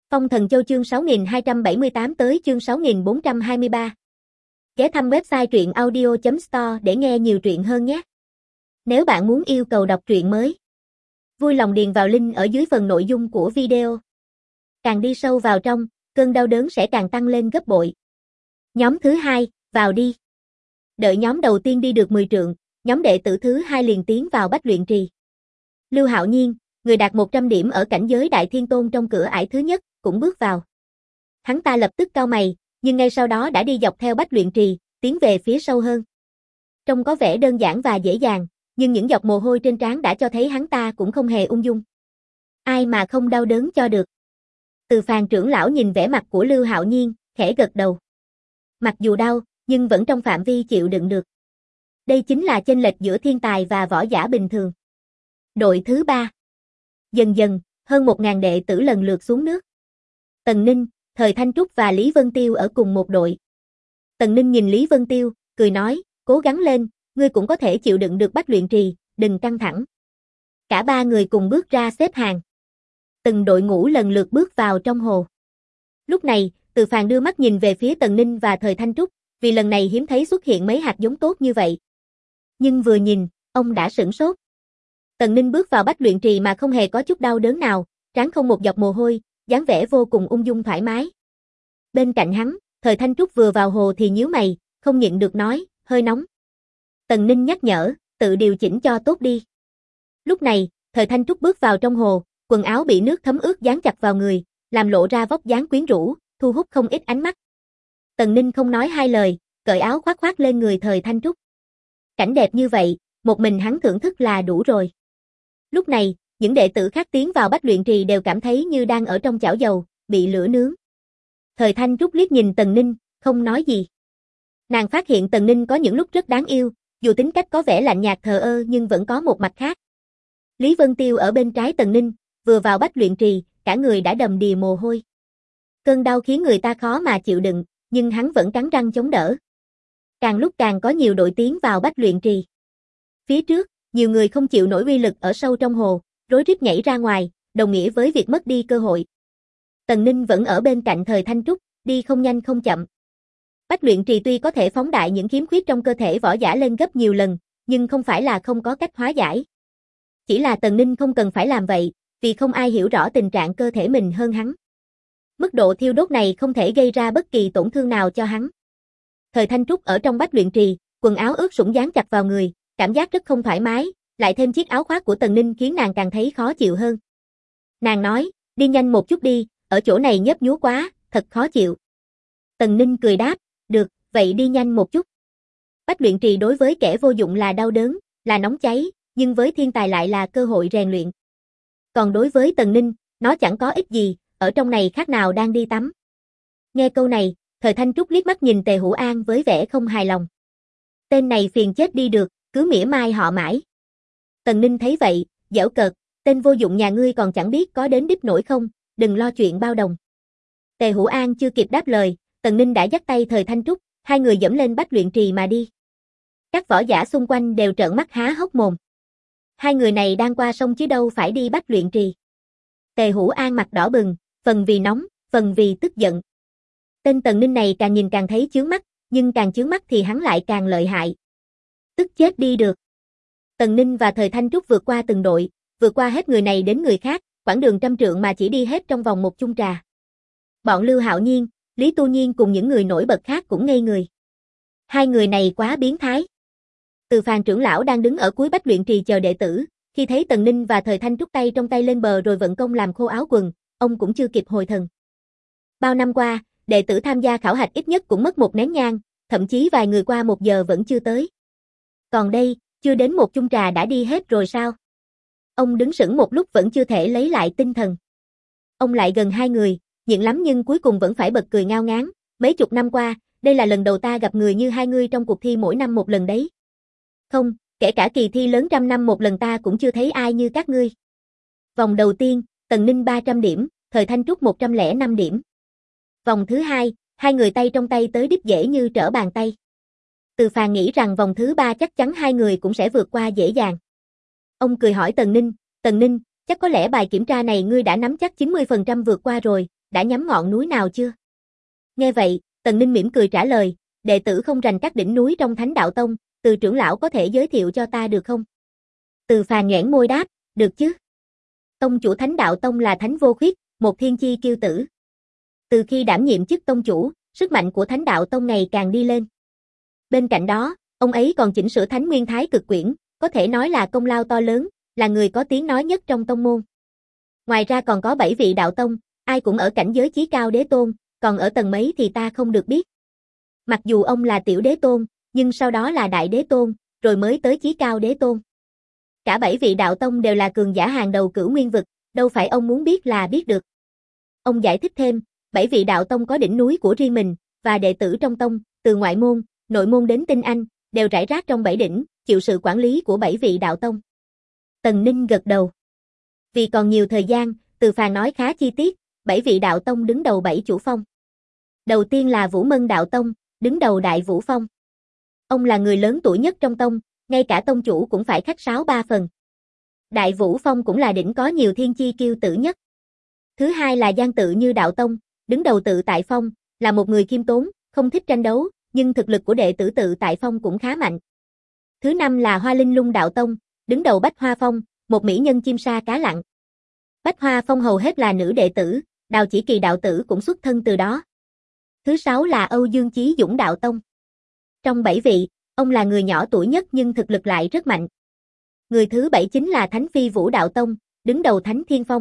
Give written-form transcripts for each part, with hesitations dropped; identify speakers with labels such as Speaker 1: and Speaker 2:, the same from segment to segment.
Speaker 1: Phong Thần Châu chương 6278 tới chương 6423. Ghé thăm website truyện audio.store để nghe nhiều truyện hơn nhé. Nếu bạn muốn yêu cầu đọc truyện mới, vui lòng điền vào link ở dưới phần nội dung của video. Càng đi sâu vào trong, cơn đau đớn sẽ càng tăng lên gấp bội. Nhóm thứ hai, vào đi. Đợi nhóm đầu tiên đi được 10 trượng, nhóm đệ tử thứ hai liền tiến vào Bách Luyện Trì. Lưu Hạo Nhiên, người đạt 100 điểm ở cảnh giới Đại Thiên Tôn trong cửa ải thứ nhất, cũng bước vào. Hắn ta lập tức cau mày, nhưng ngay sau đó đã đi dọc theo Bách Luyện Trì, tiến về phía sâu hơn. Trông có vẻ đơn giản và dễ dàng, nhưng những giọt mồ hôi trên trán đã cho thấy hắn ta cũng không hề ung dung. Ai mà không đau đớn cho được. Từ Phàn trưởng lão nhìn vẻ mặt của Lưu Hạo Nhiên, khẽ gật đầu. Mặc dù đau, nhưng vẫn trong phạm vi chịu đựng được. Đây chính là chênh lệch giữa thiên tài và võ giả bình thường. Đội thứ 3. Dần dần, hơn 1000 đệ tử lần lượt xuống nước. Tần Ninh, Thời Thanh Trúc và Lý Vân Tiêu ở cùng một đội. Tần Ninh nhìn Lý Vân Tiêu, cười nói, cố gắng lên, ngươi cũng có thể chịu đựng được Bách Luyện Trì, đừng căng thẳng. Cả ba người cùng bước ra xếp hàng. Từng đội ngũ lần lượt bước vào trong hồ. Lúc này, Từ Phàn đưa mắt nhìn về phía Tần Ninh và Thời Thanh Trúc, vì lần này hiếm thấy xuất hiện mấy hạt giống tốt như vậy. Nhưng vừa nhìn, ông đã sửng sốt. Tần Ninh bước vào Bách Luyện Trì mà không hề có chút đau đớn nào, trán không một giọt mồ hôi, dáng vẻ vô cùng ung dung thoải mái. Bên cạnh hắn, Thời Thanh Trúc vừa vào hồ thì nhíu mày, không nhịn được nói, hơi nóng. Tần Ninh nhắc nhở, tự điều chỉnh cho tốt đi. Lúc này, Thời Thanh Trúc bước vào trong hồ, quần áo bị nước thấm ướt dán chặt vào người, làm lộ ra vóc dáng quyến rũ, thu hút không ít ánh mắt. Tần Ninh không nói hai lời, cởi áo khoác khoác lên người Thời Thanh Trúc. Cảnh đẹp như vậy, một mình hắn thưởng thức là đủ rồi. Lúc này, những đệ tử khác tiến vào Bách Luyện Trì đều cảm thấy như đang ở trong chảo dầu, bị lửa nướng. Thời Thanh Trúc liếc nhìn Tần Ninh, không nói gì. Nàng phát hiện Tần Ninh có những lúc rất đáng yêu, dù tính cách có vẻ lạnh nhạt thờ ơ nhưng vẫn có một mặt khác. Lý Vân Tiêu ở bên trái Tần Ninh, vừa vào Bách Luyện Trì, cả người đã đầm đìa mồ hôi. Cơn đau khiến người ta khó mà chịu đựng, nhưng hắn vẫn cắn răng chống đỡ. Càng lúc càng có nhiều đội tiến vào Bách Luyện Trì. Phía trước, nhiều người không chịu nổi uy lực ở sâu trong hồ, rối rít nhảy ra ngoài, đồng nghĩa với việc mất đi cơ hội. Tần Ninh vẫn ở bên cạnh Thời Thanh Trúc, đi không nhanh không chậm. Bách Luyện Trì tuy có thể phóng đại những khiếm khuyết trong cơ thể võ giả lên gấp nhiều lần, nhưng không phải là không có cách hóa giải. Chỉ là Tần Ninh không cần phải làm vậy, vì không ai hiểu rõ tình trạng cơ thể mình hơn hắn. Mức độ thiêu đốt này không thể gây ra bất kỳ tổn thương nào cho hắn. Thời Thanh Trúc ở trong Bách Luyện Trì, quần áo ướt sũng dán chặt vào người, cảm giác rất không thoải mái, lại thêm chiếc áo khoác của Tần Ninh khiến nàng càng thấy khó chịu hơn. Nàng nói, đi nhanh một chút đi, ở chỗ này nhấp nhúa quá, thật khó chịu. Tần Ninh cười đáp, được, vậy đi nhanh một chút. Bách Luyện Trì đối với kẻ vô dụng là đau đớn, là nóng cháy, nhưng với thiên tài lại là cơ hội rèn luyện. Còn đối với Tần Ninh, nó chẳng có ích gì, ở trong này khác nào đang đi tắm. Nghe câu này, Thời Thanh Trúc liếc mắt nhìn Tề Hữu An với vẻ không hài lòng. Tên này phiền chết đi được, cứ mỉa mai họ mãi. Tần Ninh thấy vậy, giễu cợt, tên vô dụng nhà ngươi còn chẳng biết có đến đích nổi không, đừng lo chuyện bao đồng. Tề Hữu An chưa kịp đáp lời, Tần Ninh đã dắt tay Thời Thanh Trúc, hai người dẫm lên Bách Luyện Trì mà đi. Các võ giả xung quanh đều trợn mắt há hốc mồm. Hai người này đang qua sông chứ đâu phải đi Bách Luyện Trì. Tề Hữu An mặt đỏ bừng, phần vì nóng, phần vì tức giận. Tên Tần Ninh này càng nhìn càng thấy chướng mắt, nhưng càng chướng mắt thì hắn lại càng lợi hại. Tức chết đi được. Tần Ninh và Thời Thanh Trúc vượt qua từng đội, vượt qua hết người này đến người khác, quãng đường 100 trượng mà chỉ đi hết trong vòng một chung trà. Bọn Lưu Hạo Nhiên, Lý Tu Nhiên cùng những người nổi bật khác cũng ngây người. Hai người này quá biến thái. Từ Phàn trưởng lão đang đứng ở cuối Bách Luyện Trì chờ đệ tử, khi thấy Tần Ninh và Thời Thanh Trúc tay trong tay lên bờ rồi vận công làm khô áo quần, ông cũng chưa kịp hồi thần. Bao năm qua, đệ tử tham gia khảo hạch ít nhất cũng mất một nén nhang, thậm chí vài người qua 1 giờ vẫn chưa tới. Còn đây, chưa đến một chung trà đã đi hết rồi sao? Ông đứng sững một lúc vẫn chưa thể lấy lại tinh thần. Ông lại gần hai người, nhịn lắm nhưng cuối cùng vẫn phải bật cười ngao ngán. Mấy chục năm qua, đây là lần đầu ta gặp người như hai ngươi trong cuộc thi mỗi năm một lần đấy. Không, kể cả kỳ thi lớn 100 năm một lần ta cũng chưa thấy ai như các ngươi. Vòng đầu tiên, Tần Ninh 300 điểm, Thời Thanh Trúc 105 điểm. Vòng thứ hai, hai người tay trong tay tới đích dễ như trở bàn tay. Từ Phàn nghĩ rằng vòng thứ 3 chắc chắn hai người cũng sẽ vượt qua dễ dàng. Ông cười hỏi Tần Ninh, chắc có lẽ bài kiểm tra này ngươi đã nắm chắc 90% vượt qua rồi, đã nhắm ngọn núi nào chưa? Nghe vậy, Tần Ninh mỉm cười trả lời, đệ tử không rành các đỉnh núi trong Thánh Đạo Tông, Từ trưởng lão có thể giới thiệu cho ta được không? Từ Phàn nhoẻn môi đáp, được chứ. Tông chủ Thánh Đạo Tông là Thánh Vô Khuyết, một thiên chi kiêu tử. Từ khi đảm nhiệm chức tông chủ, sức mạnh của Thánh Đạo Tông ngày càng đi lên. Bên cạnh đó, ông ấy còn chỉnh sửa Thánh Nguyên Thái Cực Quyển, có thể nói là công lao to lớn, là người có tiếng nói nhất trong tông môn. Ngoài ra còn có 7 vị đạo tông, ai cũng ở cảnh giới chí cao đế tôn, còn ở tầng mấy thì ta không được biết. Mặc dù ông là tiểu đế tôn, nhưng sau đó là đại đế tôn, rồi mới tới chí cao đế tôn. Cả 7 vị đạo tông đều là cường giả hàng đầu Cửu Nguyên vực, đâu phải ông muốn biết là biết được. Ông giải thích thêm, 7 vị đạo tông có đỉnh núi của riêng mình, và đệ tử trong tông, từ ngoại môn, nội môn đến tinh anh, đều rải rác trong 7 đỉnh, chịu sự quản lý của 7 vị đạo tông. Tần Ninh gật đầu. Vì còn nhiều thời gian, Từ Phàn nói khá chi tiết, 7 vị đạo tông đứng đầu 7 chủ phong. Đầu tiên là Vũ Mân Đạo Tông, đứng đầu Đại Vũ Phong. Ông là người lớn tuổi nhất trong tông, ngay cả tông chủ cũng phải khách sáo 3 phần. Đại Vũ Phong cũng là đỉnh có nhiều thiên chi kiêu tử nhất. Thứ hai là Giang Tự Như Đạo Tông, đứng đầu Tự Tại Phong, là một người khiêm tốn, không thích tranh đấu, nhưng thực lực của đệ tử Tự Tại Phong cũng khá mạnh. Thứ năm là Hoa Linh Lung Đạo Tông, đứng đầu Bách Hoa Phong, một mỹ nhân chim sa cá lặn. Bách Hoa Phong hầu hết là nữ đệ tử, Đào Chỉ Kỳ đạo tử cũng xuất thân từ đó. Thứ sáu là Âu Dương Chí Dũng Đạo Tông. Trong 7 vị, ông là người nhỏ tuổi nhất nhưng thực lực lại rất mạnh. Người thứ 7 chính là Thánh Phi Vũ Đạo Tông, đứng đầu Thánh Thiên Phong.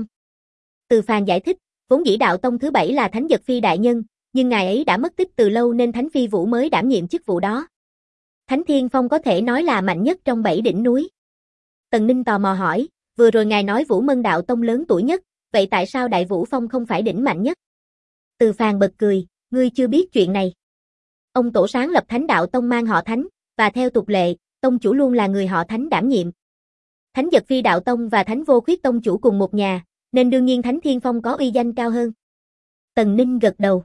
Speaker 1: Từ Phàn giải thích, vốn dĩ đạo tông thứ 7 là Thánh Giật Phi đại nhân, nhưng ngài ấy đã mất tích từ lâu nên Thánh Phi Vũ mới đảm nhiệm chức vụ đó. Thánh Thiên Phong có thể nói là mạnh nhất trong 7 đỉnh núi. Tần Ninh tò mò hỏi, vừa rồi ngài nói Vũ Mân Đạo Tông lớn tuổi nhất, vậy tại sao Đại Vũ Phong không phải đỉnh mạnh nhất? Từ Phàn bật cười, ngươi chưa biết chuyện này. Ông tổ sáng lập Thánh Đạo Tông mang họ Thánh, và theo tục lệ, tông chủ luôn là người họ Thánh đảm nhiệm. Thánh Giật Phi Đạo Tông và Thánh Vô Khuyết tông chủ cùng một nhà, nên đương nhiên Thánh Thiên Phong có uy danh cao hơn. Tần Ninh gật đầu.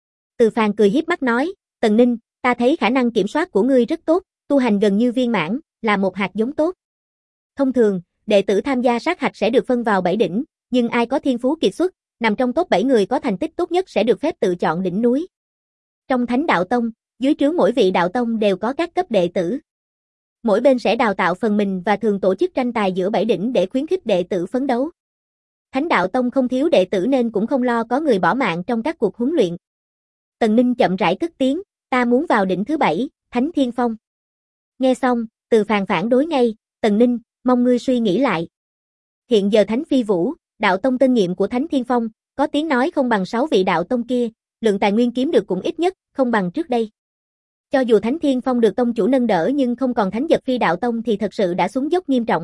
Speaker 1: Từ Phàn cười hiếp mắt nói, Tần Ninh, ta thấy khả năng kiểm soát của ngươi rất tốt, tu hành gần như viên mãn, là một hạt giống tốt. Thông thường, đệ tử tham gia sát hạch sẽ được phân vào 7 đỉnh, nhưng ai có thiên phú kiệt xuất, nằm trong top 7 người có thành tích tốt nhất sẽ được phép tự chọn đỉnh núi. Trong Thánh Đạo Tông, dưới trướng mỗi vị đạo tông đều có các cấp đệ tử. Mỗi bên sẽ đào tạo phần mình và thường tổ chức tranh tài giữa 7 đỉnh để khuyến khích đệ tử phấn đấu. Thánh Đạo Tông không thiếu đệ tử nên cũng không lo có người bỏ mạng trong các cuộc huấn luyện. Tần Ninh chậm rãi cất tiếng, ta muốn vào đỉnh thứ 7, Thánh Thiên Phong. Nghe xong, Từ Phàn phản đối ngay, Tần Ninh, mong ngươi suy nghĩ lại. Hiện giờ Thánh Phi Vũ, đạo tông tân nhiệm của Thánh Thiên Phong, có tiếng nói không bằng 6 vị đạo tông kia, lượng tài nguyên kiếm được cũng ít nhất, không bằng trước đây. Cho dù Thánh Thiên Phong được tông chủ nâng đỡ nhưng không còn Thánh Giật Phi đạo tông thì thật sự đã xuống dốc nghiêm trọng.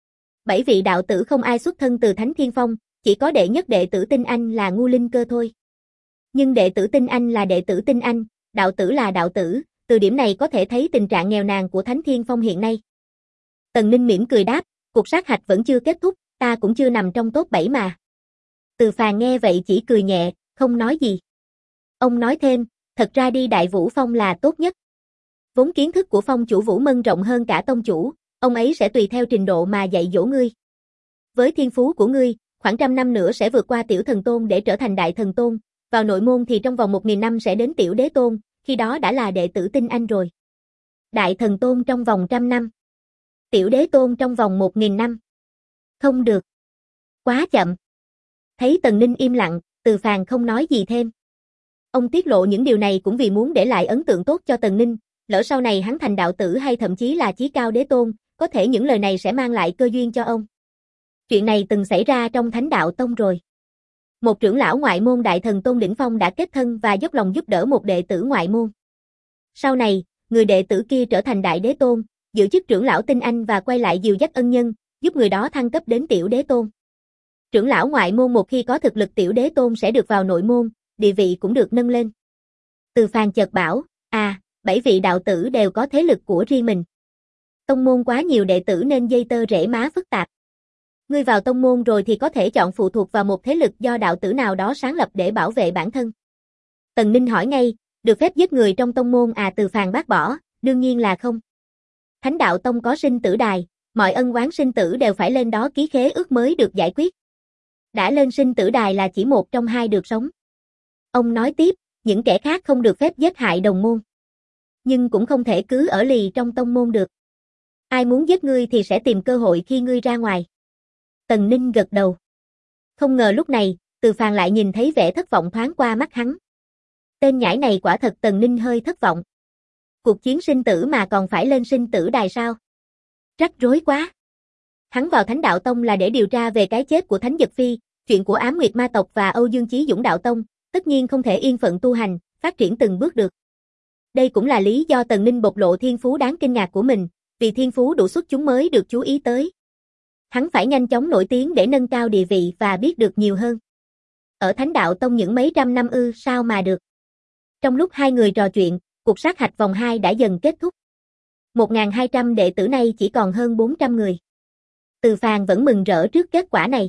Speaker 1: 7 vị đạo tử không ai xuất thân từ Thánh Thiên Phong, chỉ có đệ nhất đệ tử Tinh Anh là Ngu Linh Cơ thôi. Nhưng đệ tử Tinh Anh là đệ tử Tinh Anh, đạo tử là đạo tử, từ điểm này có thể thấy tình trạng nghèo nàn của Thánh Thiên Phong hiện nay. Tần Ninh mỉm cười đáp, cuộc sát hạch vẫn chưa kết thúc, ta cũng chưa nằm trong top 7 mà. Từ Phàn nghe vậy chỉ cười nhẹ, không nói gì. Ông nói thêm, thật ra đi Đại Vũ Phong là tốt nhất. Vốn kiến thức của phong chủ Vũ Mân rộng hơn cả tông chủ, ông ấy sẽ tùy theo trình độ mà dạy dỗ ngươi. Với thiên phú của ngươi, khoảng 100 năm nữa sẽ vượt qua tiểu thần tôn để trở thành đại thần tôn, vào nội môn thì trong vòng 1000 năm sẽ đến tiểu đế tôn, khi đó đã là đệ tử Tinh Anh rồi. Đại thần tôn trong vòng 100 năm. Tiểu đế tôn trong vòng 1000 năm. Không được. Quá chậm. Thấy Tần Ninh im lặng, Từ Phàn không nói gì thêm. Ông tiết lộ những điều này cũng vì muốn để lại ấn tượng tốt cho Tần Ninh, lỡ sau này hắn thành đạo tử hay thậm chí là chí cao đế tôn, có thể những lời này sẽ mang lại cơ duyên cho ông. Chuyện này từng xảy ra trong Thánh Đạo Tông rồi. Một trưởng lão ngoại môn đại thần tôn đỉnh phong đã kết thân và dốc lòng giúp đỡ một đệ tử ngoại môn. Sau này, người đệ tử kia trở thành đại đế tôn, giữ chức trưởng lão Tinh Anh và quay lại dìu dắt ân nhân, giúp người đó thăng cấp đến tiểu đế tôn. Trưởng lão ngoại môn một khi có thực lực tiểu đế tôn sẽ được vào nội môn, địa vị cũng được nâng lên. Từ Phàn chợt bảo, 7 vị đạo tử đều có thế lực của riêng mình. Tông môn quá nhiều đệ tử nên dây tơ rễ má phức tạp. Ngươi vào tông môn rồi thì có thể chọn phụ thuộc vào một thế lực do đạo tử nào đó sáng lập để bảo vệ bản thân. Tần Ninh hỏi ngay, được phép giết người trong tông môn Từ Phàn bác bỏ, đương nhiên là không. Thánh Đạo Tông có sinh tử đài, mọi ân oán sinh tử đều phải lên đó ký khế ước mới được giải quyết. Đã lên sinh tử đài là chỉ một trong hai được sống. Ông nói tiếp, những kẻ khác không được phép giết hại đồng môn. Nhưng cũng không thể cứ ở lì trong tông môn được. Ai muốn giết ngươi thì sẽ tìm cơ hội khi ngươi ra ngoài. Tần Ninh gật đầu. Không ngờ lúc này, Từ Phàn lại nhìn thấy vẻ thất vọng thoáng qua mắt hắn. Tên nhãi này quả thật Tần Ninh hơi thất vọng. Cuộc chiến sinh tử mà còn phải lên sinh tử đài sao? Rắc rối quá. Hắn vào Thánh Đạo Tông là để điều tra về cái chết của Thánh Dực Phi, chuyện của Ám Nguyệt Ma Tộc và Âu Dương Chí Dũng Đạo Tông, tất nhiên không thể yên phận tu hành, phát triển từng bước được. Đây cũng là lý do Tần Ninh bộc lộ thiên phú đáng kinh ngạc của mình, vì thiên phú đủ xuất chúng mới được chú ý tới. Hắn phải nhanh chóng nổi tiếng để nâng cao địa vị và biết được nhiều hơn. Ở Thánh Đạo Tông những mấy trăm năm sao mà được. Trong lúc hai người trò chuyện, cuộc sát hạch vòng 2 đã dần kết thúc. 1.200 đệ tử nay chỉ còn hơn 400 người. Từ Phàn vẫn mừng rỡ trước kết quả này.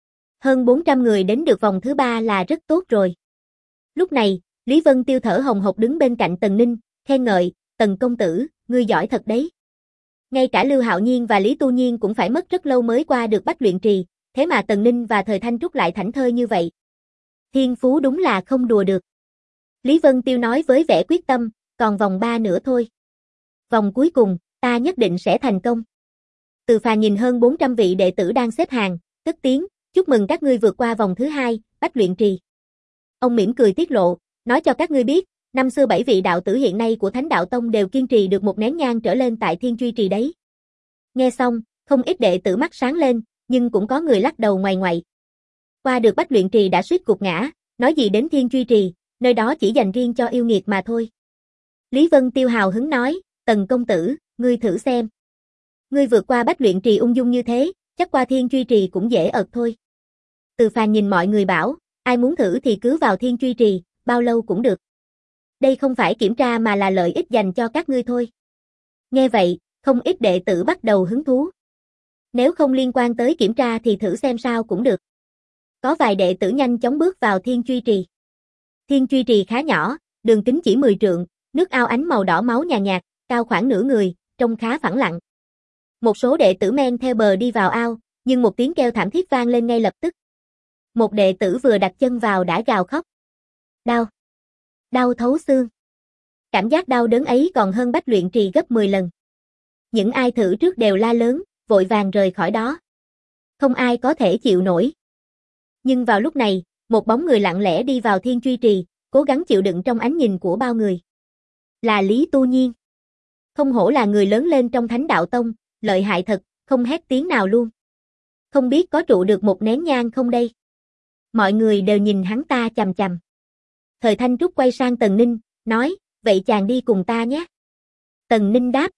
Speaker 1: Hơn 400 người đến được vòng thứ 3 là rất tốt rồi. Lúc này, Lý Vân Tiêu thở hồng hộc đứng bên cạnh Tần Ninh, khen ngợi, Tần công tử, ngươi giỏi thật đấy. Ngay cả Lưu Hạo Nhiên và Lý Tu Nhiên cũng phải mất rất lâu mới qua được Bách Luyện Trì, thế mà Tần Ninh và Thời Thanh Trúc lại thảnh thơi như vậy. Thiên phú đúng là không đùa được. Lý Vân Tiêu nói với vẻ quyết tâm, còn vòng 3 nữa thôi. Vòng cuối cùng, ta nhất định sẽ thành công. Từ Phàn nhìn hơn 400 vị đệ tử đang xếp hàng, cất tiếng, chúc mừng các ngươi vượt qua vòng thứ 2, Bách Luyện Trì. Ông mỉm cười tiết lộ, nói cho các ngươi biết, năm xưa 7 vị đạo tử hiện nay của Thánh Đạo Tông đều kiên trì được một nén nhang trở lên tại Thiên Truy Trì đấy. Nghe xong, không ít đệ tử mắt sáng lên, nhưng cũng có người lắc đầu ngoài ngoại. Qua được Bách Luyện Trì đã suýt gục ngã, nói gì đến Thiên Truy Trì, nơi đó chỉ dành riêng cho yêu nghiệt mà thôi. Lý Vân Tiêu hào hứng nói, Tần công tử, ngươi thử xem. Ngươi vượt qua Bách Luyện Trì ung dung như thế, chắc qua Thiên Truy Trì cũng dễ ợt thôi. Từ Phàn nhìn mọi người bảo, ai muốn thử thì cứ vào Thiên Truy Trì, bao lâu cũng được. Đây không phải kiểm tra mà là lợi ích dành cho các ngươi thôi. Nghe vậy, không ít đệ tử bắt đầu hứng thú. Nếu không liên quan tới kiểm tra thì thử xem sao cũng được. Có vài đệ tử nhanh chóng bước vào Thiên Truy Trì. Thiên Truy Trì khá nhỏ, đường kính chỉ 10 trượng, nước ao ánh màu đỏ máu nhàn nhạt, cao khoảng nửa người, trông khá phẳng lặng. Một số đệ tử men theo bờ đi vào ao, nhưng một tiếng kêu thảm thiết vang lên ngay lập tức. Một đệ tử vừa đặt chân vào đã gào khóc. Đau! Đau thấu xương! Cảm giác đau đớn ấy còn hơn Bách Luyện Trì gấp 10 lần. Những ai thử trước đều la lớn, vội vàng rời khỏi đó. Không ai có thể chịu nổi. Nhưng vào lúc này, một bóng người lặng lẽ đi vào Thiên Truy Trì, cố gắng chịu đựng trong ánh nhìn của bao người. Là Lý Tu Nhiên. Không hổ là người lớn lên trong Thánh Đạo Tông, lợi hại thật, không hét tiếng nào luôn. Không biết có trụ được một nén nhang không đây? Mọi người đều nhìn hắn ta chằm chằm. Thời Thanh Trúc quay sang Tần Ninh, nói, vậy chàng đi cùng ta nhé. Tần Ninh đáp,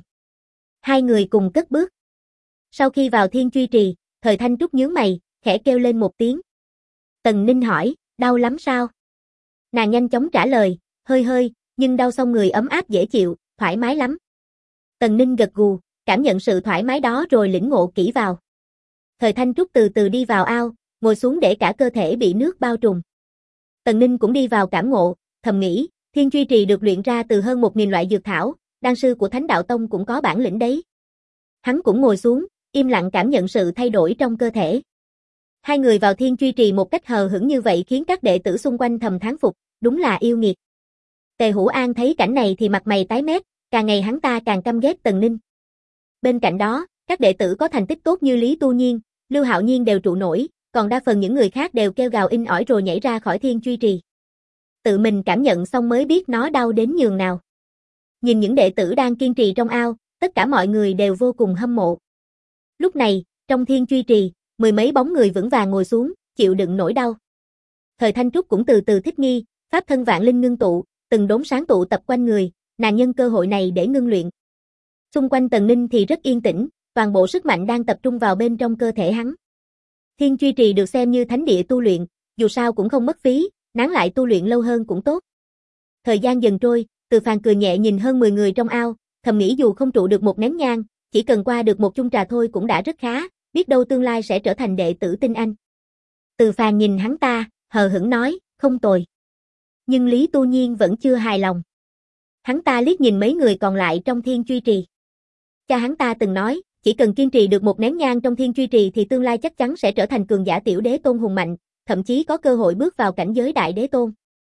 Speaker 1: Hai người cùng cất bước. Sau khi vào Thiên Truy Trì, Thời Thanh Trúc nhướng mày, khẽ kêu lên một tiếng. Tần Ninh hỏi, đau lắm sao? Nàng nhanh chóng trả lời, hơi hơi, nhưng đau xong người ấm áp dễ chịu, thoải mái lắm. Tần Ninh gật gù, cảm nhận sự thoải mái đó rồi lĩnh ngộ kỹ vào. Thời Thanh Trúc từ từ đi vào ao, ngồi xuống để cả cơ thể bị nước bao trùm. Tần Ninh cũng đi vào cảm ngộ, thầm nghĩ, Thiên Truy Trì được luyện ra từ hơn 1.000 loại dược thảo, đan sư của Thánh Đạo Tông cũng có bản lĩnh đấy. Hắn cũng ngồi xuống, im lặng cảm nhận sự thay đổi trong cơ thể. Hai người vào Thiên Truy Trì một cách hờ hững như vậy khiến các đệ tử xung quanh thầm thán phục, đúng là yêu nghiệt. Tề Hữu An thấy cảnh này thì mặt mày tái mét, càng ngày hắn ta càng căm ghét Tần Ninh. Bên cạnh đó, các đệ tử có thành tích tốt như Lý Tu Nhiên, Lưu Hạo Nhiên đều trụ nổi, còn đa phần những người khác đều kêu gào inh ỏi rồi nhảy ra khỏi Thiên Truy Trì. Tự mình cảm nhận xong mới biết nó đau đến nhường nào. Nhìn những đệ tử đang kiên trì trong ao, tất cả mọi người đều vô cùng hâm mộ. Lúc này, trong Thiên Truy Trì, mười mấy bóng người vững vàng ngồi xuống, chịu đựng nỗi đau. Thời Thanh Trúc cũng từ từ thích nghi, pháp thân vạn linh ngưng tụ, từng đốm sáng tụ tập quanh người, nàng nhân cơ hội này để ngưng luyện. Xung quanh Tần Ninh thì rất yên tĩnh, toàn bộ sức mạnh đang tập trung vào bên trong cơ thể hắn. Thiên Truy Trì được xem như thánh địa tu luyện, dù sao cũng không mất phí, nán lại tu luyện lâu hơn cũng tốt. Thời gian dần trôi, Từ Phàn cười nhẹ nhìn hơn 10 người trong ao, thầm nghĩ dù không trụ được một nén nhang, chỉ cần qua được một chung trà thôi cũng đã rất khá, biết đâu tương lai sẽ trở thành đệ tử tinh anh. Từ Phàn nhìn hắn ta, hờ hững nói, không tồi. Nhưng Lý Tu Nhiên vẫn chưa hài lòng. Hắn ta liếc nhìn mấy người còn lại trong Thiên Truy Trì. Cha hắn ta từng nói, chỉ cần kiên trì được một nén nhang trong Thiên Truy Trì thì tương lai chắc chắn sẽ trở thành cường giả tiểu đế tôn hùng mạnh, thậm chí có cơ hội bước vào cảnh giới đại đế tôn.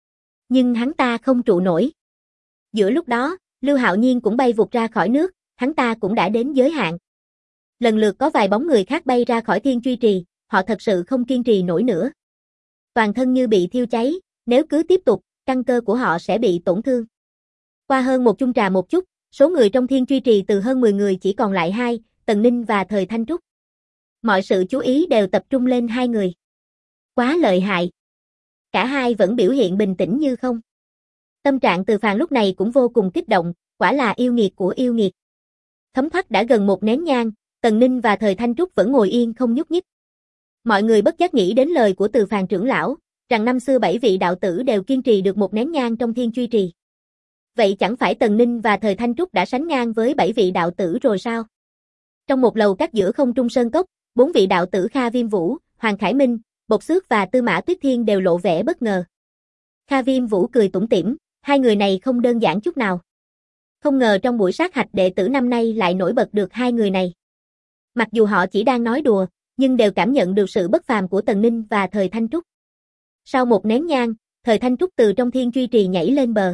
Speaker 1: Nhưng hắn ta không trụ nổi. Giữa lúc đó, Lưu Hạo Nhiên cũng bay vụt ra khỏi nước, hắn ta cũng đã đến giới hạn. Lần lượt có vài bóng người khác bay ra khỏi thiên truy trì, họ thật sự không kiên trì nổi nữa. Toàn thân như bị thiêu cháy, nếu cứ tiếp tục, căn cơ của họ sẽ bị tổn thương. Qua hơn một chung trà một chút, số người trong thiên truy trì từ hơn 10 người chỉ còn lại 2, Tần Ninh và Thời Thanh Trúc. Mọi sự chú ý đều tập trung lên 2 người. Quá lợi hại. Cả hai vẫn biểu hiện bình tĩnh như không. Tâm trạng Từ Phàn lúc này cũng vô cùng kích động, quả là yêu nghiệt của yêu nghiệt. Thấm thoát đã gần một nén nhang, Tần Ninh và Thời Thanh Trúc vẫn ngồi yên không nhúc nhích. Mọi người bất giác nghĩ đến lời của Từ Phàn trưởng lão, rằng năm xưa 7 vị đạo tử đều kiên trì được một nén nhang trong thiên truy trì. Vậy chẳng phải Tần Ninh và Thời Thanh Trúc đã sánh ngang với 7 vị đạo tử rồi sao? Trong một lầu các giữa không trung sơn cốc, 4 vị đạo tử Kha Viêm Vũ, Hoàng Khải Minh, Bột Xước và Tư Mã Tuyết Thiên đều lộ vẻ bất ngờ. Kha Viêm Vũ cười tủm tỉm, hai người này không đơn giản chút nào. Không ngờ trong buổi sát hạch đệ tử năm nay lại nổi bật được hai người này. Mặc dù họ chỉ đang nói đùa, nhưng đều cảm nhận được sự bất phàm của Tần Ninh và Thời Thanh Trúc. Sau một nén nhang, Thời Thanh Trúc từ trong thiên truy trì nhảy lên bờ.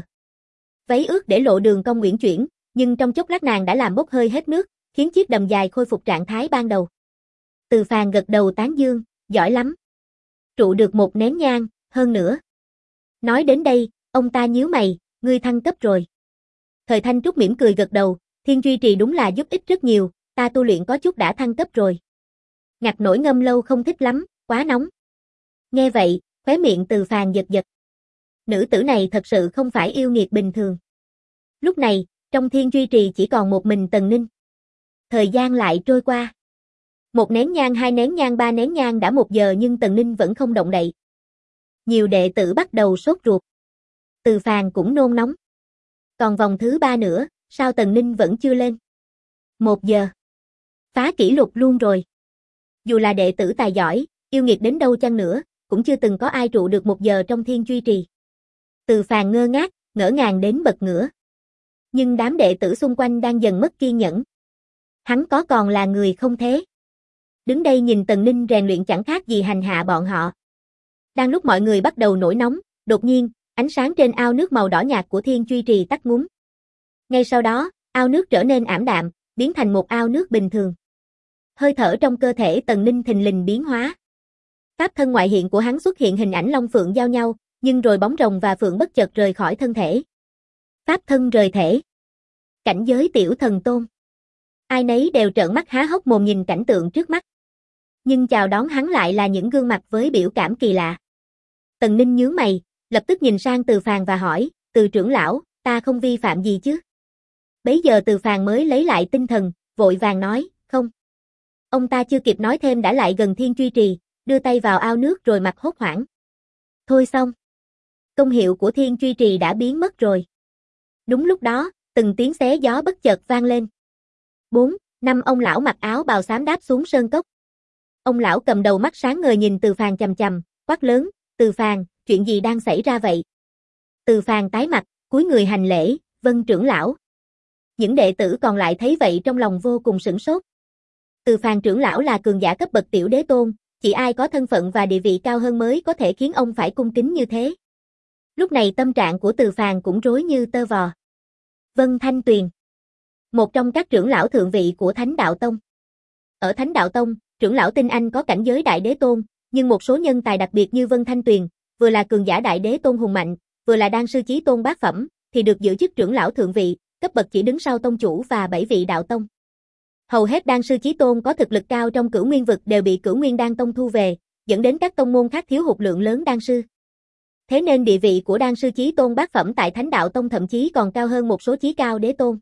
Speaker 1: Váy ướt để lộ đường cong uyển chuyển, nhưng trong chốc lát nàng đã làm bốc hơi hết nước, khiến chiếc đầm dài khôi phục trạng thái ban đầu. Từ Phàn gật đầu tán dương, giỏi lắm. Trụ được một nén nhang, hơn nữa. Nói đến đây, ông ta nhíu mày, ngươi thăng cấp rồi. Thời Thanh Trúc mỉm cười gật đầu, thiên truy trì đúng là giúp ích rất nhiều, ta tu luyện có chút đã thăng cấp rồi. Ngặt nổi ngâm lâu không thích lắm, quá nóng. Nghe vậy, khóe miệng Từ Phàn giật giật. Nữ tử này thật sự không phải yêu nghiệt bình thường. Lúc này, trong thiên truy trì chỉ còn một mình Tần Ninh. Thời gian lại trôi qua. Một nén nhang, 2 nén nhang, 3 nén nhang đã 1 giờ nhưng Tần Ninh vẫn không động đậy. Nhiều đệ tử bắt đầu sốt ruột. Từ Phàn cũng nôn nóng. Còn vòng thứ 3 nữa, sao Tần Ninh vẫn chưa lên? 1 giờ. Phá kỷ lục luôn rồi. Dù là đệ tử tài giỏi, yêu nghiệt đến đâu chăng nữa, cũng chưa từng có ai trụ được 1 giờ trong thiên truy trì. Từ Phàn ngơ ngác, ngỡ ngàng đến bật ngửa. Nhưng đám đệ tử xung quanh đang dần mất kiên nhẫn. Hắn có còn là người không thế? Đứng đây nhìn Tần Ninh rèn luyện chẳng khác gì hành hạ bọn họ. Đang lúc mọi người bắt đầu nổi nóng, đột nhiên, ánh sáng trên ao nước màu đỏ nhạt của thiên truy trì tắt ngúm. Ngay sau đó, ao nước trở nên ảm đạm, biến thành một ao nước bình thường. Hơi thở trong cơ thể Tần Ninh thình lình biến hóa. Pháp thân ngoại hiện của hắn xuất hiện hình ảnh long phượng giao nhau, nhưng rồi bóng rồng và phượng bất chợt rời khỏi thân thể. Pháp thân rời thể. Cảnh giới tiểu thần tôn. Ai nấy đều trợn mắt há hốc mồm nhìn cảnh tượng trước mắt. Nhưng chào đón hắn lại là những gương mặt với biểu cảm kỳ lạ. Tần Ninh nhướng mày, lập tức nhìn sang Từ Phàn và hỏi, Từ trưởng lão, ta không vi phạm gì chứ? Bấy giờ Từ Phàn mới lấy lại tinh thần, vội vàng nói, không. Ông ta chưa kịp nói thêm đã lại gần thiên truy trì, đưa tay vào ao nước rồi mặt hốt hoảng. Thôi xong. Công hiệu của thiên truy trì đã biến mất rồi. Đúng lúc đó, từng tiếng xé gió bất chợt vang lên. 4, 5 ông lão mặc áo bào xám đáp xuống sơn cốc. Ông lão cầm đầu mắt sáng ngời nhìn Từ Phàn chằm chằm, quát lớn, Từ Phàn, chuyện gì đang xảy ra vậy? Từ Phàn tái mặt, cúi người hành lễ, vâng trưởng lão. Những đệ tử còn lại thấy vậy trong lòng vô cùng sửng sốt. Từ Phàn trưởng lão là cường giả cấp bậc tiểu đế tôn, chỉ ai có thân phận và địa vị cao hơn mới có thể khiến ông phải cung kính như thế. Lúc này tâm trạng của Từ Phàn cũng rối như tơ vò. Vân Thanh Tuyền, một trong các trưởng lão thượng vị của Thánh Đạo Tông. Ở Thánh Đạo Tông, trưởng lão tinh anh có cảnh giới đại đế tôn, nhưng một số nhân tài đặc biệt như Vân Thanh Tuyền, vừa là cường giả đại đế tôn hùng mạnh, vừa là đan sư chí tôn bát phẩm, thì được giữ chức trưởng lão thượng vị, cấp bậc chỉ đứng sau tông chủ và 7 vị đạo tông. Hầu hết đan sư chí tôn có thực lực cao trong Cửu Nguyên vực đều bị Cửu Nguyên Đan Tông thu về, dẫn đến các tông môn khác thiếu hụt lượng lớn đan sư. Thế nên địa vị của đan sư chí tôn bát phẩm tại Thánh Đạo Tông thậm chí còn cao hơn một số chí cao đế tôn.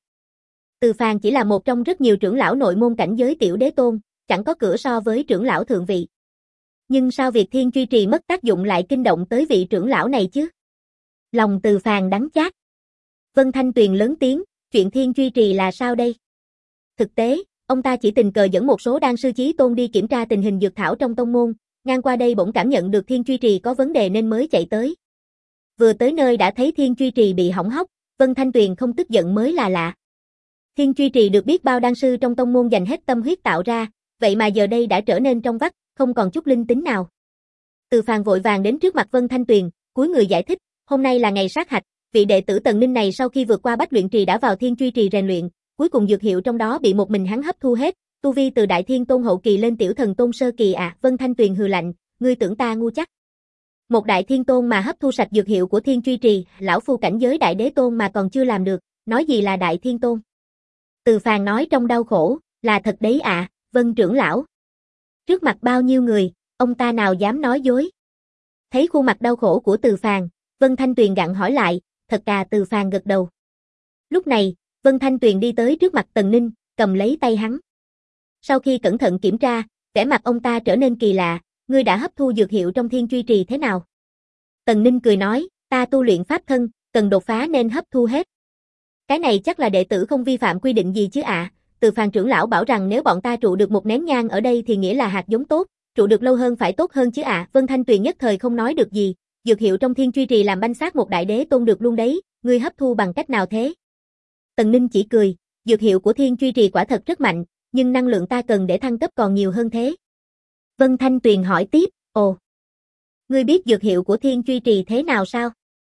Speaker 1: Từ Phàn chỉ là một trong rất nhiều trưởng lão nội môn cảnh giới tiểu đế tôn, chẳng có cửa so với trưởng lão thượng vị. Nhưng sao việc thiên truy trì mất tác dụng lại kinh động tới vị trưởng lão này chứ? Lòng Từ Phàn đắng chát. Vân Thanh Tuyền lớn tiếng, chuyện thiên truy trì là sao đây? Thực tế, ông ta chỉ tình cờ dẫn một số đan sư chí tôn đi kiểm tra tình hình dược thảo trong tông môn, ngang qua đây bỗng cảm nhận được thiên truy trì có vấn đề nên mới chạy tới. Vừa tới nơi đã thấy thiên truy trì bị hỏng hóc, Vân Thanh Tuyền không tức giận mới là lạ. Thiên truy trì được biết bao đan sư trong tông môn dành hết tâm huyết tạo ra, vậy mà giờ đây đã trở nên trong vắt, không còn chút linh tính nào. Từ Phàn vội vàng đến trước mặt Vân Thanh Tuyền, cúi người giải thích, Hôm nay là ngày sát hạch, vị đệ tử Tần Ninh này sau khi vượt qua Bách Luyện Trì đã vào Thiên Truy Trì rèn luyện, cuối cùng dược hiệu trong đó bị một mình hắn hấp thu hết, tu vi từ Đại Thiên Tôn hậu kỳ lên Tiểu Thần Tôn sơ kỳ à. Vân Thanh Tuyền hừ lạnh, ngươi tưởng ta ngu chắc? Một Đại Thiên Tôn mà hấp thu sạch dược hiệu của Thiên Truy Trì, lão phu cảnh giới Đại Đế Tôn mà còn chưa làm được, nói gì là Đại Thiên Tôn? Từ Phàn nói trong đau khổ, là thật đấy ạ, Vân trưởng lão. Trước mặt bao nhiêu người, ông ta nào dám nói dối? Thấy khuôn mặt đau khổ của Từ Phàn, Vân Thanh Tuyền gặng hỏi lại, thật à. Từ Phàn gật đầu. Lúc này, Vân Thanh Tuyền đi tới trước mặt Tần Ninh, cầm lấy tay hắn. Sau khi cẩn thận kiểm tra, vẻ mặt ông ta trở nên kỳ lạ, ngươi đã hấp thu dược hiệu trong Thiên Truy Trì thế nào? Tần Ninh cười nói, ta tu luyện pháp thân, cần đột phá nên hấp thu hết. Cái này chắc là đệ tử không vi phạm quy định gì chứ ạ. Từ Phàn trưởng lão bảo rằng nếu bọn ta trụ được một nén nhang ở đây thì nghĩa là hạt giống tốt, trụ được lâu hơn phải tốt hơn chứ ạ. Vân Thanh Tuyền nhất thời không nói được gì, dược hiệu trong Thiên Truy Trì làm banh xác một Đại Đế Tôn được luôn đấy, ngươi hấp thu bằng cách nào thế? Tần Ninh chỉ cười, dược hiệu của Thiên Truy Trì quả thật rất mạnh, nhưng năng lượng ta cần để thăng cấp còn nhiều hơn thế. Vân Thanh Tuyền hỏi tiếp, ồ, ngươi biết dược hiệu của Thiên Truy Trì thế nào sao?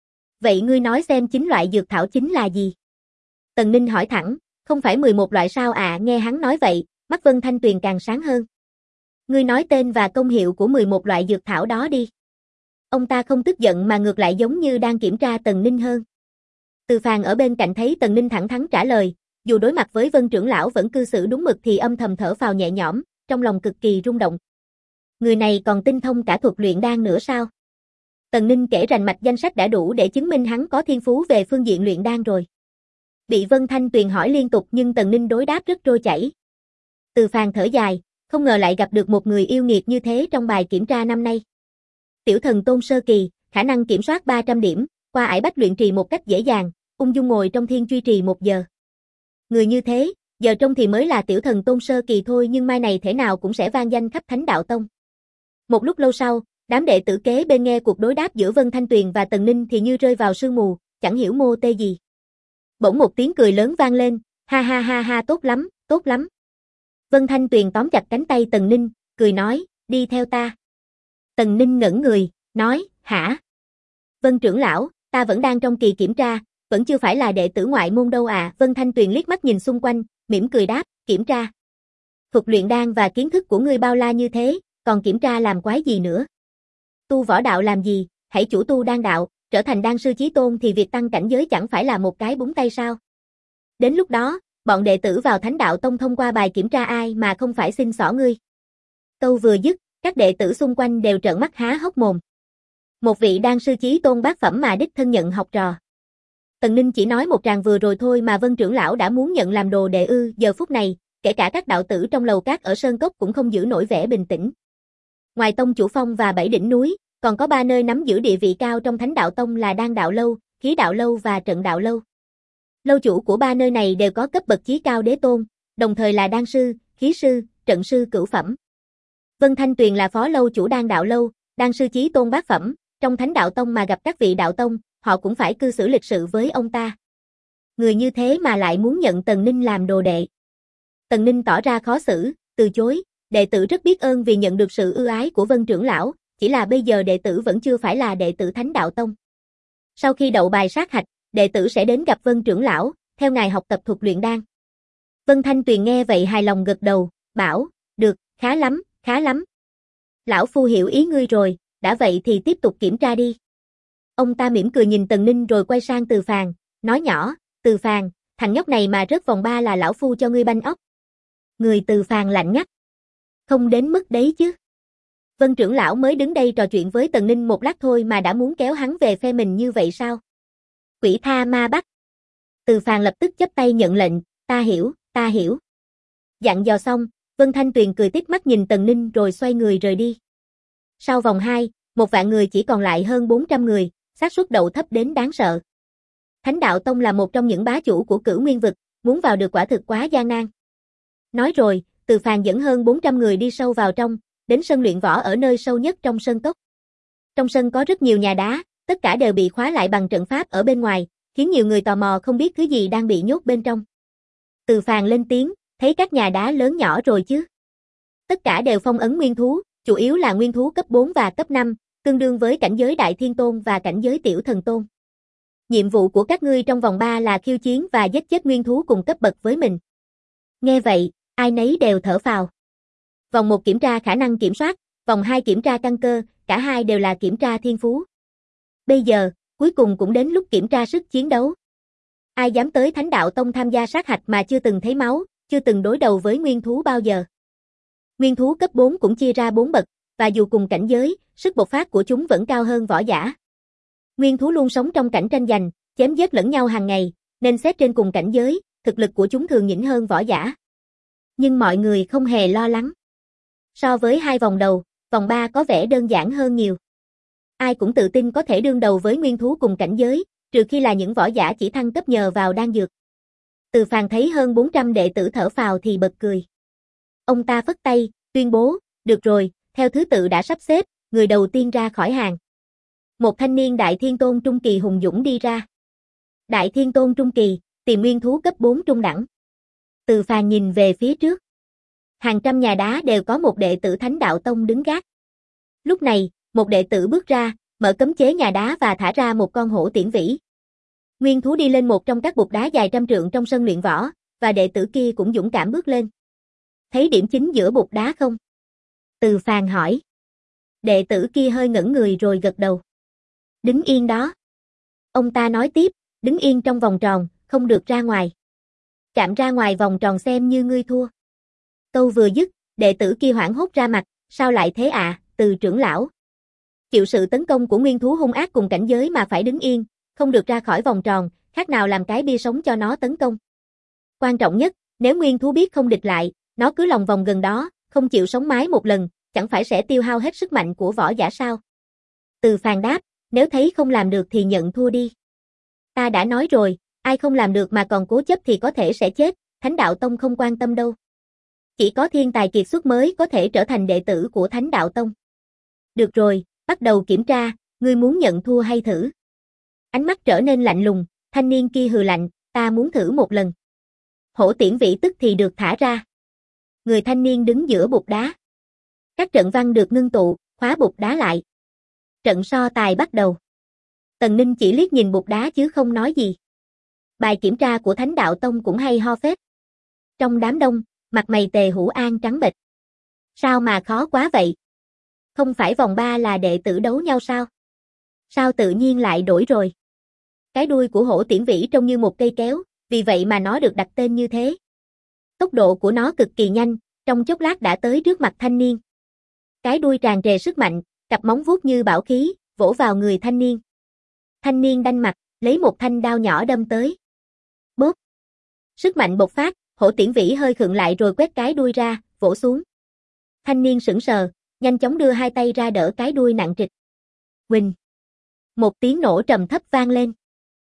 Speaker 1: Vậy ngươi nói xem chính loại dược thảo chính là gì? Tần Ninh hỏi thẳng, không phải 11 loại sao à? Nghe hắn nói vậy, mắt Vân Thanh Tuyền càng sáng hơn. Ngươi nói tên và công hiệu của 11 loại dược thảo đó đi. Ông ta không tức giận mà ngược lại giống như đang kiểm tra Tần Ninh hơn. Từ Phàn ở bên cạnh thấy Tần Ninh thẳng thắn trả lời, dù đối mặt với Vân trưởng lão vẫn cư xử đúng mực thì âm thầm thở phào nhẹ nhõm, trong lòng cực kỳ rung động. Người này còn tinh thông cả thuật luyện đan nữa sao? Tần Ninh kể rành mạch danh sách đã đủ để chứng minh hắn có thiên phú về phương diện luyện đan rồi. Bị Vân Thanh Tuyền hỏi liên tục nhưng Tần Ninh đối đáp rất trôi chảy. Từ Phàn thở dài, không ngờ lại gặp được một người yêu nghiệt như thế trong bài kiểm tra năm nay. Tiểu Thần Tôn sơ kỳ, khả năng kiểm soát 300 điểm, qua ải Bách Luyện Trì một cách dễ dàng, ung dung ngồi trong Thiên Truy Trì 1 giờ. Người như thế, giờ trông thì mới là Tiểu Thần Tôn sơ kỳ thôi nhưng mai này thể nào cũng sẽ vang danh khắp Thánh Đạo Tông. Một lúc lâu sau, đám đệ tử kế bên nghe cuộc đối đáp giữa Vân Thanh Tuyền và Tần Ninh thì như rơi vào sương mù, chẳng hiểu mô tê gì. Bỗng một tiếng cười lớn vang lên, ha ha ha ha, tốt lắm, tốt lắm. Vân Thanh Tuyền tóm chặt cánh tay Tần Ninh, cười nói, đi theo ta. Tần Ninh ngẩn người, nói, hả? Vân trưởng lão, ta vẫn đang trong kỳ kiểm tra, vẫn chưa phải là đệ tử ngoại môn đâu à. Vân Thanh Tuyền liếc mắt nhìn xung quanh, mỉm cười đáp, kiểm tra. Thuật luyện đan và kiến thức của ngươi bao la như thế, còn kiểm tra làm quái gì nữa? Tu võ đạo làm gì, hãy chủ tu đan đạo, trở thành đan sư chí tôn thì việc tăng cảnh giới chẳng phải là một cái búng tay sao? Đến lúc đó, bọn đệ tử vào Thánh Đạo Tông thông qua bài kiểm tra ai mà không phải xin xỏ ngươi. Câu vừa dứt, các đệ tử xung quanh đều trợn mắt há hốc mồm. Một vị đan sư chí tôn bát phẩm mà đích thân nhận học trò. Tần Ninh chỉ nói một tràng vừa rồi thôi mà Vân trưởng lão đã muốn nhận làm đồ đệ ư? Giờ phút này, kể cả các đạo tử trong lầu cát ở Sơn Cốc cũng không giữ nổi vẻ bình tĩnh. Ngoài Tông Chủ Phong và 7 đỉnh núi, còn có 3 nơi nắm giữ địa vị cao trong Thánh Đạo Tông là Đan Đạo Lâu, Khí Đạo Lâu và Trận Đạo Lâu. Lâu chủ của 3 nơi này đều có cấp bậc chí cao đế tôn, đồng thời là đan sư, khí sư, trận sư cửu phẩm. Vân Thanh Tuyền là phó lâu chủ Đan Đạo Lâu, đan sư chí tôn bát phẩm, trong Thánh Đạo Tông mà gặp các vị đạo tông, họ cũng phải cư xử lịch sự với ông ta. Người như thế mà lại muốn nhận Tần Ninh làm đồ đệ. Tần Ninh tỏ ra khó xử, từ chối, đệ tử rất biết ơn vì nhận được sự ưu ái của Vân trưởng lão, chỉ là bây giờ đệ tử vẫn chưa phải là đệ tử Thánh Đạo Tông. Sau khi đậu bài sát hạch, đệ tử sẽ đến gặp Vân trưởng lão, theo ngài học tập thuật luyện đan. Vân Thanh Tuyền nghe vậy hài lòng gật đầu, bảo, được, khá lắm, khá lắm. Lão phu hiểu ý ngươi rồi, đã vậy thì tiếp tục kiểm tra đi. Ông ta mỉm cười nhìn Tần Ninh rồi quay sang Từ Phàn, nói nhỏ, Từ Phàn, thằng nhóc này mà rớt vòng 3 là lão phu cho ngươi banh ốc. Người Từ Phàn lạnh ngắt. Không đến mức đấy chứ. Vân trưởng lão mới đứng đây trò chuyện với Tần Ninh một lát thôi mà đã muốn kéo hắn về phe mình như vậy sao? Quỷ tha ma bắt. Từ Phàn lập tức chắp tay nhận lệnh, ta hiểu, ta hiểu. Dặn dò xong, Vân Thanh Tuyền cười tít mắt nhìn Tần Ninh rồi xoay người rời đi. Sau vòng 2, 1.000 người chỉ còn lại hơn 400 người, xác suất đậu thấp đến đáng sợ. Thánh Đạo Tông là một trong những bá chủ của Cửu Nguyên vực, muốn vào được quả thực quá gian nan. Nói rồi, Từ Phàn dẫn hơn 400 người đi sâu vào trong, đến sân luyện võ ở nơi sâu nhất trong sơn cốc. Trong sân có rất nhiều nhà đá, tất cả đều bị khóa lại bằng trận pháp ở bên ngoài, khiến nhiều người tò mò không biết thứ gì đang bị nhốt bên trong. Từ Phàn lên tiếng, thấy các nhà đá lớn nhỏ rồi chứ? Tất cả đều phong ấn nguyên thú, chủ yếu là nguyên thú cấp 4 và cấp 5, tương đương với cảnh giới Đại Thiên Tôn và cảnh giới Tiểu Thần Tôn. Nhiệm vụ của các ngươi trong vòng 3 là khiêu chiến và giết chết nguyên thú cùng cấp bậc với mình. Nghe vậy, ai nấy đều thở phào. Vòng 1 kiểm tra khả năng kiểm soát, vòng 2 kiểm tra căn cơ, cả hai đều là kiểm tra thiên phú. Bây giờ, cuối cùng cũng đến lúc kiểm tra sức chiến đấu. Ai dám tới Thánh Đạo Tông tham gia sát hạch mà chưa từng thấy máu, chưa từng đối đầu với nguyên thú bao giờ. Nguyên thú cấp 4 cũng chia ra 4 bậc, và dù cùng cảnh giới, sức bộc phát của chúng vẫn cao hơn võ giả. Nguyên thú luôn sống trong cảnh tranh giành, chém giết lẫn nhau hàng ngày, nên xét trên cùng cảnh giới, thực lực của chúng thường nhỉnh hơn võ giả. Nhưng mọi người không hề lo lắng. So với 2 vòng đầu, vòng 3 có vẻ đơn giản hơn nhiều. Ai cũng tự tin có thể đương đầu với nguyên thú cùng cảnh giới, trừ khi là những võ giả chỉ thăng cấp nhờ vào đan dược. Từ Phàn thấy hơn 400 đệ tử thở phào thì bật cười. Ông ta phất tay, tuyên bố, được rồi, theo thứ tự đã sắp xếp, người đầu tiên ra khỏi hàng. Một thanh niên Đại Thiên Tôn Trung Kỳ hùng dũng đi ra. Đại Thiên Tôn Trung Kỳ, tìm nguyên thú cấp 4 trung đẳng. Từ Phàn nhìn về phía trước. Hàng trăm nhà đá đều có một đệ tử Thánh Đạo Tông đứng gác. Lúc này, một đệ tử bước ra, mở cấm chế nhà đá và thả ra một con hổ tiễn vĩ. Nguyên thú đi lên một trong các bục đá dài trăm trượng trong sân luyện võ, và đệ tử kia cũng dũng cảm bước lên. Thấy điểm chính giữa bục đá không? Từ Phàn hỏi. Đệ tử kia hơi ngẩn người rồi gật đầu. Đứng yên đó. Ông ta nói tiếp, đứng yên trong vòng tròn, không được ra ngoài. Chạm ra ngoài vòng tròn xem như ngươi thua. Câu vừa dứt, đệ tử kia hoảng hốt ra mặt, sao lại thế ạ, Từ trưởng lão? Chịu sự tấn công của nguyên thú hung ác cùng cảnh giới mà phải đứng yên, không được ra khỏi vòng tròn, khác nào làm cái bia sống cho nó tấn công. Quan trọng nhất, nếu nguyên thú biết không địch lại, nó cứ lòng vòng gần đó, không chịu sống mái một lần, chẳng phải sẽ tiêu hao hết sức mạnh của võ giả sao? Từ Phàn đáp, nếu thấy không làm được thì nhận thua đi. Ta đã nói rồi, ai không làm được mà còn cố chấp thì có thể sẽ chết, Thánh Đạo Tông không quan tâm đâu. Chỉ có thiên tài kiệt xuất mới có thể trở thành đệ tử của Thánh Đạo Tông. Được rồi, bắt đầu kiểm tra, ngươi muốn nhận thua hay thử? Ánh mắt trở nên lạnh lùng, thanh niên kia hừ lạnh, ta muốn thử một lần. Hổ tiễn vĩ tức thì được thả ra. Người thanh niên đứng giữa bục đá. Các trận văn được ngưng tụ, khóa bục đá lại. Trận so tài bắt đầu. Tần Ninh chỉ liếc nhìn bục đá chứ không nói gì. Bài kiểm tra của Thánh Đạo Tông cũng hay ho phết. Trong đám đông, mặt mày Tề Hữu An trắng bệch. Sao mà khó quá vậy? Không phải vòng 3 là đệ tử đấu nhau sao? Sao tự nhiên lại đổi rồi? Cái đuôi của hổ tiễn vĩ trông như một cây kéo, vì vậy mà nó được đặt tên như thế. Tốc độ của nó cực kỳ nhanh, trong chốc lát đã tới trước mặt thanh niên. Cái đuôi tràn trề sức mạnh, cặp móng vuốt như bảo khí, vỗ vào người thanh niên. Thanh niên đanh mặt, lấy một thanh đao nhỏ đâm tới. Bốp! Sức mạnh bộc phát, hổ tiễn vĩ hơi khựng lại rồi quét cái đuôi ra, vỗ xuống. Thanh niên sững sờ, nhanh chóng đưa hai tay ra đỡ cái đuôi nặng trịch. Huỳnh! Một tiếng nổ trầm thấp vang lên.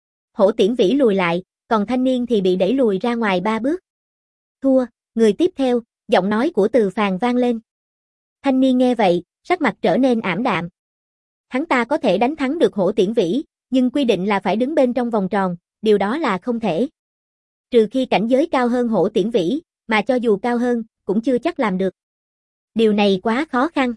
Speaker 1: Hổ tiễn vĩ lùi lại, còn thanh niên thì bị đẩy lùi ra ngoài 3 bước. Thua, người tiếp theo, giọng nói của Từ Phàn vang lên. Thanh niên nghe vậy, sắc mặt trở nên ảm đạm. Hắn ta có thể đánh thắng được hổ tiễn vĩ, nhưng quy định là phải đứng bên trong vòng tròn, điều đó là không thể. Trừ khi cảnh giới cao hơn hổ tiễn vĩ, mà cho dù cao hơn, cũng chưa chắc làm được. Điều này quá khó khăn.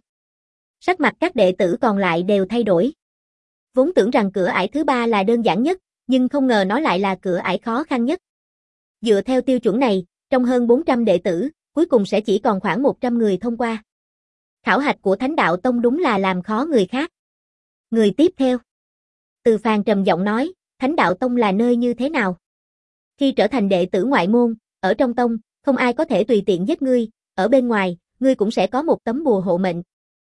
Speaker 1: Sắc mặt các đệ tử còn lại đều thay đổi. Vốn tưởng rằng cửa ải thứ 3 là đơn giản nhất, nhưng không ngờ nó lại là cửa ải khó khăn nhất. Dựa theo tiêu chuẩn này, trong hơn 400 đệ tử, cuối cùng sẽ chỉ còn khoảng 100 người thông qua. Khảo hạch của Thánh Đạo Tông đúng là làm khó người khác. Người tiếp theo. Từ Phàn trầm giọng nói, Thánh Đạo Tông là nơi như thế nào? Khi trở thành đệ tử ngoại môn, ở trong tông, không ai có thể tùy tiện giết ngươi, ở bên ngoài, ngươi cũng sẽ có một tấm bùa hộ mệnh.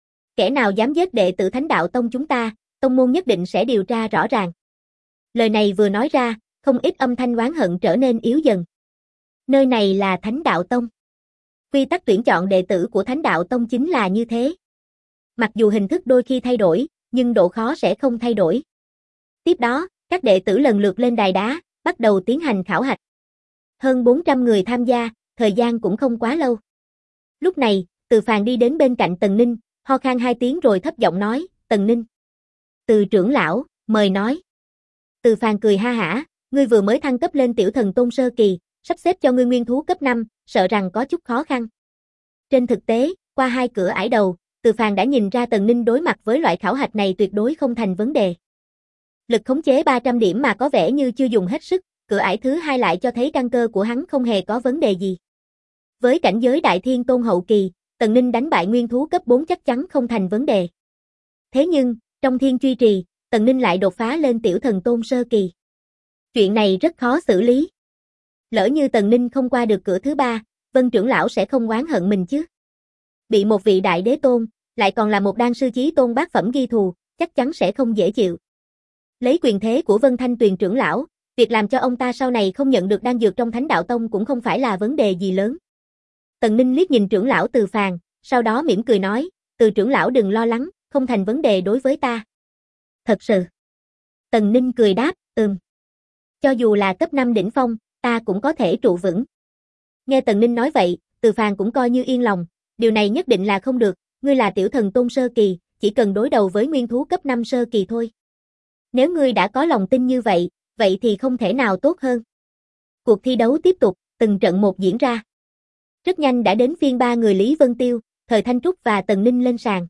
Speaker 1: Kẻ nào dám giết đệ tử Thánh Đạo Tông chúng ta, tông môn nhất định sẽ điều tra rõ ràng. Lời này vừa nói ra, không ít âm thanh oán hận trở nên yếu dần. Nơi này là Thánh Đạo Tông. Quy tắc tuyển chọn đệ tử của Thánh Đạo Tông chính là như thế. Mặc dù hình thức đôi khi thay đổi, nhưng độ khó sẽ không thay đổi. Tiếp đó, các đệ tử lần lượt lên đài đá, bắt đầu tiến hành khảo hạch. Hơn 400 người tham gia, thời gian cũng không quá lâu. Lúc này, Từ Phàn đi đến bên cạnh Tần Ninh, ho khan 2 tiếng rồi thấp giọng nói, Tần Ninh. Từ trưởng lão, mời nói. Từ Phàn cười ha hả, ngươi vừa mới thăng cấp lên Tiểu Thần Tôn sơ kỳ, sắp xếp cho ngươi nguyên thú cấp 5, sợ rằng có chút khó khăn. Trên thực tế, qua 2 cửa ải đầu, Từ Phàn đã nhìn ra Tần Ninh đối mặt với loại khảo hạch này tuyệt đối không thành vấn đề. Lực khống chế 300 điểm mà có vẻ như chưa dùng hết sức, cửa ải thứ 2 lại cho thấy căn cơ của hắn không hề có vấn đề gì. Với cảnh giới Đại Thiên Tôn hậu kỳ, Tần Ninh đánh bại nguyên thú cấp 4 chắc chắn không thành vấn đề. Thế nhưng, trong Thiên Truy Trì, Tần Ninh lại đột phá lên Tiểu Thần Tôn sơ kỳ. Chuyện này rất khó xử lý. Lỡ như Tần Ninh không qua được cửa thứ 3, Vân trưởng lão sẽ không oán hận mình chứ. Bị một vị đại đế tôn, lại còn là một đan sư chí tôn bát phẩm ghi thù, chắc chắn sẽ không dễ chịu. Lấy quyền thế của Vân Thanh Tuyền trưởng lão, việc làm cho ông ta sau này không nhận được đan dược trong Thánh Đạo Tông cũng không phải là vấn đề gì lớn. Tần Ninh liếc nhìn trưởng lão Từ Phàn, sau đó mỉm cười nói, Từ trưởng lão đừng lo lắng, không thành vấn đề đối với ta. Thật sự. Tần Ninh cười đáp, Cho dù là cấp 5 đỉnh phong, ta cũng có thể trụ vững. Nghe Tần Ninh nói vậy, Từ Phàn cũng coi như yên lòng, điều này nhất định là không được, ngươi là Tiểu Thần Tôn sơ kỳ, chỉ cần đối đầu với nguyên thú cấp 5 sơ kỳ thôi. Nếu ngươi đã có lòng tin như vậy, vậy thì không thể nào tốt hơn. Cuộc thi đấu tiếp tục, từng trận một diễn ra. Rất nhanh đã đến phiên 3 người Lý Vân Tiêu, Thời Thanh Trúc và Tần Ninh lên sàn.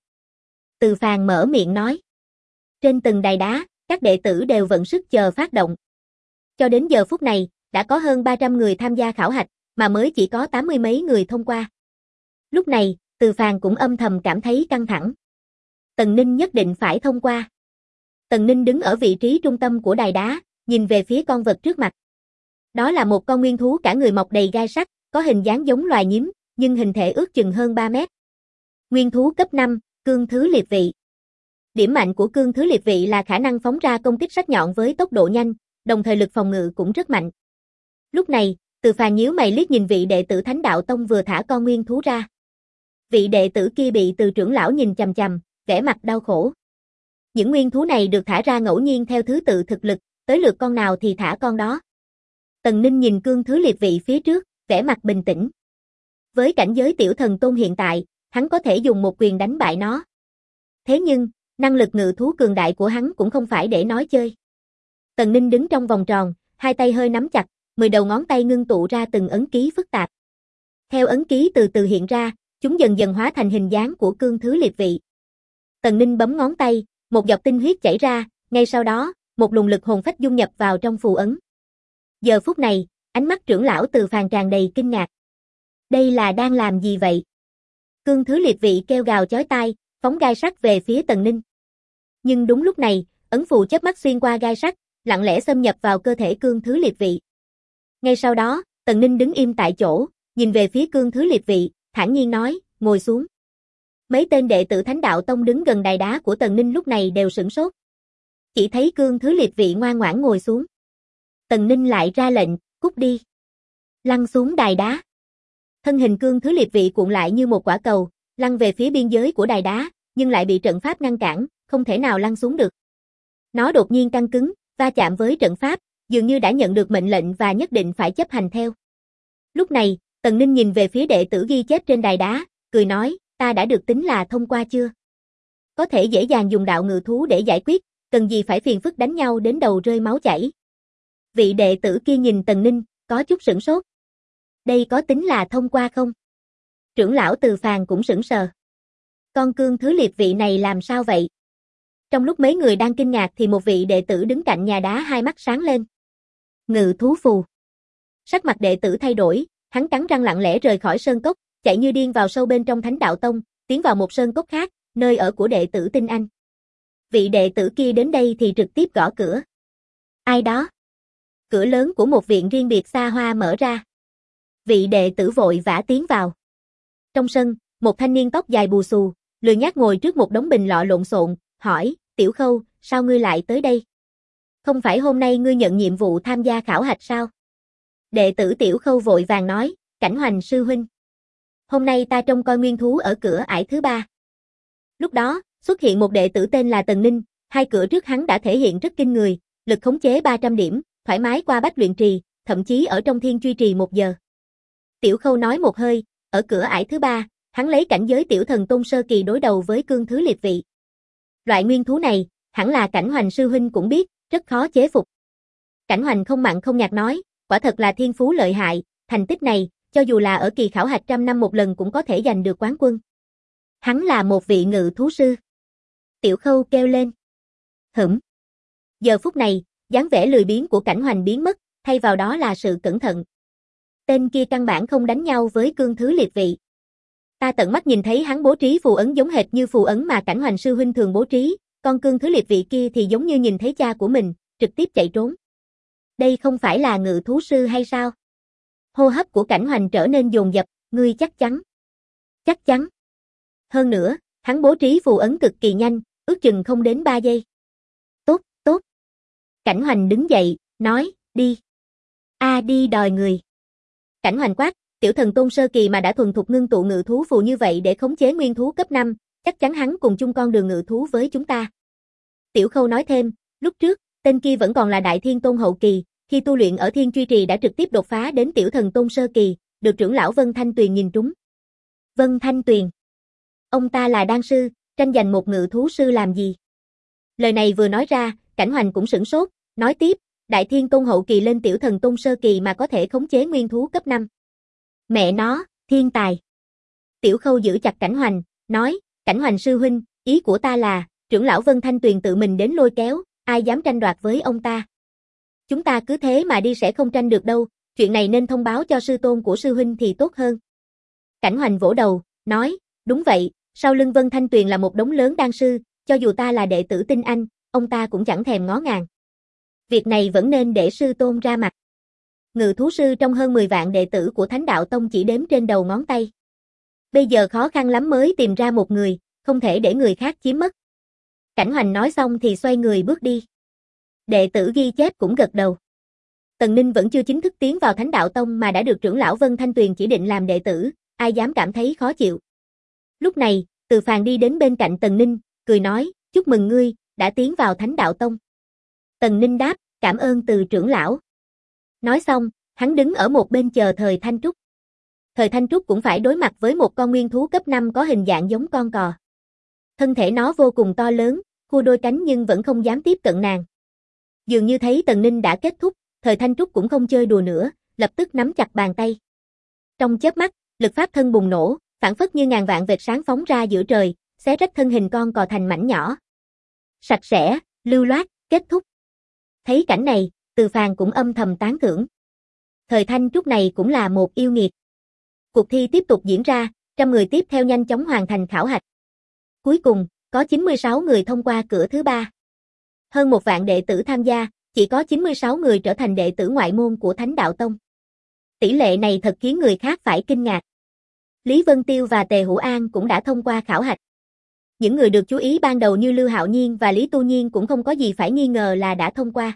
Speaker 1: Từ Phàn mở miệng nói. Trên từng đài đá, các đệ tử đều vận sức chờ phát động. Cho đến giờ phút này, đã có hơn 300 người tham gia khảo hạch, mà mới chỉ có 80 mấy người thông qua. Lúc này, Từ Phàn cũng âm thầm cảm thấy căng thẳng. Tần Ninh nhất định phải thông qua. Tần Ninh đứng ở vị trí trung tâm của đài đá, nhìn về phía con vật trước mặt. Đó là một con nguyên thú cả người mọc đầy gai sắc, có hình dáng giống loài nhím, nhưng hình thể ước chừng hơn 3 mét. Nguyên thú cấp 5, Cương Thứ Liệt Vị. Điểm mạnh của Cương Thứ Liệt Vị là khả năng phóng ra công kích sắc nhọn với tốc độ nhanh, đồng thời lực phòng ngự cũng rất mạnh. Lúc này, Từ Phàn nhíu mày liếc nhìn vị đệ tử Thánh Đạo Tông vừa thả con nguyên thú ra. Vị đệ tử kia bị Từ trưởng lão nhìn chằm chằm, vẻ mặt đau khổ. Những nguyên thú này được thả ra ngẫu nhiên theo thứ tự thực lực, tới lượt con nào thì thả con đó. Tần Ninh nhìn Cương Thứ Liệt Vị phía trước, vẻ mặt bình tĩnh. Với cảnh giới Tiểu Thần Tôn hiện tại, hắn có thể dùng một quyền đánh bại nó. Thế nhưng, năng lực ngự thú cường đại của hắn cũng không phải để nói chơi. Tần Ninh đứng trong vòng tròn, hai tay hơi nắm chặt, 10 đầu ngón tay ngưng tụ ra từng ấn ký phức tạp. Theo ấn ký từ từ hiện ra, chúng dần dần hóa thành hình dáng của Cương Thứ Liệt Vị. Tần Ninh bấm ngón tay, một giọt tinh huyết chảy ra, ngay sau đó, một luồng lực hồn phách dung nhập vào trong phù ấn. Giờ phút này, ánh mắt trưởng lão Từ Phàn tràn đầy kinh ngạc. Đây là đang làm gì vậy? Cương Thứ Liệt Vị kêu gào chói tai, phóng gai sắt về phía Tần Ninh. Nhưng đúng lúc này, ấn phù chớp mắt xuyên qua gai sắt, lặng lẽ xâm nhập vào cơ thể Cương Thứ Liệt Vị. Ngay sau đó, Tần Ninh đứng im tại chỗ, nhìn về phía Cương Thứ Liệt Vị, thản nhiên nói, ngồi xuống. Mấy tên đệ tử Thánh Đạo Tông đứng gần đài đá của Tần Ninh lúc này đều sửng sốt. Chỉ thấy Cương Thứ Liệt Vị ngoan ngoãn ngồi xuống. Tần Ninh lại ra lệnh, cút đi. Lăn xuống đài đá. Thân hình Cương Thứ Liệt Vị cuộn lại như một quả cầu, lăn về phía biên giới của đài đá, nhưng lại bị trận pháp ngăn cản, không thể nào lăn xuống được. Nó đột nhiên căng cứng, va chạm với trận pháp, dường như đã nhận được mệnh lệnh và nhất định phải chấp hành theo. Lúc này, Tần Ninh nhìn về phía đệ tử ghi chép trên đài đá, cười nói, ta đã được tính là thông qua chưa? Có thể dễ dàng dùng đạo ngự thú để giải quyết, cần gì phải phiền phức đánh nhau đến đầu rơi máu chảy. Vị đệ tử kia nhìn Tần Ninh, có chút sửng sốt. Đây có tính là thông qua không? Trưởng lão Từ Phàn cũng sững sờ. Con Cương Thứ Liệt Vị này làm sao vậy? Trong lúc mấy người đang kinh ngạc thì một vị đệ tử đứng cạnh nhà đá hai mắt sáng lên. Ngự thú phù. Sắc mặt đệ tử thay đổi, hắn cắn răng lặng lẽ rời khỏi sơn cốc, chạy như điên vào sâu bên trong Thánh Đạo Tông, tiến vào một sơn cốc khác, nơi ở của đệ tử Tinh Anh. Vị đệ tử kia đến đây thì trực tiếp gõ cửa. Ai đó? Cửa lớn của một viện riêng biệt xa hoa mở ra. Vị đệ tử vội vã tiến vào. Trong sân, một thanh niên tóc dài bù xù, lười nhác ngồi trước một đống bình lọ lộn xộn, hỏi, Tiểu Khâu, sao ngươi lại tới đây? Không phải hôm nay ngươi nhận nhiệm vụ tham gia khảo hạch sao? Đệ tử Tiểu Khâu vội vàng nói, Cảnh Hoành sư huynh. Hôm nay ta trông coi nguyên thú ở cửa ải thứ 3. Lúc đó, xuất hiện một đệ tử tên là Tần Ninh, hai cửa trước hắn đã thể hiện rất kinh người, lực khống chế 300 điểm, thoải mái qua Bách Luyện Trì, thậm chí ở trong Thiên Truy Trì 1 giờ. Tiểu Khâu nói một hơi, ở cửa ải thứ 3, hắn lấy cảnh giới Tiểu Thần Tôn sơ kỳ đối đầu với Cương Thứ Liệt Vị. Loại nguyên thú này, hẳn là Cảnh Hoành sư huynh cũng biết, rất khó chế phục. Cảnh Hoành không mặn không nhạt nói, quả thật là thiên phú lợi hại, thành tích này, cho dù là ở kỳ khảo hạch trăm năm một lần cũng có thể giành được quán quân. Hắn là một vị ngự thú sư. Tiểu Khâu kêu lên. Giờ phút này, dáng vẻ lười biếng của Cảnh Hoành biến mất, thay vào đó là sự cẩn thận. Tên kia căn bản không đánh nhau với cương thứ liệt vị. Ta tận mắt nhìn thấy hắn bố trí phù ấn giống hệt như phù ấn mà Cảnh Hoành sư huynh thường bố trí, con cương thứ liệt vị kia thì giống như nhìn thấy cha của mình, trực tiếp chạy trốn. Đây không phải là ngự thú sư hay sao? Hô hấp của Cảnh Hoành trở nên dồn dập, ngươi chắc chắn. Chắc chắn. Hơn nữa, hắn bố trí phù ấn cực kỳ nhanh, ước chừng không đến 3 giây. Tốt, tốt. Cảnh Hoành đứng dậy, nói, đi. Đi đòi người. Cảnh Hoành quát, tiểu thần tôn sơ kỳ mà đã thuần thục ngưng tụ ngự thú phù như vậy để khống chế nguyên thú cấp 5, chắc chắn hắn cùng chung con đường ngự thú với chúng ta. Tiểu Khâu nói thêm, lúc trước, tên kia vẫn còn là đại thiên tôn hậu kỳ, khi tu luyện ở Thiên Truy Trì đã trực tiếp đột phá đến tiểu thần tôn sơ kỳ, được trưởng lão Vân Thanh Tuyền nhìn trúng. Vân Thanh Tuyền. Ông ta là đan sư, tranh giành một ngự thú sư làm gì? Lời này vừa nói ra, Cảnh Hoành cũng sửng sốt, nói tiếp, đại thiên tôn hậu kỳ lên tiểu thần tôn sơ kỳ mà có thể khống chế nguyên thú cấp 5. Mẹ nó, thiên tài. Tiểu Khâu giữ chặt Cảnh Hoành, nói, Cảnh Hoành sư huynh, ý của ta là, trưởng lão Vân Thanh Tuyền tự mình đến lôi kéo, ai dám tranh đoạt với ông ta. Chúng ta cứ thế mà đi sẽ không tranh được đâu, chuyện này nên thông báo cho sư tôn của sư huynh thì tốt hơn. Cảnh Hoành vỗ đầu, nói, đúng vậy, sau lưng Vân Thanh Tuyền là một đống lớn đan sư, cho dù ta là đệ tử tinh anh, ông ta cũng chẳng thèm ngó ngàng. Việc này vẫn nên để sư tôn ra mặt. Ngự thú sư trong hơn 10 vạn đệ tử của Thánh Đạo Tông chỉ đếm trên đầu ngón tay. Bây giờ khó khăn lắm mới tìm ra một người, không thể để người khác chiếm mất. Cảnh Hoành nói xong thì xoay người bước đi. Đệ tử ghi chép cũng gật đầu. Tần Ninh vẫn chưa chính thức tiến vào Thánh Đạo Tông mà đã được trưởng lão Vân Thanh Tuyền chỉ định làm đệ tử, ai dám cảm thấy khó chịu. Lúc này, Từ Phàn đi đến bên cạnh Tần Ninh, cười nói, chúc mừng ngươi, đã tiến vào Thánh Đạo Tông. Tần Ninh đáp, cảm ơn Từ trưởng lão. Nói xong, hắn đứng ở một bên chờ Thời Thanh Trúc. Thời Thanh Trúc cũng phải đối mặt với một con nguyên thú cấp 5 có hình dạng giống con cò. Thân thể nó vô cùng to lớn, khua đôi cánh nhưng vẫn không dám tiếp cận nàng. Dường như thấy Tần Ninh đã kết thúc, Thời Thanh Trúc cũng không chơi đùa nữa, lập tức nắm chặt bàn tay. Trong chớp mắt, lực pháp thân bùng nổ, phảng phất như ngàn vạn vệt sáng phóng ra giữa trời, xé rách thân hình con cò thành mảnh nhỏ. Sạch sẽ, lưu loát, kết thúc. Thấy cảnh này, Từ Phàn cũng âm thầm tán thưởng. Thời Thanh Trúc này cũng là một yêu nghiệt. Cuộc thi tiếp tục diễn ra, 100 người tiếp theo nhanh chóng hoàn thành khảo hạch. Cuối cùng, có 96 người thông qua cửa thứ 3. Hơn 1 vạn đệ tử tham gia, chỉ có 96 người trở thành đệ tử ngoại môn của Thánh Đạo Tông. Tỷ lệ này thật khiến người khác phải kinh ngạc. Lý Vân Tiêu và Tề Hữu An cũng đã thông qua khảo hạch. Những người được chú ý ban đầu như Lưu Hạo Nhiên và Lý Tu Nhiên cũng không có gì phải nghi ngờ là đã thông qua.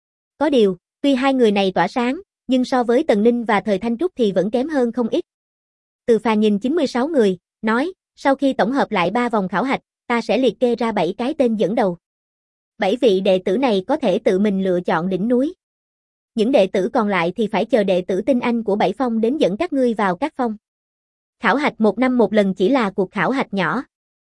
Speaker 1: Có điều, tuy hai người này tỏa sáng, nhưng so với Tần Ninh và Thời Thanh Trúc thì vẫn kém hơn không ít. Từ Phàn nhìn 96 người, nói, sau khi tổng hợp lại 3 vòng khảo hạch, ta sẽ liệt kê ra 7 cái tên dẫn đầu. 7 vị đệ tử này có thể tự mình lựa chọn đỉnh núi. Những đệ tử còn lại thì phải chờ đệ tử tinh anh của Bảy Phong đến dẫn các ngươi vào các phong. Khảo hạch 1 năm một lần chỉ là cuộc khảo hạch nhỏ.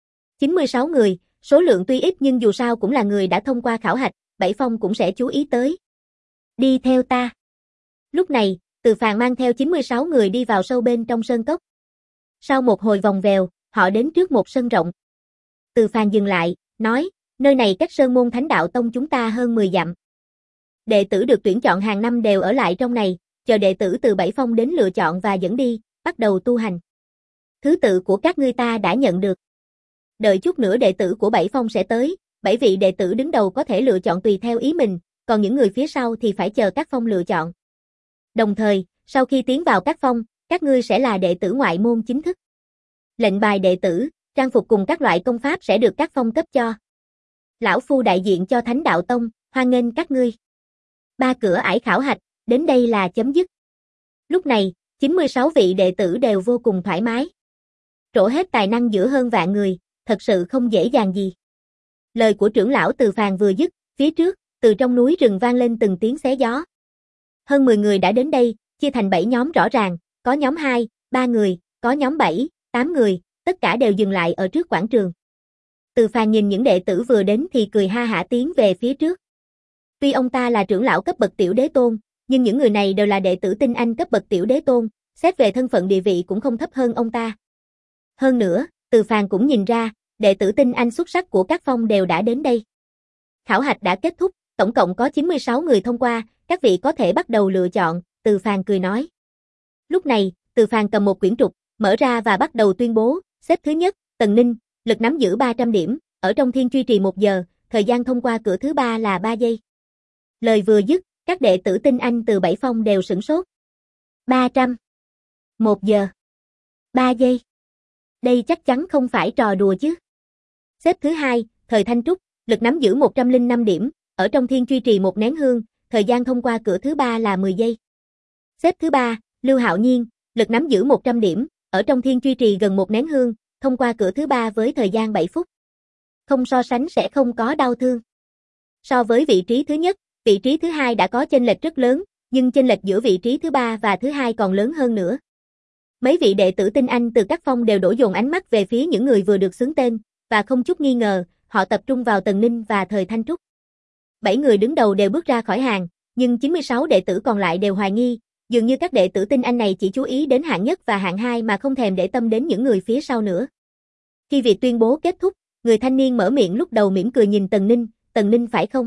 Speaker 1: 96 người, số lượng tuy ít nhưng dù sao cũng là người đã thông qua khảo hạch, Bảy Phong cũng sẽ chú ý tới. Đi theo ta. Lúc này, Từ Phàn mang theo 96 người đi vào sâu bên trong sơn cốc. Sau một hồi vòng vèo, họ đến trước một sân rộng. Từ Phàn dừng lại, nói, nơi này cách Sơn Môn Thánh Đạo Tông chúng ta hơn 10 dặm. Đệ tử được tuyển chọn hàng năm đều ở lại trong này, chờ đệ tử từ Bảy Phong đến lựa chọn và dẫn đi, bắt đầu tu hành. Thứ tự của các ngươi ta đã nhận được. Đợi chút nữa đệ tử của Bảy Phong sẽ tới, 7 vị đệ tử đứng đầu có thể lựa chọn tùy theo ý mình, còn những người phía sau thì phải chờ các phong lựa chọn. Đồng thời, sau khi tiến vào các phong, các ngươi sẽ là đệ tử ngoại môn chính thức. Lệnh bài đệ tử, trang phục cùng các loại công pháp sẽ được các phong cấp cho. Lão Phu đại diện cho Thánh Đạo Tông, hoan nghênh các ngươi. 3 cửa ải khảo hạch, đến đây là chấm dứt. Lúc này, 96 vị đệ tử đều vô cùng thoải mái. Trổ hết tài năng giữa hơn vạn người, thật sự không dễ dàng gì. Lời của trưởng lão Từ Phàn vừa dứt, phía trước, từ trong núi rừng vang lên từng tiếng xé gió. Hơn 10 người đã đến đây, chia thành 7 nhóm rõ ràng, có nhóm 2, 3 người, có nhóm 7, 8 người, tất cả đều dừng lại ở trước quảng trường. Từ Phàn nhìn những đệ tử vừa đến thì cười ha hả tiến về phía trước. Tuy ông ta là trưởng lão cấp bậc tiểu đế tôn, nhưng những người này đều là đệ tử tinh anh cấp bậc tiểu đế tôn, xét về thân phận địa vị cũng không thấp hơn ông ta. Hơn nữa, Từ Phàn cũng nhìn ra, đệ tử tinh anh xuất sắc của các phong đều đã đến đây. Khảo hạch đã kết thúc, tổng cộng có 96 người thông qua, các vị có thể bắt đầu lựa chọn, Từ Phàn cười nói. Lúc này, Từ Phàn cầm một quyển trục, mở ra và bắt đầu tuyên bố, xếp thứ nhất, Tần Ninh, lực nắm giữ 300 điểm, ở trong thiên truy trì 1 giờ, thời gian thông qua cửa thứ 3 là 3 giây. Lời vừa dứt, các đệ tử tinh anh từ 7 phong đều sửng sốt. 300. 1 giờ. 3 giây. Đây chắc chắn không phải trò đùa chứ. Xếp thứ 2, Thời Thanh Trúc, lực nắm giữ 105 điểm, ở trong thiên truy trì 1 nén hương, thời gian thông qua cửa thứ 3 là 10 giây. Xếp thứ 3, Lưu Hạo Nhiên, lực nắm giữ 100 điểm, ở trong thiên truy trì gần 1 nén hương, thông qua cửa thứ 3 với thời gian 7 phút. Không so sánh sẽ không có đau thương. So với vị trí thứ nhất, vị trí thứ 2 đã có chênh lệch rất lớn, nhưng chênh lệch giữa vị trí thứ 3 và thứ 2 còn lớn hơn nữa. Mấy vị đệ tử tinh anh từ các phong đều đổ dồn ánh mắt về phía những người vừa được xướng tên, và không chút nghi ngờ, họ tập trung vào Tần Ninh và Thời Thanh Trúc. 7 người đứng đầu đều bước ra khỏi hàng, nhưng 96 đệ tử còn lại đều hoài nghi, dường như các đệ tử tinh anh này chỉ chú ý đến hạng nhất và hạng 2 mà không thèm để tâm đến những người phía sau nữa. Khi việc tuyên bố kết thúc, người thanh niên mở miệng lúc đầu mỉm cười nhìn Tần Ninh phải không?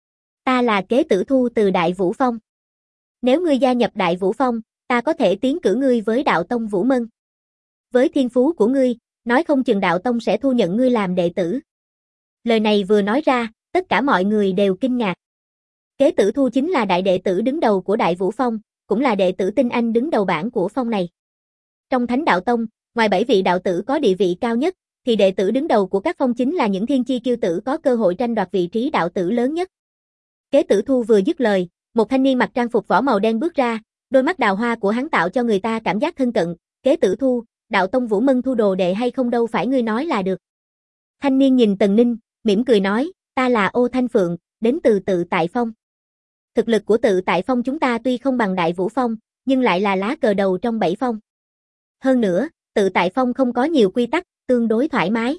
Speaker 1: Ta là kế tử Thu từ Đại Vũ Phong. Nếu ngươi gia nhập Đại Vũ Phong, ta có thể tiến cử ngươi với đạo tông Vũ Mân. Với thiên phú của ngươi, nói không chừng đạo tông sẽ thu nhận ngươi làm đệ tử. Lời này vừa nói ra, tất cả mọi người đều kinh ngạc. Kế tử Thu chính là đại đệ tử đứng đầu của Đại Vũ Phong, cũng là đệ tử tinh anh đứng đầu bảng của phong này. Trong Thánh Đạo Tông, ngoài 7 vị đạo tử có địa vị cao nhất, thì đệ tử đứng đầu của các phong chính là những thiên chi kiêu tử có cơ hội tranh đoạt vị trí đạo tử lớn nhất. Kế tử Thu vừa dứt lời, một thanh niên mặc trang phục võ màu đen bước ra, đôi mắt đào hoa của hắn tạo cho người ta cảm giác thân cận. Kế tử Thu, đạo tông Vũ Mân thu đồ đệ hay không đâu phải ngươi nói là được. Thanh niên nhìn Tần Ninh, mỉm cười nói, ta là Ô Thanh Phượng, đến từ Tự Tại Phong. Thực lực của Tự Tại Phong chúng ta tuy không bằng Đại Vũ Phong, nhưng lại là lá cờ đầu trong 7 phong. Hơn nữa, Tự Tại Phong không có nhiều quy tắc, tương đối thoải mái.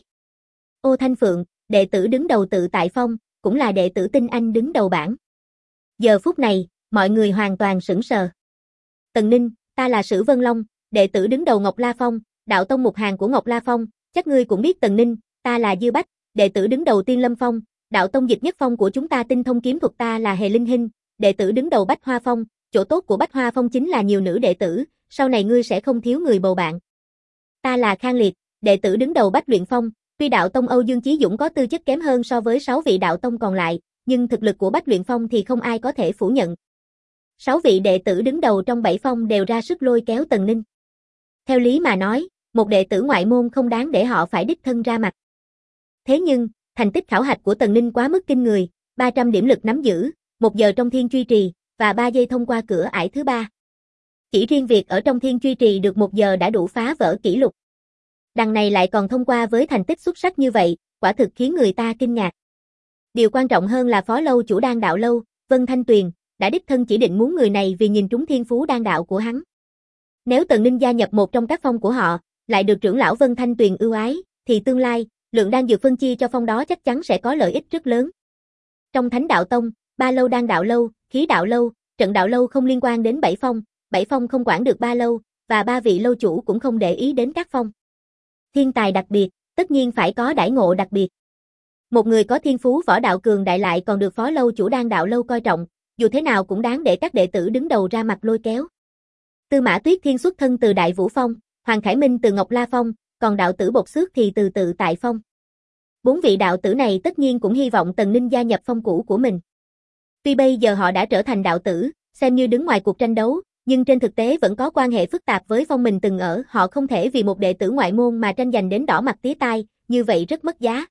Speaker 1: Ô Thanh Phượng, đệ tử đứng đầu Tự Tại Phong, cũng là đệ tử tinh anh đứng đầu bảng. Giờ phút này, mọi người hoàn toàn sững sờ. Tần Ninh, ta là Sử Vân Long, đệ tử đứng đầu Ngọc La Phong, đạo tông mục hàng của Ngọc La Phong, chắc ngươi cũng biết Tần Ninh, ta là Dư Bách, đệ tử đứng đầu Tiên Lâm Phong, đạo tông Dịch Nhất Phong của chúng ta tinh thông kiếm thuật, ta là Hề Linh Hinh, đệ tử đứng đầu Bách Hoa Phong, chỗ tốt của Bách Hoa Phong chính là nhiều nữ đệ tử, sau này ngươi sẽ không thiếu người bầu bạn. Ta là Khang Liệt, đệ tử đứng đầu Bách Luyện Phong, tuy đạo tông Âu Dương Chí Dũng có tư chất kém hơn so với 6 vị đạo tông còn lại, nhưng thực lực của Bách Luyện Phong thì không ai có thể phủ nhận. 6 vị đệ tử đứng đầu trong 7 phong đều ra sức lôi kéo Tần Ninh. Theo lý mà nói, một đệ tử ngoại môn không đáng để họ phải đích thân ra mặt. Thế nhưng, thành tích khảo hạch của Tần Ninh quá mức kinh người, 300 điểm lực nắm giữ, 1 giờ trong thiên truy trì, và 3 giây thông qua cửa ải thứ 3. Chỉ riêng việc ở trong thiên truy trì được 1 giờ đã đủ phá vỡ kỷ lục. Đằng này lại còn thông qua với thành tích xuất sắc như vậy, quả thực khiến người ta kinh ngạc. Điều quan trọng hơn là phó lâu chủ Đan Đạo Lâu, Vân Thanh Tuyền, đã đích thân chỉ định muốn người này vì nhìn trúng thiên phú đan đạo của hắn. Nếu Tần Ninh gia nhập một trong các phong của họ, lại được trưởng lão Vân Thanh Tuyền ưu ái, thì tương lai, lượng đan dược phân chia cho phong đó chắc chắn sẽ có lợi ích rất lớn. Trong Thánh Đạo Tông, 3 lâu Đan Đạo Lâu, Khí Đạo Lâu, Trận Đạo Lâu không liên quan đến 7 phong không quản được 3 lâu, và 3 vị lâu chủ cũng không để ý đến các phong. Thiên tài đặc biệt, tất nhiên phải có đãi ngộ đặc biệt. Một người có thiên phú võ đạo cường đại lại còn được phó lâu chủ Đan Đạo Lâu coi trọng, dù thế nào cũng đáng để các đệ tử đứng đầu ra mặt lôi kéo. Tư Mã Tuyết Thiên xuất thân từ Đại Vũ Phong, Hoàng Khải Minh từ Ngọc La Phong, còn đạo tử Bột Xước thì từ Tự Tại Phong. 4 vị đạo tử này tất nhiên cũng hy vọng Tần Ninh gia nhập phong cũ của mình. Tuy bây giờ họ đã trở thành đạo tử, xem như đứng ngoài cuộc tranh đấu, nhưng trên thực tế vẫn có quan hệ phức tạp với phong mình từng ở, họ không thể vì một đệ tử ngoại môn mà tranh giành đến đỏ mặt tía tai, như vậy rất mất giá.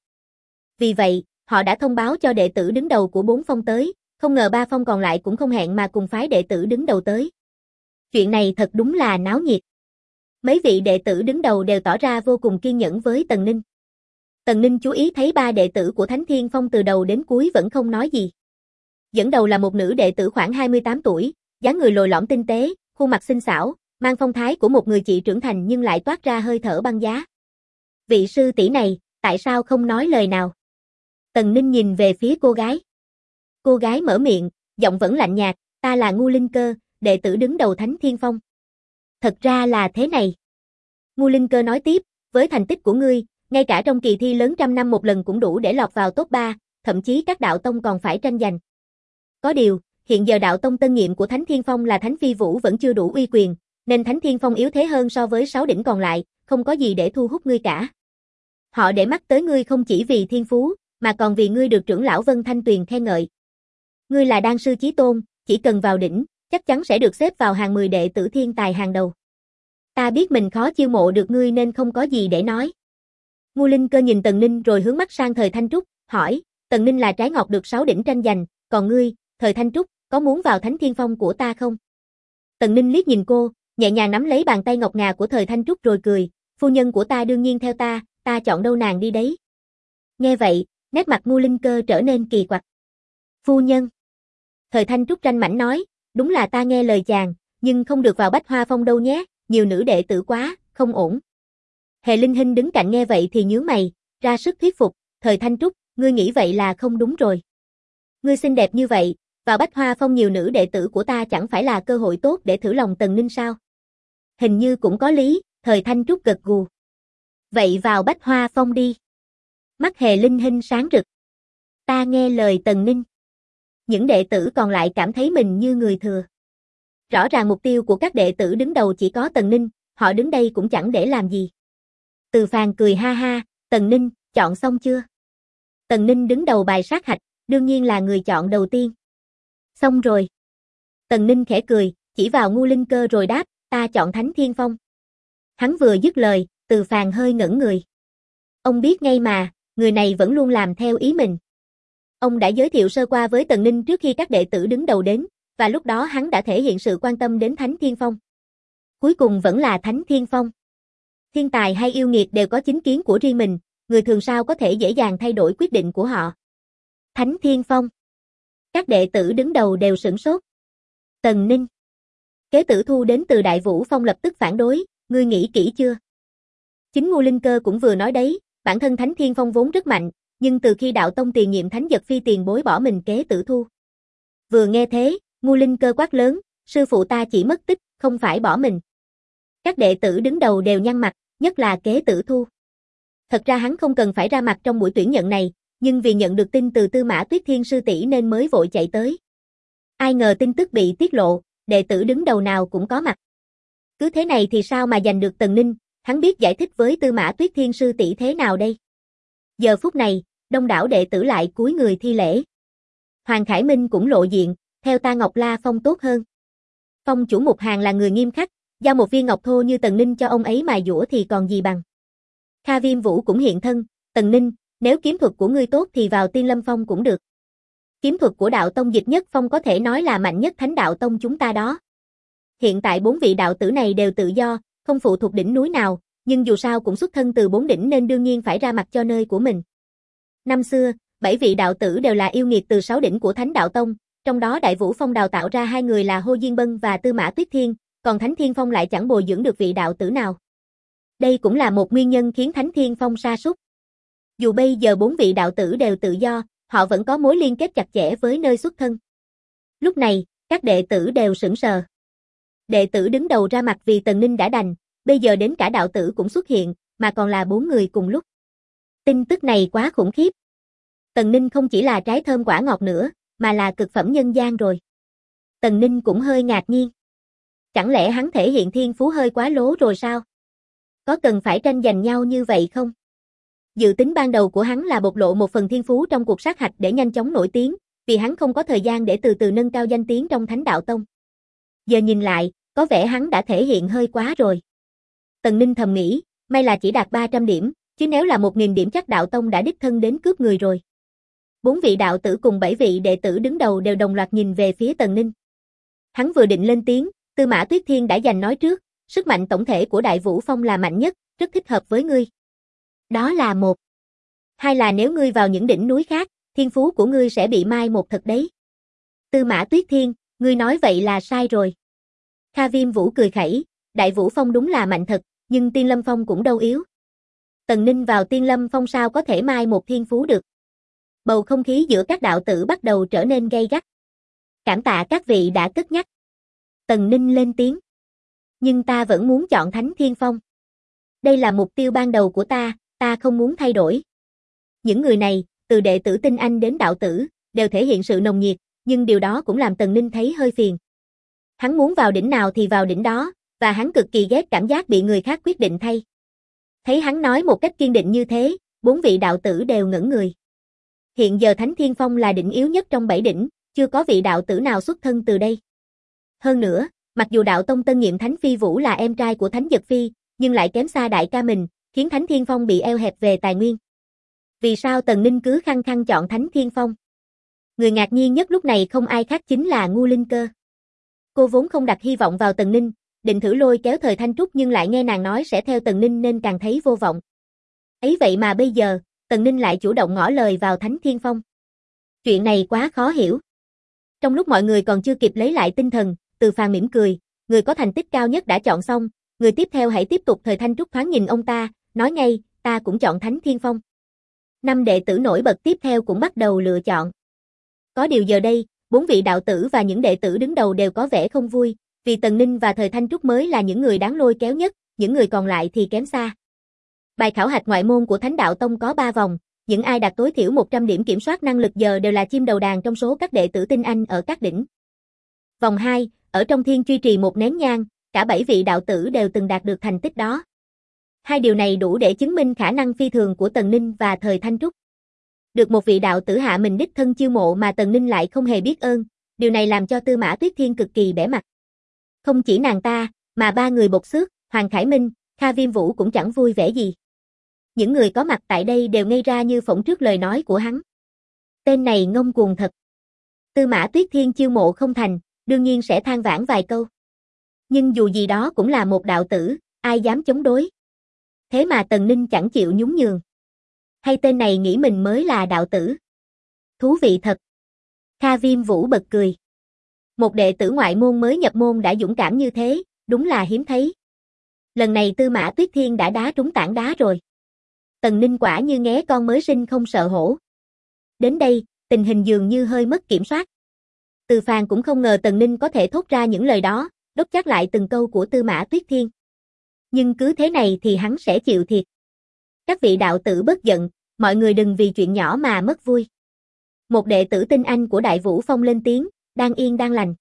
Speaker 1: Vì vậy, họ đã thông báo cho đệ tử đứng đầu của 4 phong tới, không ngờ 3 phong còn lại cũng không hẹn mà cùng phái đệ tử đứng đầu tới. Chuyện này thật đúng là náo nhiệt. Mấy vị đệ tử đứng đầu đều tỏ ra vô cùng kiên nhẫn với Tần Ninh. Tần Ninh chú ý thấy 3 đệ tử của Thánh Thiên Phong từ đầu đến cuối vẫn không nói gì. Dẫn đầu là một nữ đệ tử khoảng 28 tuổi, dáng người lồi lõm tinh tế, khuôn mặt xinh xảo, mang phong thái của một người chị trưởng thành nhưng lại toát ra hơi thở băng giá. Vị sư tỷ này, tại sao không nói lời nào? Tần Ninh nhìn về phía cô gái. Cô gái mở miệng, giọng vẫn lạnh nhạt, ta là Ngu Linh Cơ, đệ tử đứng đầu Thánh Thiên Phong. Thật ra là thế này. Ngu Linh Cơ nói tiếp, Với thành tích của ngươi, ngay cả trong kỳ thi lớn trăm năm một lần cũng đủ để lọt vào top 3, thậm chí các đạo tông còn phải tranh giành. Có điều, hiện giờ đạo tông tân nhiệm của Thánh Thiên Phong là Thánh Phi Vũ vẫn chưa đủ uy quyền, nên Thánh Thiên Phong yếu thế hơn so với 6 đỉnh còn lại, không có gì để thu hút ngươi cả. Họ để mắt tới ngươi không chỉ vì thiên phú, mà còn vì ngươi được trưởng lão Vân Thanh Tuyền khen ngợi. Ngươi là đan sư chí tôn, chỉ cần vào đỉnh, chắc chắn sẽ được xếp vào hàng 10 đệ tử thiên tài hàng đầu. Ta biết mình khó chiêu mộ được ngươi nên không có gì để nói. Ngô Linh Cơ nhìn Tần Ninh rồi hướng mắt sang Thời Thanh Trúc, hỏi, Tần Ninh là trái ngọt được 6 đỉnh tranh giành, còn ngươi, Thời Thanh Trúc, có muốn vào Thánh Thiên Phong của ta không? Tần Ninh liếc nhìn cô, nhẹ nhàng nắm lấy bàn tay ngọc ngà của Thời Thanh Trúc rồi cười, phu nhân của ta đương nhiên theo ta chọn đâu nàng đi đấy. Nghe vậy, nét mặt Ngô Linh Cơ trở nên kỳ quặc. Phu nhân. Thời Thanh Trúc tranh mảnh nói, đúng là ta nghe lời chàng, nhưng không được vào Bách Hoa Phong đâu nhé, nhiều nữ đệ tử quá, không ổn. Hề Linh Hinh đứng cạnh nghe vậy thì nhướng mày, ra sức thuyết phục, Thời Thanh Trúc, ngươi nghĩ vậy là không đúng rồi. Ngươi xinh đẹp như vậy, vào Bách Hoa Phong nhiều nữ đệ tử của ta chẳng phải là cơ hội tốt để thử lòng Tần Ninh sao? Hình như cũng có lý, Thời Thanh Trúc gật gù. Vậy vào Bách Hoa Phong đi. Mắt Hề Linh Hinh sáng rực. Ta nghe lời Tần Ninh. Những đệ tử còn lại cảm thấy mình như người thừa. Rõ ràng mục tiêu của các đệ tử đứng đầu chỉ có Tần Ninh, họ đứng đây cũng chẳng để làm gì. Từ Phàn cười ha ha, Tần Ninh, chọn xong chưa? Tần Ninh đứng đầu bài sát hạch, đương nhiên là người chọn đầu tiên. Xong rồi. Tần Ninh khẽ cười, chỉ vào Ngô Linh Cơ rồi đáp, ta chọn Thánh Thiên Phong. Hắn vừa dứt lời, Từ Phàn hơi ngẩn người. Ông biết ngay mà, người này vẫn luôn làm theo ý mình. Ông đã giới thiệu sơ qua với Tần Ninh trước khi các đệ tử đứng đầu đến, và lúc đó hắn đã thể hiện sự quan tâm đến Thánh Thiên Phong. Cuối cùng vẫn là Thánh Thiên Phong. Thiên tài hay yêu nghiệt đều có chính kiến của riêng mình, người thường sao có thể dễ dàng thay đổi quyết định của họ. Thánh Thiên Phong. Các đệ tử đứng đầu đều sửng sốt. Tần Ninh. Kế tử Thu đến từ Đại Vũ Phong lập tức phản đối, ngươi nghĩ kỹ chưa? Chính Ngô Linh Cơ cũng vừa nói đấy, bản thân Thánh Thiên Phong vốn rất mạnh, nhưng từ khi đạo tông tiền nhiệm Thánh Dật Phi tiền bối bỏ mình Kế Tử Thu. Vừa nghe thế, Ngô Linh Cơ quát lớn, sư phụ ta chỉ mất tích, không phải bỏ mình. Các đệ tử đứng đầu đều nhăn mặt, nhất là Kế Tử Thu. Thật ra hắn không cần phải ra mặt trong buổi tuyển nhận này, nhưng vì nhận được tin từ Tư Mã Tuyết Thiên sư tỷ nên mới vội chạy tới. Ai ngờ tin tức bị tiết lộ, đệ tử đứng đầu nào cũng có mặt. Cứ thế này thì sao mà giành được Tần Ninh, hắn biết giải thích với Tư Mã Tuyết Thiên sư tỷ thế nào đây? Giờ phút này, đông đảo đệ tử lại cúi người thi lễ. Hoàng Khải Minh cũng lộ diện, theo ta Ngọc La Phong tốt hơn. Phong chủ Mục Hàn là người nghiêm khắc, giao một viên ngọc thô như Tần Ninh cho ông ấy mài dũa thì còn gì bằng. Kha Viêm Vũ cũng hiện thân, Tần Ninh, nếu kiếm thuật của ngươi tốt thì vào Tiên Lâm Phong cũng được. Kiếm thuật của đạo tông Dịch Nhất Phong có thể nói là mạnh nhất Thánh đạo tông chúng ta đó. Hiện tại 4 vị đạo tử này đều tự do, không phụ thuộc đỉnh núi nào, nhưng dù sao cũng xuất thân từ 4 đỉnh nên đương nhiên phải ra mặt cho nơi của mình. Năm xưa, 7 vị đạo tử đều là yêu nghiệt từ 6 đỉnh của Thánh đạo tông, trong đó Đại Vũ Phong đào tạo ra 2 người là Hồ Diên Bân và Tư Mã Tuyết Thiên, còn Thánh Thiên Phong lại chẳng bồi dưỡng được vị đạo tử nào. Đây cũng là một nguyên nhân khiến Thánh Thiên Phong sa sút. Dù bây giờ 4 vị đạo tử đều tự do, họ vẫn có mối liên kết chặt chẽ với nơi xuất thân. Lúc này, các đệ tử đều sững sờ. Đệ tử đứng đầu ra mặt vì Tần Ninh đã đành, bây giờ đến cả đạo tử cũng xuất hiện, mà còn là 4 người cùng lúc. Tin tức này quá khủng khiếp. Tần Ninh không chỉ là trái thơm quả ngọt nữa, mà là cực phẩm nhân gian rồi. Tần Ninh cũng hơi ngạc nhiên. Chẳng lẽ hắn thể hiện thiên phú hơi quá lố rồi sao? Có cần phải tranh giành nhau như vậy không? Dự tính ban đầu của hắn là bộc lộ một phần thiên phú trong cuộc sát hạch để nhanh chóng nổi tiếng, vì hắn không có thời gian để từ từ nâng cao danh tiếng trong Thánh đạo tông. Giờ nhìn lại, có vẻ hắn đã thể hiện hơi quá rồi. Tần Ninh thầm nghĩ, may là chỉ đạt 300 điểm, chứ nếu là 1000 điểm chắc đạo tông đã đích thân đến cướp người rồi. 4 vị đạo tử cùng 7 vị đệ tử đứng đầu đều đồng loạt nhìn về phía Tần Ninh. Hắn vừa định lên tiếng, Tư Mã Tuyết Thiên đã giành nói trước, sức mạnh tổng thể của Đại Vũ Phong là mạnh nhất, rất thích hợp với ngươi. Đó là một. Hai là nếu ngươi vào những đỉnh núi khác, thiên phú của ngươi sẽ bị mai một thật đấy. Tư Mã Tuyết Thiên, ngươi nói vậy là sai rồi. Kha Viêm Vũ cười khẩy, Đại Vũ Phong đúng là mạnh thật, nhưng Tiên Lâm Phong cũng đâu yếu. Tần Ninh vào Tiên Lâm Phong sao có thể mai một thiên phú được. Bầu không khí giữa các đạo tử bắt đầu trở nên gay gắt. Cảm tạ các vị đã cất nhắc. Tần Ninh lên tiếng. Nhưng ta vẫn muốn chọn Thánh Thiên Phong. Đây là mục tiêu ban đầu của ta không muốn thay đổi. Những người này, từ đệ tử tinh anh đến đạo tử, đều thể hiện sự nồng nhiệt, nhưng điều đó cũng làm Tần Ninh thấy hơi phiền. Hắn muốn vào đỉnh nào thì vào đỉnh đó, và hắn cực kỳ ghét cảm giác bị người khác quyết định thay. Thấy hắn nói một cách kiên định như thế, 4 vị đạo tử đều ngẩn người. Hiện giờ Thánh Thiên Phong là đỉnh yếu nhất trong 7 đỉnh, chưa có vị đạo tử nào xuất thân từ đây. Hơn nữa, mặc dù đạo tông tân nhiệm Thánh Phi Vũ là em trai của Thánh Dật Phi, nhưng lại kém xa đại ca mình, khiến Thánh Thiên Phong bị eo hẹp về tài nguyên. Vì sao Tần Ninh cứ khăng khăng chọn Thánh Thiên Phong? Người ngạc nhiên nhất lúc này không ai khác chính là Ngưu Linh Cơ. Cô vốn không đặt hy vọng vào Tần Ninh, định thử lôi kéo Thời Thanh Trúc nhưng lại nghe nàng nói sẽ theo Tần Ninh nên càng thấy vô vọng. Ấy vậy mà bây giờ, Tần Ninh lại chủ động ngỏ lời vào Thánh Thiên Phong. Chuyện này quá khó hiểu. Trong lúc mọi người còn chưa kịp lấy lại tinh thần, Từ Phàn mỉm cười, người có thành tích cao nhất đã chọn xong, người tiếp theo hãy tiếp tục. Thời Thanh Trúc thoáng nhìn ông ta, nói ngay, ta cũng chọn Thánh Thiên Phong. 5 đệ tử nổi bật tiếp theo cũng bắt đầu lựa chọn. Có điều giờ đây, 4 vị đạo tử và những đệ tử đứng đầu đều có vẻ không vui, vì Tần Ninh và Thời Thanh Trúc mới là những người đáng lôi kéo nhất, những người còn lại thì kém xa. Bài khảo hạch ngoại môn của Thánh Đạo Tông có 3 vòng, những ai đạt tối thiểu 100 điểm kiểm soát năng lực giờ đều là chim đầu đàn trong số các đệ tử tinh anh ở các đỉnh. Vòng 2, ở trong thiên truy trì một nén nhang, cả 7 vị đạo tử đều từng đạt được thành tích đó. Hai điều này đủ để chứng minh khả năng phi thường của Tần Ninh và Thời Thanh Trúc. Được một vị đạo tử hạ mình đích thân chiêu mộ mà Tần Ninh lại không hề biết ơn, điều này làm cho Tư Mã Tuyết Thiên cực kỳ bẽ mặt. Không chỉ nàng ta, mà 3 người bột xước, Hoàng Khải Minh, Kha Viêm Vũ cũng chẳng vui vẻ gì. Những người có mặt tại đây đều ngây ra như phỗng trước lời nói của hắn. Tên này ngông cuồng thật. Tư Mã Tuyết Thiên chiêu mộ không thành, đương nhiên sẽ than vãn vài câu. Nhưng dù gì đó cũng là một đạo tử, ai dám chống đối. Thế mà Tần Ninh chẳng chịu nhún nhường. Hay tên này nghĩ mình mới là đạo tử. Thú vị thật. Kha Viêm Vũ bật cười. Một đệ tử ngoại môn mới nhập môn đã dũng cảm như thế, đúng là hiếm thấy. Lần này Tư Mã Tuyết Thiên đã đá trúng tảng đá rồi. Tần Ninh quả như nghé con mới sinh không sợ hổ. Đến đây, tình hình dường như hơi mất kiểm soát. Từ Phàn cũng không ngờ Tần Ninh có thể thốt ra những lời đó, đốc chắc lại từng câu của Tư Mã Tuyết Thiên. Nhưng cứ thế này thì hắn sẽ chịu thiệt. Các vị đạo tử bớt giận, mọi người đừng vì chuyện nhỏ mà mất vui. Một đệ tử tinh anh của Đại Vũ Phong lên tiếng, đang yên đang lành.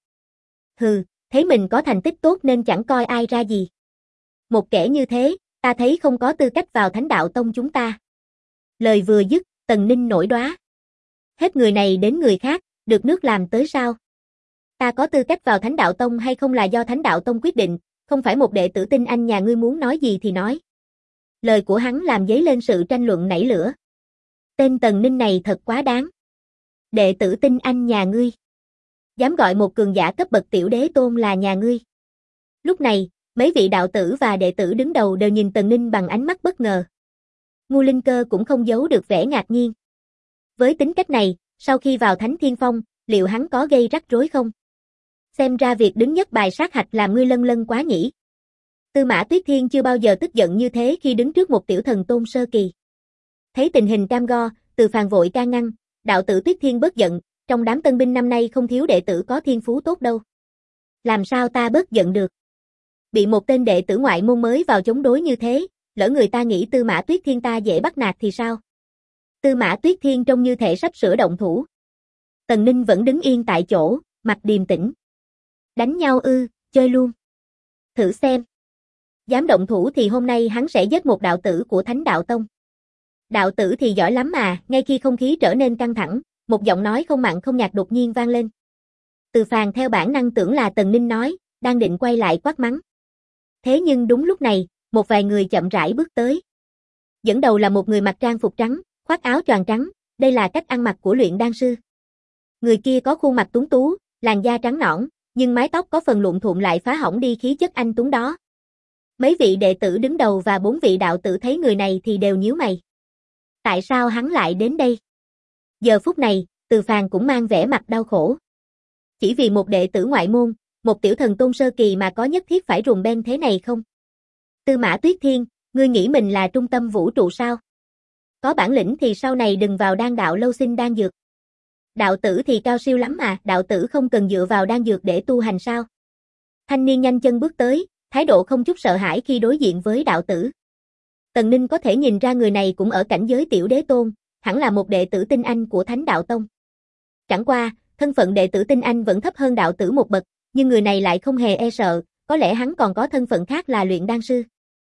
Speaker 1: Hừ, thấy mình có thành tích tốt nên chẳng coi ai ra gì. Một kẻ như thế, ta thấy không có tư cách vào Thánh Đạo Tông chúng ta. Lời vừa dứt, Tần Ninh nổi đoá. Hết người này đến người khác, được nước làm tới sao? Ta có tư cách vào Thánh Đạo Tông hay không là do Thánh Đạo Tông quyết định, không phải một đệ tử tinh anh nhà ngươi muốn nói gì thì nói. Lời của hắn làm dấy lên sự tranh luận nảy lửa. Tên Tần Ninh này thật quá đáng. Đệ tử tinh anh nhà ngươi. Dám gọi một cường giả cấp bậc tiểu đế tôn là nhà ngươi. Lúc này, mấy vị đạo tử và đệ tử đứng đầu đều nhìn Tần Ninh bằng ánh mắt bất ngờ. Ngưu Linh Cơ cũng không giấu được vẻ ngạc nhiên. Với tính cách này, sau khi vào Thánh Thiên Phong, liệu hắn có gây rắc rối không? Xem ra việc đứng nhất bài sát hạch làm ngươi lân lân quá nhỉ. Tư Mã Tuyết Thiên chưa bao giờ tức giận như thế khi đứng trước một tiểu thần tôn sơ kỳ. Thấy tình hình cam go, Từ Phàn vội can ngăn, đạo tử Tuyết Thiên bớt giận, trong đám tân binh năm nay không thiếu đệ tử có thiên phú tốt đâu. Làm sao ta bớt giận được? Bị một tên đệ tử ngoại môn mới vào chống đối như thế, lỡ người ta nghĩ Tư Mã Tuyết Thiên ta dễ bắt nạt thì sao? Tư Mã Tuyết Thiên trông như thể sắp sửa động thủ. Tần Ninh vẫn đứng yên tại chỗ, mặt điềm tĩnh. Đánh nhau ư, chơi luôn. Thử xem. Dám động thủ thì hôm nay hắn sẽ giết một đạo tử của Thánh Đạo Tông. Đạo tử thì giỏi lắm mà, ngay khi không khí trở nên căng thẳng, một giọng nói không mặn không nhạt đột nhiên vang lên. Từ Phàn theo bản năng tưởng là Tần Ninh nói, đang định quay lại quát mắng. Thế nhưng đúng lúc này, một vài người chậm rãi bước tới. Dẫn đầu là một người mặc trang phục trắng, khoác áo choàng trắng, đây là cách ăn mặc của luyện đan sư. Người kia có khuôn mặt tuấn tú, làn da trắng nõn, nhưng mái tóc có phần lụn thụn lại phá hỏng đi khí chất anh tuấn đó. Mấy vị đệ tử đứng đầu và 4 vị đạo tử thấy người này thì đều nhíu mày. Tại sao hắn lại đến đây? Giờ phút này, Từ Phàn cũng mang vẻ mặt đau khổ. Chỉ vì một đệ tử ngoại môn, một tiểu thần tôn sơ kỳ mà có nhất thiết phải rùng beng thế này không? Tư Mã Tuyết Thiên, ngươi nghĩ mình là trung tâm vũ trụ sao? Có bản lĩnh thì sau này đừng vào đan đạo lâu xin đan dược. Đạo tử thì cao siêu lắm mà, đạo tử không cần dựa vào đan dược để tu hành sao? Thanh niên nhanh chân bước tới, thái độ không chút sợ hãi khi đối diện với đạo tử. Tần Ninh có thể nhìn ra người này cũng ở cảnh giới tiểu đế tôn, hẳn là một đệ tử tinh anh của Thánh Đạo Tông. Chẳng qua, thân phận đệ tử tinh anh vẫn thấp hơn đạo tử một bậc, nhưng người này lại không hề e sợ, có lẽ hắn còn có thân phận khác là luyện đan sư.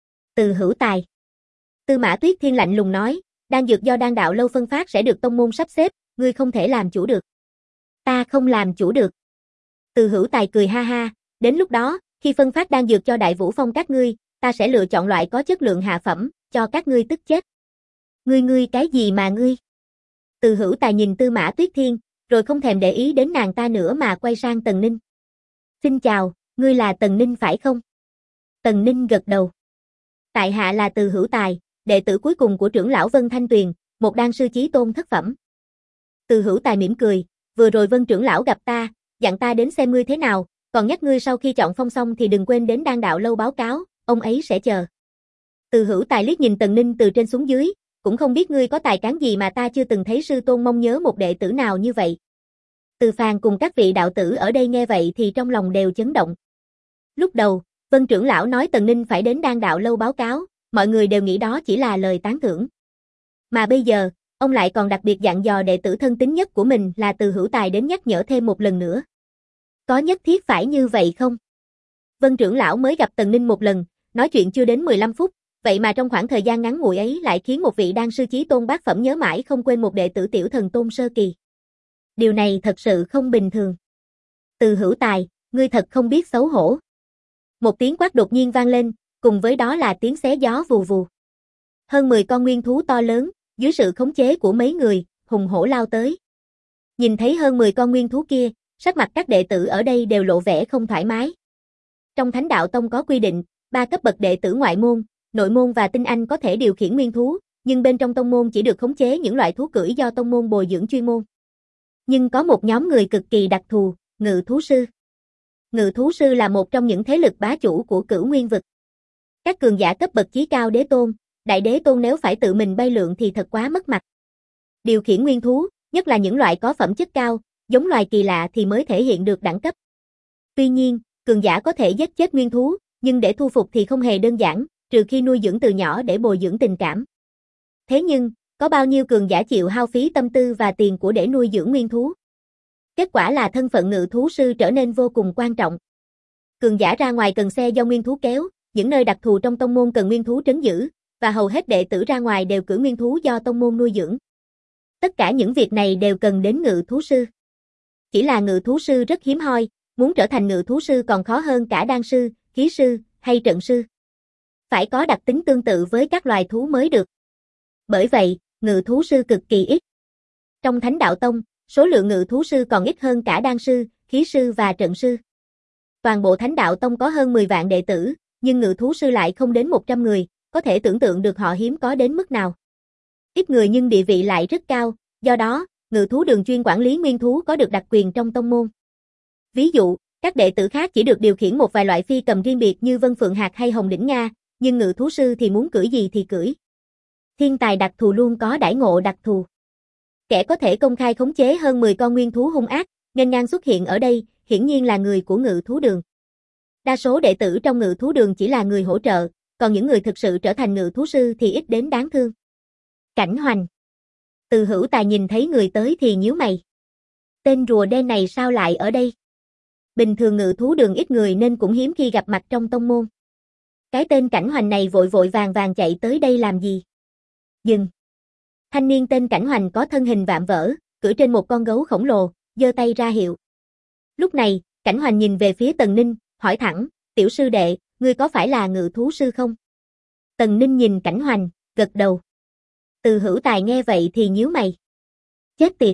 Speaker 1: Từ Hữu Tài. Tư Mã Tuyết Thiên lạnh lùng nói, đan dược do đan đạo lâu phân phát sẽ được tông môn sắp xếp, ngươi không thể làm chủ được. Ta không làm chủ được. Từ Hữu Tài cười ha ha, đến lúc đó, khi phân phát đan dược cho Đại Vũ Phong các ngươi, ta sẽ lựa chọn loại có chất lượng hạ phẩm, cho các ngươi tức chết. Ngươi cái gì mà ngươi? Từ Hữu Tài nhìn Tư Mã Tuyết Thiên, rồi không thèm để ý đến nàng ta nữa mà quay sang Tần Ninh. Xin chào, ngươi là Tần Ninh phải không? Tần Ninh gật đầu. Tại hạ là Từ Hữu Tài, đệ tử cuối cùng của trưởng lão Vân Thanh Tuyền, một đan sư chí tôn thất phẩm. Từ Hữu Tài mỉm cười, vừa rồi Vân trưởng lão gặp ta, dặn ta đến xem ngươi thế nào, còn nhắc ngươi sau khi chọn phong xong thì đừng quên đến đan đạo lâu báo cáo, ông ấy sẽ chờ. Từ Hữu Tài liếc nhìn Tần Ninh từ trên xuống dưới, cũng không biết ngươi có tài cán gì mà ta chưa từng thấy sư tôn mong nhớ một đệ tử nào như vậy. Từ Phàn cùng các vị đạo tử ở đây nghe vậy thì trong lòng đều chấn động. Lúc đầu, Vân trưởng lão nói Tần Ninh phải đến đan đạo lâu báo cáo, mọi người đều nghĩ đó chỉ là lời tán thưởng. Mà bây giờ, ông lại còn đặc biệt dặn dò đệ tử thân tín nhất của mình là Từ Hữu Tài đến nhắc nhở thêm một lần nữa. Có nhất thiết phải như vậy không? Vân trưởng lão mới gặp Tần Ninh một lần, nói chuyện chưa đến 15 phút, vậy mà trong khoảng thời gian ngắn ngủi ấy lại khiến một vị đan sư chí tôn bát phẩm nhớ mãi không quên một đệ tử tiểu thần tôn sơ kỳ. Điều này thật sự không bình thường. Từ Hữu Tài, ngươi thật không biết xấu hổ. Một tiếng quát đột nhiên vang lên, cùng với đó là tiếng xé gió vù vù. Hơn 10 con nguyên thú to lớn, dưới sự khống chế của mấy người, hùng hổ lao tới. Nhìn thấy hơn 10 con nguyên thú kia, sắc mặt các đệ tử ở đây đều lộ vẻ không thoải mái. Trong Thánh Đạo Tông có quy định, 3 cấp bậc đệ tử ngoại môn, nội môn và tinh anh có thể điều khiển nguyên thú, nhưng bên trong tông môn chỉ được khống chế những loại thú cưỡi do tông môn bồi dưỡng chuyên môn. Nhưng có một nhóm người cực kỳ đặc thù, ngự thú sư. Ngự thú sư là một trong những thế lực bá chủ của Cửu Nguyên vực. Các cường giả cấp bậc chí cao đế tôn, đại đế tôn nếu phải tự mình bay lượn thì thật quá mất mặt. Điều khiển nguyên thú, nhất là những loại có phẩm chất cao, giống loài kỳ lạ thì mới thể hiện được đẳng cấp. Tuy nhiên, cường giả có thể giết chết nguyên thú, nhưng để thu phục thì không hề đơn giản, trừ khi nuôi dưỡng từ nhỏ để bồi dưỡng tình cảm. Thế nhưng, có bao nhiêu cường giả chịu hao phí tâm tư và tiền của để nuôi dưỡng nguyên thú? Kết quả là thân phận ngự thú sư trở nên vô cùng quan trọng. Cường giả ra ngoài cần xe do nguyên thú kéo, những nơi đặc thù trong tông môn cần nguyên thú trấn giữ, và hầu hết đệ tử ra ngoài đều cử nguyên thú do tông môn nuôi dưỡng. Tất cả những việc này đều cần đến ngự thú sư. Chỉ là ngự thú sư rất hiếm hoi, muốn trở thành ngự thú sư còn khó hơn cả đan sư, khí sư, hay trận sư. Phải có đặc tính tương tự với các loài thú mới được. Bởi vậy, ngự thú sư cực kỳ ít. Trong Thánh Đạo Tông, số lượng ngự thú sư còn ít hơn cả đan sư, khí sư và trận sư. Toàn bộ Thánh Đạo Tông có hơn 10 vạn đệ tử, nhưng ngự thú sư lại không đến 100 người, có thể tưởng tượng được họ hiếm có đến mức nào. Ít người nhưng địa vị lại rất cao, do đó, ngự thú đường chuyên quản lý nguyên thú có được đặc quyền trong tông môn. Ví dụ, các đệ tử khác chỉ được điều khiển một vài loại phi cầm riêng biệt như Vân Phượng Hạc hay Hồng Đỉnh Nga, nhưng ngự thú sư thì muốn cưỡi gì thì cưỡi. Thiên tài đặc thù luôn có đãi ngộ đặc thù. Kẻ có thể công khai khống chế hơn 10 con nguyên thú hung ác, nghênh ngang xuất hiện ở đây, hiển nhiên là người của ngự thú đường. Đa số đệ tử trong ngự thú đường chỉ là người hỗ trợ, còn những người thực sự trở thành ngự thú sư thì ít đến đáng thương. Cảnh Hoành. Từ Hữu Tài nhìn thấy người tới thì nhíu mày. Tên rùa đen này sao lại ở đây? Bình thường ngự thú đường ít người nên cũng hiếm khi gặp mặt trong tông môn. Cái tên Cảnh Hoành này vội vội vàng vàng chạy tới đây làm gì? Dừng. Thanh niên tên Cảnh Hoành có thân hình vạm vỡ, cưỡi trên một con gấu khổng lồ, giơ tay ra hiệu. Lúc này, Cảnh Hoành nhìn về phía Tần Ninh, hỏi thẳng, tiểu sư đệ, ngươi có phải là ngự thú sư không? Tần Ninh nhìn Cảnh Hoành, gật đầu. Từ Hữu Tài nghe vậy thì nhíu mày. Chết tiệt!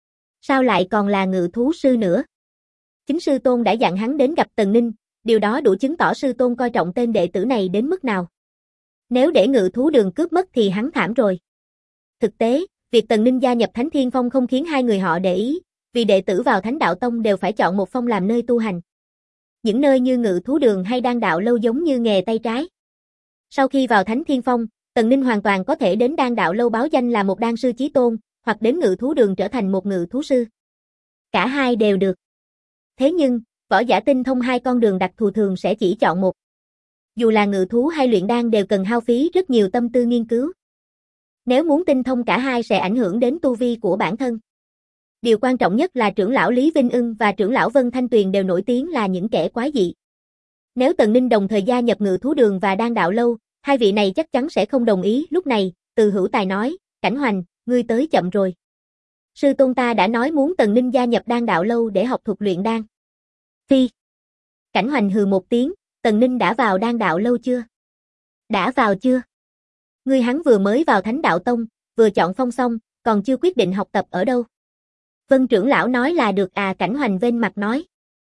Speaker 1: Sao lại còn là ngự thú sư nữa? Chính sư tôn đã dặn hắn đến gặp Tần Ninh, điều đó đủ chứng tỏ sư tôn coi trọng tên đệ tử này đến mức nào. Nếu để ngự thú đường cướp mất thì hắn thảm rồi. Thực tế, việc Tần Ninh gia nhập Thánh Thiên Phong không khiến hai người họ để ý, vì đệ tử vào Thánh Đạo Tông đều phải chọn một phong làm nơi tu hành. Những nơi như ngự thú đường hay đan đạo lâu giống như nghề tay trái. Sau khi vào Thánh Thiên Phong, Tần Ninh hoàn toàn có thể đến đan đạo lâu báo danh là một đan sư chí tôn, hoặc đến ngự thú đường trở thành một ngự thú sư. Cả hai đều được. Thế nhưng, võ giả tinh thông hai con đường đặc thù thường sẽ chỉ chọn một. Dù là ngự thú hay luyện đan đều cần hao phí rất nhiều tâm tư nghiên cứu. Nếu muốn tinh thông cả hai sẽ ảnh hưởng đến tu vi của bản thân. Điều quan trọng nhất là trưởng lão Lý Vinh Ưng và trưởng lão Vân Thanh Tuyền đều nổi tiếng là những kẻ quái dị. Nếu Tần Ninh đồng thời gia nhập Ngự Thú Đường và Đan Đạo Lâu, hai vị này chắc chắn sẽ không đồng ý. Lúc này, Từ Hữu Tài nói, Cảnh Hoành, ngươi tới chậm rồi. Sư tôn ta đã nói muốn Tần Ninh gia nhập Đan Đạo Lâu để học thuật luyện đan. Phi. Cảnh Hoành hừ một tiếng, Tần Ninh đã vào Đan Đạo Lâu chưa? Đã vào chưa? Ngươi hắn vừa mới vào Thánh Đạo Tông, vừa chọn phong xong, còn chưa quyết định học tập ở đâu. Vân trưởng lão nói là được à, Cảnh Hoành vênh mặt nói.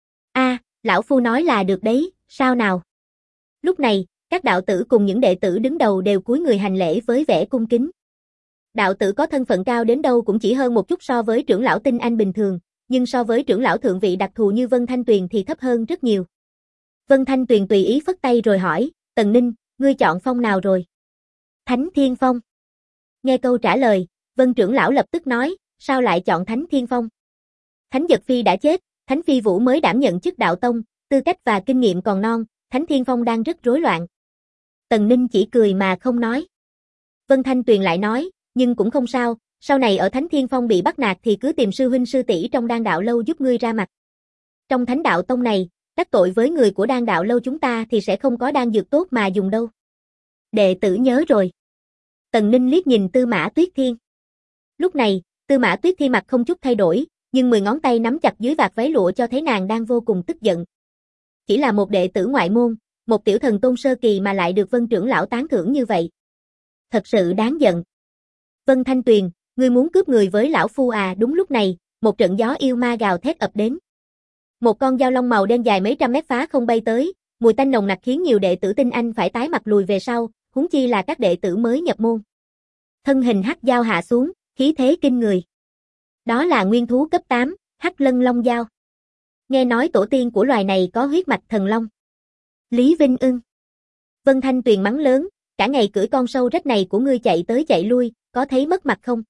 Speaker 1: Lão phu nói là được đấy, sao nào? Lúc này, các đạo tử cùng những đệ tử đứng đầu đều cúi người hành lễ với vẻ cung kính. Đạo tử có thân phận cao đến đâu cũng chỉ hơn một chút so với trưởng lão tinh anh bình thường, nhưng so với trưởng lão thượng vị đặc thù như Vân Thanh Tuyền thì thấp hơn rất nhiều. Vân Thanh Tuyền tùy ý phất tay rồi hỏi, Tần Ninh, ngươi chọn phong nào rồi? Thánh Thiên Phong. Nghe câu trả lời, Vân trưởng lão lập tức nói, sao lại chọn Thánh Thiên Phong? Thánh Dật Phi đã chết, Thánh Phi Vũ mới đảm nhận chức đạo tông, tư cách và kinh nghiệm còn non, Thánh Thiên Phong đang rất rối loạn. Tần Ninh chỉ cười mà không nói. Vân Thanh Tuyền lại nói, nhưng cũng không sao, sau này ở Thánh Thiên Phong bị bắt nạt thì cứ tìm sư huynh sư tỷ trong Đan Đạo Lâu giúp ngươi ra mặt. Trong Thánh Đạo Tông này, đắc tội với người của Đan Đạo Lâu chúng ta thì sẽ không có đan dược tốt mà dùng đâu. Đệ tử nhớ rồi. Tần Ninh liếc nhìn Tư Mã Tuyết Thiên. Lúc này, Tư Mã Tuyết Thiên mặt không chút thay đổi, nhưng 10 ngón tay nắm chặt dưới vạt váy lụa cho thấy nàng đang vô cùng tức giận. Chỉ là một đệ tử ngoại môn, một tiểu thần tôn sơ kỳ mà lại được Vân trưởng lão tán thưởng như vậy. Thật sự đáng giận. Vân Thanh Tuyền, ngươi muốn cướp người với lão phu à? Đúng lúc này, một trận gió yêu ma gào thét ập đến. Một con dao long màu đen dài mấy trăm mét phá không bay tới, mùi tanh nồng nặc khiến nhiều đệ tử tinh anh phải tái mặt lùi về sau, huống chi là các đệ tử mới nhập môn. Thân hình hắc dao hạ xuống, khí thế kinh người. Đó là nguyên thú cấp 8, Hắc Lân Long Dao. Nghe nói tổ tiên của loài này có huyết mạch thần long. Lý Vinh Ưng. Vân Thanh Tuyền mắng lớn, cả ngày cưỡi con sâu rách này của ngươi chạy tới chạy lui, có thấy mất mặt không?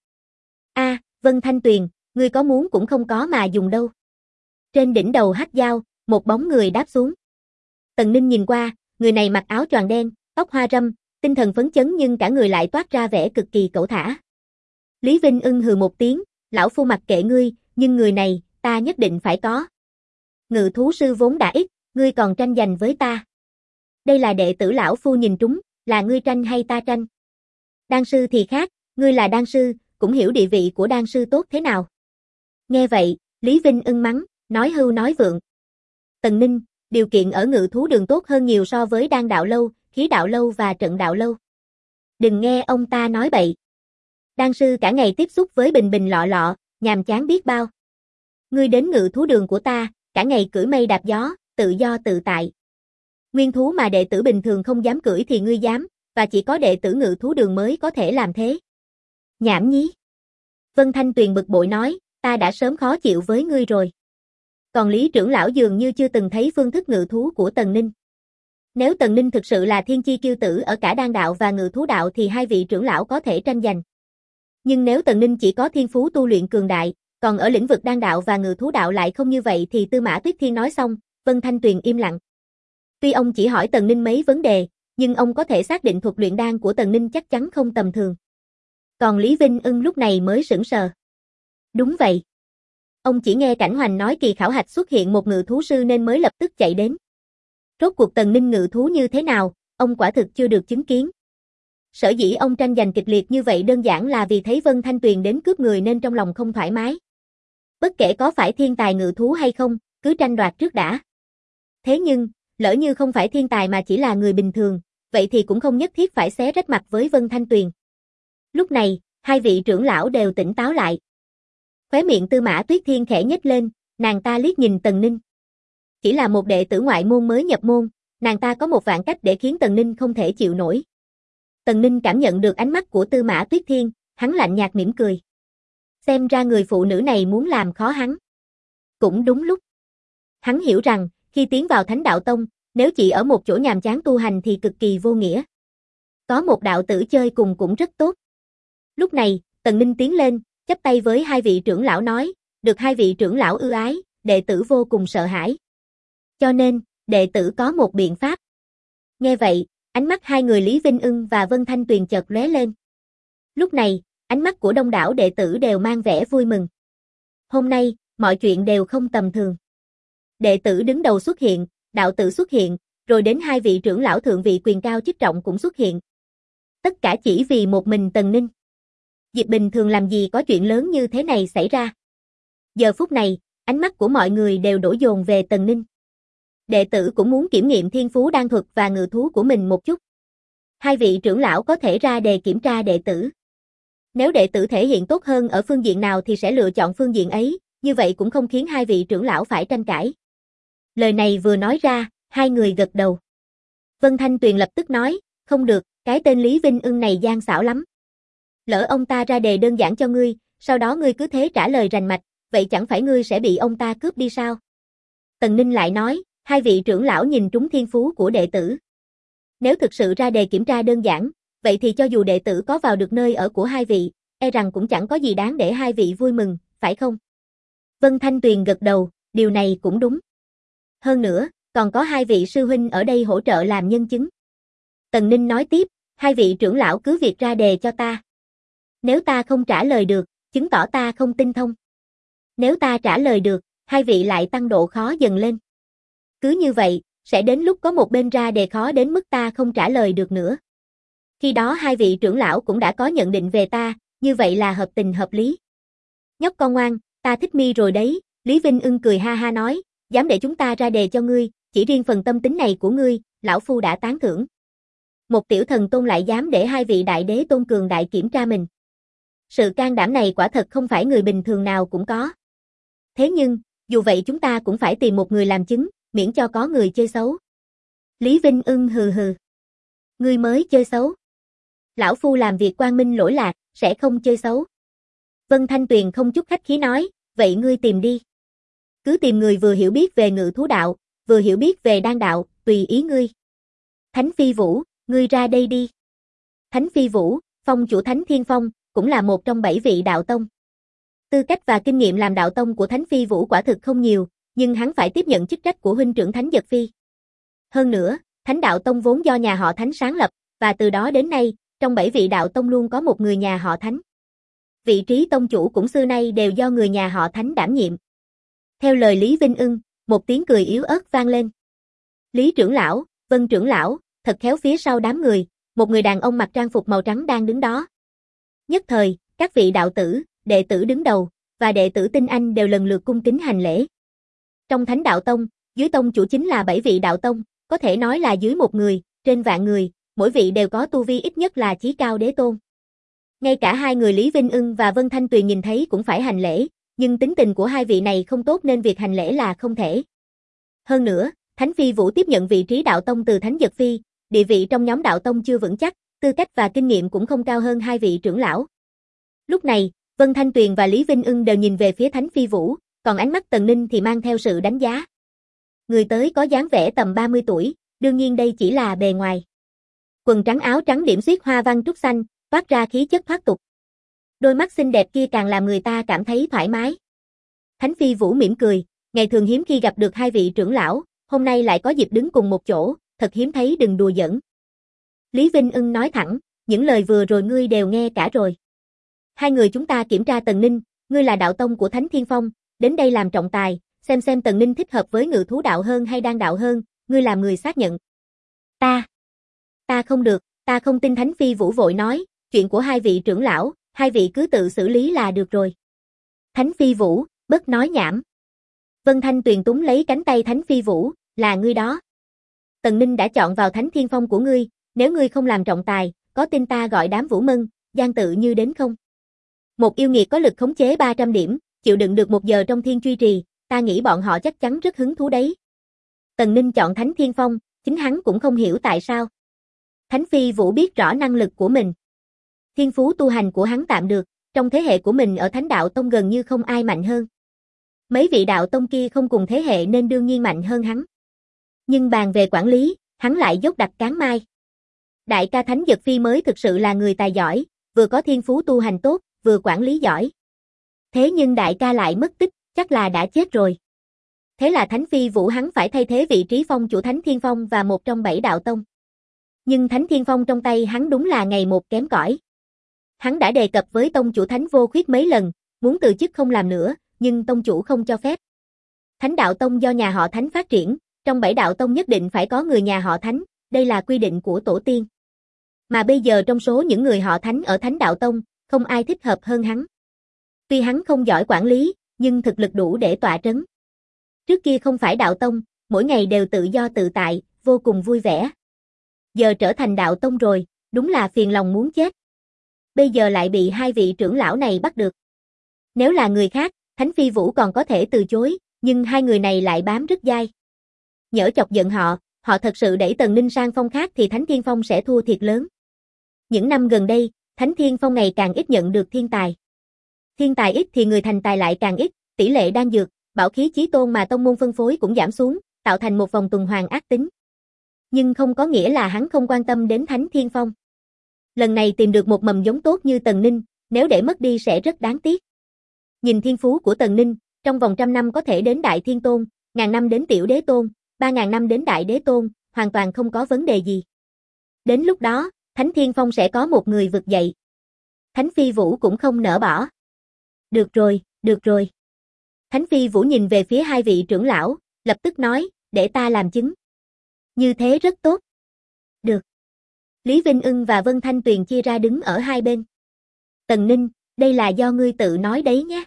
Speaker 1: Vân Thanh Tuyền, ngươi có muốn cũng không có mà dùng đâu. Trên đỉnh đầu hắc dao, một bóng người đáp xuống. Tần Ninh nhìn qua, người này mặc áo choàng đen, tóc hoa râm, tinh thần phấn chấn nhưng cả người lại toát ra vẻ cực kỳ cẩu thả. Lý Vinh Ưng hừ một tiếng, lão phu mặc kệ ngươi, nhưng người này, ta nhất định phải có. Ngự thú sư vốn đã ít, ngươi còn tranh giành với ta. Đây là đệ tử lão phu nhìn trúng, là ngươi tranh hay ta tranh? Đan sư thì khác, ngươi là đan sư, cũng hiểu địa vị của đan sư tốt thế nào. Nghe vậy, Lý Vinh Ưng mắng, nói hưu nói vượng. Tần Ninh, điều kiện ở Ngự Thú Đường tốt hơn nhiều so với Đan Đạo Lâu, Khí Đạo Lâu và Trận Đạo Lâu. Đừng nghe ông ta nói bậy. Đan sư cả ngày tiếp xúc với bình bình lọ lọ, nhàm chán biết bao. Ngươi đến Ngự Thú Đường của ta, cả ngày cưỡi mây đạp gió, tự do tự tại. Nguyên thú mà đệ tử bình thường không dám cưỡi thì ngươi dám, và chỉ có đệ tử Ngự Thú Đường mới có thể làm thế. Nhảm nhí. Vân Thanh Tuyền bực bội nói, ta đã sớm khó chịu với ngươi rồi. Còn Lý trưởng lão dường như chưa từng thấy phương thức ngự thú của Tần Ninh. Nếu Tần Ninh thực sự là thiên chi kiêu tử ở cả đan đạo và ngự thú đạo thì hai vị trưởng lão có thể tranh giành. Nhưng nếu Tần Ninh chỉ có thiên phú tu luyện cường đại, còn ở lĩnh vực đan đạo và ngự thú đạo lại không như vậy thì Tư Mã Tuyết Thiên nói xong, Vân Thanh Tuyền im lặng. Tuy ông chỉ hỏi Tần Ninh mấy vấn đề, nhưng ông có thể xác định thuật luyện đan của Tần Ninh chắc chắn không tầm thường. Còn Lý Vinh Ưng lúc này mới sững sờ. Đúng vậy. Ông chỉ nghe Cảnh Hoành nói kỳ khảo hạch xuất hiện một ngự thú sư nên mới lập tức chạy đến. Rốt cuộc Tần Ninh ngự thú như thế nào, ông quả thực chưa được chứng kiến. Sở dĩ ông tranh giành kịch liệt như vậy đơn giản là vì thấy Vân Thanh Tuyền đến cướp người nên trong lòng không thoải mái. Bất kể có phải thiên tài ngự thú hay không, cứ tranh đoạt trước đã. Thế nhưng, lỡ như không phải thiên tài mà chỉ là người bình thường, vậy thì cũng không nhất thiết phải xé rách mặt với Vân Thanh Tuyền. Lúc này, hai vị trưởng lão đều tỉnh táo lại. Khóe miệng Tư Mã Tuyết Thiên khẽ nhếch lên, nàng ta liếc nhìn Tần Ninh. Chỉ là một đệ tử ngoại môn mới nhập môn, nàng ta có một vạn cách để khiến Tần Ninh không thể chịu nổi. Tần Ninh cảm nhận được ánh mắt của Tư Mã Tuyết Thiên, hắn lạnh nhạt mỉm cười. Xem ra người phụ nữ này muốn làm khó hắn. Cũng đúng lúc. Hắn hiểu rằng, khi tiến vào Thánh Đạo Tông, nếu chỉ ở một chỗ nhàm chán tu hành thì cực kỳ vô nghĩa. Có một đạo tử chơi cùng cũng rất tốt. Lúc này, Tần Ninh tiến lên, chắp tay với hai vị trưởng lão nói, được hai vị trưởng lão ưu ái, đệ tử vô cùng sợ hãi. Cho nên, đệ tử có một biện pháp. Nghe vậy, ánh mắt hai người Lý Vinh Ưng và Vân Thanh Tuyền chợt lóe lên. Lúc này, ánh mắt của đông đảo đệ tử đều mang vẻ vui mừng. Hôm nay, mọi chuyện đều không tầm thường. Đệ tử đứng đầu xuất hiện, đạo tử xuất hiện, rồi đến hai vị trưởng lão thượng vị quyền cao chức trọng cũng xuất hiện. Tất cả chỉ vì một mình Tần Ninh. Dịp bình thường làm gì có chuyện lớn như thế này xảy ra. Giờ phút này, ánh mắt của mọi người đều đổ dồn về Tần Ninh. Đệ tử cũng muốn kiểm nghiệm thiên phú đan thuật và ngự thú của mình một chút. Hai vị trưởng lão có thể ra đề kiểm tra đệ tử. Nếu đệ tử thể hiện tốt hơn ở phương diện nào thì sẽ lựa chọn phương diện ấy, như vậy cũng không khiến hai vị trưởng lão phải tranh cãi. Lời này vừa nói ra, hai người gật đầu. Vân Thanh Tuyền lập tức nói, không được, cái tên Lý Vinh Ưng này gian xảo lắm. Lỡ ông ta ra đề đơn giản cho ngươi, sau đó ngươi cứ thế trả lời rành mạch, vậy chẳng phải ngươi sẽ bị ông ta cướp đi sao? Tần Ninh lại nói, hai vị trưởng lão nhìn trúng thiên phú của đệ tử. Nếu thực sự ra đề kiểm tra đơn giản, vậy thì cho dù đệ tử có vào được nơi ở của hai vị, e rằng cũng chẳng có gì đáng để hai vị vui mừng, phải không? Vân Thanh Tuyền gật đầu, điều này cũng đúng. Hơn nữa, còn có hai vị sư huynh ở đây hỗ trợ làm nhân chứng. Tần Ninh nói tiếp, hai vị trưởng lão cứ việc ra đề cho ta. Nếu ta không trả lời được, chứng tỏ ta không tinh thông. Nếu ta trả lời được, hai vị lại tăng độ khó dần lên. Cứ như vậy, sẽ đến lúc có một bên ra đề khó đến mức ta không trả lời được nữa. Khi đó hai vị trưởng lão cũng đã có nhận định về ta, như vậy là hợp tình hợp lý. Nhóc con ngoan, ta thích mi rồi đấy, Lý Vinh Ưng cười ha ha nói, dám để chúng ta ra đề cho ngươi, chỉ riêng phần tâm tính này của ngươi, lão phu đã tán thưởng. Một tiểu thần tôn lại dám để hai vị đại đế tôn cường đại kiểm tra mình. Sự can đảm này quả thật không phải người bình thường nào cũng có. Thế nhưng, dù vậy chúng ta cũng phải tìm một người làm chứng, miễn cho có người chơi xấu. Lý Vinh Ưng hừ hừ. Ngươi mới chơi xấu. Lão phu làm việc quang minh lỗi lạc, sẽ không chơi xấu. Vân Thanh Tuyền không chút khách khí nói, vậy ngươi tìm đi. Cứ tìm người vừa hiểu biết về ngự thú đạo, vừa hiểu biết về đan đạo, tùy ý ngươi. Thánh Phi Vũ, ngươi ra đây đi. Thánh Phi Vũ, phong chủ Thánh Thiên Phong, cũng là một trong 7 vị đạo tông. Tư cách và kinh nghiệm làm đạo tông của Thánh Phi Vũ quả thực không nhiều, nhưng hắn phải tiếp nhận chức trách của huynh trưởng Thánh Giật Phi. Hơn nữa, Thánh Đạo Tông vốn do nhà họ Thánh sáng lập, và từ đó đến nay, trong 7 vị đạo tông luôn có một người nhà họ Thánh. Vị trí tông chủ cũng xưa nay đều do người nhà họ Thánh đảm nhiệm. Theo lời Lý Vinh Ưng, một tiếng cười yếu ớt vang lên. Lý trưởng lão, Vân trưởng lão, thật khéo phía sau đám người, một người đàn ông mặc trang phục màu trắng đang đứng đó. Nhất thời, các vị đạo tử, đệ tử đứng đầu, và đệ tử tinh anh đều lần lượt cung kính hành lễ. Trong Thánh Đạo Tông, dưới tông chủ chính là 7 vị đạo tông, có thể nói là dưới một người, trên vạn người, mỗi vị đều có tu vi ít nhất là chí cao đế tôn. Ngay cả hai người Lý Vinh Ưng và Vân Thanh Tuyền nhìn thấy cũng phải hành lễ, nhưng tính tình của hai vị này không tốt nên việc hành lễ là không thể. Hơn nữa, Thánh Phi Vũ tiếp nhận vị trí đạo tông từ Thánh Giật Phi, địa vị trong nhóm đạo tông chưa vững chắc, tư cách và kinh nghiệm cũng không cao hơn hai vị trưởng lão. Lúc này, Vân Thanh Tuyền và Lý Vinh Ưng đều nhìn về phía Thánh Phi Vũ, còn ánh mắt Tần Ninh thì mang theo sự đánh giá. Người tới có dáng vẻ tầm 30 tuổi, đương nhiên đây chỉ là bề ngoài. Quần trắng áo trắng điểm xuyết hoa văn trúc xanh, toát ra khí chất thoát tục. Đôi mắt xinh đẹp kia càng làm người ta cảm thấy thoải mái. Thánh Phi Vũ mỉm cười, ngày thường hiếm khi gặp được hai vị trưởng lão, hôm nay lại có dịp đứng cùng một chỗ, thật hiếm thấy đừng đùa giỡn. Lý Vinh Ưng nói thẳng, những lời vừa rồi ngươi đều nghe cả rồi. Hai người chúng ta kiểm tra Tần Ninh, ngươi là đạo tông của Thánh Thiên Phong, đến đây làm trọng tài, xem Tần Ninh thích hợp với ngự thú đạo hơn hay đan đạo hơn, ngươi làm người xác nhận. Ta không được, ta không tin. Thánh Phi Vũ vội nói, chuyện của hai vị trưởng lão, hai vị cứ tự xử lý là được rồi. Thánh Phi Vũ, bớt nói nhảm. Vân Thanh Tuyền túm lấy cánh tay Thánh Phi Vũ, là ngươi đó. Tần Ninh đã chọn vào Thánh Thiên Phong của ngươi, nếu ngươi không làm trọng tài, có tin ta gọi đám Vũ Mân, Giang Tự Như đến không? Một yêu nghiệt có lực khống chế 300 điểm, chịu đựng được 1 giờ trong Thiên Truy Trì, ta nghĩ bọn họ chắc chắn rất hứng thú đấy. Tần Ninh chọn Thánh Thiên Phong, chính hắn cũng không hiểu tại sao. Thánh Phi Vũ biết rõ năng lực của mình. Thiên phú tu hành của hắn tạm được, trong thế hệ của mình ở Thánh Đạo Tông gần như không ai mạnh hơn. Mấy vị đạo tông kia không cùng thế hệ nên đương nhiên mạnh hơn hắn. Nhưng bàn về quản lý, hắn lại dốc đặt cán mai. Đại ca Thánh Giật Phi mới thực sự là người tài giỏi, vừa có thiên phú tu hành tốt, vừa quản lý giỏi. Thế nhưng đại ca lại mất tích, chắc là đã chết rồi. Thế là Thánh Phi Vũ hắn phải thay thế vị trí phong chủ Thánh Thiên Phong và một trong 7 đạo tông. Nhưng Thánh Thiên Phong trong tay hắn đúng là ngày một kém cỏi. Hắn đã đề cập với tông chủ Thánh Vô Khuyết mấy lần, muốn từ chức không làm nữa, nhưng tông chủ không cho phép. Thánh đạo tông do nhà họ Thánh phát triển, trong 7 đạo tông nhất định phải có người nhà họ Thánh, đây là quy định của tổ tiên. Mà bây giờ trong số những người họ Thánh ở Thánh đạo tông, không ai thích hợp hơn hắn. Tuy hắn không giỏi quản lý, nhưng thực lực đủ để tọa trấn. Trước kia không phải đạo tông, mỗi ngày đều tự do tự tại, vô cùng vui vẻ. Giờ trở thành đạo tông rồi, đúng là phiền lòng muốn chết. Bây giờ lại bị hai vị trưởng lão này bắt được. Nếu là người khác, Thánh Phi Vũ còn có thể từ chối, nhưng hai người này lại bám rất dai. Nhỡ chọc giận họ thật sự đẩy Tần Ninh sang phong khác thì Thánh Thiên Phong sẽ thua thiệt lớn. Những năm gần đây, Thánh Thiên Phong ngày càng ít nhận được thiên tài. Thiên tài ít thì người thành tài lại càng ít, tỷ lệ đan dược, bảo khí chí tôn mà tông môn phân phối cũng giảm xuống, tạo thành một vòng tuần hoàn ác tính. Nhưng không có nghĩa là hắn không quan tâm đến Thánh Thiên Phong. Lần này tìm được một mầm giống tốt như Tần Ninh, nếu để mất đi sẽ rất đáng tiếc. Nhìn thiên phú của Tần Ninh, trong vòng 100 năm có thể đến Đại Thiên Tôn, 1000 năm đến Tiểu Đế Tôn, 3000 năm đến Đại Đế Tôn, hoàn toàn không có vấn đề gì. Đến lúc đó, Thánh Thiên Phong sẽ có một người vực dậy. Thánh Phi Vũ cũng không nỡ bỏ. Được rồi, được rồi. Thánh Phi Vũ nhìn về phía hai vị trưởng lão, lập tức nói, để ta làm chứng. Như thế rất tốt. Được. Lý Vinh Ưng và Vân Thanh Tuyền chia ra đứng ở hai bên. Tần Ninh, đây là do ngươi tự nói đấy nhé.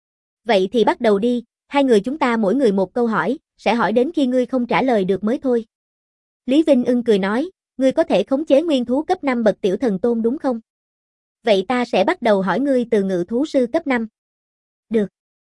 Speaker 1: Vậy thì bắt đầu đi, hai người chúng ta mỗi người một câu hỏi, sẽ hỏi đến khi ngươi không trả lời được mới thôi. Lý Vinh Ưng cười nói, ngươi có thể khống chế nguyên thú cấp 5 bậc tiểu thần tôn đúng không? Vậy ta sẽ bắt đầu hỏi ngươi từ ngự thú sư cấp 5. Được.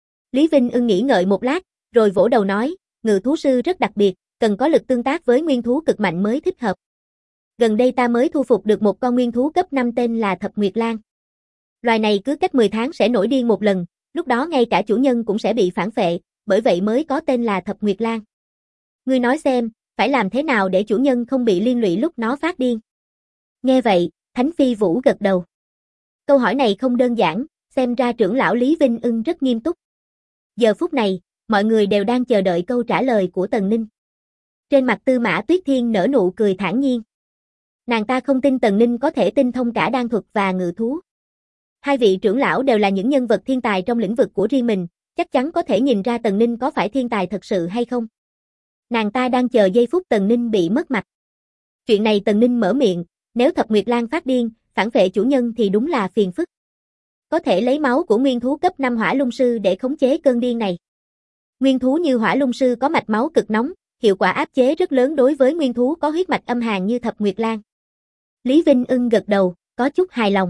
Speaker 1: Lý Vinh Ưng nghĩ ngợi một lát, rồi vỗ đầu nói, ngự thú sư rất đặc biệt, cần có lực tương tác với nguyên thú cực mạnh mới thích hợp. Gần đây ta mới thu phục được một con nguyên thú cấp 5 tên là Thập Nguyệt Lang. Loài này cứ cách 10 tháng sẽ nổi điên một lần, lúc đó ngay cả chủ nhân cũng sẽ bị phản phệ, bởi vậy mới có tên là Thập Nguyệt Lang. Ngươi nói xem, phải làm thế nào để chủ nhân không bị liên lụy lúc nó phát điên? Nghe vậy, Thánh Phi Vũ gật đầu. Câu hỏi này không đơn giản, xem ra trưởng lão Lý Vinh Ưng rất nghiêm túc. Giờ phút này, mọi người đều đang chờ đợi câu trả lời của Tần Ninh. Trên mặt Tư Mã Tuyết Thiên nở nụ cười thản nhiên. Nàng ta không tin Tần Ninh có thể tinh thông cả đan thuật và ngự thú. Hai vị trưởng lão đều là những nhân vật thiên tài trong lĩnh vực của riêng mình, chắc chắn có thể nhìn ra Tần Ninh có phải thiên tài thật sự hay không. Nàng ta đang chờ giây phút Tần Ninh bị mất mặt. Chuyện này Tần Ninh mở miệng, nếu Thập Nguyệt Lang phát điên, phản vệ chủ nhân thì đúng là phiền phức. Có thể lấy máu của nguyên thú cấp 5 Hỏa Lung Sư để khống chế cơn điên này. Nguyên thú như Hỏa Lung Sư có mạch máu cực nóng, hiệu quả áp chế rất lớn đối với nguyên thú có huyết mạch âm hàn như Thập Nguyệt Lang. Lý Vinh Ưng gật đầu, có chút hài lòng.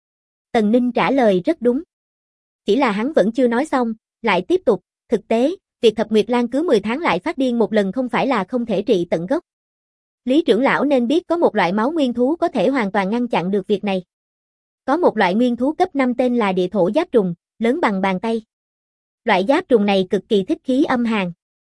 Speaker 1: Tần Ninh trả lời rất đúng. Chỉ là hắn vẫn chưa nói xong, lại tiếp tục, thực tế, việc Thập Nguyệt Lang cứ 10 tháng lại phát điên một lần không phải là không thể trị tận gốc. Lý trưởng lão nên biết có một loại máu nguyên thú có thể hoàn toàn ngăn chặn được việc này. Có một loại nguyên thú cấp 5 tên là địa thổ giáp trùng, lớn bằng bàn tay. Loại giáp trùng này cực kỳ thích khí âm hàn.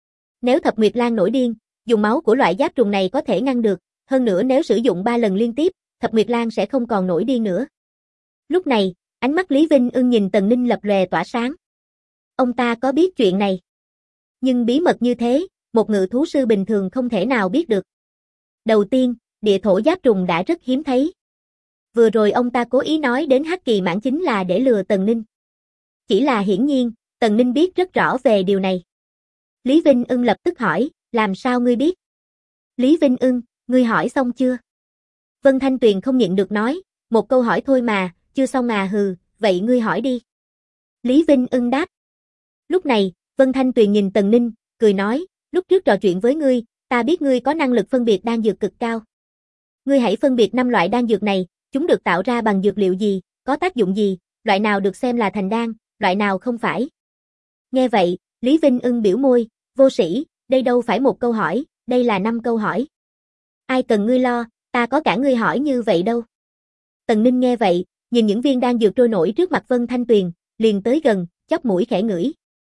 Speaker 1: Nếu Thập Nguyệt Lang nổi điên, dùng máu của loại giáp trùng này có thể ngăn được, hơn nữa nếu sử dụng 3 lần liên tiếp, Thập Nguyệt Lang sẽ không còn nổi điên nữa. Lúc này, ánh mắt Lý Vinh Ưng nhìn Tần Ninh lập lòe tỏa sáng. Ông ta có biết chuyện này. Nhưng bí mật như thế, một ngự thú sư bình thường không thể nào biết được. Đầu tiên, địa thổ giáp trùng đã rất hiếm thấy. Vừa rồi ông ta cố ý nói đến Hắc Kỳ Mãn chính là để lừa Tần Ninh. Chỉ là hiển nhiên, Tần Ninh biết rất rõ về điều này. Lý Vinh Ưng lập tức hỏi, làm sao ngươi biết? Lý Vinh Ưng, ngươi hỏi xong chưa? Vân Thanh Tuyền không nhịn được nói, một câu hỏi thôi mà, chưa xong à hừ, vậy ngươi hỏi đi. Lý Vinh Ưng đáp. Lúc này, Vân Thanh Tuyền nhìn Tần Ninh, cười nói, lúc trước trò chuyện với ngươi, ta biết ngươi có năng lực phân biệt đan dược cực cao. Ngươi hãy phân biệt 5 loại đan dược này, chúng được tạo ra bằng dược liệu gì, có tác dụng gì, loại nào được xem là thành đan, loại nào không phải. Nghe vậy, Lý Vinh Ưng biểu môi, vô sĩ, đây đâu phải một câu hỏi, đây là 5 câu hỏi. Ai cần ngươi lo, ta có cả ngươi hỏi như vậy đâu. Tần Ninh nghe vậy, nhìn những viên đan dược trôi nổi trước mặt Vân Thanh Tuyền, liền tới gần, chóp mũi khẽ ngửi.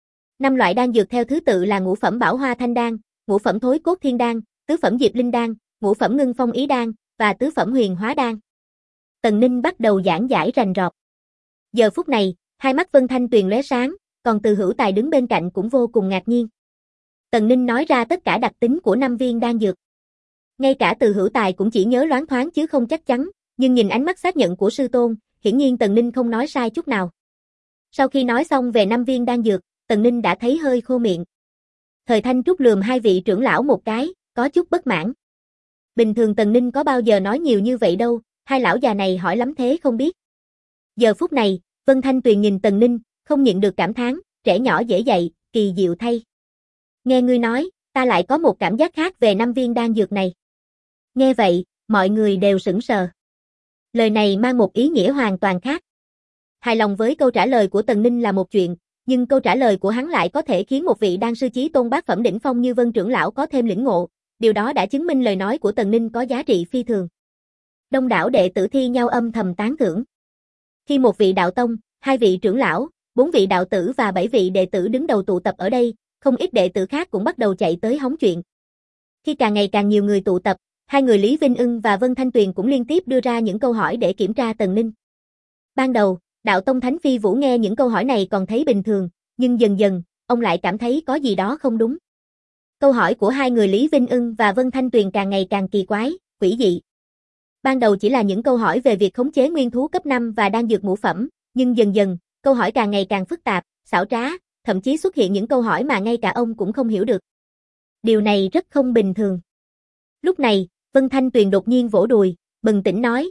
Speaker 1: 5 loại đan dược theo thứ tự là ngũ phẩm Bảo Hoa Thanh Đan, ngũ phẩm Thối Cốt Thiên Đan, tứ phẩm Diệp Linh Đan, ngũ phẩm Ngưng Phong Ý Đan và tứ phẩm Huyền Hóa Đan. Tần Ninh bắt đầu giảng giải rành rọt. Giờ phút này, hai mắt Vân Thanh Tuyền lóe sáng, còn Từ Hữu Tài đứng bên cạnh cũng vô cùng ngạc nhiên. Tần Ninh nói ra tất cả đặc tính của 5 viên đan dược. Ngay cả Từ Hữu Tài cũng chỉ nhớ loáng thoáng chứ không chắc chắn, nhưng nhìn ánh mắt xác nhận của sư tôn, hiển nhiên Tần Ninh không nói sai chút nào. Sau khi nói xong về 5 viên đan dược, Tần Ninh đã thấy hơi khô miệng. Thời Thanh Trúc lườm hai vị trưởng lão một cái, có chút bất mãn. Bình thường Tần Ninh có bao giờ nói nhiều như vậy đâu, hai lão già này hỏi lắm thế không biết. Giờ phút này, Vân Thanh Tuyền nhìn Tần Ninh, không nhịn được cảm thán, trẻ nhỏ dễ dạy, kỳ diệu thay. Nghe ngươi nói, ta lại có một cảm giác khác về 5 viên đan dược này. Nghe vậy, mọi người đều sững sờ. Lời này mang một ý nghĩa hoàn toàn khác. Hài lòng với câu trả lời của Tần Ninh là một chuyện, nhưng câu trả lời của hắn lại có thể khiến một vị đan sư chí tôn bát phẩm đỉnh phong như Vân trưởng lão có thêm lĩnh ngộ, điều đó đã chứng minh lời nói của Tần Ninh có giá trị phi thường. Đông đảo đệ tử thi nhau âm thầm tán thưởng. Khi một vị đạo tông, 2 vị trưởng lão, 4 vị đạo tử và 7 vị đệ tử đứng đầu tụ tập ở đây, không ít đệ tử khác cũng bắt đầu chạy tới hóng chuyện. Khi càng ngày càng nhiều người tụ tập, hai người Lý Vinh Ưng và Vân Thanh Tuyền cũng liên tiếp đưa ra những câu hỏi để kiểm tra Tần Ninh. Ban đầu, đạo tông Thánh Phi Vũ nghe những câu hỏi này còn thấy bình thường, nhưng dần dần, ông lại cảm thấy có gì đó không đúng. Câu hỏi của hai người Lý Vinh Ưng và Vân Thanh Tuyền càng ngày càng kỳ quái, quỷ dị. Ban đầu chỉ là những câu hỏi về việc khống chế nguyên thú cấp 5 và đan dược ngũ phẩm, nhưng dần dần, câu hỏi càng ngày càng phức tạp, xảo trá, thậm chí xuất hiện những câu hỏi mà ngay cả ông cũng không hiểu được. Điều này rất không bình thường. Lúc này, Vân Thanh Tuyền đột nhiên vỗ đùi, bừng tỉnh nói,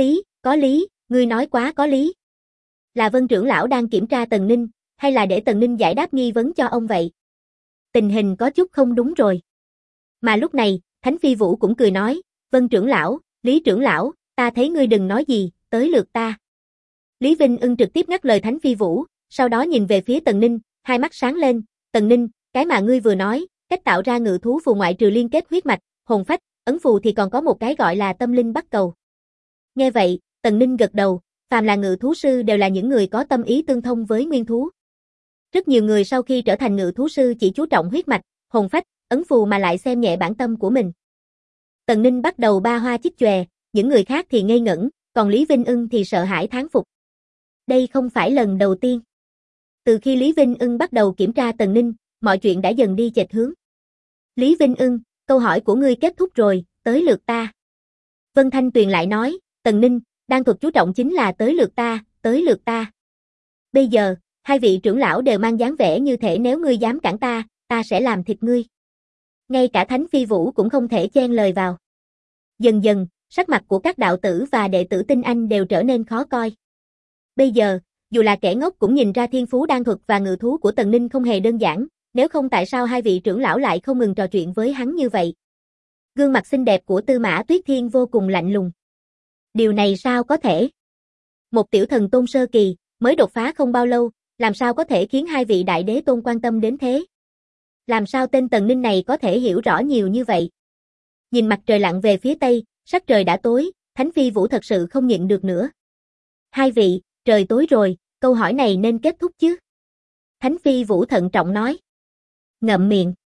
Speaker 1: có lý, ngươi nói quá có lý. Là Vân trưởng lão đang kiểm tra Tần Ninh, hay là để Tần Ninh giải đáp nghi vấn cho ông vậy? Tình hình có chút không đúng rồi. Mà lúc này, Thánh Phi Vũ cũng cười nói, Vân trưởng lão, Lý trưởng lão, ta thấy ngươi đừng nói gì, tới lượt ta. Lý Vinh Ưng trực tiếp ngắt lời Thánh Phi Vũ, sau đó nhìn về phía Tần Ninh, hai mắt sáng lên, Tần Ninh, cái mà ngươi vừa nói, cách tạo ra ngự thú phù ngoại trừ liên kết huyết mạch, hồn phách, ấn phù thì còn có một cái gọi là tâm linh bắt cầu. Nghe vậy, Tần Ninh gật đầu, phàm là ngự thú sư đều là những người có tâm ý tương thông với nguyên thú. Rất nhiều người sau khi trở thành ngự thú sư chỉ chú trọng huyết mạch, hồn phách, ấn phù mà lại xem nhẹ bản tâm của mình. Tần Ninh bắt đầu ba hoa chích chòe, những người khác thì ngây ngẩn, còn Lý Vinh Ưng thì sợ hãi thán phục. Đây không phải lần đầu tiên. Từ khi Lý Vinh Ưng bắt đầu kiểm tra Tần Ninh, mọi chuyện đã dần đi chệch hướng. Lý Vinh Ưng, câu hỏi của ngươi kết thúc rồi, tới lượt ta. Vân Thanh Tuyền lại nói, Tần Ninh, đan thuật chú trọng chính là tới lượt ta. Bây giờ, hai vị trưởng lão đều mang dáng vẻ như thể nếu ngươi dám cản ta, ta sẽ làm thịt ngươi. Ngay cả Thánh Phi Vũ cũng không thể chen lời vào. Dần dần, sắc mặt của các đạo tử và đệ tử tinh anh đều trở nên khó coi. Bây giờ, dù là kẻ ngốc cũng nhìn ra thiên phú đan thuật và ngự thú của Tần Ninh không hề đơn giản, nếu không tại sao hai vị trưởng lão lại không ngừng trò chuyện với hắn như vậy. Gương mặt xinh đẹp của Tư Mã Tuyết Thiên vô cùng lạnh lùng. Điều này sao có thể? Một tiểu thần tôn sơ kỳ, mới đột phá không bao lâu, làm sao có thể khiến hai vị đại đế tôn quan tâm đến thế? Làm sao tên Tần Ninh này có thể hiểu rõ nhiều như vậy? Nhìn mặt trời lặn về phía tây, sắc trời đã tối, Thánh Phi Vũ thật sự không nhịn được nữa. Hai vị, trời tối rồi, câu hỏi này nên kết thúc chứ? Thánh Phi Vũ thận trọng nói. Ngậm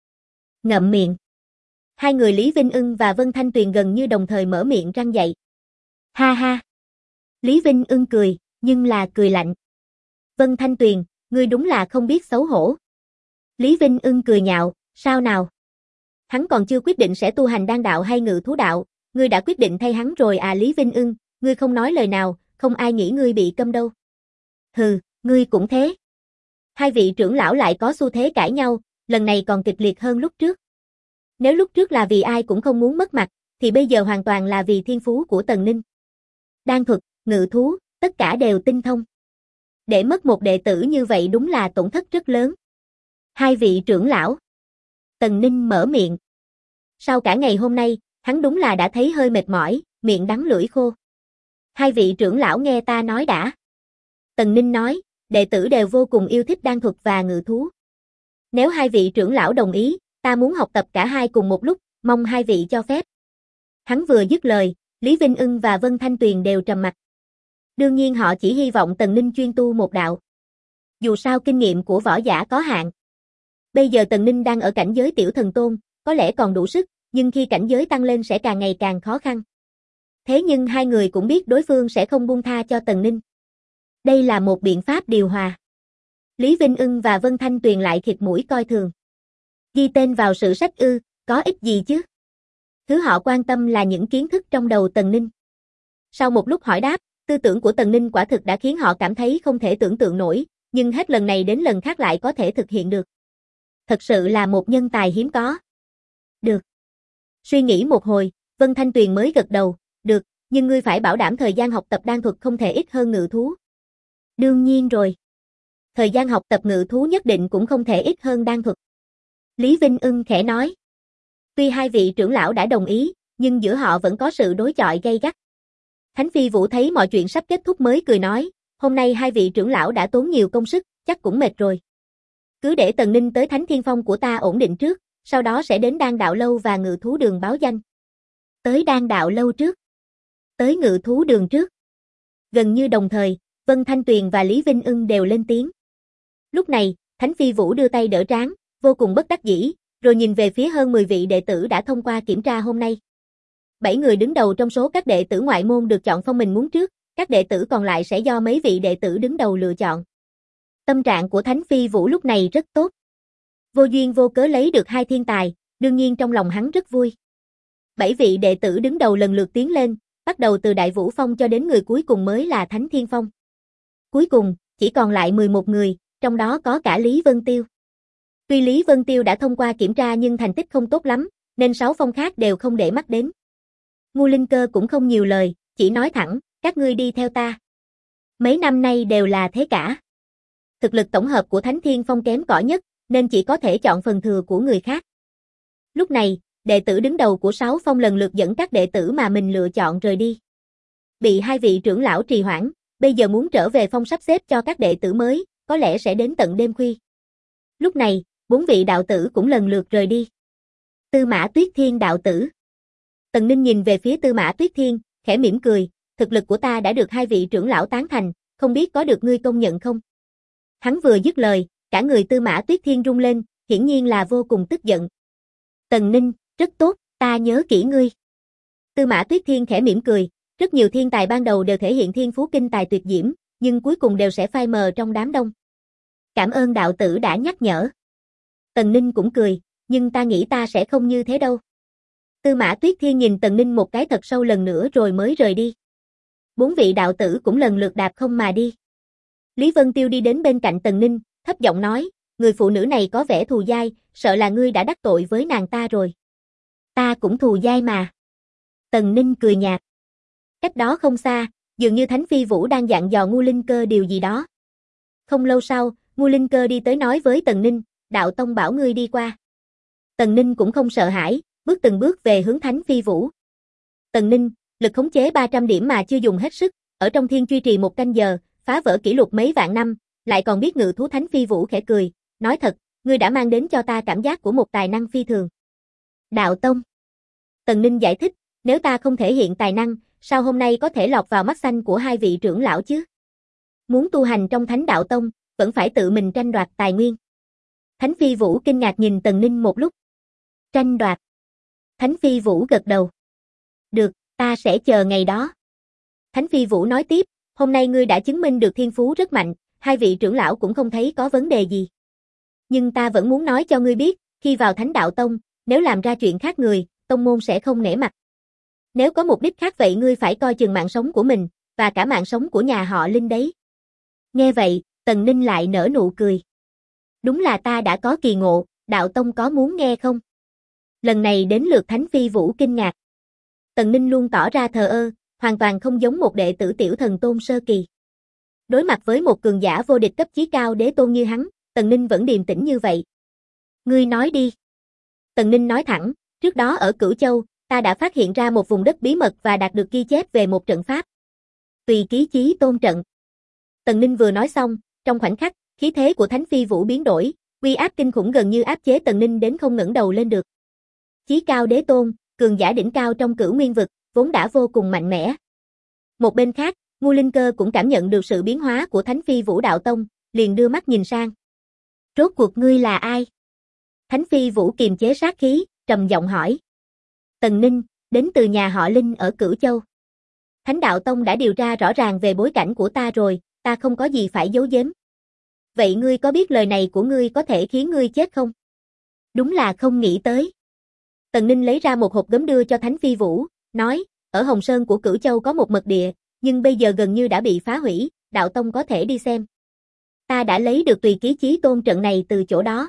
Speaker 1: miệng. Hai người Lý Vinh Ưng và Vân Thanh Tuyền gần như đồng thời mở miệng răng dậy. Ha ha. Lý Vinh Ưng cười, nhưng là cười lạnh. Vân Thanh Tuyền, ngươi đúng là không biết xấu hổ. Lý Vinh Ưng cười nhạo, sao nào? Hắn còn chưa quyết định sẽ tu hành đan đạo hay ngự thú đạo, ngươi đã quyết định thay hắn rồi à Lý Vinh Ưng, ngươi không nói lời nào, không ai nghĩ ngươi bị câm đâu. Hừ, ngươi cũng thế. Hai vị trưởng lão lại có xu thế cãi nhau, lần này còn kịch liệt hơn lúc trước. Nếu lúc trước là vì ai cũng không muốn mất mặt, thì bây giờ hoàn toàn là vì thiên phú của Tần Ninh. Đan thuật, ngự thú, tất cả đều tinh thông. Để mất một đệ tử như vậy đúng là tổn thất rất lớn. Hai vị trưởng lão. Tần Ninh mở miệng. Sau cả ngày hôm nay, hắn đúng là đã thấy hơi mệt mỏi, miệng đắng lưỡi khô. Hai vị trưởng lão nghe ta nói đã. Tần Ninh nói, đệ tử đều vô cùng yêu thích đan thuật và ngự thú. Nếu hai vị trưởng lão đồng ý, ta muốn học tập cả hai cùng một lúc, mong hai vị cho phép. Hắn vừa dứt lời, Lý Vinh Ưng và Vân Thanh Tuyền đều trầm mặt. Đương nhiên họ chỉ hy vọng Tần Ninh chuyên tu một đạo. Dù sao kinh nghiệm của võ giả có hạn. Bây giờ Tần Ninh đang ở cảnh giới tiểu thần tôn, có lẽ còn đủ sức, nhưng khi cảnh giới tăng lên sẽ càng ngày càng khó khăn. Thế nhưng hai người cũng biết đối phương sẽ không buông tha cho Tần Ninh. Đây là một biện pháp điều hòa. Lý Vinh Ưng và Vân Thanh Tuyền lại khịt mũi coi thường. Ghi tên vào sử sách ư, có ích gì chứ? Thứ họ quan tâm là những kiến thức trong đầu Tần Ninh. Sau một lúc hỏi đáp, tư tưởng của Tần Ninh quả thực đã khiến họ cảm thấy không thể tưởng tượng nổi, nhưng hết lần này đến lần khác lại có thể thực hiện được. Thật sự là một nhân tài hiếm có. Được. Suy nghĩ một hồi, Vân Thanh Tuyền mới gật đầu, được, nhưng ngươi phải bảo đảm thời gian học tập đan thuật không thể ít hơn ngự thú. Đương nhiên rồi. Thời gian học tập ngự thú nhất định cũng không thể ít hơn đan thuật. Lý Vinh Ưng khẽ nói. Tuy hai vị trưởng lão đã đồng ý, nhưng giữa họ vẫn có sự đối chọi gay gắt. Thánh Phi Vũ thấy mọi chuyện sắp kết thúc mới cười nói, hôm nay hai vị trưởng lão đã tốn nhiều công sức, chắc cũng mệt rồi. Cứ để Tần Ninh tới Thánh Thiên Phong của ta ổn định trước, sau đó sẽ đến Đan Đạo Lâu và Ngự Thú Đường báo danh. Tới Đan Đạo Lâu trước. Tới Ngự Thú Đường trước. Gần như đồng thời, Vân Thanh Tuyền và Lý Vinh Ưng đều lên tiếng. Lúc này, Thánh Phi Vũ đưa tay đỡ trán, vô cùng bất đắc dĩ, rồi nhìn về phía hơn 10 vị đệ tử đã thông qua kiểm tra hôm nay. 7 người đứng đầu trong số các đệ tử ngoại môn được chọn phong mình muốn trước, các đệ tử còn lại sẽ do mấy vị đệ tử đứng đầu lựa chọn. Tâm trạng của Thánh Phi Vũ lúc này rất tốt. Vô duyên vô cớ lấy được hai thiên tài, đương nhiên trong lòng hắn rất vui. 7 vị đệ tử đứng đầu lần lượt tiến lên, bắt đầu từ Đại Vũ Phong cho đến người cuối cùng mới là Thánh Thiên Phong. Cuối cùng, chỉ còn lại 11 người, trong đó có cả Lý Vân Tiêu. Tuy Lý Vân Tiêu đã thông qua kiểm tra nhưng thành tích không tốt lắm, nên 6 phong khác đều không để mắt đến. Ngô Linh Cơ cũng không nhiều lời, chỉ nói thẳng, các ngươi đi theo ta. Mấy năm nay đều là thế cả. Thực lực tổng hợp của Thánh Thiên Phong kém cỏi nhất, nên chỉ có thể chọn phần thừa của người khác. Lúc này, đệ tử đứng đầu của 6 phong lần lượt dẫn các đệ tử mà mình lựa chọn rời đi. Bị hai vị trưởng lão trì hoãn, bây giờ muốn trở về phong sắp xếp cho các đệ tử mới, có lẽ sẽ đến tận đêm khuya. Lúc này, 4 vị đạo tử cũng lần lượt rời đi. Tư Mã Tuyết Thiên đạo tử. Tần Ninh nhìn về phía Tư Mã Tuyết Thiên, khẽ mỉm cười, thực lực của ta đã được hai vị trưởng lão tán thành, không biết có được ngươi công nhận không? Hắn vừa dứt lời, cả người Tư Mã Tuyết Thiên rung lên, hiển nhiên là vô cùng tức giận. Tần Ninh, rất tốt, ta nhớ kỹ ngươi. Tư Mã Tuyết Thiên khẽ mỉm cười, rất nhiều thiên tài ban đầu đều thể hiện thiên phú kinh tài tuyệt diễm, nhưng cuối cùng đều sẽ phai mờ trong đám đông. Cảm ơn đạo tử đã nhắc nhở. Tần Ninh cũng cười, nhưng ta nghĩ ta sẽ không như thế đâu. Tư Mã Tuyết Thiên nhìn Tần Ninh một cái thật sâu lần nữa rồi mới rời đi. 4 vị đạo tử cũng lần lượt đạp không mà đi. Lý Vân Tiêu đi đến bên cạnh Tần Ninh, thấp giọng nói, người phụ nữ này có vẻ thù dai, sợ là ngươi đã đắc tội với nàng ta rồi. Ta cũng thù dai mà. Tần Ninh cười nhạt. Cách đó không xa, dường như Thánh Phi Vũ đang dặn dò Ngô Linh Cơ điều gì đó. Không lâu sau, Ngô Linh Cơ đi tới nói với Tần Ninh, đạo tông bảo ngươi đi qua. Tần Ninh cũng không sợ hãi, bước từng bước về hướng Thánh Phi Vũ. Tần Ninh, lực khống chế 300 điểm mà chưa dùng hết sức, ở trong thiên truy trì 1 canh giờ, phá vỡ kỷ lục mấy vạn năm, lại còn biết ngự thú. Thánh Phi Vũ khẽ cười, nói thật, ngươi đã mang đến cho ta cảm giác của một tài năng phi thường. Đạo tông. Tần Ninh giải thích, nếu ta không thể hiện tài năng, sao hôm nay có thể lọt vào mắt xanh của hai vị trưởng lão chứ? Muốn tu hành trong Thánh Đạo Tông, vẫn phải tự mình tranh đoạt tài nguyên. Thánh Phi Vũ kinh ngạc nhìn Tần Ninh một lúc. Tranh đoạt. Thánh Phi Vũ gật đầu. Được, ta sẽ chờ ngày đó. Thánh Phi Vũ nói tiếp, hôm nay ngươi đã chứng minh được thiên phú rất mạnh, hai vị trưởng lão cũng không thấy có vấn đề gì. Nhưng ta vẫn muốn nói cho ngươi biết, khi vào Thánh Đạo Tông, nếu làm ra chuyện khác người, tông môn sẽ không nể mặt. Nếu có mục đích khác vậy ngươi phải coi chừng mạng sống của mình, và cả mạng sống của nhà họ Linh đấy. Nghe vậy, Tần Ninh lại nở nụ cười. Đúng là ta đã có kỳ ngộ, đạo tông có muốn nghe không? Lần này đến lượt Thánh Phi Vũ kinh ngạc. Tần Ninh luôn tỏ ra thờ ơ, hoàn toàn không giống một đệ tử tiểu thần tôn sơ kỳ. Đối mặt với một cường giả vô địch cấp chí cao đế tôn như hắn, Tần Ninh vẫn điềm tĩnh như vậy. Ngươi nói đi. Tần Ninh nói thẳng, trước đó ở Cửu Châu, ta đã phát hiện ra một vùng đất bí mật và đạt được ghi chép về một trận pháp. Tùy ký chí tôn trận. Tần Ninh vừa nói xong, trong khoảnh khắc, khí thế của Thánh Phi Vũ biến đổi, uy áp kinh khủng gần như áp chế Tần Ninh đến không ngẩng đầu lên được. Chí cao đế tôn, cường giả đỉnh cao trong Cửu Nguyên vực, vốn đã vô cùng mạnh mẽ. Một bên khác, Ngô Linh Cơ cũng cảm nhận được sự biến hóa của Thánh Phi Vũ đạo tông, liền đưa mắt nhìn sang. Rốt cuộc ngươi là ai? Thánh Phi Vũ kiềm chế sát khí, trầm giọng hỏi. Tần Ninh, đến từ nhà họ Linh ở Cửu Châu. Thánh Đạo Tông đã điều tra rõ ràng về bối cảnh của ta rồi, ta không có gì phải giấu giếm. Vậy ngươi có biết lời này của ngươi có thể khiến ngươi chết không? Đúng là không nghĩ tới. Tần Ninh lấy ra một hộp gấm đưa cho Thánh Phi Vũ, nói, ở Hồng Sơn của Cửu Châu có một mật địa, nhưng bây giờ gần như đã bị phá hủy, đạo tông có thể đi xem. Ta đã lấy được tùy ký chí tôn trận này từ chỗ đó.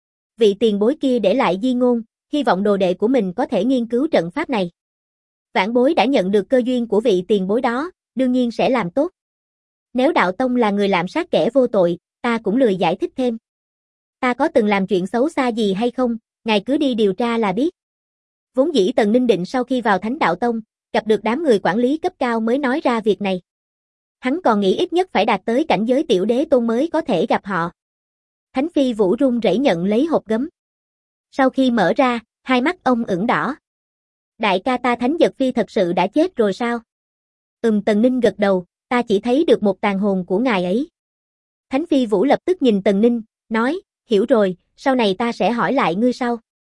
Speaker 1: Vị tiền bối kia để lại di ngôn, hy vọng đồ đệ của mình có thể nghiên cứu trận pháp này. Vãn bối đã nhận được cơ duyên của vị tiền bối đó, đương nhiên sẽ làm tốt. Nếu đạo tông là người lạm sát kẻ vô tội, ta cũng lười giải thích thêm. Ta có từng làm chuyện xấu xa gì hay không, ngài cứ đi điều tra là biết. Vốn dĩ Tần Ninh định sau khi vào Thánh Đạo Tông, gặp được đám người quản lý cấp cao mới nói ra việc này. Hắn còn nghĩ ít nhất phải đạt tới cảnh giới tiểu đế tôn mới có thể gặp họ. Thánh Phi Vũ run rẩy nhận lấy hộp gấm. Sau khi mở ra, hai mắt ông ửng đỏ. Đại ca ta Thánh Giật Phi thật sự đã chết rồi sao? Tần Ninh gật đầu, ta chỉ thấy được một tàn hồn của ngài ấy. Thánh Phi Vũ lập tức nhìn Tần Ninh, nói, hiểu rồi, sau này ta sẽ hỏi lại ngươi sau.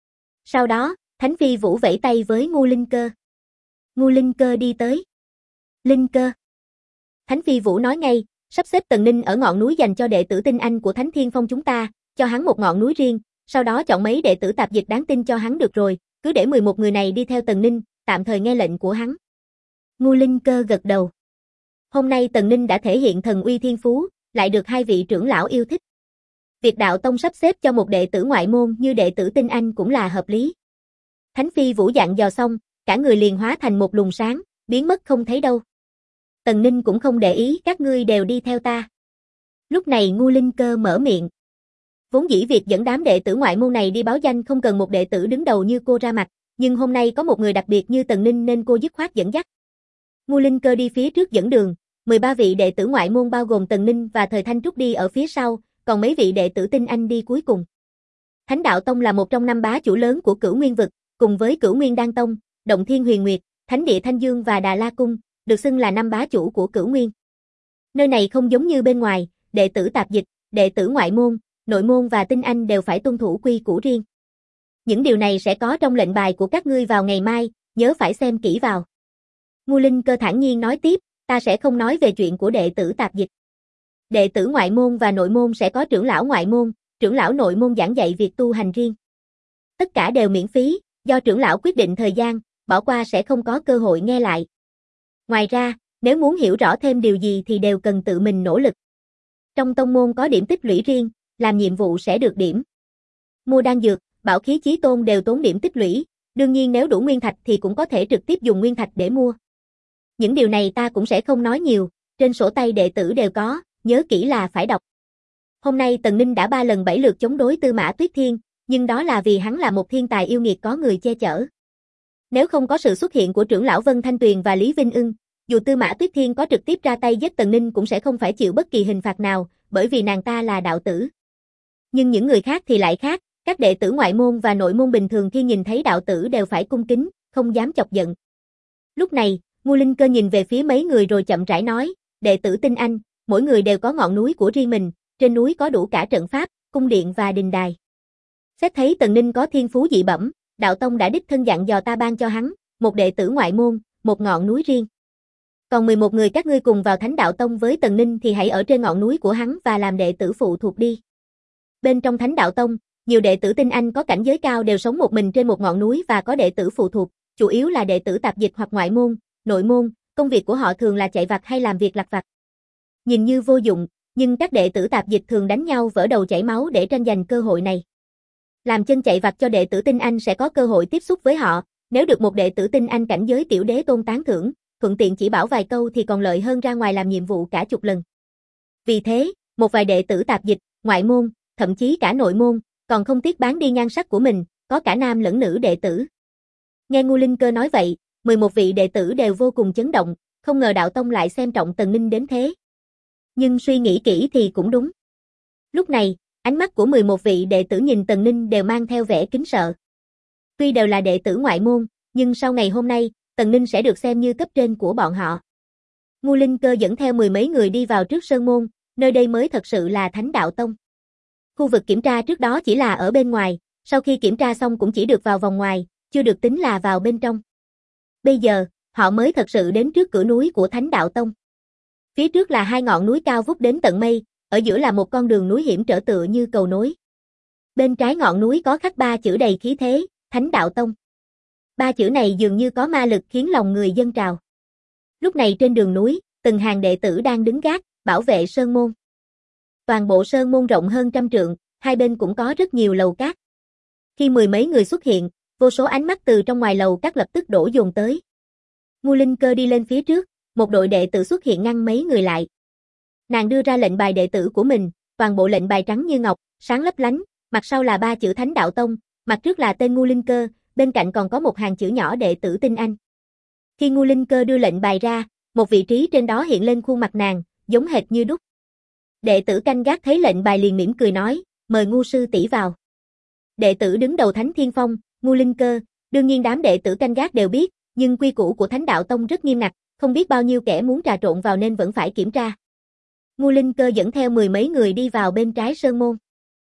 Speaker 1: Sau đó, Thánh Phi Vũ vẫy tay với Ngu Linh Cơ. Ngu Linh Cơ đi tới. Linh Cơ. Thánh Phi Vũ nói ngay, sắp xếp Tần Ninh ở ngọn núi dành cho đệ tử tinh anh của Thánh Thiên Phong chúng ta, cho hắn một ngọn núi riêng, sau đó chọn mấy đệ tử tạp dịch đáng tin cho hắn được rồi, cứ để 11 người này đi theo Tần Ninh, tạm thời nghe lệnh của hắn. Ngu Linh Cơ gật đầu. Hôm nay Tần Ninh đã thể hiện thần uy thiên phú, lại được hai vị trưởng lão yêu thích. Việc đạo tông sắp xếp cho một đệ tử ngoại môn như đệ tử tinh anh cũng là hợp lý. Thánh Phi Vũ dặn dò xong, cả người liền hóa thành một luồng sáng, biến mất không thấy đâu. Tần Ninh cũng không để ý, các ngươi đều đi theo ta. Lúc này Ngu Linh Cơ mở miệng. Vốn dĩ việc dẫn đám đệ tử ngoại môn này đi báo danh không cần một đệ tử đứng đầu như cô ra mặt, nhưng hôm nay có một người đặc biệt như Tần Ninh nên cô dứt khoát dẫn dắt. Ngu Linh Cơ đi phía trước dẫn đường, 13 vị đệ tử ngoại môn bao gồm Tần Ninh và Thời Thanh Trúc đi ở phía sau, còn mấy vị đệ tử tinh anh đi cuối cùng. Thánh Đạo Tông là một trong 5 bá chủ lớn của Cửu Nguyên vực, cùng với Cửu Nguyên Đan Tông, Động Thiên Huyền Nguyệt, Thánh Địa Thanh Dương và Đà La Cung, được xưng là 5 bá chủ của Cửu Nguyên. Nơi này không giống như bên ngoài, đệ tử tạp dịch, đệ tử ngoại môn, nội môn và tinh anh đều phải tuân thủ quy củ riêng. Những điều này sẽ có trong lệnh bài của các ngươi vào ngày mai, nhớ phải xem kỹ vào. Ngu Linh Cơ thản nhiên nói tiếp, ta sẽ không nói về chuyện của đệ tử tạp dịch. Đệ tử ngoại môn và nội môn sẽ có trưởng lão ngoại môn, trưởng lão nội môn giảng dạy việc tu hành riêng. Tất cả đều miễn phí, do trưởng lão quyết định thời gian, bỏ qua sẽ không có cơ hội nghe lại. Ngoài ra, nếu muốn hiểu rõ thêm điều gì thì đều cần tự mình nỗ lực. Trong tông môn có điểm tích lũy riêng, làm nhiệm vụ sẽ được điểm. Mua đan dược, bảo khí chí tôn đều tốn điểm tích lũy, đương nhiên nếu đủ nguyên thạch thì cũng có thể trực tiếp dùng nguyên thạch để mua. Những điều này ta cũng sẽ không nói nhiều, trên sổ tay đệ tử đều có, nhớ kỹ là phải đọc. Hôm nay Tần Ninh đã 3 lần 7 lượt chống đối Tư Mã Tuyết Thiên, nhưng đó là vì hắn là một thiên tài yêu nghiệt có người che chở. Nếu không có sự xuất hiện của trưởng lão Vân Thanh Tuyền và Lý Vinh Ưng, dù Tư Mã Tuyết Thiên có trực tiếp ra tay giết Tần Ninh cũng sẽ không phải chịu bất kỳ hình phạt nào, bởi vì nàng ta là đạo tử. Nhưng những người khác thì lại khác, các đệ tử ngoại môn và nội môn bình thường khi nhìn thấy đạo tử đều phải cung kính, không dám chọc giận. Lúc này, Ngu Linh Cơ nhìn về phía mấy người rồi chậm rãi nói, đệ tử tinh anh, mỗi người đều có ngọn núi của riêng mình, trên núi có đủ cả trận pháp, cung điện và đình đài. Xét thấy Tần Ninh có thiên phú dị bẩm, đạo tông đã đích thân dặn dò ta ban cho hắn, một đệ tử ngoại môn, một ngọn núi riêng. Còn 11 người các ngươi cùng vào Thánh Đạo Tông với Tần Ninh thì hãy ở trên ngọn núi của hắn và làm đệ tử phụ thuộc đi. Bên trong Thánh Đạo Tông, nhiều đệ tử tinh anh có cảnh giới cao đều sống một mình trên một ngọn núi và có đệ tử phụ thuộc, chủ yếu là đệ tử tạp dịch hoặc ngoại môn, nội môn, công việc của họ thường là chạy vặt hay làm việc lặt vặt. Nhìn như vô dụng, nhưng các đệ tử tạp dịch thường đánh nhau vỡ đầu chảy máu để tranh giành cơ hội này. Làm chân chạy vặt cho đệ tử tinh anh sẽ có cơ hội tiếp xúc với họ, nếu được một đệ tử tinh anh cảnh giới tiểu đế tôn tán thưởng, thuận tiện chỉ bảo vài câu thì còn lợi hơn ra ngoài làm nhiệm vụ cả chục lần. Vì thế, một vài đệ tử tạp dịch, ngoại môn, thậm chí cả nội môn, còn không tiếc bán đi nhan sắc của mình, có cả nam lẫn nữ đệ tử. Nghe Ngu Linh Cơ nói vậy, 11 vị đệ tử đều vô cùng chấn động, không ngờ đạo tông lại xem trọng Tần Ninh đến thế. Nhưng suy nghĩ kỹ thì cũng đúng. Lúc này, ánh mắt của 11 vị đệ tử nhìn Tần Ninh đều mang theo vẻ kính sợ. Tuy đều là đệ tử ngoại môn, nhưng sau ngày hôm nay, Tần Ninh sẽ được xem như cấp trên của bọn họ. Ngu Linh Cơ dẫn theo 10 mấy người đi vào trước sơn môn, nơi đây mới thật sự là Thánh Đạo Tông. Khu vực kiểm tra trước đó chỉ là ở bên ngoài, sau khi kiểm tra xong cũng chỉ được vào vòng ngoài, chưa được tính là vào bên trong. Bây giờ, họ mới thật sự đến trước cửa núi của Thánh Đạo Tông. Phía trước là 2 ngọn núi cao vút đến tận mây, ở giữa là một con đường núi hiểm trở tựa như cầu nối. Bên trái ngọn núi có khắc 3 chữ đầy khí thế, Thánh Đạo Tông. Ba chữ này dường như có ma lực khiến lòng người dâng trào. Lúc này trên đường núi, từng hàng đệ tử đang đứng gác, bảo vệ sơn môn. Toàn bộ sơn môn rộng hơn 100 trượng, hai bên cũng có rất nhiều lầu cát. Khi mười mấy người xuất hiện, vô số ánh mắt từ trong ngoài lầu cát lập tức đổ dồn tới. Ngưu Linh Cơ đi lên phía trước, một đội đệ tử xuất hiện ngăn mấy người lại. Nàng đưa ra lệnh bài đệ tử của mình, toàn bộ lệnh bài trắng như ngọc, sáng lấp lánh, mặt sau là 3 chữ Thánh Đạo Tông, mặt trước là tên Ngưu Linh Cơ, bên cạnh còn có một hàng chữ nhỏ đệ tử Tinh Anh. Khi Ngưu Linh Cơ đưa lệnh bài ra, một vị trí trên đó hiện lên khuôn mặt nàng, giống hệt như đúc. Đệ tử canh gác thấy lệnh bài liền mỉm cười nói, mời Ngưu sư tỷ vào. Đệ tử đứng đầu Thánh Thiên Phong, Ngưu Linh Cơ, đương nhiên đám đệ tử canh gác đều biết, nhưng quy củ của Thánh Đạo Tông rất nghiêm ngặt, không biết bao nhiêu kẻ muốn trà trộn vào nên vẫn phải kiểm tra. Ngưu Linh Cơ dẫn theo mười mấy người đi vào bên trái sơn môn.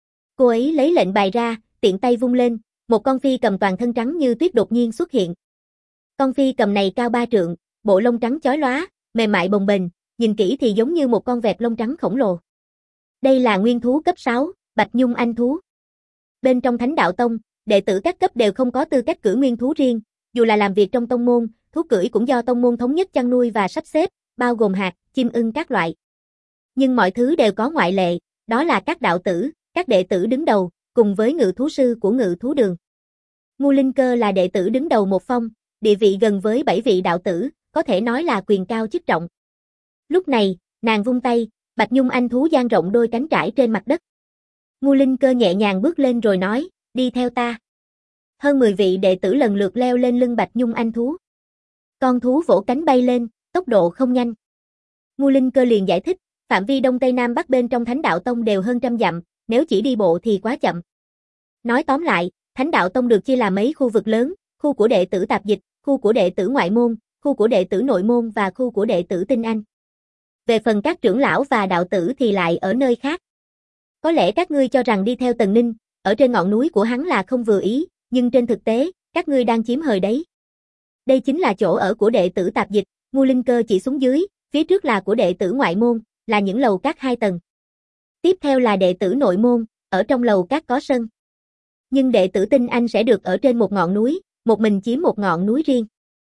Speaker 1: Cô ấy lấy lệnh bài ra, tiện tay vung lên, một con phi cầm toàn thân trắng như tuyết đột nhiên xuất hiện. Con phi cầm này cao 3 trượng, bộ lông trắng chói lóa, mềm mại bồng bềnh, nhìn kỹ thì giống như một con vẹt lông trắng khổng lồ. Đây là nguyên thú cấp 6, Bạch Nhung Anh thú. Bên trong Thánh Đạo Tông, đệ tử các cấp đều không có tư cách cưỡi nguyên thú riêng, dù là làm việc trong tông môn, thú cưỡi cũng do tông môn thống nhất chăn nuôi và sắp xếp, bao gồm hạc, chim ưng các loại. Nhưng mọi thứ đều có ngoại lệ, đó là các đạo tử, các đệ tử đứng đầu, cùng với ngự thú sư của ngự thú đường. Ngưu Linh Cơ là đệ tử đứng đầu một phong, địa vị gần với 7 vị đạo tử, có thể nói là quyền cao chức trọng. Lúc này, nàng vung tay, Bạch Nhung Anh thú dang rộng đôi cánh trải trên mặt đất. Ngưu Linh Cơ nhẹ nhàng bước lên rồi nói, đi theo ta. Hơn 10 vị đệ tử lần lượt leo lên lưng Bạch Nhung Anh thú. Con thú vỗ cánh bay lên, tốc độ không nhanh. Ngưu Linh Cơ liền giải thích, phạm vi Đông Tây Nam Bắc bên trong Thánh Đạo Tông đều hơn 100 dặm, nếu chỉ đi bộ thì quá chậm. Nói tóm lại, Thánh Đạo Tông được chia làm mấy khu vực lớn, khu của đệ tử tạp dịch, khu của đệ tử ngoại môn, khu của đệ tử nội môn và khu của đệ tử tinh anh. Về phần các trưởng lão và đạo tử thì lại ở nơi khác. Có lẽ các ngươi cho rằng đi theo Tần Ninh, ở trên ngọn núi của hắn là không vừa ý, nhưng trên thực tế, các ngươi đang chiếm hời đấy. Đây chính là chỗ ở của đệ tử tạp dịch, Ngưu Linh Cơ chỉ xuống dưới, phía trước là của đệ tử ngoại môn, là những lầu các 2 tầng. Tiếp theo là đệ tử nội môn, ở trong lầu các có sân. Nhưng đệ tử tinh anh sẽ được ở trên một ngọn núi, một mình chiếm một ngọn núi riêng.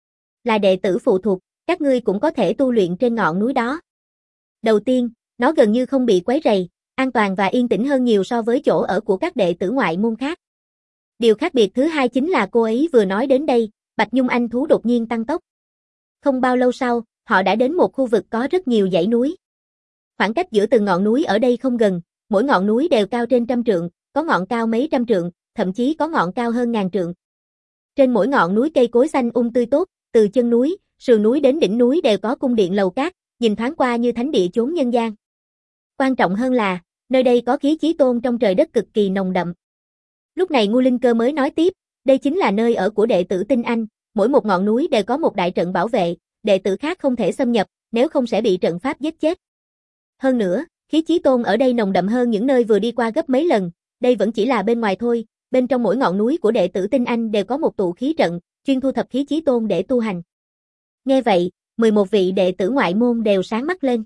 Speaker 1: Là đệ tử phụ thuộc, các ngươi cũng có thể tu luyện trên ngọn núi đó. Đầu tiên, nó gần như không bị quấy rầy, an toàn và yên tĩnh hơn nhiều so với chỗ ở của các đệ tử ngoại môn khác. Điều khác biệt thứ hai chính là cô ấy vừa nói đến đây, Bạch Nhung Anh thú đột nhiên tăng tốc. Không bao lâu sau, họ đã đến một khu vực có rất nhiều dãy núi. Khoảng cách giữa từng ngọn núi ở đây không gần, mỗi ngọn núi đều cao trên 100 trượng, có ngọn cao mấy trăm trượng, thậm chí có ngọn cao hơn 1000 trượng. Trên mỗi ngọn núi cây cối xanh tươi tốt, từ chân núi, sườn núi đến đỉnh núi đều có cung điện lầu cát, nhìn thoáng qua như thánh địa chốn nhân gian. Quan trọng hơn là, nơi đây có khí chí tôn trong trời đất cực kỳ nồng đậm. Lúc này Ngưu Linh Cơ mới nói tiếp, đây chính là nơi ở của đệ tử tinh anh, mỗi một ngọn núi đều có một đại trận bảo vệ, đệ tử khác không thể xâm nhập, nếu không sẽ bị trận pháp giết chết. Hơn nữa, khí chí tôn ở đây nồng đậm hơn những nơi vừa đi qua gấp mấy lần, đây vẫn chỉ là bên ngoài thôi, bên trong mỗi ngọn núi của đệ tử tinh anh đều có một tụ khí trận, chuyên thu thập khí chí tôn để tu hành. Nghe vậy, 11 vị đệ tử ngoại môn đều sáng mắt lên.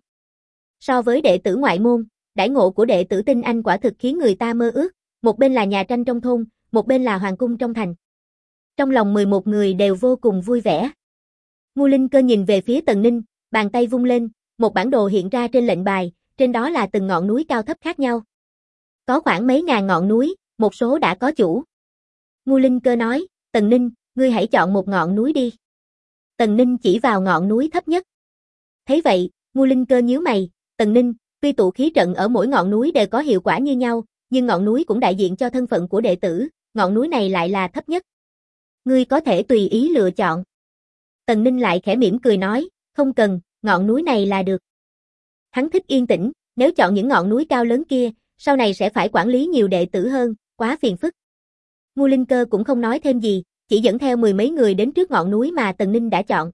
Speaker 1: So với đệ tử ngoại môn, đãi ngộ của đệ tử tinh anh quả thực khiến người ta mơ ước, một bên là nhà tranh trong thôn, một bên là hoàng cung trong thành. Trong lòng 11 người đều vô cùng vui vẻ. Ngưu Linh Cơ nhìn về phía Tần Ninh, bàn tay vung lên, một bản đồ hiện ra trên lệnh bài, trên đó là từng ngọn núi cao thấp khác nhau. Có khoảng mấy ngàn ngọn núi, một số đã có chủ. Ngưu Linh Cơ nói, Tần Ninh, ngươi hãy chọn một ngọn núi đi. Tần Ninh chỉ vào ngọn núi thấp nhất. Thấy vậy, Ngưu Linh Cơ nhíu mày, Tần Ninh, tuy tụ khí trận ở mỗi ngọn núi đều có hiệu quả như nhau, nhưng ngọn núi cũng đại diện cho thân phận của đệ tử, ngọn núi này lại là thấp nhất. Ngươi có thể tùy ý lựa chọn. Tần Ninh lại khẽ mỉm cười nói, không cần, ngọn núi này là được. Hắn thích yên tĩnh, nếu chọn những ngọn núi cao lớn kia, sau này sẽ phải quản lý nhiều đệ tử hơn, quá phiền phức. Ngưu Linh Cơ cũng không nói thêm gì, chỉ dẫn theo mười mấy người đến trước ngọn núi mà Tần Ninh đã chọn.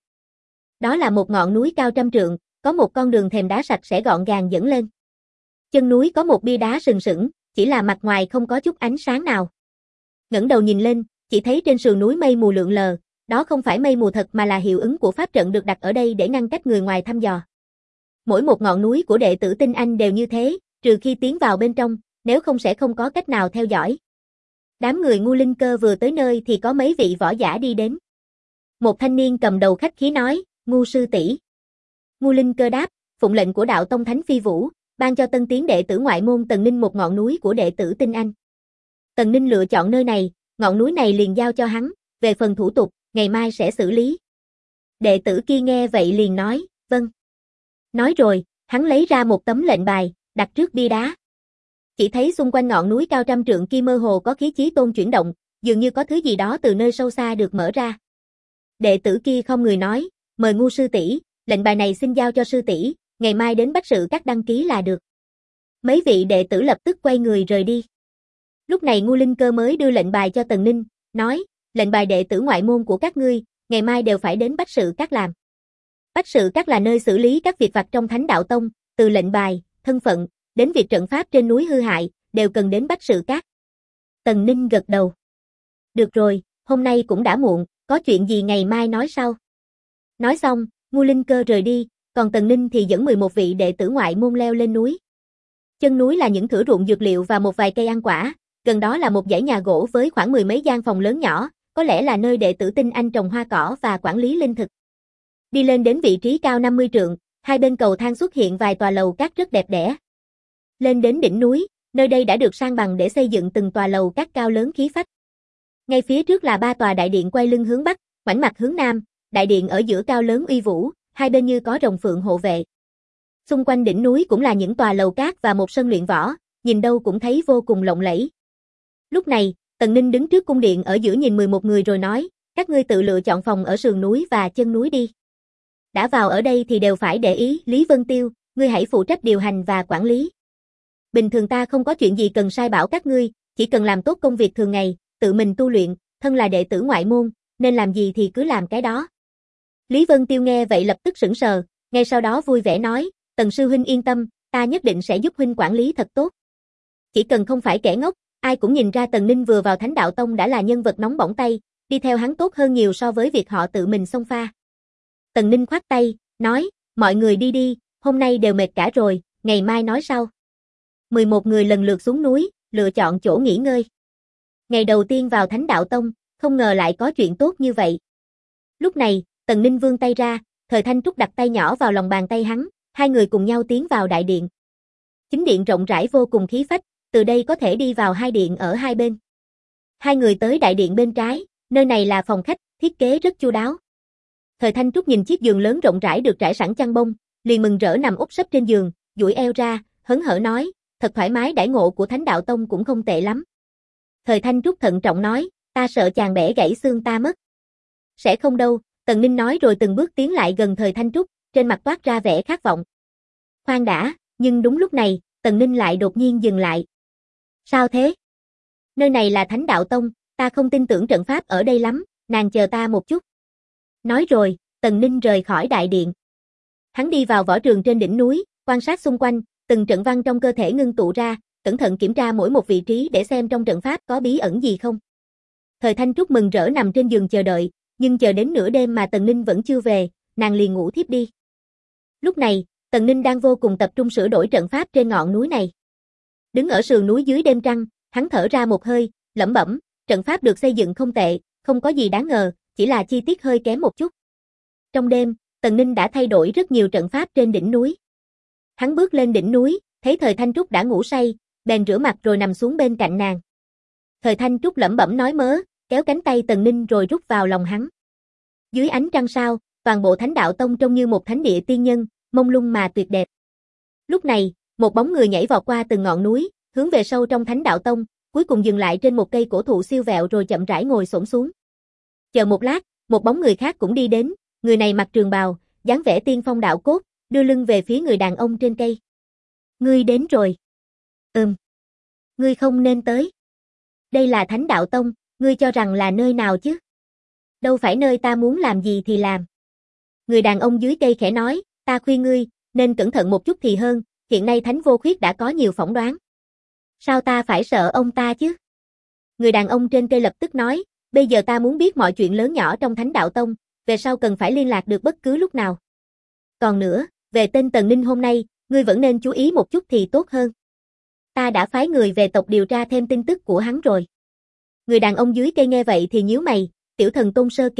Speaker 1: Đó là một ngọn núi cao 100 trượng, có một con đường thềm đá sạch sẽ gọn gàng dẫn lên. Chân núi có một bia đá sừng sững, chỉ là mặt ngoài không có chút ánh sáng nào. Ngẩng đầu nhìn lên, chỉ thấy trên sườn núi mây mù lượn lờ, đó không phải mây mù thật mà là hiệu ứng của pháp trận được đặt ở đây để ngăn cách người ngoài thăm dò. Mỗi một ngọn núi của đệ tử tinh anh đều như thế, trừ khi tiến vào bên trong, nếu không sẽ không có cách nào theo dõi. Đám người Ngưu Linh Cơ vừa tới nơi thì có mấy vị võ giả đi đến. Một thanh niên cầm đầu khách khí nói, Ngu sư tỷ. Ngu Linh Cơ đáp, phụng lệnh của đạo tông Thánh Phi Vũ, ban cho tân tiến đệ tử ngoại môn Tần Ninh một ngọn núi của đệ tử Tinh Anh. Tần Ninh lựa chọn nơi này, ngọn núi này liền giao cho hắn, về phần thủ tục, ngày mai sẽ xử lý. Đệ tử kia nghe vậy liền nói, vâng. Nói rồi, hắn lấy ra một tấm lệnh bài, đặt trước bia đá. Chỉ thấy xung quanh ngọn núi cao trăm trượng kia mơ hồ có khí chí tôn chuyển động, dường như có thứ gì đó từ nơi sâu xa được mở ra. Đệ tử kia không người nói, mời Ngu sư tỷ, lệnh bài này xin giao cho sư tỷ, ngày mai đến Bách Sự Các đăng ký là được. Mấy vị đệ tử lập tức quay người rời đi. Lúc này Ngu Linh Cơ mới đưa lệnh bài cho Tần Ninh, nói, lệnh bài đệ tử ngoại môn của các ngươi, ngày mai đều phải đến Bách Sự Các làm. Bách Sự Các là nơi xử lý các việc vặt trong Thánh Đạo Tông, từ lệnh bài, thân phận, đến việc trận pháp trên núi hư hại, đều cần đến Bách Sự Các. Tần Ninh gật đầu. Được rồi, hôm nay cũng đã muộn, có chuyện gì ngày mai nói sau. Nói xong, Ngu Linh Cơ rời đi, còn Tần Ninh thì dẫn 11 vị đệ tử ngoại môn leo lên núi. Chân núi là những thửa ruộng dược liệu và một vài cây ăn quả, gần đó là một dãy nhà gỗ với khoảng 10 mấy gian phòng lớn nhỏ, có lẽ là nơi đệ tử Tinh Anh trồng hoa cỏ và quản lý linh thực. Đi lên đến vị trí cao 50 trượng, hai bên cầu thang xuất hiện vài tòa lầu các rất đẹp đẽ. Lên đến đỉnh núi, nơi đây đã được san bằng để xây dựng từng tòa lầu các cao lớn khí phách. Ngay phía trước là 3 tòa đại điện quay lưng hướng bắc, ngoảnh mặt hướng nam, đại điện ở giữa cao lớn uy vũ, hai bên như có rồng phượng hộ vệ. Xung quanh đỉnh núi cũng là những tòa lầu cát và một sân luyện võ, nhìn đâu cũng thấy vô cùng lộng lẫy. Lúc này, Tần Ninh đứng trước cung điện ở giữa nhìn 11 người rồi nói, các ngươi tự lựa chọn phòng ở sườn núi và chân núi đi. Đã vào ở đây thì đều phải để ý, Lý Vân Tiêu, ngươi hãy phụ trách điều hành và quản lý. Bình thường ta không có chuyện gì cần sai bảo các ngươi, chỉ cần làm tốt công việc thường ngày, tự mình tu luyện, thân là đệ tử ngoại môn, nên làm gì thì cứ làm cái đó. Lý Vân Tiêu nghe vậy lập tức sững sờ, ngay sau đó vui vẻ nói, Tần sư huynh yên tâm, ta nhất định sẽ giúp huynh quản lý thật tốt. Chỉ cần không phải kẻ ngốc, ai cũng nhìn ra Tần Ninh vừa vào Thánh Đạo Tông đã là nhân vật nóng bỏng tay, đi theo hắn tốt hơn nhiều so với việc họ tự mình xông pha. Tần Ninh khoát tay, nói, mọi người đi đi, hôm nay đều mệt cả rồi, ngày mai nói sau. 11 người lần lượt xuống núi, lựa chọn chỗ nghỉ ngơi. Ngày đầu tiên vào Thánh Đạo Tông, không ngờ lại có chuyện tốt như vậy. Lúc này, Tần Ninh vươn tay ra, Thời Thanh Trúc đặt tay nhỏ vào lòng bàn tay hắn, hai người cùng nhau tiến vào đại điện. Chính điện rộng rãi vô cùng khí phách, từ đây có thể đi vào hai điện ở hai bên. Hai người tới đại điện bên trái, nơi này là phòng khách, thiết kế rất chu đáo. Thời Thanh Trúc nhìn chiếc giường lớn rộng rãi được trải sẵn chăn bông, liền mừng rỡ nằm úp sấp trên giường, duỗi eo ra, hớn hở nói, thật thoải mái, đãi ngộ của Thánh Đạo Tông cũng không tệ lắm. Thời Thanh Trúc thận trọng nói, ta sợ chàng bẻ gãy xương ta mất. Sẽ không đâu, Tần Ninh nói rồi từng bước tiến lại gần Thời Thanh Trúc, trên mặt toát ra vẻ khát vọng. Khoan đã, nhưng đúng lúc này, Tần Ninh lại đột nhiên dừng lại. Sao thế? Nơi này là Thánh Đạo Tông, ta không tin tưởng trận pháp ở đây lắm, nàng chờ ta một chút. Nói rồi, Tần Ninh rời khỏi đại điện. Hắn đi vào võ trường trên đỉnh núi, quan sát xung quanh, từng trận văn trong cơ thể ngưng tụ ra, cẩn thận kiểm tra mỗi một vị trí để xem trong trận pháp có bí ẩn gì không. Thời Thanh Trúc mừng rỡ nằm trên giường chờ đợi, nhưng chờ đến nửa đêm mà Tần Ninh vẫn chưa về, nàng liền ngủ thiếp đi. Lúc này, Tần Ninh đang vô cùng tập trung sửa đổi trận pháp trên ngọn núi này. Đứng ở sườn núi dưới đêm trăng, hắn thở ra một hơi, lẩm bẩm, trận pháp được xây dựng không tệ, không có gì đáng ngờ, chỉ là chi tiết hơi kém một chút. Trong đêm, Tần Ninh đã thay đổi rất nhiều trận pháp trên đỉnh núi. Hắn bước lên đỉnh núi, thấy Thời Thanh Trúc đã ngủ say, bèn rửa mặt rồi nằm xuống bên cạnh nàng. Thời Thanh Trúc lẩm bẩm nói mớ, kéo cánh tay Tần Ninh rồi rút vào lòng hắn. Dưới ánh trăng sao, toàn bộ Thánh Đạo Tông trông như một thánh địa tiên nhân, mông lung mà tuyệt đẹp. Lúc này, một bóng người nhảy vọt qua từng ngọn núi, hướng về sâu trong Thánh Đạo Tông, cuối cùng dừng lại trên một cây cổ thụ siêu vẹo rồi chậm rãi ngồi xổm xuống. Chờ một lát, một bóng người khác cũng đi đến, người này mặc trường bào, dáng vẻ tiên phong đạo cốt, đưa lưng về phía người đàn ông trên cây. Ngươi đến rồi. Ngươi không nên tới. Đây là Thánh Đạo Tông, ngươi cho rằng là nơi nào chứ? Đâu phải nơi ta muốn làm gì thì làm. Người đàn ông dưới cây khẽ nói, ta khuyên ngươi, nên cẩn thận một chút thì hơn, hiện nay Thánh Vô Khuyết đã có nhiều phỏng đoán. Sao ta phải sợ ông ta chứ? Người đàn ông trên cây lập tức nói, bây giờ ta muốn biết mọi chuyện lớn nhỏ trong Thánh Đạo Tông, về sau cần phải liên lạc được bất cứ lúc nào. Còn nữa, về tên Tần Ninh hôm nay, ngươi vẫn nên chú ý một chút thì tốt hơn. Ta đã phái người về tộc điều tra thêm tin tức của hắn rồi. Người đàn ông dưới cây nghe vậy thì nhíu mày, tiểu thần tôn sơ kỳ,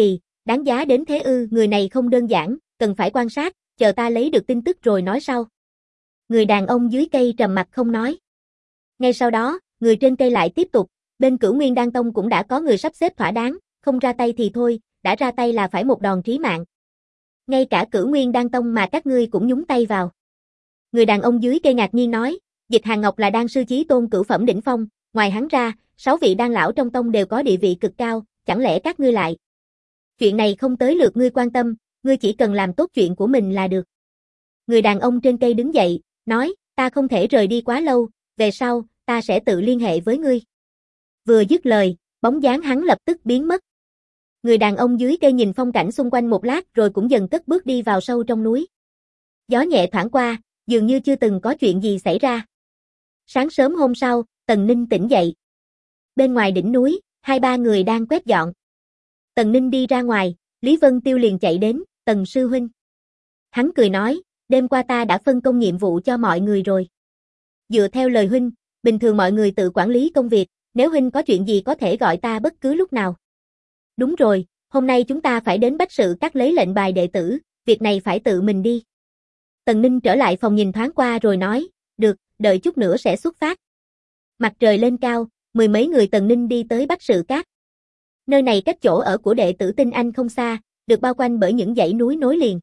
Speaker 1: Đáng giá đến thế ư, người này không đơn giản, cần phải quan sát, chờ ta lấy được tin tức rồi nói sau. Người đàn ông dưới cây trầm mặc không nói. Ngay sau đó, người trên cây lại tiếp tục, bên Cửu Nguyên Đan Tông cũng đã có người sắp xếp thỏa đáng, không ra tay thì thôi, đã ra tay là phải một đòn chí mạng. Ngay cả Cửu Nguyên Đan Tông mà các ngươi cũng nhúng tay vào. Người đàn ông dưới cây ngạc nhiên nói, Dịch Hàn Ngọc là đan sư chí tôn cửu phẩm đỉnh phong, ngoài hắn ra, 6 vị đan lão trong tông đều có địa vị cực cao, chẳng lẽ các ngươi lại? Chuyện này không tới lượt ngươi quan tâm, ngươi chỉ cần làm tốt chuyện của mình là được. Người đàn ông trên cây đứng dậy, nói, ta không thể rời đi quá lâu, về sau, ta sẽ tự liên hệ với ngươi. Vừa dứt lời, bóng dáng hắn lập tức biến mất. Người đàn ông dưới cây nhìn phong cảnh xung quanh một lát rồi cũng dần cất bước đi vào sâu trong núi. Gió nhẹ thoảng qua, dường như chưa từng có chuyện gì xảy ra. Sáng sớm hôm sau, Tần Ninh tỉnh dậy. Bên ngoài đỉnh núi, 2-3 người đang quét dọn. Tần Ninh đi ra ngoài, Lý Vân Tiêu liền chạy đến, Tần sư huynh. Hắn cười nói, đêm qua ta đã phân công nhiệm vụ cho mọi người rồi. Dựa theo lời huynh, bình thường mọi người tự quản lý công việc, nếu huynh có chuyện gì có thể gọi ta bất cứ lúc nào. Đúng rồi, hôm nay chúng ta phải đến Bách Sự Các lấy lệnh bài đệ tử, việc này phải tự mình đi. Tần Ninh trở lại phòng nhìn thoáng qua rồi nói, được, đợi chút nữa sẽ xuất phát. Mặt trời lên cao, 10 mấy người Tần Ninh đi tới Bách Sự Các. Nơi này cách chỗ ở của đệ tử Tinh Anh không xa, được bao quanh bởi những dãy núi nối liền.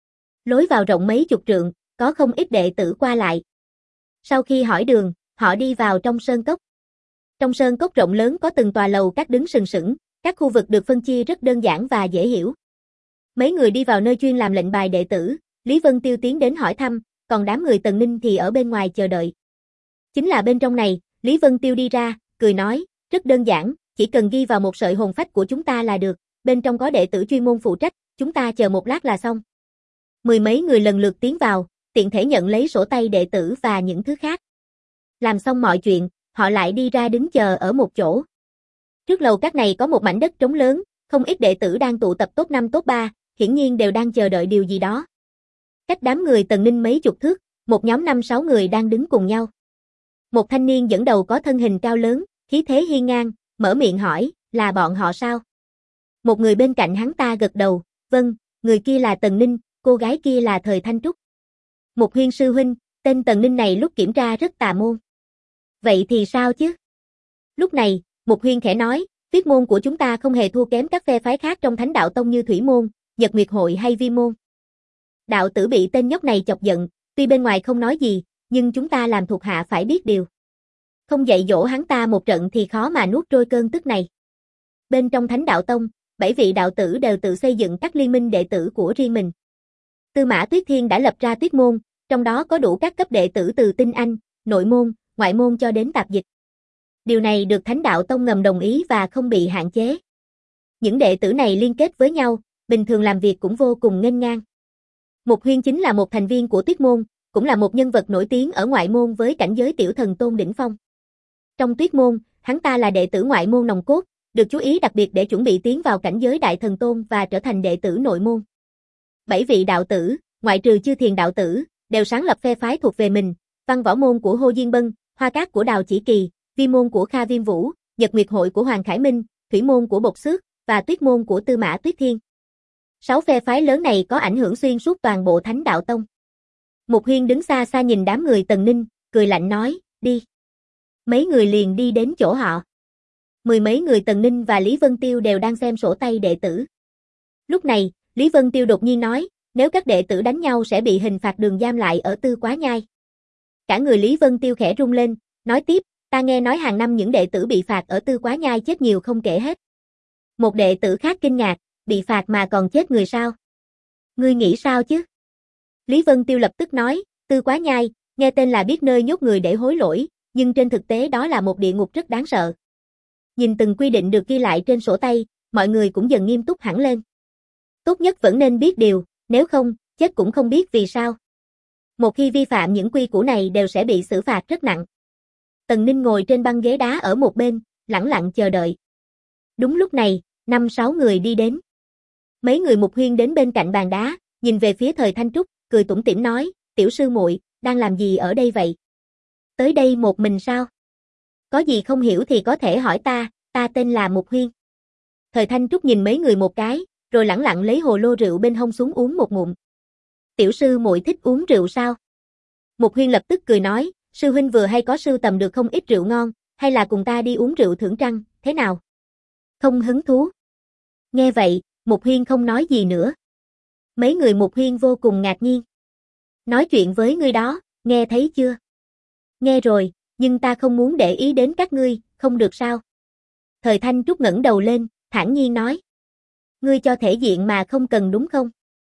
Speaker 1: Lối vào rộng mấy chục trượng, có không ít đệ tử qua lại. Sau khi hỏi đường, họ đi vào trong sơn cốc. Trong sơn cốc rộng lớn có từng tòa lầu các đứng sừng sững, các khu vực được phân chia rất đơn giản và dễ hiểu. Mấy người đi vào nơi chuyên làm lệnh bài đệ tử, Lý Vân Tiêu tiến đến hỏi thăm, còn đám người Tần Ninh thì ở bên ngoài chờ đợi. Chính là bên trong này, Lý Vân Tiêu đi ra, cười nói, rất đơn giản, chỉ cần ghi vào một sợi hồn phách của chúng ta là được, bên trong có đệ tử chuyên môn phụ trách, chúng ta chờ một lát là xong. 10 mấy người lần lượt tiến vào, tiện thể nhận lấy sổ tay đệ tử và những thứ khác. Làm xong mọi chuyện, họ lại đi ra đứng chờ ở một chỗ. Trước lầu các này có một mảnh đất trống lớn, không ít đệ tử đang tụ tập top 5 top 3, hiển nhiên đều đang chờ đợi điều gì đó. Cách đám người Tần Ninh mấy chục thước, một nhóm 5-6 người đang đứng cùng nhau. Một thanh niên dẫn đầu có thân hình cao lớn, khí thế hiên ngang, mở miệng hỏi, là bọn họ sao? Một người bên cạnh hắn ta gật đầu, vâng, người kia là Tần Ninh, cô gái kia là Thời Thanh Trúc. Một Huyên sư huynh, tên Tần Ninh này lúc kiểm tra rất tà môn. Vậy thì sao chứ? Lúc này, Một Huyên khẽ nói, Tuyết môn của chúng ta không hề thua kém các phe phái khác trong Thánh Đạo Tông như Thủy môn, Nhật Nguyệt hội hay Vi môn. Đạo tử bị tên nhóc này chọc giận, tuy bên ngoài không nói gì, nhưng chúng ta làm thuộc hạ phải biết điều. Không dạy dỗ hắn ta một trận thì khó mà nuốt trôi cơn tức này. Bên trong Thánh Đạo Tông, 7 vị đạo tử đều tự xây dựng các liên minh đệ tử của riêng mình. Tư Mã Tuyết Thiên đã lập ra Tuyết môn, trong đó có đủ các cấp đệ tử từ tinh anh, nội môn, ngoại môn cho đến tạp dịch. Điều này được Thánh Đạo Tông ngầm đồng ý và không bị hạn chế. Những đệ tử này liên kết với nhau, bình thường làm việc cũng vô cùng nghênh ngang. Một Huyên chính là một thành viên của Tuyết môn, cũng là một nhân vật nổi tiếng ở ngoại môn với cảnh giới tiểu thần tôn đỉnh phong. Trong Tuyết môn, hắn ta là đệ tử ngoại môn nòng cốt, được chú ý đặc biệt để chuẩn bị tiến vào cảnh giới đại thần tôn và trở thành đệ tử nội môn. 7 vị đạo tử, ngoại trừ Chư Thiền đạo tử, đều sáng lập phe phái thuộc về mình, Văn Võ môn của Hồ Diên Bân, Hoa Cát của Đào Chỉ Kỳ, Vi môn của Kha Viêm Vũ, Nhật Nguyệt hội của Hoàng Khải Minh, Thủy môn của Bột Xước và Tuyết môn của Tư Mã Tuyết Thiên. 6 phe phái lớn này có ảnh hưởng xuyên suốt toàn bộ Thánh Đạo Tông. Một Huyên đứng xa xa nhìn đám người Tần Ninh, cười lạnh nói, đi. Mấy người liền đi đến chỗ họ. 10 mấy người Tần Ninh và Lý Vân Tiêu đều đang xem sổ tay đệ tử. Lúc này, Lý Vân Tiêu đột nhiên nói, nếu các đệ tử đánh nhau sẽ bị hình phạt đường giam lại ở Tư Quá Nhai. Cả người Lý Vân Tiêu khẽ rung lên, nói tiếp, ta nghe nói hàng năm những đệ tử bị phạt ở Tư Quá Nhai chết nhiều không kể hết. Một đệ tử khác kinh ngạc, bị phạt mà còn chết người sao? Ngươi nghĩ sao chứ? Lý Vân Tiêu lập tức nói, Tư Quá Nhai, nghe tên là biết nơi nhốt người để hối lỗi, nhưng trên thực tế đó là một địa ngục rất đáng sợ. Nhìn từng quy định được ghi lại trên sổ tay, mọi người cũng dần nghiêm túc hẳn lên. Tốt nhất vẫn nên biết điều, nếu không, chết cũng không biết vì sao. Một khi vi phạm những quy củ này đều sẽ bị xử phạt rất nặng. Tần Ninh ngồi trên băng ghế đá ở một bên, lẳng lặng chờ đợi. Đúng lúc này, 5-6 người đi đến. Mấy người Mục Huyên đến bên cạnh bàn đá, nhìn về phía Thời Thanh Trúc, cười tủm tỉm nói, tiểu sư muội, đang làm gì ở đây vậy? Tới đây một mình sao? Có gì không hiểu thì có thể hỏi ta tên là Mục Huyên. Thời Thanh Trúc nhìn mấy người một cái, rồi lẳng lặng lấy hồ lô rượu bên hông xuống uống một ngụm. Tiểu sư muội thích uống rượu sao? Mục Huyên lập tức cười nói, sư huynh vừa hay có sưu tầm được không ít rượu ngon, hay là cùng ta đi uống rượu thưởng trăng, thế nào? Không hứng thú. Nghe vậy, Mục Huyên không nói gì nữa. Mấy người Mục Huyên vô cùng ngạc nhiên. Nói chuyện với ngươi đó, nghe thấy chưa? Nghe rồi, nhưng ta không muốn để ý đến các ngươi, không được sao? Thời Thanh Trúc ngẩng đầu lên, thản nhiên nói. Ngươi cho thể diện mà không cần đúng không?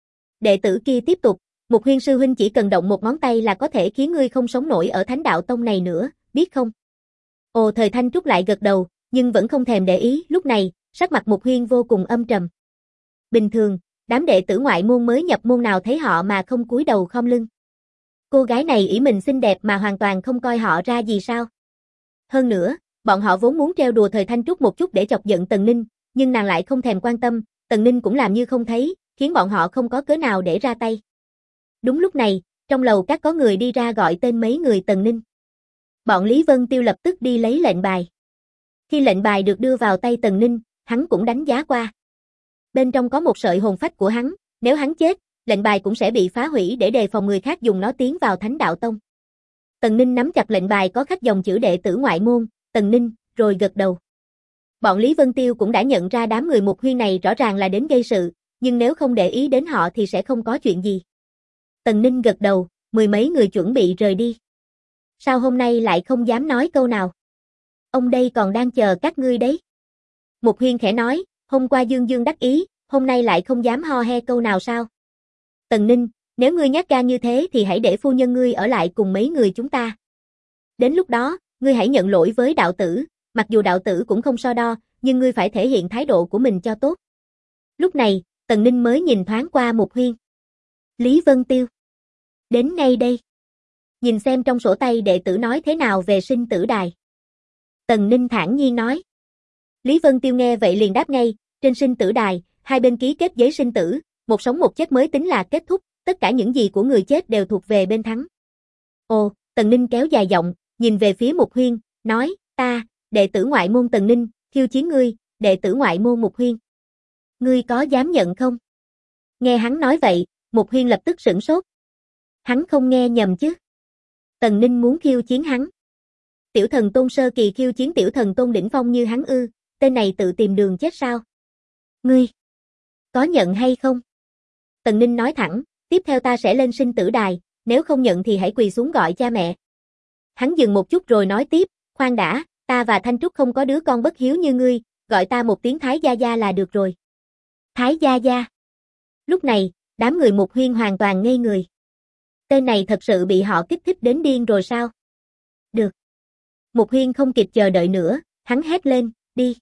Speaker 1: Đệ tử kia tiếp tục, Mục Huyên sư huynh chỉ cần động một ngón tay là có thể khiến ngươi không sống nổi ở Thánh Đạo Tông này nữa, biết không? Ồ, Thời Thanh Trúc lại gật đầu, nhưng vẫn không thèm để ý, lúc này, sắc mặt Mục Huyên vô cùng âm trầm. Bình thường, đám đệ tử ngoại môn mới nhập môn nào thấy họ mà không cúi đầu khom lưng. Cô gái này ỷ mình xinh đẹp mà hoàn toàn không coi họ ra gì sao? Hơn nữa, bọn họ vốn muốn trêu đùa Thời Thanh Trúc một chút để chọc giận Tần Ninh, nhưng nàng lại không thèm quan tâm, Tần Ninh cũng làm như không thấy, khiến bọn họ không có cớ nào để ra tay. Đúng lúc này, trong lầu các có người đi ra gọi tên mấy người Tần Ninh. Bọn Lý Vân Tiêu lập tức đi lấy lệnh bài. Khi lệnh bài được đưa vào tay Tần Ninh, hắn cũng đánh giá qua. Bên trong có một sợi hồn phách của hắn, nếu hắn chết, lệnh bài cũng sẽ bị phá hủy để đề phòng người khác dùng nó tiến vào Thánh Đạo Tông. Tần Ninh nắm chặt lệnh bài có khắc dòng chữ đệ tử ngoại môn, Tần Ninh, rồi gật đầu. Bọn Lý Vân Tiêu cũng đã nhận ra đám người Mục Huyên này rõ ràng là đến gây sự, nhưng nếu không để ý đến họ thì sẽ không có chuyện gì. Tần Ninh gật đầu, mười mấy người chuẩn bị rời đi. Sao hôm nay lại không dám nói câu nào? Ông đây còn đang chờ các ngươi đấy. Mục Huyên khẽ nói, hôm qua dương dương đắc ý, hôm nay lại không dám ho he câu nào sao? Tần Ninh, nếu ngươi nhát gan như thế thì hãy để phu nhân ngươi ở lại cùng mấy người chúng ta. Đến lúc đó, ngươi hãy nhận lỗi với đạo tử, mặc dù đạo tử cũng không so đo, nhưng ngươi phải thể hiện thái độ của mình cho tốt. Lúc này, Tần Ninh mới nhìn thoáng qua Mục Huyên. Lý Vân Tiêu. Đến ngay đây. Nhìn xem trong sổ tay đệ tử nói thế nào về sinh tử đài. Tần Ninh thản nhiên nói. Lý Vân Tiêu nghe vậy liền đáp ngay, trên sinh tử đài, hai bên ký kết giấy sinh tử, một sống một chết mới tính là kết thúc, tất cả những gì của người chết đều thuộc về bên thắng. Ồ, Tần Ninh kéo dài giọng, nhìn về phía Mục Huyên, nói, ta, đệ tử ngoại môn Tần Ninh, khiêu chiến ngươi, đệ tử ngoại môn Mục Huyên. Ngươi có dám nhận không? Nghe hắn nói vậy, Mục Huyên lập tức sửng sốt. Hắn không nghe nhầm chứ? Tần Ninh muốn khiêu chiến hắn. Tiểu thần tôn sơ kỳ khiêu chiến tiểu thần tôn đỉnh phong như hắn ư, tên này tự tìm đường chết sao? Ngươi, có nhận hay không? Tần Ninh nói thẳng, tiếp theo ta sẽ lên sinh tử đài, nếu không nhận thì hãy quỳ xuống gọi cha mẹ. Hắn dừng một chút rồi nói tiếp, khoan đã, ta và Thanh Trúc không có đứa con bất hiếu như ngươi, gọi ta một tiếng Thái Gia Gia là được rồi. Thái Gia Gia. Lúc này, đám người Mục Huyên hoàn toàn ngây người. Tên này thật sự bị họ kích thích đến điên rồi sao? Được. Mục Huyên không kịp chờ đợi nữa, hắn hét lên, đi.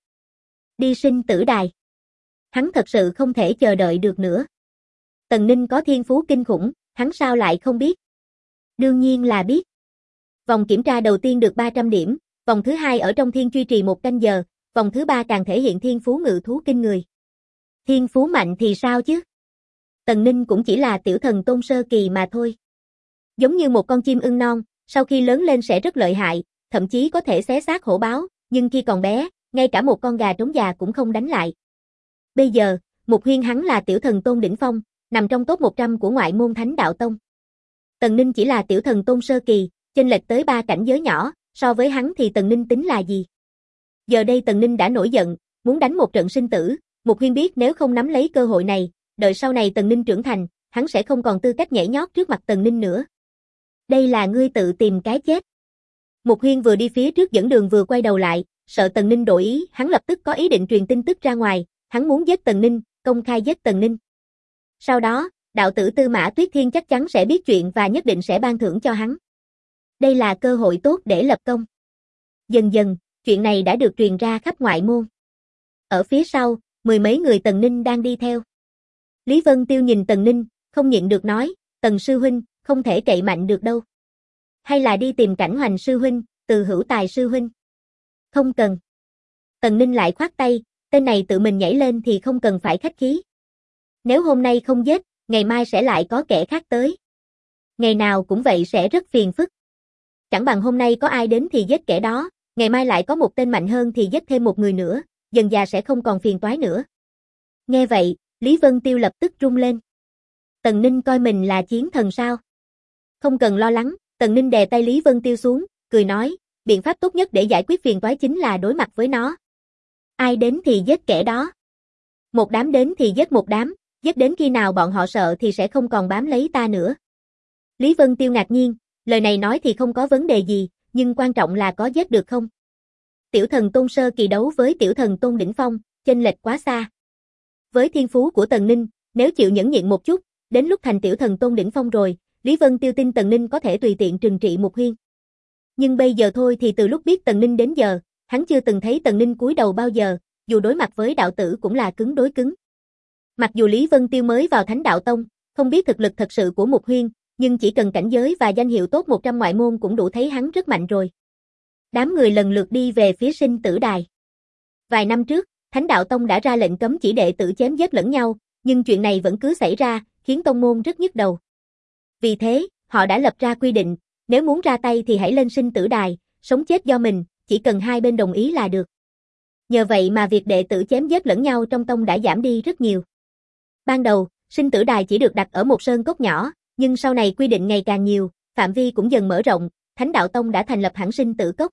Speaker 1: Đi sinh tử đài. Hắn thật sự không thể chờ đợi được nữa. Tần Ninh có thiên phú kinh khủng, hắn sao lại không biết? Đương nhiên là biết. Vòng kiểm tra đầu tiên được 300 điểm, vòng thứ hai ở trong thiên truy trì 1 canh giờ, vòng thứ ba càng thể hiện thiên phú ngự thú kinh người. Thiên phú mạnh thì sao chứ? Tần Ninh cũng chỉ là tiểu thần tôn sơ kỳ mà thôi. Giống như một con chim ưng non, sau khi lớn lên sẽ rất lợi hại, thậm chí có thể xé xác hổ báo, nhưng khi còn bé, ngay cả một con gà trống già cũng không đánh lại. Bây giờ, Mục Huyên hắn là tiểu thần tôn đỉnh phong, nằm trong top 100 của ngoại môn Thánh Đạo Tông. Tần Ninh chỉ là tiểu thần tôn sơ kỳ, chênh lệch tới 3 cảnh giới nhỏ, so với hắn thì Tần Ninh tính là gì? Giờ đây Tần Ninh đã nổi giận, muốn đánh một trận sinh tử, Mục Huyên biết nếu không nắm lấy cơ hội này, đợi sau này Tần Ninh trưởng thành, hắn sẽ không còn tư cách nhảy nhót trước mặt Tần Ninh nữa. Đây là ngươi tự tìm cái chết. Mục Huyên vừa đi phía trước dẫn đường vừa quay đầu lại, sợ Tần Ninh đổi ý, hắn lập tức có ý định truyền tin tức ra ngoài, hắn muốn giết Tần Ninh, công khai giết Tần Ninh. Sau đó, đạo tử Tư Mã Tuyết Thiên chắc chắn sẽ biết chuyện và nhất định sẽ ban thưởng cho hắn. Đây là cơ hội tốt để lập công. Dần dần, chuyện này đã được truyền ra khắp ngoại môn. Ở phía sau, mười mấy người Tần Ninh đang đi theo. Lý Vân Tiêu nhìn Tần Ninh, không nhịn được nói, Tần sư huynh, không thể cậy mạnh được đâu. Hay là đi tìm Cảnh Hoành sư huynh, Từ Hữu Tài sư huynh. Không cần. Tần Ninh lại khoát tay, tên này tự mình nhảy lên thì không cần phải khách khí. Nếu hôm nay không giết, ngày mai sẽ lại có kẻ khác tới. Ngày nào cũng vậy sẽ rất phiền phức. Chẳng bằng hôm nay có ai đến thì giết kẻ đó, ngày mai lại có một tên mạnh hơn thì giết thêm một người nữa, dần dà sẽ không còn phiền toái nữa. Nghe vậy, Lý Vân Tiêu lập tức run lên. Tần Ninh coi mình là chiến thần sao? Không cần lo lắng, Tần Ninh đè tay Lý Vân Tiêu xuống, cười nói, biện pháp tốt nhất để giải quyết phiền toái chính là đối mặt với nó. Ai đến thì giết kẻ đó. Một đám đến thì giết một đám, giết đến khi nào bọn họ sợ thì sẽ không còn bám lấy ta nữa. Lý Vân Tiêu ngạc nhiên, lời này nói thì không có vấn đề gì, nhưng quan trọng là có giết được không? Tiểu thần tôn sơ kỳ đấu với tiểu thần tôn đỉnh phong, chênh lệch quá xa. Với thiên phú của Tần Ninh, nếu chịu nhẫn nhịn một chút, đến lúc thành tiểu thần tôn đỉnh phong rồi, Lý Vân Tiêu tin Tần Ninh có thể tùy tiện trừng trị Mục Huyên. Nhưng bây giờ thôi thì từ lúc biết Tần Ninh đến giờ, hắn chưa từng thấy Tần Ninh cúi đầu bao giờ, dù đối mặt với đạo tử cũng là cứng đối cứng. Mặc dù Lý Vân Tiêu mới vào Thánh Đạo Tông, không biết thực lực thật sự của Mục Huyên, nhưng chỉ cần cảnh giới và danh hiệu top 100 ngoại môn cũng đủ thấy hắn rất mạnh rồi. Đám người lần lượt đi về phía sinh tử đài. Vài năm trước, Thánh Đạo Tông đã ra lệnh cấm chỉ đệ tử chém giết lẫn nhau, nhưng chuyện này vẫn cứ xảy ra, khiến tông môn rất nhức đầu. Vì thế, họ đã lập ra quy định, nếu muốn ra tay thì hãy lên sinh tử đài, sống chết do mình, chỉ cần hai bên đồng ý là được. Nhờ vậy mà việc đệ tử chém giết lẫn nhau trong tông đã giảm đi rất nhiều. Ban đầu, sinh tử đài chỉ được đặt ở một sơn cốc nhỏ, nhưng sau này quy định ngày càng nhiều, phạm vi cũng dần mở rộng, Thánh Đạo Tông đã thành lập hẳn sinh tử cốc.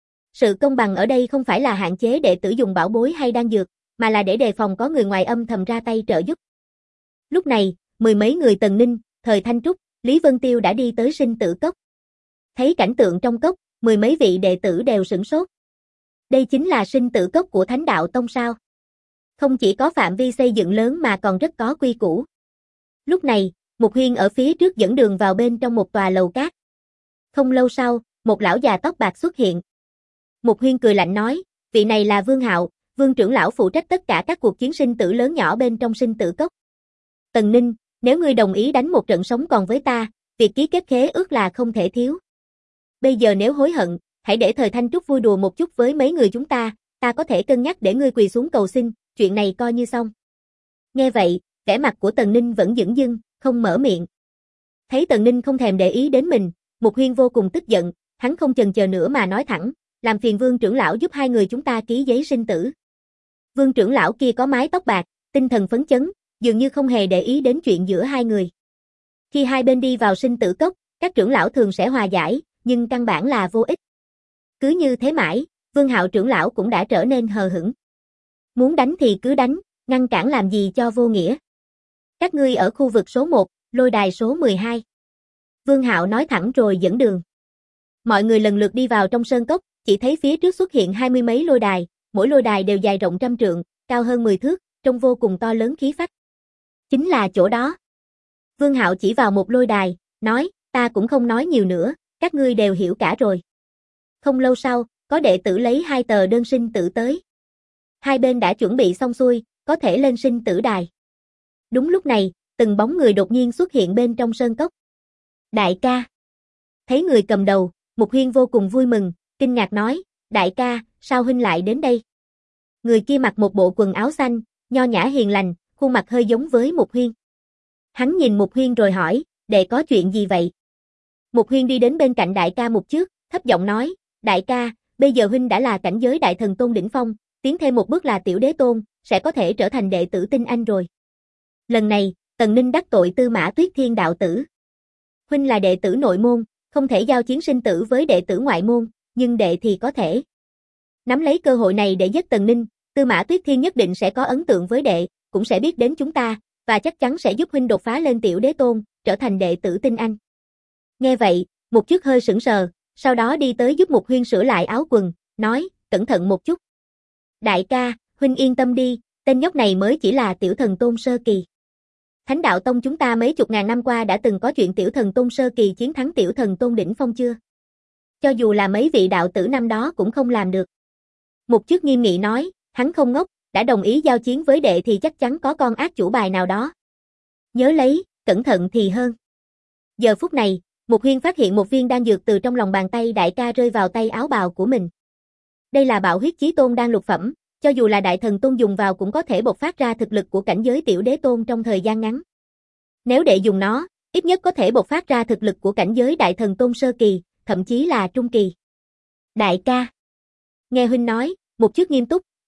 Speaker 1: Sự công bằng ở đây không phải là hạn chế đệ tử dùng bảo bối hay đan dược, mà là để đề phòng có người ngoài âm thầm ra tay trợ giúp. Lúc này, mười mấy người Tần Ninh, Thời Thanh Trúc, Lý Vân Tiêu đã đi tới sinh tử cốc. Thấy cảnh tượng trong cốc, mười mấy vị đệ tử đều sửng sốt. Đây chính là sinh tử cốc của Thánh Đạo Tông sao? Không chỉ có phạm vi xây dựng lớn mà còn rất có quy củ. Lúc này, Mục Huyên ở phía trước dẫn đường vào bên trong một tòa lầu cát. Không lâu sau, một lão già tóc bạc xuất hiện. Mục Huyên cười lạnh nói, vị này là Vương Hạo, Vương trưởng lão phụ trách tất cả các cuộc chiến sinh tử lớn nhỏ bên trong sinh tử cốc. Tần Ninh, nếu ngươi đồng ý đánh một trận sống còn với ta, việc ký kết khế ước là không thể thiếu. Bây giờ nếu hối hận, hãy để Thời Thanh Trúc vui đùa một chút với mấy người chúng ta có thể cân nhắc để ngươi quỳ xuống cầu xin, chuyện này coi như xong. Nghe vậy, vẻ mặt của Tần Ninh vẫn dửng dưng, không mở miệng. Thấy Tần Ninh không thèm để ý đến mình, Mục Huyên vô cùng tức giận, hắn không chần chờ nữa mà nói thẳng, làm phiền Vương trưởng lão giúp hai người chúng ta ký giấy sinh tử. Vương trưởng lão kia có mái tóc bạc, tinh thần phấn chấn, dường như không hề để ý đến chuyện giữa hai người. Khi hai bên đi vào sinh tử cốc, các trưởng lão thường sẽ hòa giải, nhưng căn bản là vô ích. Cứ như thế mãi, Vương Hạo trưởng lão cũng đã trở nên hờ hững. Muốn đánh thì cứ đánh, ngăn cản làm gì cho vô nghĩa. Các ngươi ở khu vực số 1, lôi đài số 12. Vương Hạo nói thẳng rồi dẫn đường. Mọi người lần lượt đi vào trong sơn cốc, chỉ thấy phía trước xuất hiện 20 mấy lôi đài, mỗi lôi đài đều dài rộng 100 trượng, cao hơn 10 thước, trông vô cùng to lớn khí phách. Chính là chỗ đó. Vương Hạo chỉ vào một lôi đài, nói, ta cũng không nói nhiều nữa, các ngươi đều hiểu cả rồi. Không lâu sau, có đệ tử lấy 2 tờ đơn sinh tử tới. Hai bên đã chuẩn bị xong xuôi, có thể lên sinh tử đài. Đúng lúc này, từng bóng người đột nhiên xuất hiện bên trong sơn cốc. Đại ca. Thấy người cầm đầu, Mục Huyên vô cùng vui mừng, kinh ngạc nói, đại ca, sao huynh lại đến đây? Người kia mặc một bộ quần áo xanh, nho nhã hiền lành, khuôn mặt hơi giống với Mục Huyên. Hắn nhìn Mục Huyên rồi hỏi, đệ có chuyện gì vậy? Mục Huyên đi đến bên cạnh đại ca một trước, thấp giọng nói, đại ca, bây giờ huynh đã là cảnh giới đại thần tôn đỉnh phong, tiến thêm một bước là tiểu đế tôn, sẽ có thể trở thành đệ tử tinh anh rồi. Lần này, Tần Ninh đắc tội Tư Mã Tuyết Thiên đạo tử. Huynh là đệ tử nội môn, không thể giao chiến sinh tử với đệ tử ngoại môn, nhưng đệ thì có thể. Nắm lấy cơ hội này để giết Tần Ninh, Tư Mã Tuyết Thiên nhất định sẽ có ấn tượng với đệ, cũng sẽ biết đến chúng ta, và chắc chắn sẽ giúp huynh đột phá lên tiểu đế tôn, trở thành đệ tử tinh anh. Nghe vậy, Mục Chức hơi sững sờ, sau đó đi tới giúp Mục Huyên sửa lại áo quần, nói, cẩn thận một chút. Đại ca, huynh yên tâm đi, tên nhóc này mới chỉ là tiểu thần tôn sơ kỳ. Thánh Đạo Tông chúng ta mấy chục ngàn năm qua đã từng có chuyện tiểu thần tôn sơ kỳ chiến thắng tiểu thần tôn đỉnh phong chưa? Cho dù là mấy vị đạo tử năm đó cũng không làm được. Mục Chức nghiêm nghị nói, hắn không ngốc, đã đồng ý giao chiến với đệ thì chắc chắn có con ác chủ bài nào đó. Nhớ lấy, cẩn thận thì hơn. Giờ phút này, Mục Huyên phát hiện một viên đan dược từ trong lòng bàn tay đại ca rơi vào tay áo bào của mình. Đây là Bạo Huyết Chí Tôn đan lục phẩm, cho dù là đại thần tôn dùng vào cũng có thể bộc phát ra thực lực của cảnh giới tiểu đế tôn trong thời gian ngắn. Nếu đệ dùng nó, ít nhất có thể bộc phát ra thực lực của cảnh giới đại thần tôn sơ kỳ, thậm chí là trung kỳ. Đại ca. Nghe huynh nói, Mục Chức nghiêm túc,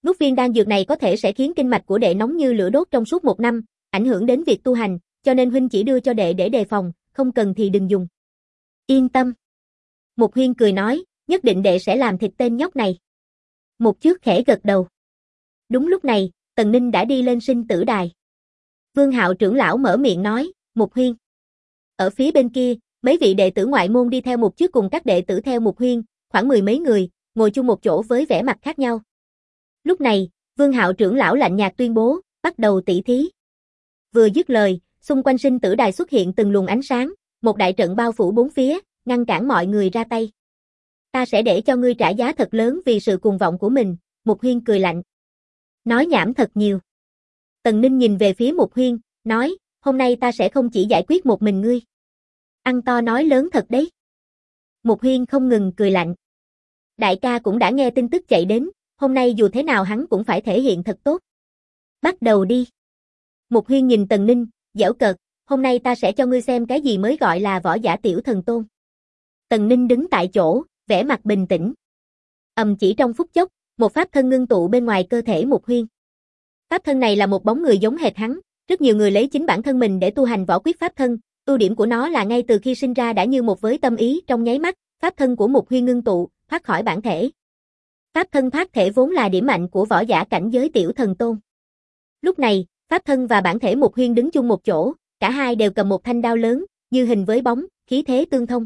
Speaker 1: Nuốt viên đan dược này có thể sẽ khiến kinh mạch của đệ nóng như lửa đốt trong suốt 1 năm, ảnh hưởng đến việc tu hành, cho nên huynh chỉ đưa cho đệ để đề phòng, không cần thì đừng dùng. Yên tâm. Mục Huyên cười nói, nhất định đệ sẽ làm thịt tên nhóc này. Mục Chước khẽ gật đầu. Đúng lúc này, Tần Ninh đã đi lên sinh tử đài. Vương Hạo trưởng lão mở miệng nói, Mục Huyên. Ở phía bên kia, mấy vị đệ tử ngoại môn đi theo Mục Chước cùng các đệ tử theo Mục Huyên, khoảng 10 mấy người, ngồi chung một chỗ với vẻ mặt khác nhau. Lúc này, Vương Hạo trưởng lão lạnh nhạt tuyên bố, bắt đầu tỷ thí. Vừa dứt lời, xung quanh sinh tử đài xuất hiện từng luồng ánh sáng, một đại trận bao phủ bốn phía, ngăn cản mọi người ra tay. Ta sẽ để cho ngươi trả giá thật lớn vì sự cuồng vọng của mình, Mục Huyên cười lạnh. Nói nhảm thật nhiều. Tần Ninh nhìn về phía Mục Huyên, nói, hôm nay ta sẽ không chỉ giải quyết một mình ngươi. Ăn to nói lớn thật đấy. Mục Huyên không ngừng cười lạnh. Đại ca cũng đã nghe tin tức chạy đến, hôm nay dù thế nào hắn cũng phải thể hiện thật tốt. Bắt đầu đi. Mục Huyên nhìn Tần Ninh, giễu cợt, hôm nay ta sẽ cho ngươi xem cái gì mới gọi là võ giả tiểu thần tôn. Tần Ninh đứng tại chỗ, vẻ mặt bình tĩnh. Chỉ trong phút chốc, một pháp thân ngưng tụ bên ngoài cơ thể Mục Huyên. Pháp thân này là một bóng người giống hệt hắn, rất nhiều người lấy chính bản thân mình để tu hành võ quyết pháp thân, ưu điểm của nó là ngay từ khi sinh ra đã như một với tâm ý, trong nháy mắt, pháp thân của Mục Huyên ngưng tụ, thoát khỏi bản thể. Pháp thân thoát thể vốn là điểm mạnh của võ giả cảnh giới tiểu thần tôn. Lúc này, pháp thân và bản thể Mục Huyên đứng chung một chỗ, cả hai đều cầm một thanh đao lớn, như hình với bóng, khí thế tương thông.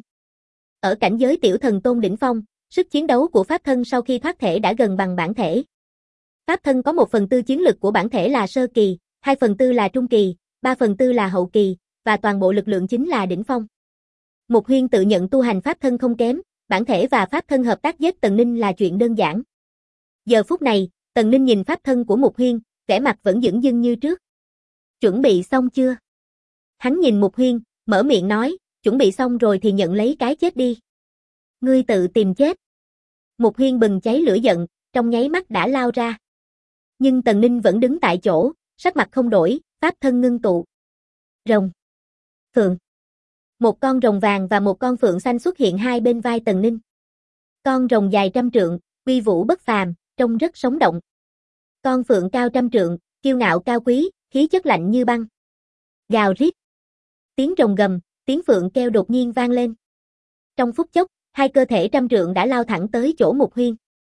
Speaker 1: Ở cảnh giới tiểu thần tôn đỉnh phong, sức chiến đấu của pháp thân sau khi thoát thể đã gần bằng bản thể. Pháp thân có 1/4 chiến lực của bản thể là sơ kỳ, 2/4 là trung kỳ, 3/4 là hậu kỳ, và toàn bộ lực lượng chính là đỉnh phong. Mục Huyên tự nhận tu hành pháp thân không kém, bản thể và pháp thân hợp tác giết Tần Ninh là chuyện đơn giản. Giờ phút này, Tần Ninh nhìn pháp thân của Mục Huyên, vẻ mặt vẫn dửng dưng như trước. Chuẩn bị xong chưa? Hắn nhìn Mục Huyên, mở miệng nói, chuẩn bị xong rồi thì nhận lấy cái chết đi. Ngươi tự tìm chết. Mục Huyên bừng cháy lửa giận, trong nháy mắt đã lao ra. Nhưng Tần Ninh vẫn đứng tại chỗ, sắc mặt không đổi, pháp thân ngưng tụ. Rồng. Phượng. Một con rồng vàng và một con phượng xanh xuất hiện hai bên vai Tần Ninh. Con rồng dài 100 trượng, uy vũ bất phàm, trông rất sống động. Con phượng cao 100 trượng, kiêu ngạo cao quý, khí chất lạnh như băng. Gào rít. Tiếng rồng gầm, tiếng phượng kêu đột nhiên vang lên. Trong phút chốc, hai cơ thể 100 trượng đã lao thẳng tới chỗ Mục Huyên.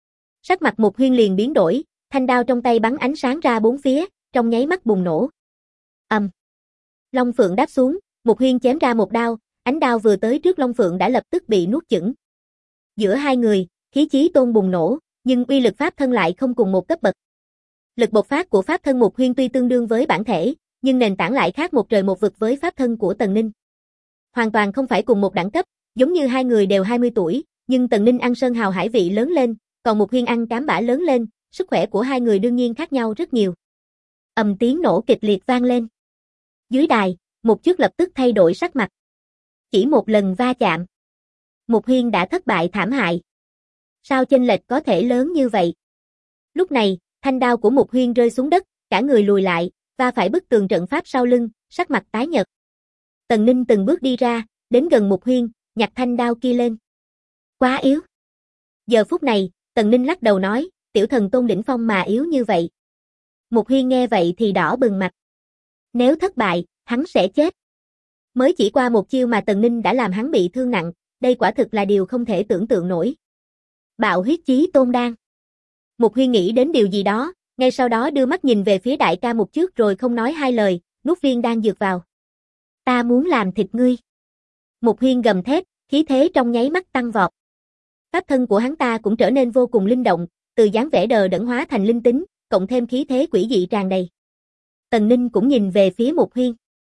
Speaker 1: Sắc mặt Mục Huyên liền biến đổi, thanh đao trong tay bắn ánh sáng ra bốn phía, trong nháy mắt bùng nổ. Long phượng đáp xuống, Mục Huyên chém ra một đao, ánh đao vừa tới trước Long phượng đã lập tức bị nuốt chửng. Giữa hai người, khí chí tôn bùng nổ, nhưng uy lực pháp thân lại không cùng một cấp bậc. Lực bộc phát của pháp thân Mục Huyên tuy tương đương với bản thể, nhưng nền tảng lại khác một trời một vực với pháp thân của Tần Ninh. Hoàn toàn không phải cùng một đẳng cấp, giống như hai người đều 20 tuổi, nhưng Tần Ninh ăn sơn hào hải vị lớn lên, còn Mục Huyên ăn cám bã lớn lên, sức khỏe của hai người đương nhiên khác nhau rất nhiều. Tiếng nổ kịch liệt vang lên. Dưới đài, Mục Chước lập tức thay đổi sắc mặt. Chỉ một lần va chạm, Mục Huyên đã thất bại thảm hại. Sao chênh lệch có thể lớn như vậy? Lúc này, thanh đao của Mục Huyên rơi xuống đất, cả người lùi lại, va phải bức tường trận pháp sau lưng, sắc mặt tái nhợt. Tần Ninh từng bước đi ra, đến gần Mục Huyên, nhặt thanh đao kia lên. Quá yếu. Giờ phút này, Tần Ninh lắc đầu nói, tiểu thần tôn đỉnh phong mà yếu như vậy. Mục Huyên nghe vậy thì đỏ bừng mặt. Nếu thất bại, hắn sẽ chết. Mới chỉ qua một chiêu mà Tần Ninh đã làm hắn bị thương nặng, đây quả thực là điều không thể tưởng tượng nổi. Bạo huyết chí tôn đan. Mục Huyên nghĩ đến điều gì đó, ngay sau đó đưa mắt nhìn về phía đại ca Mục Chước rồi không nói hai lời, nuốt viên đan dược vào. Ta muốn làm thịt ngươi. Mục Huyên gầm thét, khí thế trong nháy mắt tăng vọt. Pháp thân của hắn ta cũng trở nên vô cùng linh động, từ dáng vẻ đờ đẫn hóa thành linh tính, cộng thêm khí thế quỷ dị tràn đầy. Tần Ninh cũng nhìn về phía Mục Huyên.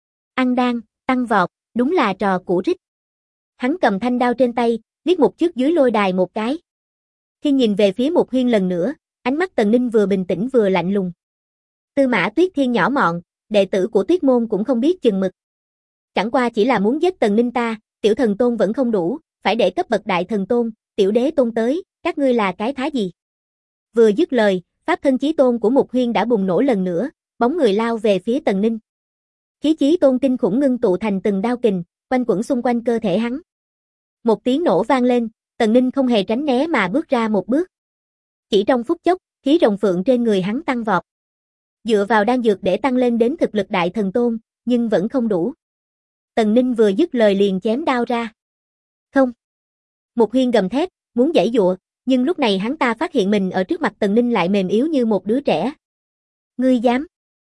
Speaker 1: Ăn đan, tăng vọt, đúng là trò cũ rích. Hắn cầm thanh đao trên tay, liếc Mục Chước dưới lôi đài một cái. Khi nhìn về phía Mục Huyên lần nữa, ánh mắt Tần Ninh vừa bình tĩnh vừa lạnh lùng. Tư Mã Tuyết Thiên nhỏ mọn, đệ tử của Tuyết môn cũng không biết chừng mực. Chẳng qua chỉ là muốn giết Tần Ninh ta, tiểu thần tôn vẫn không đủ, phải để cấp bậc đại thần tôn, tiểu đế tôn tới, các ngươi là cái thá gì? Vừa dứt lời, pháp thân chí tôn của Mục Huyên đã bùng nổ lần nữa, bóng người lao về phía Tần Ninh. Khí chí tôn kinh khủng ngưng tụ thành từng đao kình, quanh quẩn xung quanh cơ thể hắn. Một tiếng nổ vang lên, Tần Ninh không hề tránh né mà bước ra một bước. Chỉ trong phút chốc, Khí rồng phượng trên người hắn tăng vọt. Dựa vào đan dược để tăng lên đến thực lực đại thần tôn, nhưng vẫn không đủ. Tần Ninh vừa dứt lời liền chém đao ra. Không. Mục Huyên gầm thét, muốn giãy giụa, nhưng lúc này hắn ta phát hiện mình ở trước mặt Tần Ninh lại mềm yếu như một đứa trẻ. Ngươi dám?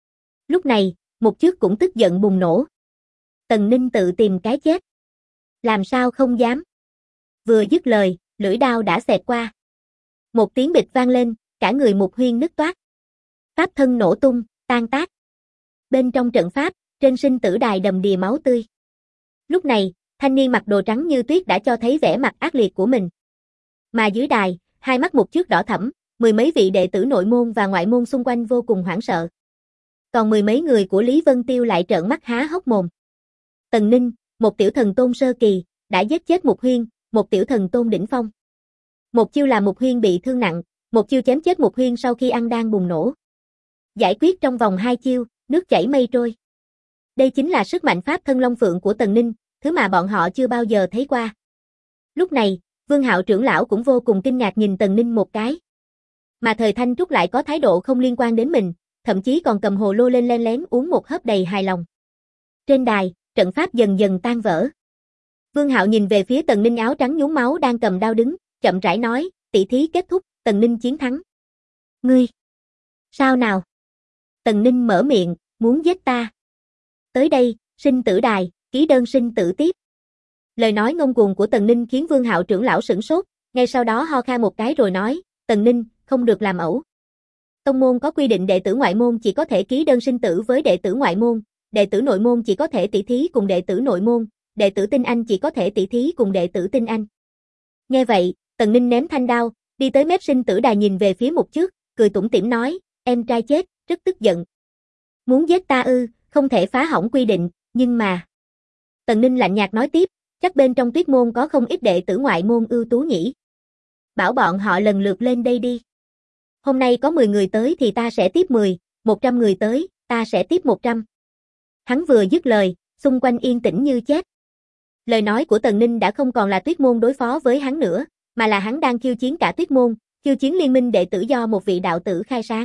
Speaker 1: Lúc này, Mục Chước cũng tức giận bùng nổ. Tần Ninh tự tìm cái chết. Làm sao không dám? Vừa dứt lời, lưỡi đao đã xẹt qua. Một tiếng bịch vang lên, cả người Mục Huyên nứt toác. Pháp thân nổ tung, tan tác. Bên trong trận pháp, trên sinh tử đài đầm đìa máu tươi. Lúc này, thanh niên mặc đồ trắng như tuyết đã cho thấy vẻ mặt ác liệt của mình. Mà dưới đài, hai mắt Mục Chước đỏ thẫm, mười mấy vị đệ tử nội môn và ngoại môn xung quanh vô cùng hoảng sợ. Còn mười mấy người của Lý Vân Tiêu lại trợn mắt há hốc mồm. Tần Ninh, một tiểu thần tôn sơ kỳ, đã giết chết Mục Huyên, một tiểu thần tôn đỉnh phong. Một chiêu làm Mục Huyên bị thương nặng, một chiêu chém chết Mục Huyên sau khi ăn đan bùng nổ. Giải quyết trong vòng 2 chiêu, nước chảy mây trôi. Đây chính là sức mạnh pháp thân long phượng của Tần Ninh, thứ mà bọn họ chưa bao giờ thấy qua. Lúc này, Vương Hạo trưởng lão cũng vô cùng kinh ngạc nhìn Tần Ninh một cái. Mà Thời Thanh Trúc lại có thái độ không liên quan đến mình, thậm chí còn cầm hồ lô lên len lén uống một hớp đầy hài lòng. Trên đài, trận pháp dần dần tan vỡ. Vương Hạo nhìn về phía Tần Ninh áo trắng nhúng máu đang cầm đao đứng, chậm rãi nói, tỷ thí kết thúc, Tần Ninh chiến thắng. Ngươi! Sao nào? Tần Ninh mở miệng, muốn giết ta. Tới đây, sinh tử đài, ký đơn sinh tử tiếp. Lời nói ngông cuồng của Tần Ninh khiến Vương Hạo trưởng lão sửng sốt, ngay sau đó ho khan một cái rồi nói, Tần Ninh, không được làm ẩu. Tông môn có quy định đệ tử ngoại môn chỉ có thể ký đơn sinh tử với đệ tử ngoại môn, đệ tử nội môn chỉ có thể tỷ thí cùng đệ tử nội môn, đệ tử tinh anh chỉ có thể tỷ thí cùng đệ tử tinh anh. Nghe vậy, Tần Ninh ném thanh đao, đi tới mép sinh tử đài nhìn về phía Mục Chước, cười tủm tỉm nói, em trai chết, rất tức giận. Muốn giết ta ư, không thể phá hỏng quy định, nhưng mà... Tần Ninh lạnh nhạt nói tiếp, chắc bên trong Tuyết môn có không ít đệ tử ngoại môn ưu tú nhỉ. Bảo bọn họ lần lượt lên đây đi. Hôm nay có 10 người tới thì ta sẽ tiếp 10, 100 người tới, ta sẽ tiếp 100. Hắn vừa dứt lời, xung quanh yên tĩnh như chết. Lời nói của Tần Ninh đã không còn là Tuyết môn đối phó với hắn nữa, mà là hắn đang khiêu chiến cả Tuyết môn, khiêu chiến liên minh đệ tử do một vị đạo tử khai sáng.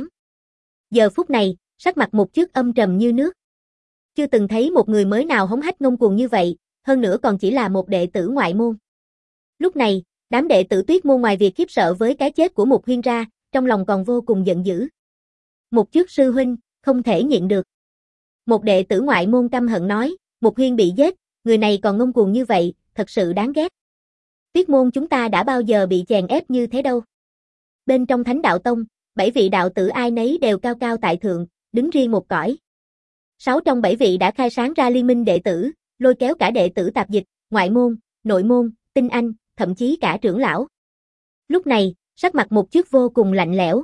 Speaker 1: Giờ phút này, sắc mặt Mục Chước âm trầm như nước. Chưa từng thấy một người mới nào hống hách ngông cuồng như vậy, hơn nữa còn chỉ là một đệ tử ngoại môn. Lúc này, đám đệ tử Tuyết môn ngoài việc khiếp sợ với cái chết của Mục Huyên ra, trong lòng còn vô cùng giận dữ. Mục Chước sư huynh, không thể nhịn được. Một đệ tử ngoại môn căm hận nói, Mục Huyên bị giết, người này còn ngông cuồng như vậy, thật sự đáng ghét. Tuyết môn chúng ta đã bao giờ bị chèn ép như thế đâu. Bên trong Thánh Đạo Tông, 7 vị đạo tử ai nấy đều cao cao tại thượng, đứng riêng một cõi. 6 trong 7 vị đã khai sáng ra liên minh đệ tử, lôi kéo cả đệ tử tạp dịch, ngoại môn, nội môn, tinh anh, thậm chí cả trưởng lão. Lúc này, sắc mặt Mục Chước vô cùng lạnh lẽo.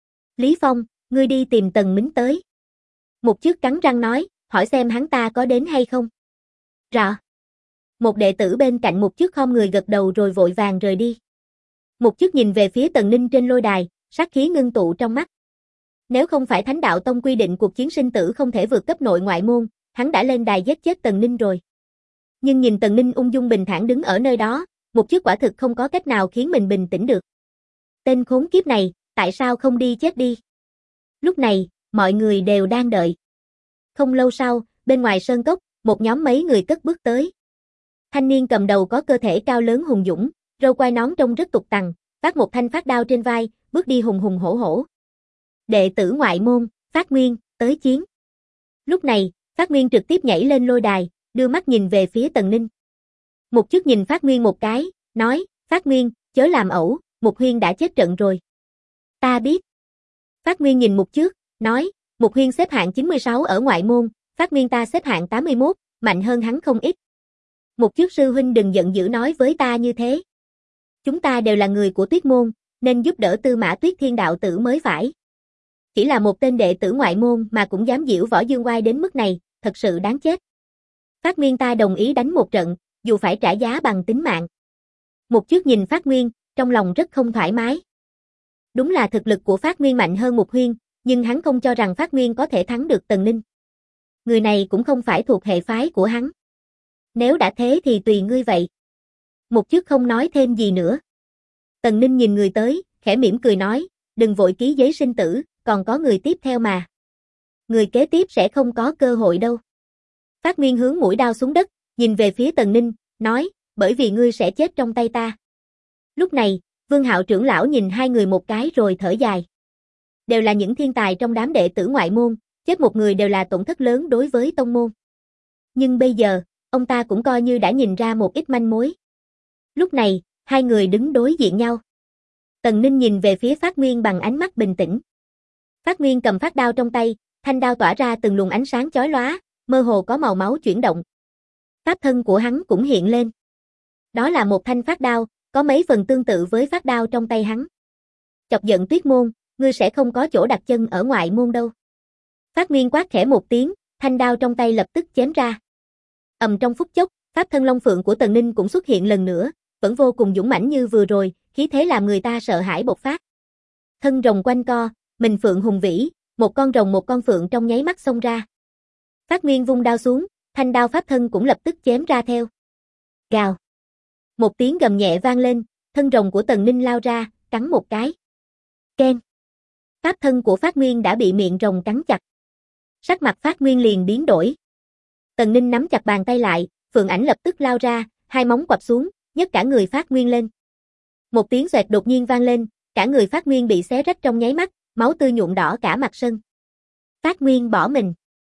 Speaker 1: Lý Phong, ngươi đi tìm Tần Mính tới. Mục Chước cắn răng nói, hỏi xem hắn ta có đến hay không. Rõ. Một đệ tử bên cạnh Mục Chước khom người gật đầu rồi vội vàng rời đi. Mục Chước nhìn về phía Tần Ninh trên lôi đài, sát khí ngưng tụ trong mắt. Nếu không phải Thánh Đạo Tông quy định cuộc chiến sinh tử không thể vượt cấp nội ngoại môn, hắn đã lên đài giết chết Tần Ninh rồi. Nhưng nhìn Tần Ninh ung dung bình thản đứng ở nơi đó, Mục Chước quả thực không có cách nào khiến mình bình tĩnh được. Tên khốn kiếp này, tại sao không đi chết đi? Lúc này, mọi người đều đang đợi. Không lâu sau, bên ngoài sơn cốc, một nhóm mấy người cất bước tới. Thanh niên cầm đầu có cơ thể cao lớn hùng dũng, râu quai nón trông rất tục tằng, vác một thanh phát đao trên vai, bước đi hùng hùng hổ hổ. Đệ tử ngoại môn, Phát Nguyên, tới chiến. Lúc này, Phát Nguyên trực tiếp nhảy lên lôi đài, đưa mắt nhìn về phía Tần Ninh. Mục Chước nhìn Phát Nguyên một cái, nói, Phát Nguyên, chớ làm ẩu, Mục Huyên đã chết trận rồi. Ta biết. Phát Nguyên nhìn Mục Chước, nói, Mục Huyên xếp hạng 96 ở ngoại môn, Phát Nguyên ta xếp hạng 81, mạnh hơn hắn không ít. Mục Chước sư huynh đừng giận dữ nói với ta như thế. Chúng ta đều là người của Tuyết môn, nên giúp đỡ Tư Mã Tuyết Thiên đạo tử mới phải. Chỉ là một tên đệ tử ngoại môn mà cũng dám giễu võ dương oai đến mức này, thật sự đáng chết. Phát Nguyên ta đồng ý đánh một trận, dù phải trả giá bằng tính mạng. Mục Chước nhìn Phát Nguyên, trong lòng rất không thoải mái. Đúng là thực lực của Phát Nguyên mạnh hơn Mục Huyên, nhưng hắn không cho rằng Phát Nguyên có thể thắng được Tần Ninh. Người này cũng không phải thuộc hệ phái của hắn. Nếu đã thế thì tùy ngươi vậy. Mục Chước không nói thêm gì nữa. Tần Ninh nhìn người tới, khẽ mỉm cười nói, đừng vội ký giấy sinh tử, còn có người tiếp theo mà. Người kế tiếp sẽ không có cơ hội đâu. Phát Nguyên hướng mũi đao xuống đất, nhìn về phía Tần Ninh, nói, bởi vì ngươi sẽ chết trong tay ta. Lúc này, Vương Hạo trưởng lão nhìn hai người một cái rồi thở dài. Đều là những thiên tài trong đám đệ tử ngoại môn, chết một người đều là tổn thất lớn đối với tông môn. Nhưng bây giờ, ông ta cũng coi như đã nhìn ra một ít manh mối. Lúc này, hai người đứng đối diện nhau. Tần Ninh nhìn về phía Phát Nguyên bằng ánh mắt bình tĩnh. Phát Nguyên cầm phát đao trong tay, thanh đao tỏa ra từng luồng ánh sáng chói lóa, mơ hồ có màu máu chuyển động. Pháp thân của hắn cũng hiện lên. Đó là một thanh phát đao, có mấy phần tương tự với phát đao trong tay hắn. Chọc giận Tuyết môn, ngươi sẽ không có chỗ đặt chân ở ngoại môn đâu. Phát Nguyên quát khẽ một tiếng, thanh đao trong tay lập tức chém ra. Trong phút chốc, pháp thân long phượng của Tần Ninh cũng xuất hiện lần nữa, vẫn vô cùng dũng mãnh như vừa rồi, khí thế làm người ta sợ hãi bộc phát. Thân rồng quanh co, mình phượng hùng vĩ, một con rồng một con phượng trong nháy mắt xông ra. Phát Nguyên vung đao xuống, thanh đao pháp thân cũng lập tức chém ra theo. Gào. Một tiếng gầm nhẹ vang lên, thân rồng của Tần Ninh lao ra, cắn một cái. Keng. Pháp thân của Phát Nguyên đã bị miệng rồng cắn chặt. Sắc mặt Phát Nguyên liền biến đổi. Tần Ninh nắm chặt bàn tay lại, phượng ảnh lập tức lao ra, hai móng quặp xuống, nhấc cả người Phát Nguyên lên. Một tiếng xoẹt đột nhiên vang lên, cả người Phát Nguyên bị xé rách trong nháy mắt, máu tươi nhuộm đỏ cả mặt sân. Phát Nguyên bỏ mình.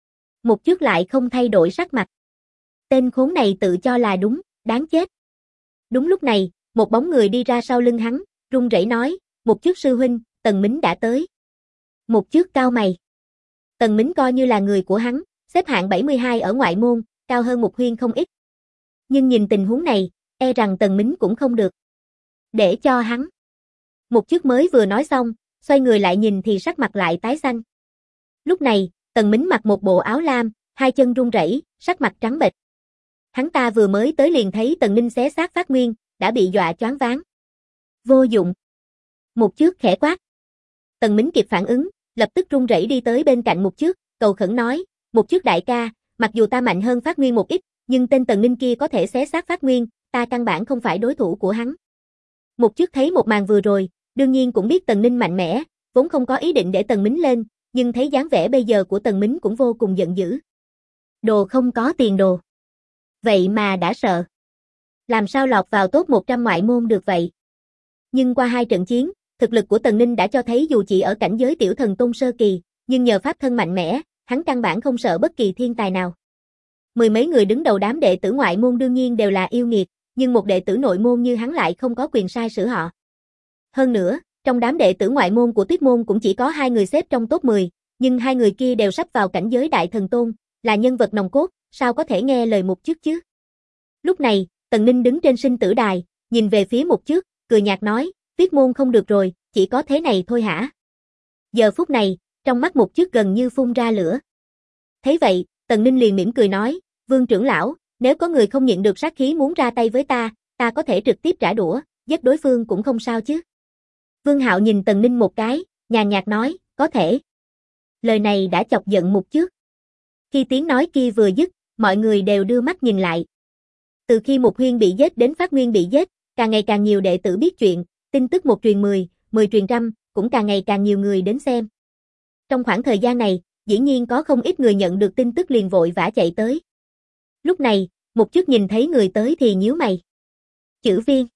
Speaker 1: Một chút lại không thay đổi sắc mặt. Tên khốn này tự cho là đúng, đáng chết. Đúng lúc này, một bóng người đi ra sau lưng hắn, run rẩy nói, một chức sư huynh, Tần Mính đã tới. Một chức cao mày. Tần Mính coi như là người của hắn, xếp hạng 72 ở ngoại môn, cao hơn Mục Huyên không ít. Nhưng nhìn tình huống này, e rằng Tần Mính cũng không được. Để cho hắn. Một chức mới vừa nói xong, xoay người lại nhìn thì sắc mặt lại tái xanh. Lúc này, Tần Mính mặc một bộ áo lam, hai chân run rẩy, sắc mặt trắng bệch. Hắn ta vừa mới tới liền thấy Tần Ninh xé xác Phát Nguyên, đã bị dọa choáng váng. Vô dụng. Một chức khẽ quát. Tần Mính kịp phản ứng, lập tức run rẩy đi tới bên cạnh một chức, cầu khẩn nói, một chức đại ca, mặc dù ta mạnh hơn Phát Nguyên một ít, nhưng tên Tần Ninh kia có thể xé xác Phát Nguyên, ta căn bản không phải đối thủ của hắn. Một chức thấy một màn vừa rồi, đương nhiên cũng biết Tần Ninh mạnh mẽ, vốn không có ý định để Tần Mính lên, nhưng thấy dáng vẻ bây giờ của Tần Mính cũng vô cùng giận dữ. Đồ không có tiền đồ. Vậy mà đã sợ. Làm sao lọt vào top 100 ngoại môn được vậy? Nhưng qua hai trận chiến, thực lực của Tần Ninh đã cho thấy dù chỉ ở cảnh giới tiểu thần tôn sơ kỳ, nhưng nhờ pháp thân mạnh mẽ, hắn căn bản không sợ bất kỳ thiên tài nào. Mười mấy người đứng đầu đám đệ tử ngoại môn đương nhiên đều là yêu nghiệt, nhưng một đệ tử nội môn như hắn lại không có quyền sai sử họ. Hơn nữa, trong đám đệ tử ngoại môn của Tuyết môn cũng chỉ có hai người xếp trong top 10, nhưng hai người kia đều sắp vào cảnh giới đại thần tôn, là nhân vật nòng cốt, sao có thể nghe lời một chức chứ? Lúc này, Tần Ninh đứng trên sinh tử đài, nhìn về phía một chức, cười nhạt nói, Tuyết môn không được rồi, chỉ có thế này thôi hả? Giờ phút này, trong mắt một chức gần như phun ra lửa. Thấy vậy, Tần Ninh liền mỉm cười nói, Vương trưởng lão, nếu có người không nhịn được sát khí muốn ra tay với ta có thể trực tiếp trả đũa, giết đối phương cũng không sao chứ. Vương Hạo nhìn Tần Ninh một cái, nhàn nhạt nói, có thể. Lời này đã chọc giận một chức. Khi tiếng nói kia vừa dứt, mọi người đều đưa mắt nhìn lại. Từ khi Mục Huyên bị giết đến Phát Nguyên bị giết, càng ngày càng nhiều đệ tử biết chuyện, tin tức một truyền 10, 10 truyền trăm, cũng càng ngày càng nhiều người đến xem. Trong khoảng thời gian này, dĩ nhiên có không ít người nhận được tin tức liền vội vã chạy tới. Lúc này, một chức nhìn thấy người tới thì nhíu mày. Chữ Viên.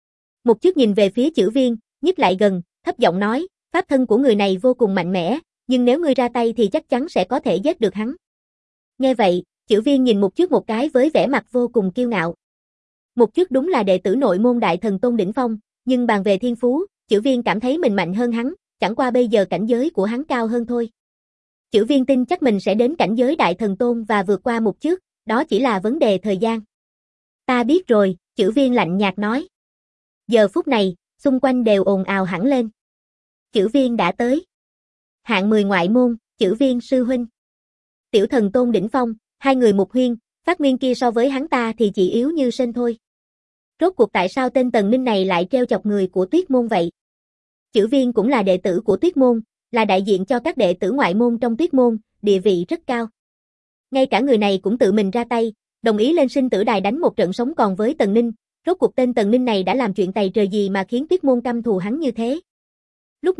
Speaker 1: Một chức nhìn về phía Chữ Viên, nhích lại gần, thấp giọng nói, pháp thân của người này vô cùng mạnh mẽ, nhưng nếu ngươi ra tay thì chắc chắn sẽ có thể giết được hắn. Nghe vậy, Chữ Viên nhìn một chức một cái với vẻ mặt vô cùng kiêu ngạo. Một chức đúng là đệ tử nội môn đại thần tôn đỉnh phong, nhưng bàn về thiên phú, Chữ Viên cảm thấy mình mạnh hơn hắn, chẳng qua bây giờ cảnh giới của hắn cao hơn thôi. Chữ Viên tin chắc mình sẽ đến cảnh giới đại thần tôn và vượt qua một chức, đó chỉ là vấn đề thời gian. Ta biết rồi, Chữ Viên lạnh nhạt nói. Giờ phút này, xung quanh đều ồn ào hẳn lên. Chữ Viên đã tới. Hạng 10 ngoại môn, Chữ Viên sư huynh. Tiểu thần tôn đỉnh phong, hai người Mục Huyên, Phát Nguyên kia so với hắn ta thì chỉ yếu như sên thôi. Rốt cuộc tại sao tên Tần Ninh này lại trêu chọc người của Tuyết môn vậy? Chữ Viên cũng là đệ tử của Tuyết môn, là đại diện cho các đệ tử ngoại môn trong Tuyết môn, địa vị rất cao. Ngay cả người này cũng tự mình ra tay, đồng ý lên sinh tử đài đánh một trận sống còn với Tần Ninh, rốt cuộc tên Tần Ninh này đã làm chuyện tày trời gì mà khiến Tuyết môn căm thù hắn như thế. Lúc này,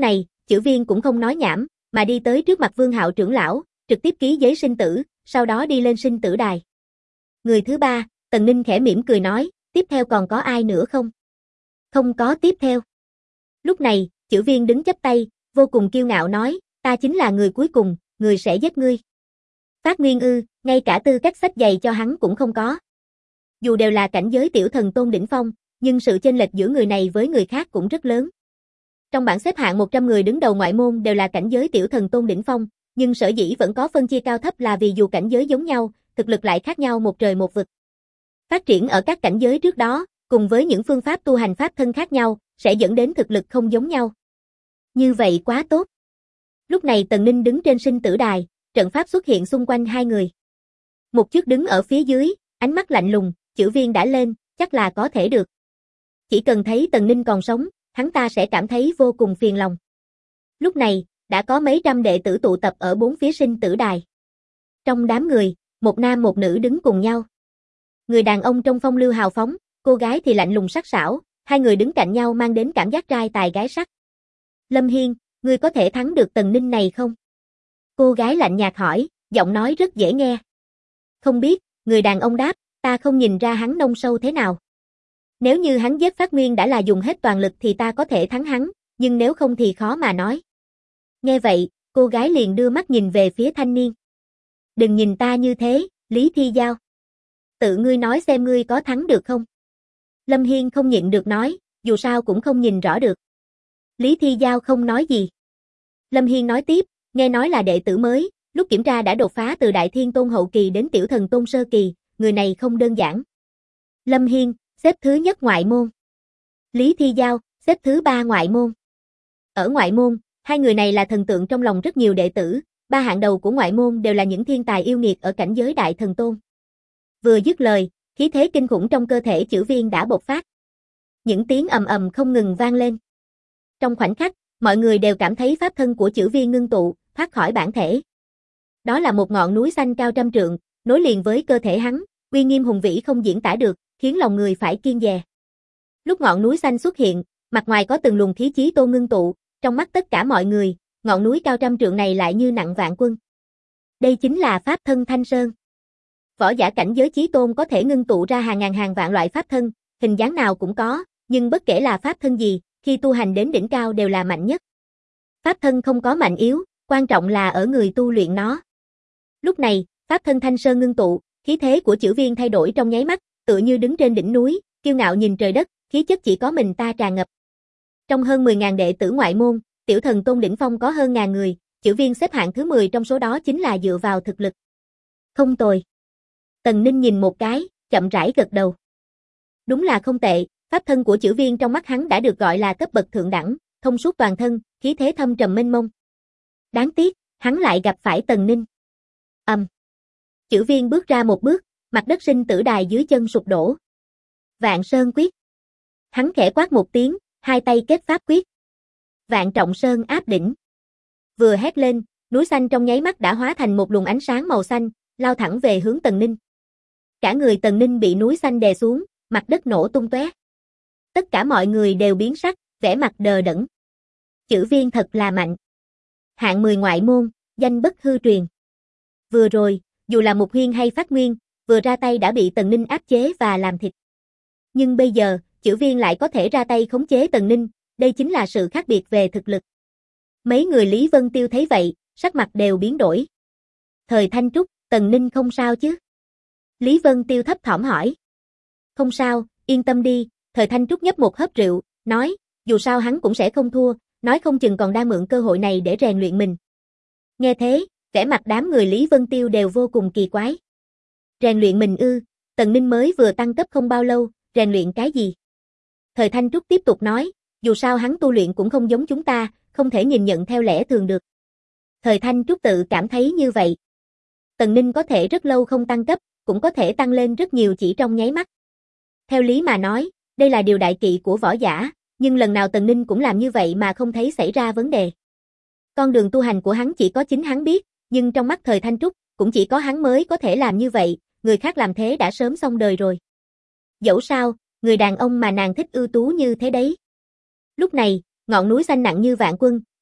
Speaker 1: Chữ Viên cũng không nói nhảm, mà đi tới trước mặt Vương Hạo trưởng lão, trực tiếp ký giấy sinh tử, sau đó đi lên sinh tử đài. Người thứ ba, Tần Ninh khẽ mỉm cười nói, tiếp theo còn có ai nữa không? Không có tiếp theo. Lúc này, Chữ Viên đứng chắp tay, vô cùng kiêu ngạo nói, ta chính là người cuối cùng, người sẽ giết ngươi. Phát Nguyên ư, ngay cả tư cách xách giày cho hắn cũng không có. Dù đều là cảnh giới tiểu thần tôn đỉnh phong, nhưng sự chênh lệch giữa người này với người khác cũng rất lớn. Trong bảng xếp hạng 100 người đứng đầu ngoại môn đều là cảnh giới tiểu thần tôn đỉnh phong, nhưng sở dĩ vẫn có phân chia cao thấp là vì dù cảnh giới giống nhau, thực lực lại khác nhau một trời một vực. Phát triển ở các cảnh giới trước đó, cùng với những phương pháp tu hành pháp thân khác nhau, sẽ dẫn đến thực lực không giống nhau. Như vậy quá tốt. Lúc này Tần Ninh đứng trên sinh tử đài, trận pháp xuất hiện xung quanh hai người. Một chức đứng ở phía dưới, ánh mắt lạnh lùng, Chữ Viên đã lên, chắc là có thể được. Chỉ cần thấy Tần Ninh còn sống, hắn ta sẽ cảm thấy vô cùng phiền lòng. Lúc này, đã có mấy trăm đệ tử tụ tập ở bốn phía sinh tử đài. Trong đám người, một nam một nữ đứng cùng nhau. Người đàn ông trông phong lưu hào phóng, cô gái thì lạnh lùng sắc sảo, hai người đứng cạnh nhau mang đến cảm giác trai tài gái sắc. Lâm Hiên, ngươi có thể thắng được Tần Ninh này không? Cô gái lạnh nhạt hỏi, giọng nói rất dễ nghe. Không biết, người đàn ông đáp, ta không nhìn ra hắn nông sâu thế nào. Nếu như hắn giết Phát Nguyên đã là dùng hết toàn lực thì ta có thể thắng hắn, nhưng nếu không thì khó mà nói. Nghe vậy, cô gái liền đưa mắt nhìn về phía thanh niên. Đừng nhìn ta như thế, Lý Thi Giao. Tự ngươi nói xem ngươi có thắng được không? Lâm Hiên không nhịn được nói, dù sao cũng không nhìn rõ được. Lý Thi Giao không nói gì. Lâm Hiên nói tiếp, nghe nói là đệ tử mới, lúc kiểm tra đã đột phá từ Đại Thiên Tôn hậu kỳ đến Tiểu Thần Tôn sơ kỳ, người này không đơn giản. Lâm Hiên, xếp thứ nhất ngoại môn. Lý Thi Giao, xếp thứ ba ngoại môn. Ở ngoại môn, hai người này là thần tượng trong lòng rất nhiều đệ tử, ba hạng đầu của ngoại môn đều là những thiên tài yêu nghiệt ở cảnh giới Đại Thần Tôn. Vừa dứt lời, khí thế kinh khủng trong cơ thể Chữ Viên đã bộc phát. Những tiếng ầm ầm không ngừng vang lên. Trong khoảnh khắc, mọi người đều cảm thấy pháp thân của Chữ Viên ngưng tụ, thoát khỏi bản thể. Đó là một ngọn núi xanh cao trăm trượng, nối liền với cơ thể hắn, uy nghiêm hùng vĩ không diễn tả được, khiến lòng người phải kiêng dè. Lúc ngọn núi xanh xuất hiện, mặt ngoài có từng luồng khí chí tôn ngưng tụ, trong mắt tất cả mọi người, ngọn núi cao trăm trượng này lại như nặng vạn quân. Đây chính là pháp thân Thanh Sơn. Võ giả cảnh giới chí tôn có thể ngưng tụ ra hàng ngàn hàng vạn loại pháp thân, hình dáng nào cũng có, nhưng bất kể là pháp thân gì, khi tu hành đến đỉnh cao đều là mạnh nhất. Pháp thân không có mạnh yếu, quan trọng là ở người tu luyện nó. Lúc này, pháp thân Thanh Sơn ngưng tụ, khí thế của Chữ Viên thay đổi trong nháy mắt, tựa như đứng trên đỉnh núi, kiêu ngạo nhìn trời đất, khí chất chỉ có mình ta tràn ngập. Trong hơn 10.000 đệ tử ngoại môn, Tiểu Thần Tôn đỉnh phong có hơn ngàn người, Chữ Viên xếp hạng thứ 10 trong số đó chính là dựa vào thực lực. Không tồi. Tần Ninh nhìn một cái, chậm rãi gật đầu. Đúng là không tệ, pháp thân của Chữ Viên trong mắt hắn đã được gọi là cấp bậc thượng đẳng, thông suốt toàn thân, khí thế thâm trầm mênh mông. Đáng tiếc, hắn lại gặp phải Tần Ninh. Chữ Viên bước ra một bước, mặt đất sinh tử đài dưới chân sụp đổ. Vạn Sơn quyết. Hắn khẽ quát một tiếng, hai tay kết pháp quyết. Vạn Trọng Sơn áp đỉnh. Vừa hét lên, núi xanh trong nháy mắt đã hóa thành một luồng ánh sáng màu xanh, lao thẳng về hướng Tần Ninh. Cả người Tần Ninh bị núi xanh đè xuống, mặt đất nổ tung tóe. Tất cả mọi người đều biến sắc, vẻ mặt đờ đẫn. Chữ Viên thật là mạnh. Hạng 10 ngoại môn, danh bất hư truyền. Vừa rồi, dù là Mục Huyên hay Phát Nguyên, vừa ra tay đã bị Tần Ninh áp chế và làm thịt. Nhưng bây giờ, Chữ Viên lại có thể ra tay khống chế Tần Ninh, đây chính là sự khác biệt về thực lực. Mấy người Lý Vân Tiêu thấy vậy, sắc mặt đều biến đổi. Thời Thanh Trúc, Tần Ninh không sao chứ? Lý Vân Tiêu thấp thỏm hỏi. Không sao, yên tâm đi, Thời Thanh Trúc nhấp một hớp rượu, nói, dù sao hắn cũng sẽ không thua, nói không chừng còn đang mượn cơ hội này để rèn luyện mình. Nghe thế, vẻ mặt đám người Lý Vân Tiêu đều vô cùng kỳ quái. Rèn luyện mình ư? Tần Ninh mới vừa tăng cấp không bao lâu, rèn luyện cái gì? Thời Thanh Trúc tiếp tục nói, dù sao hắn tu luyện cũng không giống chúng ta, không thể nhìn nhận theo lẽ thường được. Thời Thanh Trúc tự cảm thấy như vậy. Tần Ninh có thể rất lâu không tăng cấp, cũng có thể tăng lên rất nhiều chỉ trong nháy mắt. Theo lý mà nói, đây là điều đại kỵ của võ giả, nhưng lần nào Tần Ninh cũng làm như vậy mà không thấy xảy ra vấn đề. Con đường tu hành của hắn chỉ có chính hắn biết, nhưng trong mắt Thời Thanh Trúc, cũng chỉ có hắn mới có thể làm như vậy, người khác làm thế đã sớm xong đời rồi. Dẫu sao, người đàn ông mà nàng thích ưu tú như thế đấy. Lúc này, ngọn núi xanh nặng như vạn quân,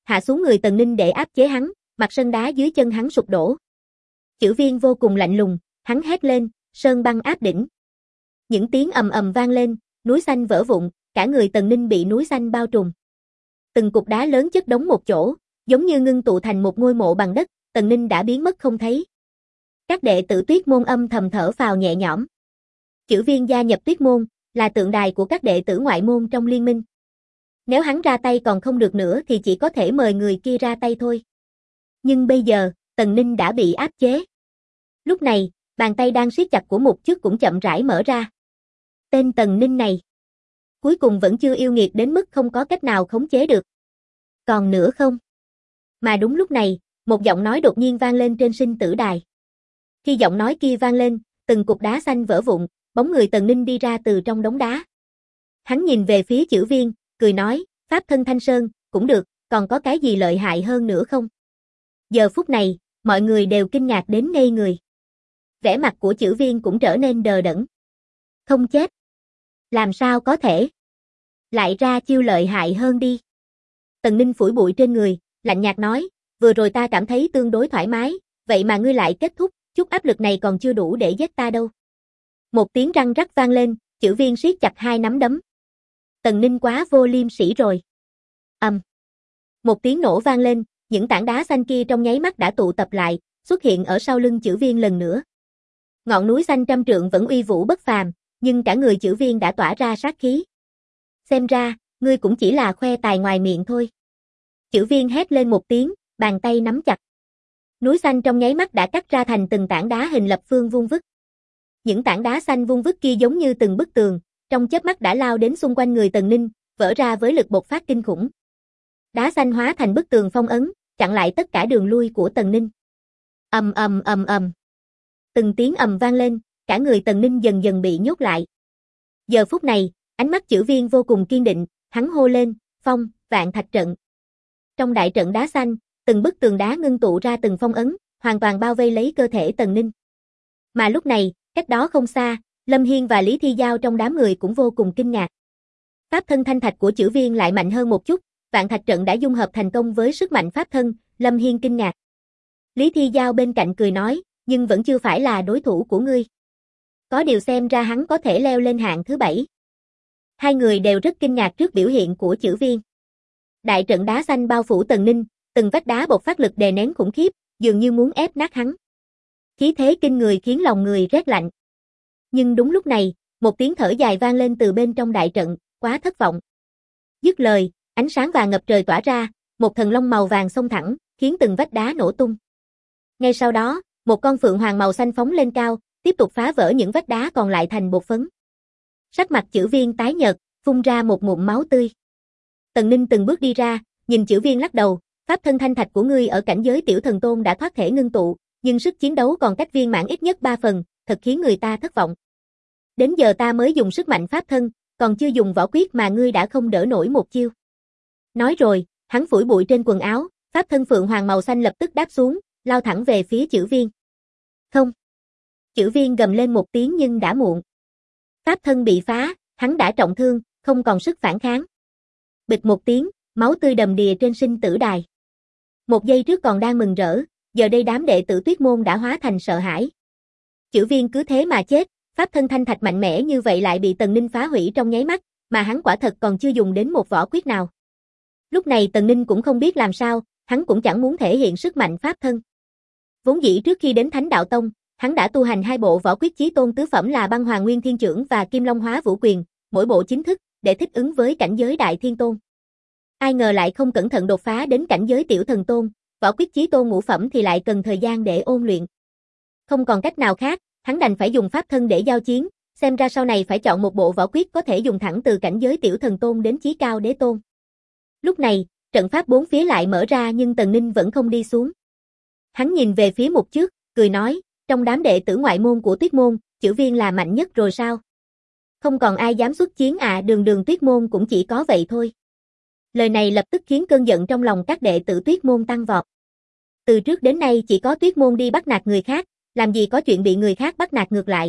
Speaker 1: hạ xuống người Tần Ninh để áp chế hắn, mặt sân đá dưới chân hắn sụp đổ. Chữ Viên vô cùng lạnh lùng, hắn hét lên, sơn băng áp đỉnh. Những tiếng ầm ầm vang lên, núi xanh vỡ vụn, cả người Tần Ninh bị núi xanh bao trùm. Từng cục đá lớn chất đống một chỗ, giống như ngưng tụ thành một ngôi mộ bằng đất, Tần Ninh đã biến mất không thấy. Các đệ tử Tuyết môn âm thầm thở phào nhẹ nhõm. Chữ Viên gia nhập Tuyết môn, là tượng đài của các đệ tử ngoại môn trong liên minh. Nếu hắn ra tay còn không được nữa thì chỉ có thể mời người kia ra tay thôi. Nhưng bây giờ, Tần Ninh đã bị áp chế. Lúc này, bàn tay đang siết chặt của Mục Chức cũng chậm rãi mở ra. Tên Tần Ninh này, cuối cùng vẫn chưa yêu nghiệt đến mức không có cách nào khống chế được. Còn nữa không? Mà đúng lúc này, một giọng nói đột nhiên vang lên trên sinh tử đài. Khi giọng nói kia vang lên, từng cục đá xanh vỡ vụn, bóng người Tần Ninh đi ra từ trong đống đá. Hắn nhìn về phía Chữ Viên, cười nói, Pháp thân Thanh Sơn, cũng được, còn có cái gì lợi hại hơn nữa không? Giờ phút này, mọi người đều kinh ngạc đến ngây người. Vẻ mặt của Chữ Viên cũng trở nên đờ đẫn. Không chết. Làm sao có thể? Lại ra chiêu lợi hại hơn đi. Tần Ninh phủi bụi trên người, lạnh nhạt nói, vừa rồi ta cảm thấy tương đối thoải mái, vậy mà ngươi lại kết thúc, chút áp lực này còn chưa đủ để giết ta đâu. Một tiếng răng rắc vang lên, Chữ Viên siết chặt hai nắm đấm. Tần Ninh quá vô liêm sỉ rồi. Một tiếng nổ vang lên, những tảng đá xanh kia trong nháy mắt đã tụ tập lại, xuất hiện ở sau lưng Chữ Viên lần nữa. Ngọn núi xanh trăm trượng vẫn uy vũ bất phàm, nhưng cả người Chữ Viên đã tỏa ra sát khí. Xem ra, ngươi cũng chỉ là khoe tài ngoài miệng thôi. Chữ Viên hét lên một tiếng, bàn tay nắm chặt. Núi xanh trong nháy mắt đã cắt ra thành từng tảng đá hình lập phương vuông vức. Những tảng đá xanh vuông vức kia giống như từng bức tường, trong chớp mắt đã lao đến xung quanh người Tần Ninh, vỡ ra với lực bộc phát kinh khủng. Đá xanh hóa thành bức tường phong ấn, chặn lại tất cả đường lui của Tần Ninh. Ầm ầm ầm ầm. Từng tiếng ầm vang lên, cả người Tần Ninh dần dần bị nhốt lại. Giờ phút này, ánh mắt Chữ Viên vô cùng kiên định, hắn hô lên, phong, vạn thạch trận. Trong đại trận đá xanh, từng bức tường đá ngưng tụ ra từng phong ấn, hoàn toàn bao vây lấy cơ thể Tần Ninh. Mà lúc này, cách đó không xa, Lâm Hiên và Lý Thi Giao trong đám người cũng vô cùng kinh ngạc. Pháp thân thanh thạch của Chữ Viên lại mạnh hơn một chút, vạn thạch trận đã dung hợp thành công với sức mạnh pháp thân, Lâm Hiên kinh ngạc. Lý Thi Giao bên cạnh cười nói, nhưng vẫn chưa phải là đối thủ của ngươi. Có điều xem ra hắn có thể leo lên hạng thứ 7. Hai người đều rất kinh ngạc trước biểu hiện của Chữ Viên. Đại trận đá xanh bao phủ Tần Ninh, từng vách đá bộc phát lực đè nén khủng khiếp, dường như muốn ép nát hắn. Khí thế kinh người khiến lòng người rét lạnh. Nhưng đúng lúc này, một tiếng thở dài vang lên từ bên trong đại trận, quá thất vọng. Dứt lời, ánh sáng vàng ngập trời tỏa ra, một thần long màu vàng xông thẳng, khiến từng vách đá nổ tung. Ngay sau đó, một con phượng hoàng màu xanh phóng lên cao, tiếp tục phá vỡ những vách đá còn lại thành bột phấn. Sắc mặt Chữ Viên tái nhợt, phun ra một ngụm máu tươi. Tần Ninh từng bước đi ra, nhìn Chữ Viên lắc đầu, pháp thân thanh thạch của ngươi ở cảnh giới tiểu thần tôn đã thoát thể ngưng tụ, nhưng sức chiến đấu còn cách viên mãn ít nhất 3 phần, thật khiến người ta thất vọng. Đến giờ ta mới dùng sức mạnh pháp thân, còn chưa dùng võ quyết mà ngươi đã không đỡ nổi một chiêu. Nói rồi, hắn phủi bụi trên quần áo, pháp thân phượng hoàng màu xanh lập tức đáp xuống, lao thẳng về phía Chữ Viên. Không. Chữ Viên gầm lên một tiếng nhưng đã muộn. Pháp thân bị phá, hắn đã trọng thương, không còn sức phản kháng. Bịch một tiếng, máu tươi đầm đìa trên sinh tử đài. Một giây trước còn đang mừng rỡ, giờ đây đám đệ tử Tuyết môn đã hóa thành sợ hãi. Chữ Viên cứ thế mà chết, pháp thân thanh thạch mạnh mẽ như vậy lại bị Tần Ninh phá hủy trong nháy mắt, mà hắn quả thật còn chưa dùng đến một võ quyết nào. Lúc này Tần Ninh cũng không biết làm sao, hắn cũng chẳng muốn thể hiện sức mạnh pháp thân. Vốn dĩ trước khi đến Thánh Đạo Tông, hắn đã tu hành hai bộ võ quyết chí tôn tứ phẩm là Băng Hoàng Nguyên Thiên Chưởng và Kim Long Hóa Vũ Quyền, mỗi bộ chính thức, để thích ứng với cảnh giới Đại Thiên Tôn. Ai ngờ lại không cẩn thận đột phá đến cảnh giới Tiểu Thần Tôn, võ quyết chí tôn ngũ phẩm thì lại cần thời gian để ôn luyện. Không còn cách nào khác, hắn đành phải dùng pháp thân để giao chiến, xem ra sau này phải chọn một bộ võ quyết có thể dùng thẳng từ cảnh giới Tiểu Thần Tôn đến chí cao đế tôn. Lúc này, trận pháp bốn phía lại mở ra nhưng Tần Ninh vẫn không đi xuống. Hắn nhìn về phía Mục Trước, cười nói, trong đám đệ tử ngoại môn của Tuyết môn, Chữ Viên là mạnh nhất rồi sao? Không còn ai dám xuất chiến à? Đường Tuyết môn cũng chỉ có vậy thôi. Lời này lập tức khiến cơn giận trong lòng các đệ tử Tuyết môn tăng vọt. Từ trước đến nay chỉ có Tuyết môn đi bắt nạt người khác, làm gì có chuyện bị người khác bắt nạt ngược lại.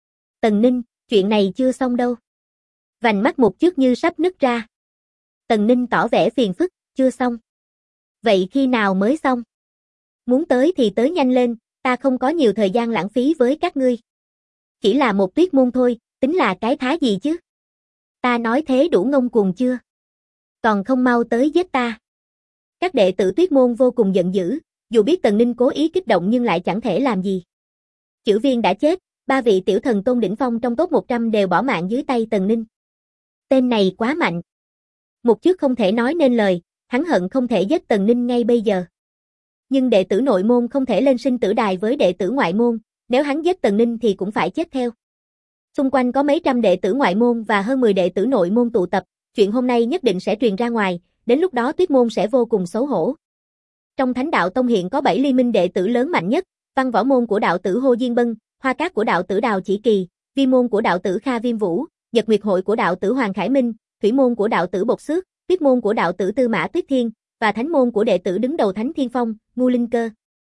Speaker 1: Tần Ninh, chuyện này chưa xong đâu. Vành mắt Mục Trước như sắp nứt ra. Tần Ninh tỏ vẻ phiền phức, chưa xong. Vậy khi nào mới xong? Muốn tới thì tới nhanh lên, ta không có nhiều thời gian lãng phí với các ngươi. Chỉ là một tuyết môn thôi, tính là cái thá gì chứ? Ta nói thế đủ ngông cuồng chưa? Còn không mau tới giết ta. Các đệ tử tuyết môn vô cùng giận dữ, dù biết Tần Ninh cố ý kích động nhưng lại chẳng thể làm gì. Chữ Viên đã chết, 3 vị tiểu thần tôn đỉnh phong trong top 100 đều bỏ mạng dưới tay Tần Ninh. Tên này quá mạnh. Một trước không thể nói nên lời, hắn hận không thể giết Tần Ninh ngay bây giờ. Nhưng đệ tử nội môn không thể lên sinh tử đài với đệ tử ngoại môn, nếu hắn giết Tần Ninh thì cũng phải chết theo. Xung quanh có mấy trăm đệ tử ngoại môn và hơn 10 đệ tử nội môn tụ tập, chuyện hôm nay nhất định sẽ truyền ra ngoài, đến lúc đó Tuyết môn sẽ vô cùng xấu hổ. Trong Thánh đạo tông hiện có 7 liên minh đệ tử lớn mạnh nhất, Văn võ môn của đạo tử Hồ Diên Bân, Hoa Cát của đạo tử Đào Chỉ Kỳ, Vi môn của đạo tử Kha Viêm Vũ, Nhật Nguyệt hội của đạo tử Hoàng Khải Minh, Thủy môn của đạo tử Bột Xước, Tuyết môn của đạo tử Tư Mã Tuyết Thiên và Thánh môn của đệ tử đứng đầu Thánh Thiên Phong, Ngu Linh Cơ.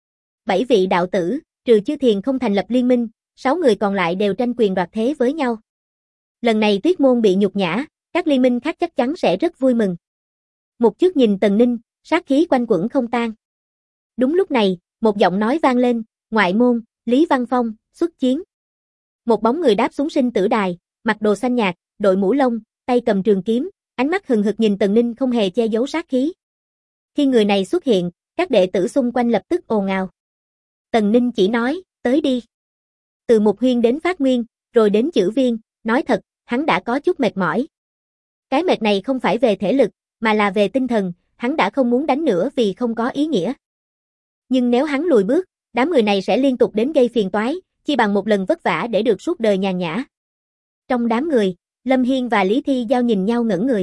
Speaker 1: 7 vị đạo tử, trừ Chư Thiền không thành lập liên minh, 6 người còn lại đều tranh quyền đoạt thế với nhau. Lần này Tuyết môn bị nhục nhã, các liên minh khác chắc chắn sẽ rất vui mừng. Một trước nhìn Tần Ninh, sát khí quanh quẩn không tan. Đúng lúc này, một giọng nói vang lên, ngoại môn, Lý Văn Phong, xuất chiến. Một bóng người đáp xuống sinh tử đài, mặc đồ xanh nhạt, đội mũ lông, tay cầm trường kiếm, ánh mắt hừng hực nhìn Tần Ninh không hề che giấu sát khí. Khi người này xuất hiện, các đệ tử xung quanh lập tức ồn ào. Tần Ninh chỉ nói, tới đi. Từ Mục Huyên đến Phát Nguyên, rồi đến Chữ Viên, nói thật, hắn đã có chút mệt mỏi. Cái mệt này không phải về thể lực, mà là về tinh thần, hắn đã không muốn đánh nữa vì không có ý nghĩa. Nhưng nếu hắn lùi bước, đám người này sẽ liên tục đến gây phiền toái, chi bằng một lần vất vả để được suốt đời nhàn nhã. Trong đám người, Lâm Hiên và Lý Thi Giao nhìn nhau ngẩn người.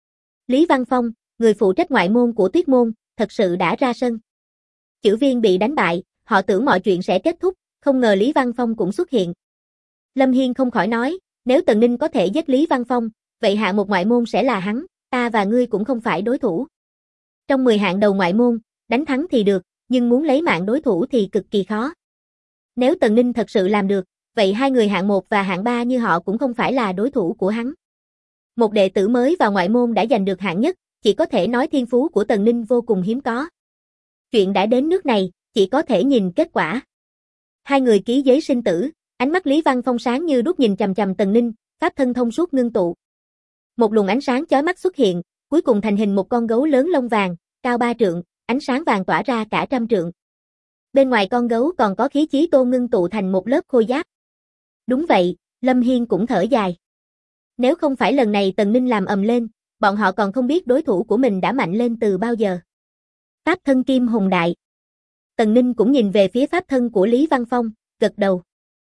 Speaker 1: Lý Văn Phong, người phụ trách ngoại môn của Tuyết môn, thật sự đã ra sân. Chữ Viên bị đánh bại, họ tưởng mọi chuyện sẽ kết thúc, không ngờ Lý Văn Phong cũng xuất hiện. Lâm Hiên không khỏi nói, nếu Tần Ninh có thể giết Lý Văn Phong, vậy hạng một ngoại môn sẽ là hắn, ta và ngươi cũng không phải đối thủ. Trong 10 hạng đầu ngoại môn, đánh thắng thì được, nhưng muốn lấy mạng đối thủ thì cực kỳ khó. Nếu Tần Ninh thật sự làm được, vậy hai người hạng 1 và hạng 3 như họ cũng không phải là đối thủ của hắn. Một đệ tử mới vào ngoại môn đã giành được hạng nhất, chỉ có thể nói thiên phú của Tần Ninh vô cùng hiếm có. Chuyện đã đến nước này, chỉ có thể nhìn kết quả. Hai người ký giấy sinh tử, ánh mắt Lý Văn Phong sáng như đuốc nhìn chằm chằm Tần Ninh, pháp thân thông suốt ngưng tụ. Một luồng ánh sáng chói mắt xuất hiện, cuối cùng thành hình một con gấu lớn lông vàng, cao 3 trượng, ánh sáng vàng tỏa ra cả trăm trượng. Bên ngoài con gấu còn có khí chí tôn ngưng tụ thành một lớp khôi giáp. Đúng vậy, Lâm Hiên cũng thở dài. Nếu không phải lần này Tần Ninh làm ầm lên, bọn họ còn không biết đối thủ của mình đã mạnh lên từ bao giờ. Pháp thân Kim Hùng Đại. Tần Ninh cũng nhìn về phía pháp thân của Lý Văn Phong, gật đầu.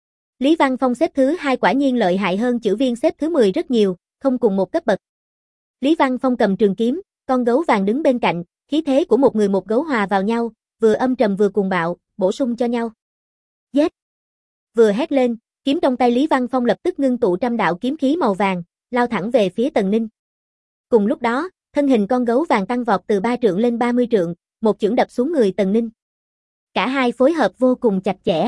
Speaker 1: Lý Văn Phong xếp thứ 2 quả nhiên lợi hại hơn Chữ Viên xếp thứ 10 rất nhiều, không cùng một cấp bậc. Lý Văn Phong cầm trường kiếm, con gấu vàng đứng bên cạnh, khí thế của một người một gấu hòa vào nhau, vừa âm trầm vừa cuồng bạo, bổ sung cho nhau. Giết! Vừa hét lên, kiếm trong tay Lý Văn Phong lập tức ngưng tụ trăm đạo kiếm khí màu vàng, lao thẳng về phía Tần Ninh. Cùng lúc đó, thân hình con gấu vàng tăng vọt từ 3 trượng lên 30 trượng, một chưởng đập xuống người Tần Ninh. Cả hai phối hợp vô cùng chặt chẽ.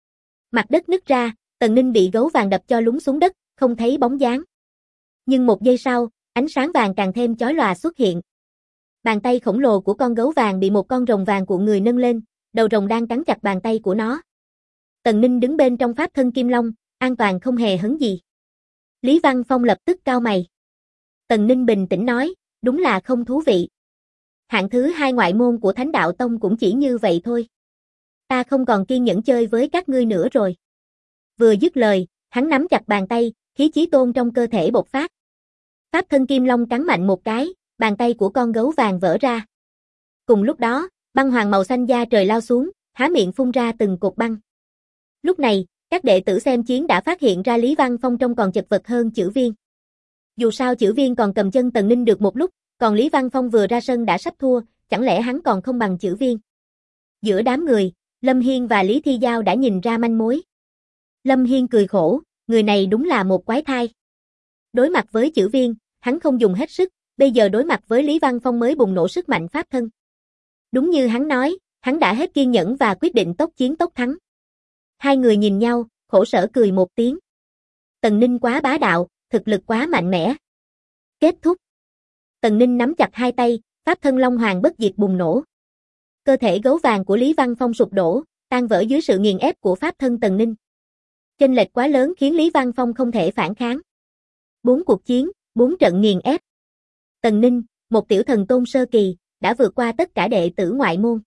Speaker 1: Mặt đất nứt ra, Tần Ninh bị gấu vàng đập cho lún xuống đất, không thấy bóng dáng. Nhưng một giây sau, ánh sáng vàng càng thêm chói lòa xuất hiện. Bàn tay khổng lồ của con gấu vàng bị một con rồng vàng cuộn người nâng lên, đầu rồng đang cắn chặt bàn tay của nó. Tần Ninh đứng bên trong pháp thân Kim Long, an toàn không hề hấn gì. Lý Văn Phong lập tức cau mày. Tần Ninh bình tĩnh nói, đúng là không thú vị. Hạng thứ 2 ngoại môn của Thánh đạo tông cũng chỉ như vậy thôi. Ta không còn kiên nhẫn chơi với các ngươi nữa rồi. Vừa dứt lời, hắn nắm chặt bàn tay, khí chí tôn trong cơ thể bộc phát. Pháp thân Kim Long cắn mạnh một cái, bàn tay của con gấu vàng vỡ ra. Cùng lúc đó, băng hoàng màu xanh da trời lao xuống, há miệng phun ra từng cột băng. Lúc này, các đệ tử xem chiến đã phát hiện ra Lý Văn Phong trông còn chật vật hơn Chữ Viên. Dù sao Chữ Viên còn cầm chân Tần Ninh được một lúc, còn Lý Văn Phong vừa ra sân đã sắp thua, chẳng lẽ hắn còn không bằng Chữ Viên. Giữa đám người, Lâm Hiên và Lý Thi Giao đã nhìn ra manh mối. Lâm Hiên cười khổ, người này đúng là một quái thai. Đối mặt với Chữ Viên, hắn không dùng hết sức, bây giờ đối mặt với Lý Văn Phong mới bùng nổ sức mạnh pháp thân. Đúng như hắn nói, hắn đã hết kiên nhẫn và quyết định tốc chiến tốc thắng. Hai người nhìn nhau, khổ sở cười một tiếng. Tần Ninh quá bá đạo, thực lực quá mạnh mẽ. Kết thúc. Tần Ninh nắm chặt hai tay, pháp thân Long Hoàng bất diệt bùng nổ. Cơ thể gấu vàng của Lý Văn Phong sụp đổ, tan vỡ dưới sự nghiền ép của pháp thân Tần Ninh. Chênh lệch quá lớn khiến Lý Văn Phong không thể phản kháng. 4 cuộc chiến, 4 trận nghiền ép. Tần Ninh, một tiểu thần tôn sơ kỳ, đã vượt qua tất cả đệ tử ngoại môn.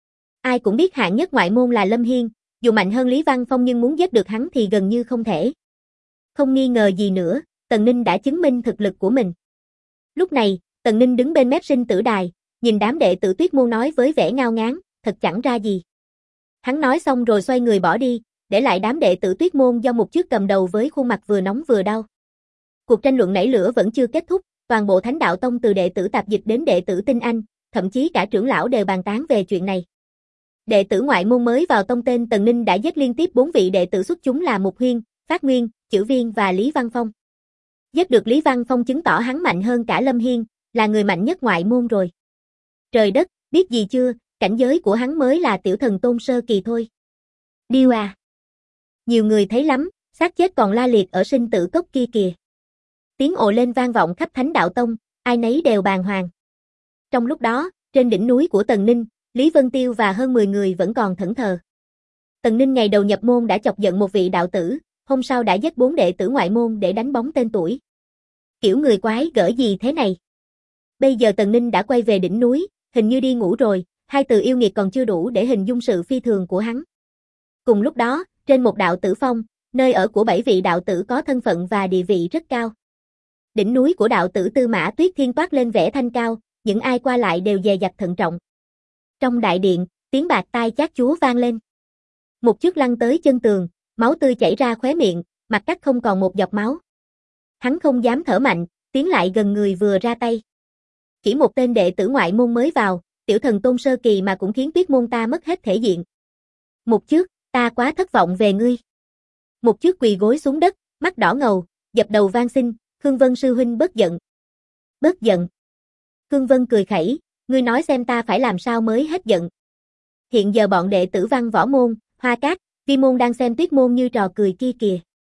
Speaker 1: Ai cũng biết hạng nhất ngoại môn là Lâm Hiên, dù mạnh hơn Lý Văn Phong nhưng muốn giết được hắn thì gần như không thể. Không nghi ngờ gì nữa, Tần Ninh đã chứng minh thực lực của mình. Lúc này, Tần Ninh đứng bên mép sinh tử đài, nhìn đám đệ tử Tuyết môn nói với vẻ ngao ngán, thật chẳng ra gì. Hắn nói xong rồi xoay người bỏ đi, để lại đám đệ tử Tuyết môn do một chiếc cầm đầu với khuôn mặt vừa nóng vừa đau. Cuộc tranh luận nảy lửa vẫn chưa kết thúc, toàn bộ Thánh Đạo Tông từ đệ tử tạp dịch đến đệ tử tinh anh, thậm chí cả trưởng lão đều bàn tán về chuyện này. Đệ tử ngoại môn mới vào tông tên Tần Ninh đã giết liên tiếp 4 vị đệ tử xuất chúng là Mục Huyên, Phát Nguyên, Chữ Viên và Lý Văn Phong. Giết được Lý Văn Phong chứng tỏ hắn mạnh hơn cả Lâm Hiên, là người mạnh nhất ngoại môn rồi. Trời đất, biết gì chưa, cảnh giới của hắn mới là tiểu thần tôn sơ kỳ thôi. Điêu à. Nhiều người thấy lắm, xác chết còn la liệt ở sinh tử cốc kia kìa. Tiếng ồ lên vang vọng khắp Thánh Đạo Tông, ai nấy đều bàng hoàng. Trong lúc đó, trên đỉnh núi của Tần Ninh, Lý Vân Tiêu và hơn 10 người vẫn còn thẫn thờ. Tần Ninh ngày đầu nhập môn đã chọc giận một vị đạo tử, hôm sau đã giết 4 đệ tử ngoại môn để đánh bóng tên tuổi. Kiểu người quái gở gì thế này? Bây giờ Tần Ninh đã quay về đỉnh núi, hình như đi ngủ rồi, 2 từ yêu nghiệt còn chưa đủ để hình dung sự phi thường của hắn. Cùng lúc đó, trên một đạo tử phong, nơi ở của 7 vị đạo tử có thân phận và địa vị rất cao. Đỉnh núi của đạo tử Tư Mã Tuyết Thiên toát lên vẻ thanh cao, những ai qua lại đều dè dặt thận trọng. Trong đại điện, tiếng bạt tai chát chúa vang lên. Một chiếc lăn tới chân tường, máu tươi chảy ra khóe miệng, mặt cắt không còn một giọt máu. Hắn không dám thở mạnh, tiến lại gần người vừa ra tay. Chỉ một tên đệ tử ngoại môn mới vào, tiểu thần tôn sơ kỳ mà cũng khiến Tuyết môn ta mất hết thể diện. Một trước, ta quá thất vọng về ngươi. Một trước quỳ gối xuống đất, mắt đỏ ngầu, dập đầu van xin, Khương Vân sư huynh bớt giận. Bớt giận. Khương Vân cười khẩy, ngươi nói xem ta phải làm sao mới hết giận. Hiện giờ bọn đệ tử Văn Võ môn, Hoa Cát, Vi môn đang xem Tuyết môn như trò cười kia kìa.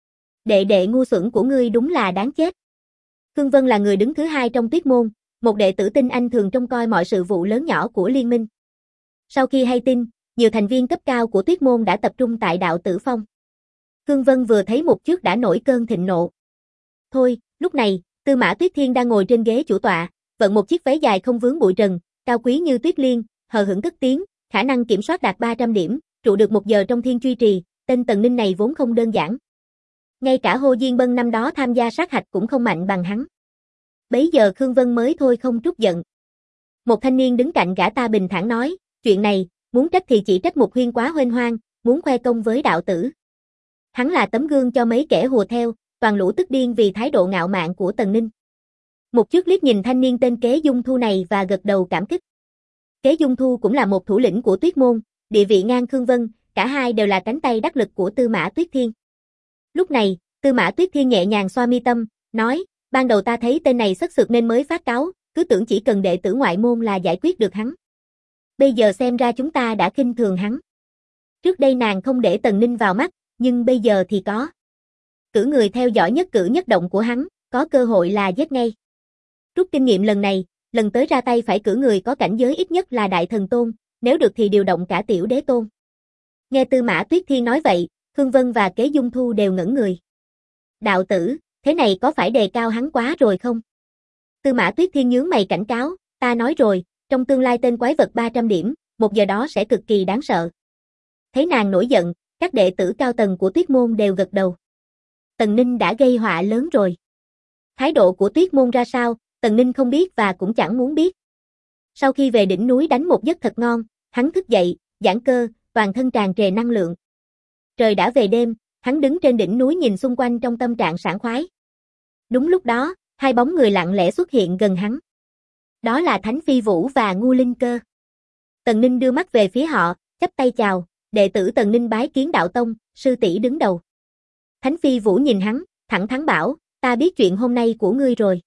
Speaker 1: Đệ ngu xuẩn của ngươi đúng là đáng chết. Khương Vân là người đứng thứ 2 trong Tuyết môn, một đệ tử tinh anh thường trông coi mọi sự vụ lớn nhỏ của liên minh. Sau khi hay tin, nhiều thành viên cấp cao của Tuyết môn đã tập trung tại đạo Tử Phong. Khương Vân vừa thấy một trước đã nổi cơn thịnh nộ. Thôi, lúc này, Tư Mã Tuyết Thiên đang ngồi trên ghế chủ tọa, vận một chiếc váy dài không vướng bụi trần, cao quý như tuyết liên, hờ hững cất tiếng, khả năng kiểm soát đạt 300 điểm, trụ được 1 giờ trong Thiên Truy Trì, tên Tần Ninh này vốn không đơn giản. Ngay cả Hồ Diên Bân năm đó tham gia sát hạch cũng không mạnh bằng hắn. Bấy giờ Khương Vân mới thôi không trút giận. Một thanh niên đứng cạnh gã ta bình thản nói, chuyện này, muốn trách thì chỉ trách Mục Huyên quá huênh hoang, muốn khoe công với đạo tử. Hắn là tấm gương cho mấy kẻ hùa theo, toàn lũ tức điên vì thái độ ngạo mạn của Tần Ninh. Một chút liếc nhìn thanh niên tên Kế Dung Thu này và gật đầu cảm kích. Kế Dung Thu cũng là một thủ lĩnh của Tuyết môn, địa vị ngang Khương Vân, cả hai đều là cánh tay đắc lực của Tư Mã Tuyết Thiên. Lúc này, Tư Mã Tuyết Thiên nhẹ nhàng xoa mi tâm, nói, ban đầu ta thấy tên này sất sượt nên mới phát cáu, cứ tưởng chỉ cần đệ tử ngoại môn là giải quyết được hắn. Bây giờ xem ra chúng ta đã khinh thường hắn. Trước đây nàng không để Tần Ninh vào mắt, nhưng bây giờ thì có. Cử người theo dõi nhất cử nhất động của hắn, có cơ hội là giết ngay. Rút kinh nghiệm lần này, lần tới ra tay phải cử người có cảnh giới ít nhất là đại thần tôn, nếu được thì điều động cả tiểu đế tôn. Nghe Tư Mã Tuyết Thiên nói vậy, Khương Vân và Kế Dung Thu đều ngẩn người. Đạo tử, thế này có phải đề cao hắn quá rồi không? Tư Mã Tuyết Thiên nhướng mày cảnh cáo, ta nói rồi, trong tương lai tên quái vật 300 điểm, 1 giờ đó sẽ cực kỳ đáng sợ. Thấy nàng nổi giận, các đệ tử cao tầng của Tuyết môn đều gật đầu. Tần Ninh đã gây họa lớn rồi. Thái độ của Tuyết môn ra sao, Tần Ninh không biết và cũng chẳng muốn biết. Sau khi về đỉnh núi đánh một giấc thật ngon, hắn thức dậy, giãn cơ, toàn thân tràn trề năng lượng. Trời đã về đêm, hắn đứng trên đỉnh núi nhìn xung quanh trong tâm trạng sảng khoái. Đúng lúc đó, 2 bóng người lặng lẽ xuất hiện gần hắn. Đó là Thánh Phi Vũ và Ngu Linh Cơ. Tần Ninh đưa mắt về phía họ, chắp tay chào, đệ tử Tần Ninh bái kiến đạo tông, sư tỷ đứng đầu. Thánh Phi Vũ nhìn hắn, thẳng thắn bảo, ta biết chuyện hôm nay của ngươi rồi.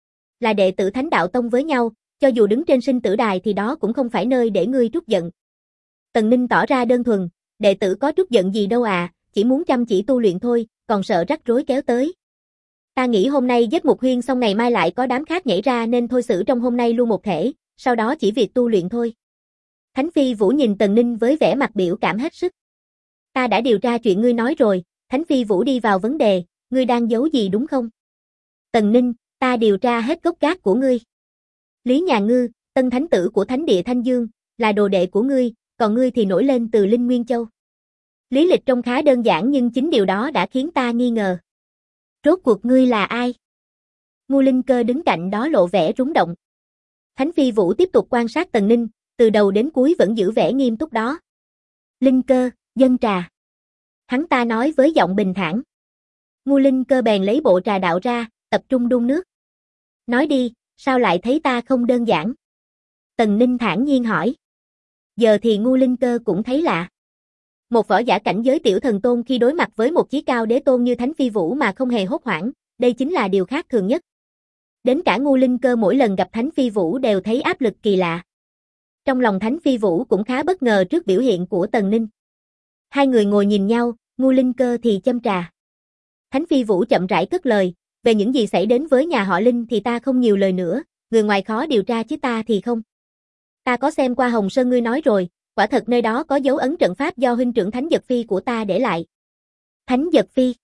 Speaker 1: Là đệ tử Thánh Đạo Tông với nhau, cho dù đứng trên sinh tử đài thì đó cũng không phải nơi để ngươi trút giận. Tần Ninh tỏ ra đơn thuần, đệ tử có trút giận gì đâu à, chỉ muốn chăm chỉ tu luyện thôi, còn sợ rắc rối kéo tới. Ta nghĩ hôm nay giết Mục Huyên xong ngày mai lại có đám khác nhảy ra nên thôi xử trong hôm nay luôn một thể, sau đó chỉ việc tu luyện thôi. Thánh Phi Vũ nhìn Tần Ninh với vẻ mặt biểu cảm hết sức. Ta đã điều tra chuyện ngươi nói rồi, Thánh Phi Vũ đi vào vấn đề, ngươi đang giấu gì đúng không? Tần Ninh, ta điều tra hết gốc gác của ngươi. Lý Nhà Ngư, tân thánh tử của Thánh địa Thanh Dương, là đồ đệ của ngươi, còn ngươi thì nổi lên từ Linh Nguyên Châu. Lý lịch trông khá đơn giản nhưng chính điều đó đã khiến ta nghi ngờ. Rốt cuộc ngươi là ai? Ngô Linh Cơ đứng cạnh đó lộ vẻ rúng động. Thánh Phi Vũ tiếp tục quan sát Tần Ninh, từ đầu đến cuối vẫn giữ vẻ nghiêm túc đó. Linh Cơ, dâng trà. Hắn ta nói với giọng bình thản. Ngô Linh Cơ bèn lấy bộ trà đạo ra, tập trung đun nước. Nói đi, sao lại thấy ta không đơn giản? Tần Ninh thản nhiên hỏi. Giờ thì Ngô Linh Cơ cũng thấy lạ. Một võ giả cảnh giới tiểu thần tôn khi đối mặt với một chí cao đế tôn như Thánh Phi Vũ mà không hề hốt hoảng, đây chính là điều khác thường nhất. Đến cả Ngô Linh Cơ mỗi lần gặp Thánh Phi Vũ đều thấy áp lực kỳ lạ. Trong lòng Thánh Phi Vũ cũng khá bất ngờ trước biểu hiện của Tần Ninh. Hai người ngồi nhìn nhau, Ngô Linh Cơ thì châm trà. Thánh Phi Vũ chậm rãi cất lời, về những gì xảy đến với nhà họ Linh thì ta không nhiều lời nữa, người ngoài khó điều tra chứ ta thì không. Ta có xem qua Hồng Sơn ngươi nói rồi, quả thật nơi đó có dấu ấn trận pháp do huynh trưởng Thánh Giật Phi của ta để lại. Thánh Giật Phi.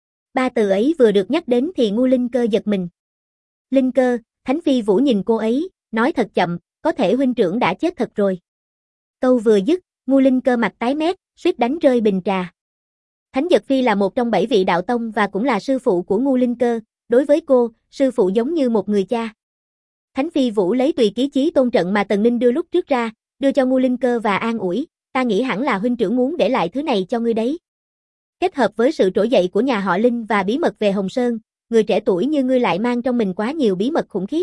Speaker 1: Ba từ ấy vừa được nhắc đến thì Ngô Linh Cơ giật mình. Linh Cơ, Thánh Phi Vũ nhìn cô ấy, nói thật chậm, có thể huynh trưởng đã chết thật rồi. Câu vừa dứt, Ngô Linh Cơ mặt tái mét, suýt đánh rơi bình trà. Thánh Giật Phi là một trong 7 vị đạo tông và cũng là sư phụ của Ngô Linh Cơ, đối với cô, sư phụ giống như một người cha. Thánh Phi Vũ lấy tùy ký chí tôn trận mà Tần Ninh đưa lúc trước ra, đưa cho Ngô Linh Cơ và an ủi, ta nghĩ hẳn là huynh trưởng muốn để lại thứ này cho ngươi đấy. Kết hợp với sự trỗi dậy của nhà họ Linh và bí mật về Hồng Sơn, người trẻ tuổi như ngươi lại mang trong mình quá nhiều bí mật khủng khiếp.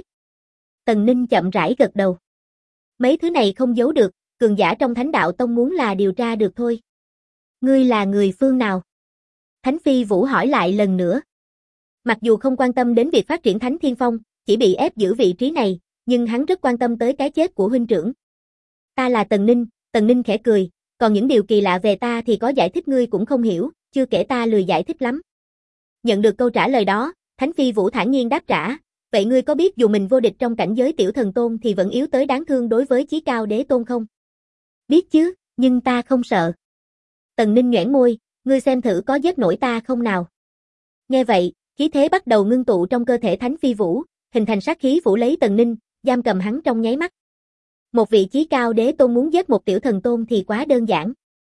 Speaker 1: Tần Ninh chậm rãi gật đầu. Mấy thứ này không giấu được, cường giả trong Thánh đạo tông muốn là điều tra được thôi. Ngươi là người phương nào? Thánh Phi Vũ hỏi lại lần nữa. Mặc dù không quan tâm đến việc phát triển Thánh Thiên Phong, chỉ bị ép giữ vị trí này, nhưng hắn rất quan tâm tới cái chết của huynh trưởng. Ta là Tần Ninh khẽ cười, còn những điều kỳ lạ về ta thì có giải thích ngươi cũng không hiểu, chưa kể ta lười giải thích lắm. Nhận được câu trả lời đó, Thánh Phi Vũ thản nhiên đáp trả, vậy ngươi có biết dù mình vô địch trong cảnh giới tiểu thần tôn thì vẫn yếu tới đáng thương đối với chí cao đế tôn không? Biết chứ, nhưng ta không sợ. Tần Ninh nhoẻn môi, ngươi xem thử có giết nổi ta không nào. Nghe vậy, khí thế bắt đầu ngưng tụ trong cơ thể Thánh Phi Vũ, hình thành sát khí phủ lấy Tần Ninh, giam cầm hắn trong nháy mắt. Một vị chí cao đế tôn muốn giết một tiểu thần tôn thì quá đơn giản.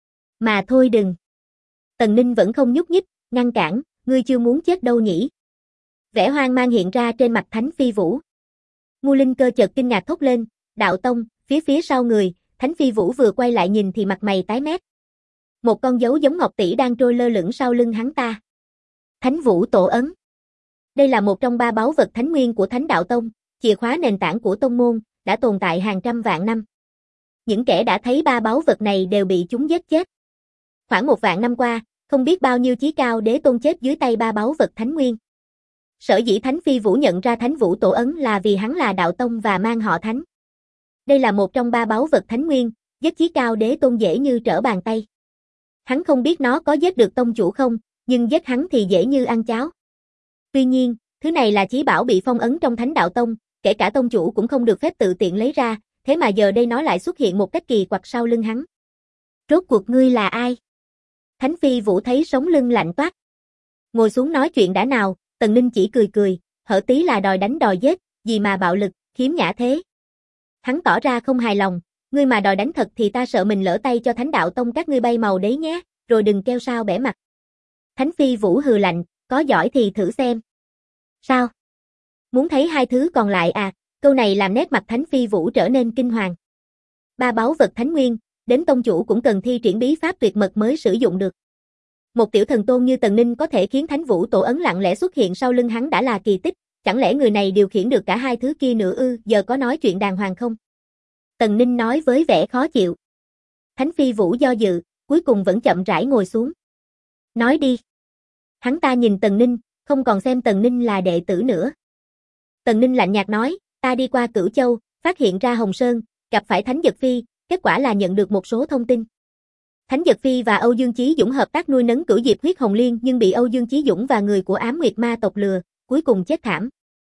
Speaker 1: Mà thôi đừng. Tần Ninh vẫn không nhúc nhích, ngăn cản, ngươi chưa muốn chết đâu nhỉ. Vẻ hoang mang hiện ra trên mặt Thánh Phi Vũ. Ngô Linh Cơ chợt kinh ngạc thốt lên, đạo tông, phía sau người, Thánh Phi Vũ vừa quay lại nhìn thì mặt mày tái mét. Một con dấu giống ngọc tỷ đang trôi lơ lửng sau lưng hắn ta. Thánh Vũ Tổ Ấn. Đây là một trong 3 báu vật thánh nguyên của Thánh đạo tông, chìa khóa nền tảng của tông môn, đã tồn tại hàng trăm vạn năm. Những kẻ đã thấy 3 báu vật này đều bị chúng giết chết. Khoảng 1 vạn năm qua, không biết bao nhiêu chí cao đế tôn chết dưới tay 3 báu vật thánh nguyên. Sở dĩ Thánh Phi Vũ nhận ra Thánh Vũ Tổ Ấn là vì hắn là đạo tông và mang họ Thánh. Đây là một trong 3 báu vật thánh nguyên, giết chí cao đế tôn dễ như trở bàn tay. Hắn không biết nó có giết được tông chủ không, nhưng giết hắn thì dễ như ăn cháo. Tuy nhiên, thứ này là chí bảo bị phong ấn trong Thánh đạo tông, kể cả tông chủ cũng không được phép tự tiện lấy ra, thế mà giờ đây nó lại xuất hiện một cách kỳ quặc sau lưng hắn. Rốt cuộc ngươi là ai? Thánh Phi Vũ thấy sống lưng lạnh toát. Ngồi xuống nói chuyện đã nào, Tần Ninh chỉ cười, hở tí là đòi đánh đòi giết, gì mà bạo lực, khiếm nhã thế. Hắn tỏ ra không hài lòng, ngươi mà đòi đánh thật thì ta sợ mình lỡ tay cho Thánh đạo tông các ngươi bay màu đấy nhé, rồi đừng kêu sao bẻ mặt. Thánh Phi Vũ hừ lạnh, có giỏi thì thử xem. Sao? Muốn thấy hai thứ còn lại à? Câu này làm nét mặt Thánh Phi Vũ trở nên kinh hoàng. 3 báu vật thánh nguyên, đến tông chủ cũng cần thi triển bí pháp tuyệt mật mới sử dụng được. Một tiểu thần tôn như Tần Ninh có thể khiến Thánh Vũ Tổ Ấn lặng lẽ xuất hiện sau lưng hắn đã là kỳ tích, chẳng lẽ người này điều khiển được cả hai thứ kia nữa ư? Giờ có nói chuyện đàng hoàng không? Tần Ninh nói với vẻ khó chịu. Thánh Phi Vũ do dự, cuối cùng vẫn chậm rãi ngồi xuống. Nói đi. Hắn ta nhìn Tần Ninh, không còn xem Tần Ninh là đệ tử nữa. Tần Ninh lạnh nhạt nói, ta đi qua Cửu Châu, phát hiện ra Hồng Sơn, gặp phải Thánh Giật Phi, kết quả là nhận được một số thông tin. Thánh Giật Phi và Âu Dương Chí Dũng hợp tác nuôi nấng Cửu Diệp huyết hồng liên nhưng bị Âu Dương Chí Dũng và người của Ám Nguyệt Ma tộc lừa, cuối cùng chết thảm.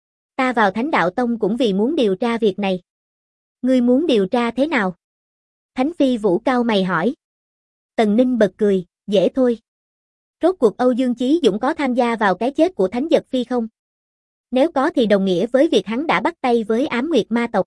Speaker 1: Ta vào Thánh đạo tông cũng vì muốn điều tra việc này. Ngươi muốn điều tra thế nào? Thánh Phi Vũ cau mày hỏi. Tần Ninh bật cười, dễ thôi. Rốt cuộc Âu Dương Chí Dũng có tham gia vào cái chết của Thánh Giật Phi không? Nếu có thì đồng nghĩa với việc hắn đã bắt tay với Ám Nguyệt ma tộc.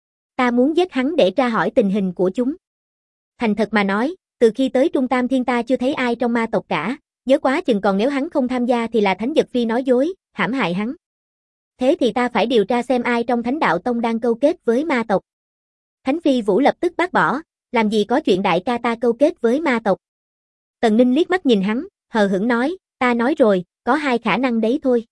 Speaker 1: Ta muốn giết hắn để tra hỏi tình hình của chúng. Thành thật mà nói, từ khi tới Trung Tam Thiên ta chưa thấy ai trong ma tộc cả, nhớ quá chừng còn nếu hắn không tham gia thì là Thánh Giật Phi nói dối, hãm hại hắn. Thế thì ta phải điều tra xem ai trong Thánh Đạo Tông đang câu kết với ma tộc. Thánh Phi Vũ lập tức bác bỏ, làm gì có chuyện đại ca ta câu kết với ma tộc. Tần Ninh liếc mắt nhìn hắn, hờ hững nói, ta nói rồi, có hai khả năng đấy thôi.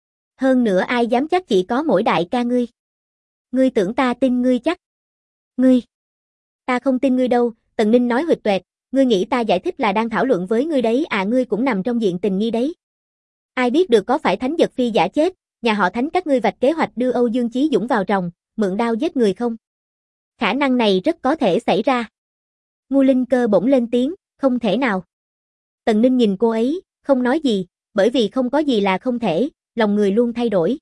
Speaker 1: Hơn nữa ai dám chắc chỉ có mỗi đại ca ngươi. Ngươi tưởng ta tin ngươi chắc. Ngươi. Ta không tin ngươi đâu, Tần Ninh nói huỵch toẹt, ngươi nghĩ ta giải thích là đang thảo luận với ngươi đấy à, ngươi cũng nằm trong diện tình nghi đấy. Ai biết được có phải Thánh Giật Phi giả chết, nhà họ Thánh các ngươi vạch kế hoạch đưa Âu Dương Chí Dũng vào ròng, mượn đao giết người không? Khả năng này rất có thể xảy ra. Ngô Linh Cơ bỗng lên tiếng, không thể nào. Tần Ninh nhìn cô ấy, không nói gì, bởi vì không có gì là không thể, lòng người luôn thay đổi.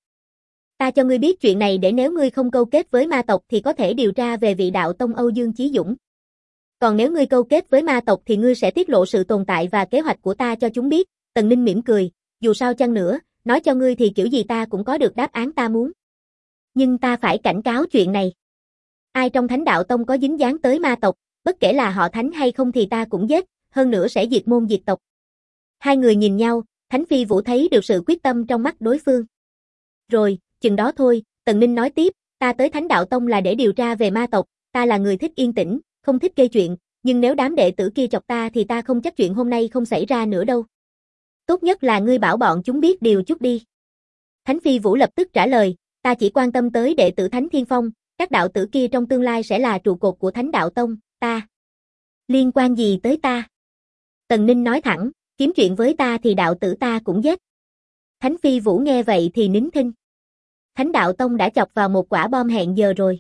Speaker 1: Ta cho ngươi biết chuyện này để nếu ngươi không câu kết với ma tộc thì có thể điều tra về vị đạo tông Âu Dương Chí Dũng. Còn nếu ngươi câu kết với ma tộc thì ngươi sẽ tiết lộ sự tồn tại và kế hoạch của ta cho chúng biết. Tần Ninh mỉm cười, dù sao chăng nữa, nói cho ngươi thì kiểu gì ta cũng có được đáp án ta muốn. Nhưng ta phải cảnh cáo chuyện này. Ai trong Thánh Đạo Tông có dính dáng tới ma tộc, bất kể là họ Thánh hay không thì ta cũng giết, hơn nữa sẽ diệt môn diệt tộc. Hai người nhìn nhau, Thánh Phi Vũ thấy được sự quyết tâm trong mắt đối phương. Rồi, chừng đó thôi, Tần Ninh nói tiếp, ta tới Thánh Đạo Tông là để điều tra về ma tộc, ta là người thích yên tĩnh, không thích gây chuyện, nhưng nếu đám đệ tử kia chọc ta thì ta không chắc chuyện hôm nay không xảy ra nữa đâu. Tốt nhất là ngươi bảo bọn chúng biết điều chút đi. Thánh Phi Vũ lập tức trả lời, ta chỉ quan tâm tới đệ tử Thánh Thiên Phong, các đạo tử kia trong tương lai sẽ là trụ cột của Thánh Đạo Tông, ta. Liên quan gì tới ta? Tần Ninh nói thẳng, kiếm chuyện với ta thì đạo tử ta cũng giết. Thánh Phi Vũ nghe vậy thì nín thinh. Thánh Đạo Tông đã chọc vào một quả bom hẹn giờ rồi.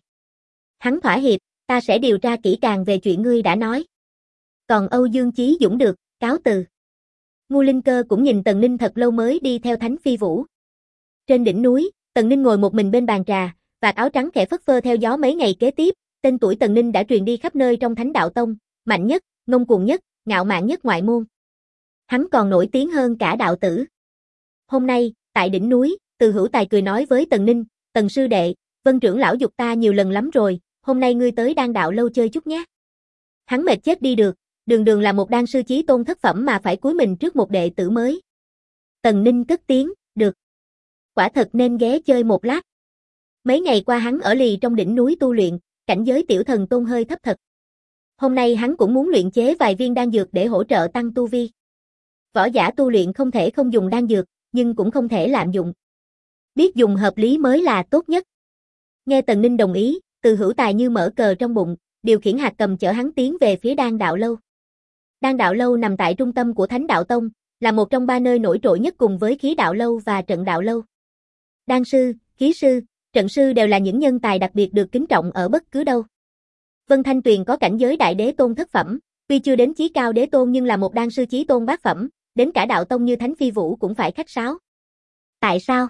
Speaker 1: Hắn thỏa hiệp, ta sẽ điều tra kỹ càng về chuyện ngươi đã nói. Còn Âu Dương Chí Dũng được, cáo từ. Ngô Linh Cơ cũng nhìn Tần Ninh thật lâu mới đi theo Thánh Phi Vũ. Trên đỉnh núi, Tần Ninh ngồi một mình bên bàn trà, vạt áo trắng khẽ phất phơ theo gió mấy ngày kế tiếp, tên tuổi Tần Ninh đã truyền đi khắp nơi trong Thánh Đạo Tông, mạnh nhất, ngông cuồng nhất, ngạo mạn nhất ngoại môn. Hắn còn nổi tiếng hơn cả đạo tử. Hôm nay, tại đỉnh núi, Từ Hữu Tài cười nói với Tần Ninh, Tần sư đệ, Vân trưởng lão giục ta nhiều lần lắm rồi, hôm nay ngươi tới Đan Đạo lâu chơi chút nhé. Hắn mệt chết đi được, đường đường là một đan sư chí tôn thất phẩm mà phải cúi mình trước một đệ tử mới. Tần Ninh cất tiếng, được. Quả thật nên ghé chơi một lát. Mấy ngày qua hắn ở lì trong đỉnh núi tu luyện, cảnh giới tiểu thần tôn hơi thấp thật. Hôm nay hắn cũng muốn luyện chế vài viên đan dược để hỗ trợ tăng tu vi. Võ giả tu luyện không thể không dùng đan dược, nhưng cũng không thể lạm dụng. Biết dùng hợp lý mới là tốt nhất. Nghe Tần Ninh đồng ý, Từ Hữu Tài như mở cờ trong bụng, điều khiển hạt cầm chở hắn tiến về phía Đan Đạo lâu. Đan Đạo lâu nằm tại trung tâm của Thánh Đạo Tông, là một trong ba nơi nổi trội nhất cùng với Khí Đạo lâu và Trận Đạo lâu. Đan sư, khí sư, trận sư đều là những nhân tài đặc biệt được kính trọng ở bất cứ đâu. Vân Thanh Tuyền có cảnh giới đại đế tôn thất phẩm, tuy chưa đến chí cao đế tôn nhưng là một đan sư chí tôn bát phẩm, đến cả đạo tông như Thánh Phi Vũ cũng phải khách sáo. Tại sao?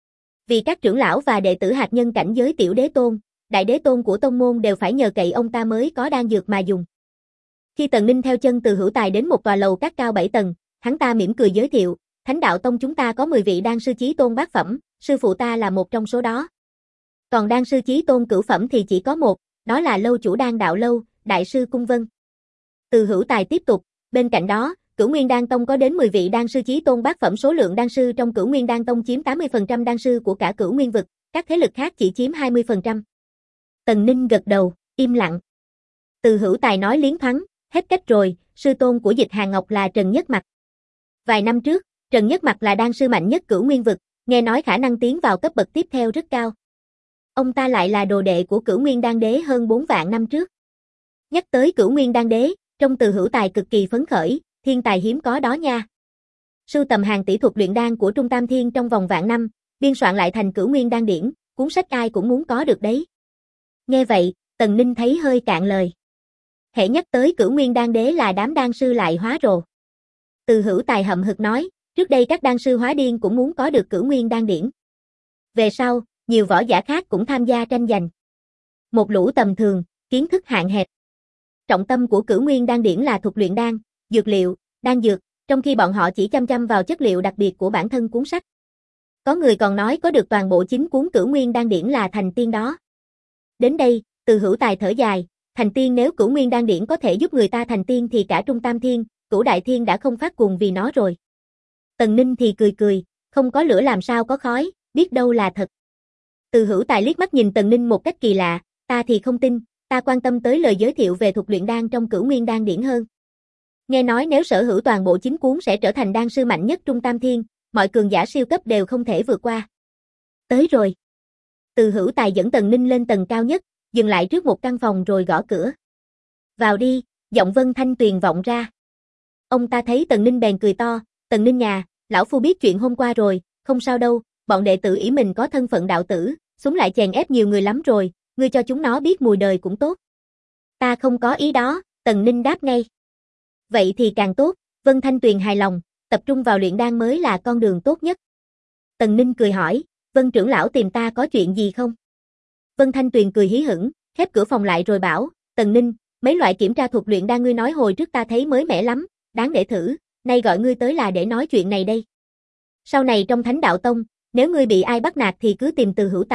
Speaker 1: Vì các trưởng lão và đệ tử hạt nhân cảnh giới tiểu đế tôn, đại đế tôn của tông môn đều phải nhờ cậy ông ta mới có đan dược mà dùng. Khi Tần Ninh theo chân Từ Hữu Tài đến một tòa lầu các cao 7 tầng, hắn ta mỉm cười giới thiệu, Thánh Đạo Tông chúng ta có 10 vị đan sư chí tôn bát phẩm, sư phụ ta là một trong số đó. Còn đan sư chí tôn cửu phẩm thì chỉ có một, đó là lâu chủ Đan Đạo lâu, đại sư Cung Vân. Từ Hữu Tài tiếp tục, bên cạnh đó, Cửu Nguyên Đan Tông có đến 10 vị đan sư chí tôn bát phẩm, số lượng đan sư trong Cửu Nguyên Đan Tông chiếm 80% đan sư của cả Cửu Nguyên vực, các thế lực khác chỉ chiếm 20%. Tần Ninh gật đầu, im lặng. Từ Hữu Tài nói liến thoáng, hết cách rồi, sư tôn của Dịch Hàn Ngọc là Trần Nhất Mặc. Vài năm trước, Trần Nhất Mặc là đan sư mạnh nhất Cửu Nguyên vực, nghe nói khả năng tiến vào cấp bậc tiếp theo rất cao. Ông ta lại là đồ đệ của Cửu Nguyên Đan Đế hơn 4 vạn năm trước. Nhắc tới Cửu Nguyên Đan Đế, trong Từ Hữu Tài cực kỳ phấn khởi, thiên tài hiếm có đó nha. Sưu tầm hàng tỷ thuật luyện đan của Trung Tam Thiên trong vòng vạn năm, biên soạn lại thành Cửu Nguyên Đan điển, cuốn sách ai cũng muốn có được đấy. Nghe vậy, Tần Ninh thấy hơi cạn lời. Hễ nhắc tới Cửu Nguyên Đan Đế là đám đan sư lại hóa rồ. Từ Hữu Tài hậm hực nói, trước đây các đan sư hóa điên cũng muốn có được Cửu Nguyên Đan điển. Về sau, nhiều võ giả khác cũng tham gia tranh giành. Một lũ tầm thường, kiến thức hạn hẹp. trọng tâm của Cửu Nguyên Đan điển là thuật luyện đan, dược liệu, đan dược, trong khi bọn họ chỉ chăm chăm vào chất liệu đặc biệt của bản thân cuốn sách. Có người còn nói có được toàn bộ 9 cuốn Cửu Nguyên Đan điển là thành tiên đó. Đến đây, Từ Hữu Tài thở dài, thành tiên nếu Cửu Nguyên Đan điển có thể giúp người ta thành tiên thì cả Trung Tam Thiên, Cửu Đại Thiên đã không phát cuồng vì nó rồi. Tần Ninh thì cười cười, không có lửa làm sao có khói, biết đâu là thật. Từ Hữu Tài liếc mắt nhìn Tần Ninh một cách kỳ lạ, ta thì không tin, ta quan tâm tới lời giới thiệu về thuật luyện đan trong Cửu Nguyên Đan điển hơn. Nghe nói nếu sở hữu toàn bộ 9 cuốn sẽ trở thành đan sư mạnh nhất Trung Tam Thiên, mọi cường giả siêu cấp đều không thể vượt qua. Tới rồi. Từ Hữu Tài dẫn Tần Ninh lên tầng cao nhất, dừng lại trước một căn phòng rồi gõ cửa. Vào đi, giọng Vân Thanh Tuyền vọng ra. Ông ta thấy Tần Ninh bèn cười to, Tần Ninh nhà, lão phu biết chuyện hôm qua rồi, không sao đâu, bọn đệ tử ỷ mình có thân phận đạo tử, súng lại chèn ép nhiều người lắm rồi, ngươi cho chúng nó biết mùi đời cũng tốt. Ta không có ý đó, Tần Ninh đáp ngay. Vậy thì càng tốt, Vân Thanh Tuyền hài lòng, tập trung vào luyện đan mới là con đường tốt nhất. Tần Ninh cười hỏi, Vân trưởng lão tìm ta có chuyện gì không? Vân Thanh Tuyền cười hí hửng, khép cửa phòng lại rồi bảo, Tần Ninh, mấy loại kiểm tra thuật luyện đan ngươi nói hồi trước ta thấy mới mẻ lắm, đáng để thử, nay gọi ngươi tới là để nói chuyện này đây. Sau này trong Thánh Đạo Tông, nếu ngươi bị ai bắt nạt thì cứ tìm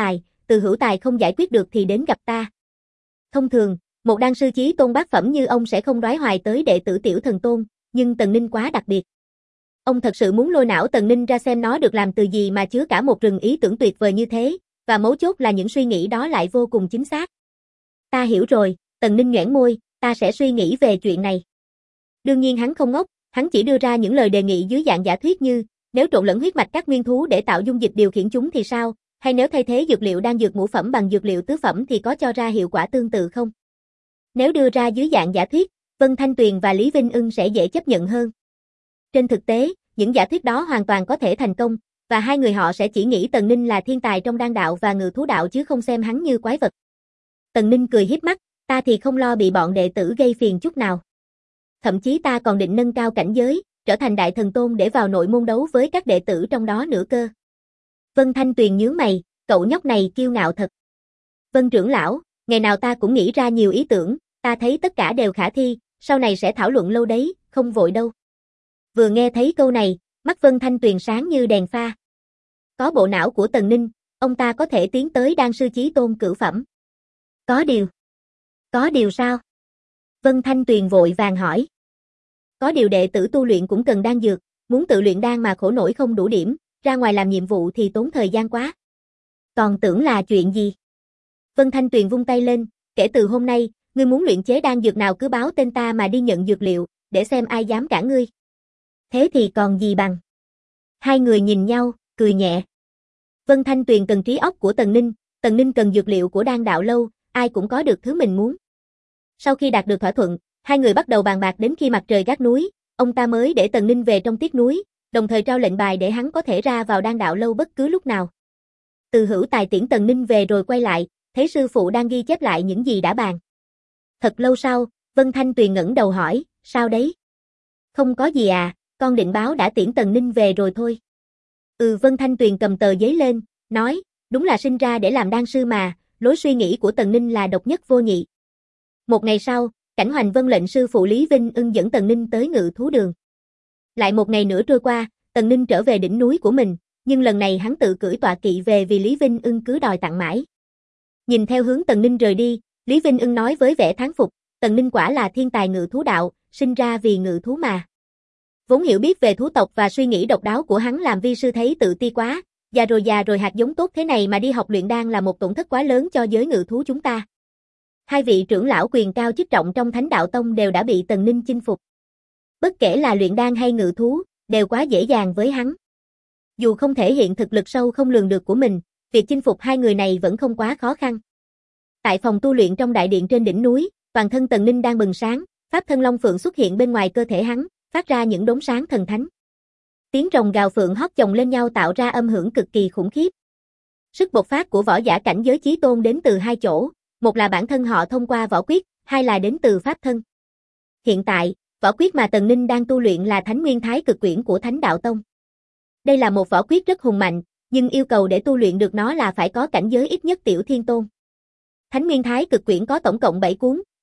Speaker 1: Từ Hữu Tài không giải quyết được thì đến gặp ta. Thông thường, một đan sư chí tôn bát phẩm như ông sẽ không đoái hoài tới đệ tử tiểu thần tôn, nhưng Tần Ninh quá đặc biệt. Ông thật sự muốn lôi não Tần Ninh ra xem nó được làm từ gì mà chứa cả một rừng ý tưởng tuyệt vời như thế, và mấu chốt là những suy nghĩ đó lại vô cùng chính xác. Ta hiểu rồi, Tần Ninh nhoẻn môi, ta sẽ suy nghĩ về chuyện này. Đương nhiên hắn không ngốc, hắn chỉ đưa ra những lời đề nghị dưới dạng giả thuyết như, nếu trộn lẫn huyết mạch các nguyên thú để tạo dung dịch điều khiển chúng thì sao, hay nếu thay thế dược liệu đan dược ngũ phẩm bằng dược liệu tứ phẩm thì có cho ra hiệu quả tương tự không? Nếu đưa ra dưới dạng giả thuyết, Vân Thanh Tuyền và Lý Vinh Ưng sẽ dễ chấp nhận hơn. Trên thực tế, những giả thuyết đó hoàn toàn có thể thành công, và hai người họ sẽ chỉ nghĩ Tần Ninh là thiên tài trong đan đạo và ngự thú đạo chứ không xem hắn như quái vật. Tần Ninh cười hiếp mắt, ta thì không lo bị bọn đệ tử gây phiền chút nào. Thậm chí ta còn định nâng cao cảnh giới, trở thành đại thần tôn để vào nội môn đấu với các đệ tử trong đó nữa cơ. Vân Thanh Tuyền nhướng mày, cậu nhóc này kiêu ngạo thật. Vân trưởng lão, ngày nào ta cũng nghĩ ra nhiều ý tưởng, ta thấy tất cả đều khả thi, sau này sẽ thảo luận lâu đấy, không vội đâu. Vừa nghe thấy câu này, mắt Vân Thanh Tuyền sáng như đèn pha. Có bộ não của Tần Ninh, ông ta có thể tiến tới đan sư chí tôn cửu phẩm. Có điều. Có điều sao? Vân Thanh Tuyền vội vàng hỏi. Có điều đệ tử tu luyện cũng cần đan dược, muốn tự luyện đan mà khổ nổi không đủ điểm, ra ngoài làm nhiệm vụ thì tốn thời gian quá. Còn tưởng là chuyện gì? Vân Thanh Tuyền vung tay lên, kể từ hôm nay, ngươi muốn luyện chế đan dược nào cứ báo tên ta mà đi nhận dược liệu, để xem ai dám cản ngươi. Thế thì còn gì bằng. Hai người nhìn nhau, cười nhẹ. Vân Thanh Tuyền cần trí óc của Tần Ninh cần dược liệu của đan đạo lâu, ai cũng có được thứ mình muốn. Sau khi đạt được thỏa thuận, hai người bắt đầu bàn bạc đến khi mặt trời gác núi, ông ta mới để Tần Ninh về trong tiết núi, đồng thời trao lệnh bài để hắn có thể ra vào đan đạo lâu bất cứ lúc nào. Từ Hữu Tài tiễn Tần Ninh về rồi quay lại, thấy sư phụ đang ghi chép lại những gì đã bàn. Thật lâu sau, Vân Thanh Tuyền ngẩng đầu hỏi, sao đấy? Không có gì à, con định báo đã tiễn Tần Ninh về rồi thôi. Vân Thanh Tuyền cầm tờ giấy lên, nói, đúng là sinh ra để làm đan sư mà, lối suy nghĩ của Tần Ninh là độc nhất vô nhị. Một ngày sau, Cảnh Hoành vâng lệnh sư phụ Lý Vinh Ưng dẫn Tần Ninh tới Ngự Thú Đường. Lại một ngày nữa trôi qua, Tần Ninh trở về đỉnh núi của mình, nhưng lần này hắn tự cưỡi tọa kỵ về vì Lý Vinh Ưng cứ đòi tặng mãi. Nhìn theo hướng Tần Ninh rời đi, Lý Vinh Ưng nói với vẻ thán phục, Tần Ninh quả là thiên tài ngự thú đạo, sinh ra vì ngự thú mà. Vốn hiểu biết về thú tộc và suy nghĩ độc đáo của hắn làm vi sư thấy tự ti quá, già rồi hạt giống tốt thế này mà đi học luyện đan là một tổn thất quá lớn cho giới ngự thú chúng ta. Hai vị trưởng lão quyền cao chức trọng trong Thánh Đạo Tông đều đã bị Tần Ninh chinh phục. Bất kể là luyện đan hay ngự thú, đều quá dễ dàng với hắn. Dù không thể hiện thực lực sâu không lường được của mình, việc chinh phục hai người này vẫn không quá khó khăn. Tại phòng tu luyện trong đại điện trên đỉnh núi, toàn thân Tần Ninh đang bừng sáng, pháp thân long phượng xuất hiện bên ngoài cơ thể hắn, phát ra những đốm sáng thần thánh. Tiếng rồng gào phượng hót chồng lên nhau tạo ra âm hưởng cực kỳ khủng khiếp. Sức bộc phát của võ giả cảnh giới chí tôn đến từ hai chỗ, một là bản thân họ thông qua võ quyết, hai là đến từ pháp thân. Hiện tại, võ quyết mà Tần Ninh đang tu luyện là Thánh Nguyên Thái Cực Quyển của Thánh Đạo Tông. Đây là một võ quyết rất hùng mạnh, nhưng yêu cầu để tu luyện được nó là phải có cảnh giới ít nhất tiểu thiên tôn. Thánh Nguyên Thái Cực Quyển có tổng cộng 7 cuốn,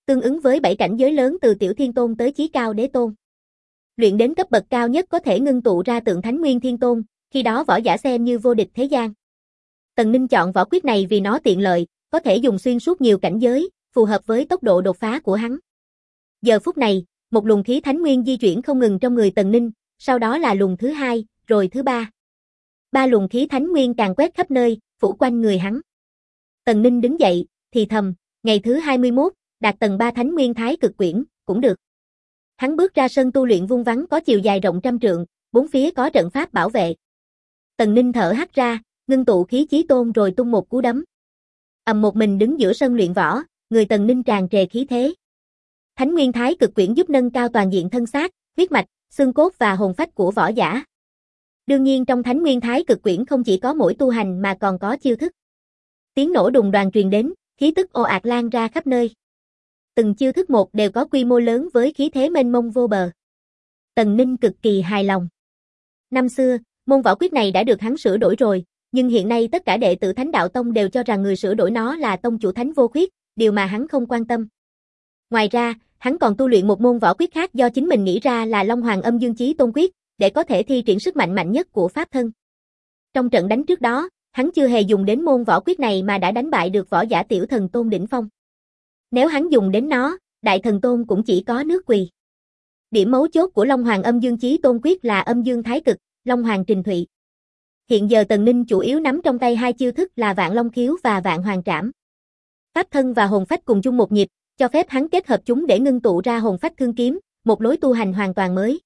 Speaker 1: tương ứng với 7 cảnh giới lớn từ tiểu thiên tôn tới chí cao đế tôn. Luyện đến cấp bậc cao nhất có thể ngưng tụ ra tượng thánh nguyên thiên tôn, khi đó võ giả xem như vô địch thế gian. Tần Ninh chọn võ quyết này vì nó tiện lợi, có thể dùng xuyên suốt nhiều cảnh giới, phù hợp với tốc độ đột phá của hắn. Giờ phút này, một luồng khí thánh nguyên di chuyển không ngừng trong người Tần Ninh, sau đó là luồng thứ hai, rồi thứ ba. Ba luồng khí thánh nguyên càng quét khắp nơi, phủ quanh người hắn. Tần Ninh đứng dậy, thì thầm, ngày thứ 21, đạt tầng 3 thánh nguyên thái cực quyển, cũng được. Hắn bước ra sân tu luyện vuông vắn có chiều dài rộng trăm trượng, bốn phía có trận pháp bảo vệ. Tần Ninh thở hắt ra, ngưng tụ khí chí tôn rồi tung một cú đấm. Ầm, một mình đứng giữa sân luyện võ, người Tần Ninh tràn trề khí thế. Thánh nguyên thái cực quyển giúp nâng cao toàn diện thân xác, huyết mạch, xương cốt và hồn phách của võ giả. Đương nhiên trong thánh nguyên thái cực quyển không chỉ có mỗi tu hành mà còn có chiêu thức. Tiếng nổ đùng đoàng truyền đến, khí tức ồ ạt lan ra khắp nơi. Từng chiêu thức một đều có quy mô lớn với khí thế mênh mông vô bờ. Tần Ninh cực kỳ hài lòng. Năm xưa, môn võ quyết này đã được hắn sửa đổi rồi, nhưng hiện nay tất cả đệ tử Thánh Đạo Tông đều cho rằng người sửa đổi nó là tông chủ Thánh Vô Khuyết, điều mà hắn không quan tâm. Ngoài ra, hắn còn tu luyện một môn võ quyết khác do chính mình nghĩ ra là Long Hoàng Âm Dương Chí Tôn Quyết, để có thể thi triển sức mạnh mạnh nhất của pháp thân. Trong trận đánh trước đó, hắn chưa hề dùng đến môn võ quyết này mà đã đánh bại được võ giả tiểu thần tôn đỉnh phong. Nếu hắn dùng đến nó, đại thần tôn cũng chỉ có nước quỳ. Điểm mấu chốt của Long Hoàng Âm Dương Chí Tôn Quyết là Âm Dương Thái Cực, Long Hoàng Trình Thụy. Hiện giờ Tần Ninh chủ yếu nắm trong tay hai chiêu thức là Vạn Long Khiếu và Vạn Hoàng Trảm. Pháp thân và hồn phách cùng chung một nhịp, cho phép hắn kết hợp chúng để ngưng tụ ra hồn phách thương kiếm, một lối tu hành hoàn toàn mới.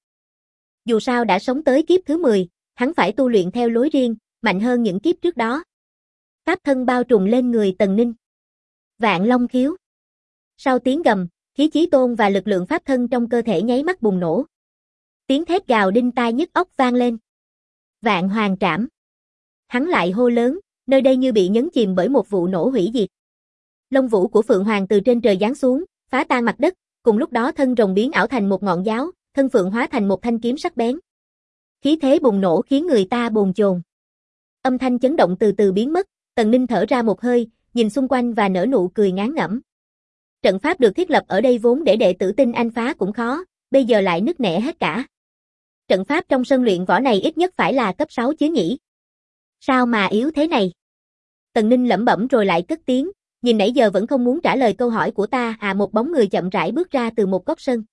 Speaker 1: Dù sao đã sống tới kiếp thứ 10, hắn phải tu luyện theo lối riêng, mạnh hơn những kiếp trước đó. Pháp thân bao trùm lên người Tần Ninh. Vạn Long Khiếu. Sau tiếng gầm, khí chí tôn và lực lượng pháp thân trong cơ thể nháy mắt bùng nổ. Tiếng thét gào đinh tai nhức óc vang lên. Vạn Hoàng Trảm. Hắn lại hô lớn, nơi đây như bị nhấn chìm bởi một vụ nổ hủy diệt. Lông vũ của Phượng Hoàng từ trên trời giáng xuống, phá tan mặt đất, cùng lúc đó thân rồng biến ảo thành một ngọn giáo, thân phượng hóa thành một thanh kiếm sắc bén. Khí thế bùng nổ khiến người ta bồn chồn. Âm thanh chấn động từ từ biến mất, Tần Ninh thở ra một hơi, nhìn xung quanh và nở nụ cười ngán ngẩm. Trận pháp được thiết lập ở đây vốn để đệ tử tinh anh phá cũng khó, bây giờ lại nứt nẻ hết cả. Trận pháp trong sân luyện võ này ít nhất phải là cấp 6 chứ nhỉ? Sao mà yếu thế này? Tần Ninh lẩm bẩm rồi lại cất tiếng, nhìn nãy giờ vẫn không muốn trả lời câu hỏi của ta à. Một bóng người chậm rãi bước ra từ một góc sân.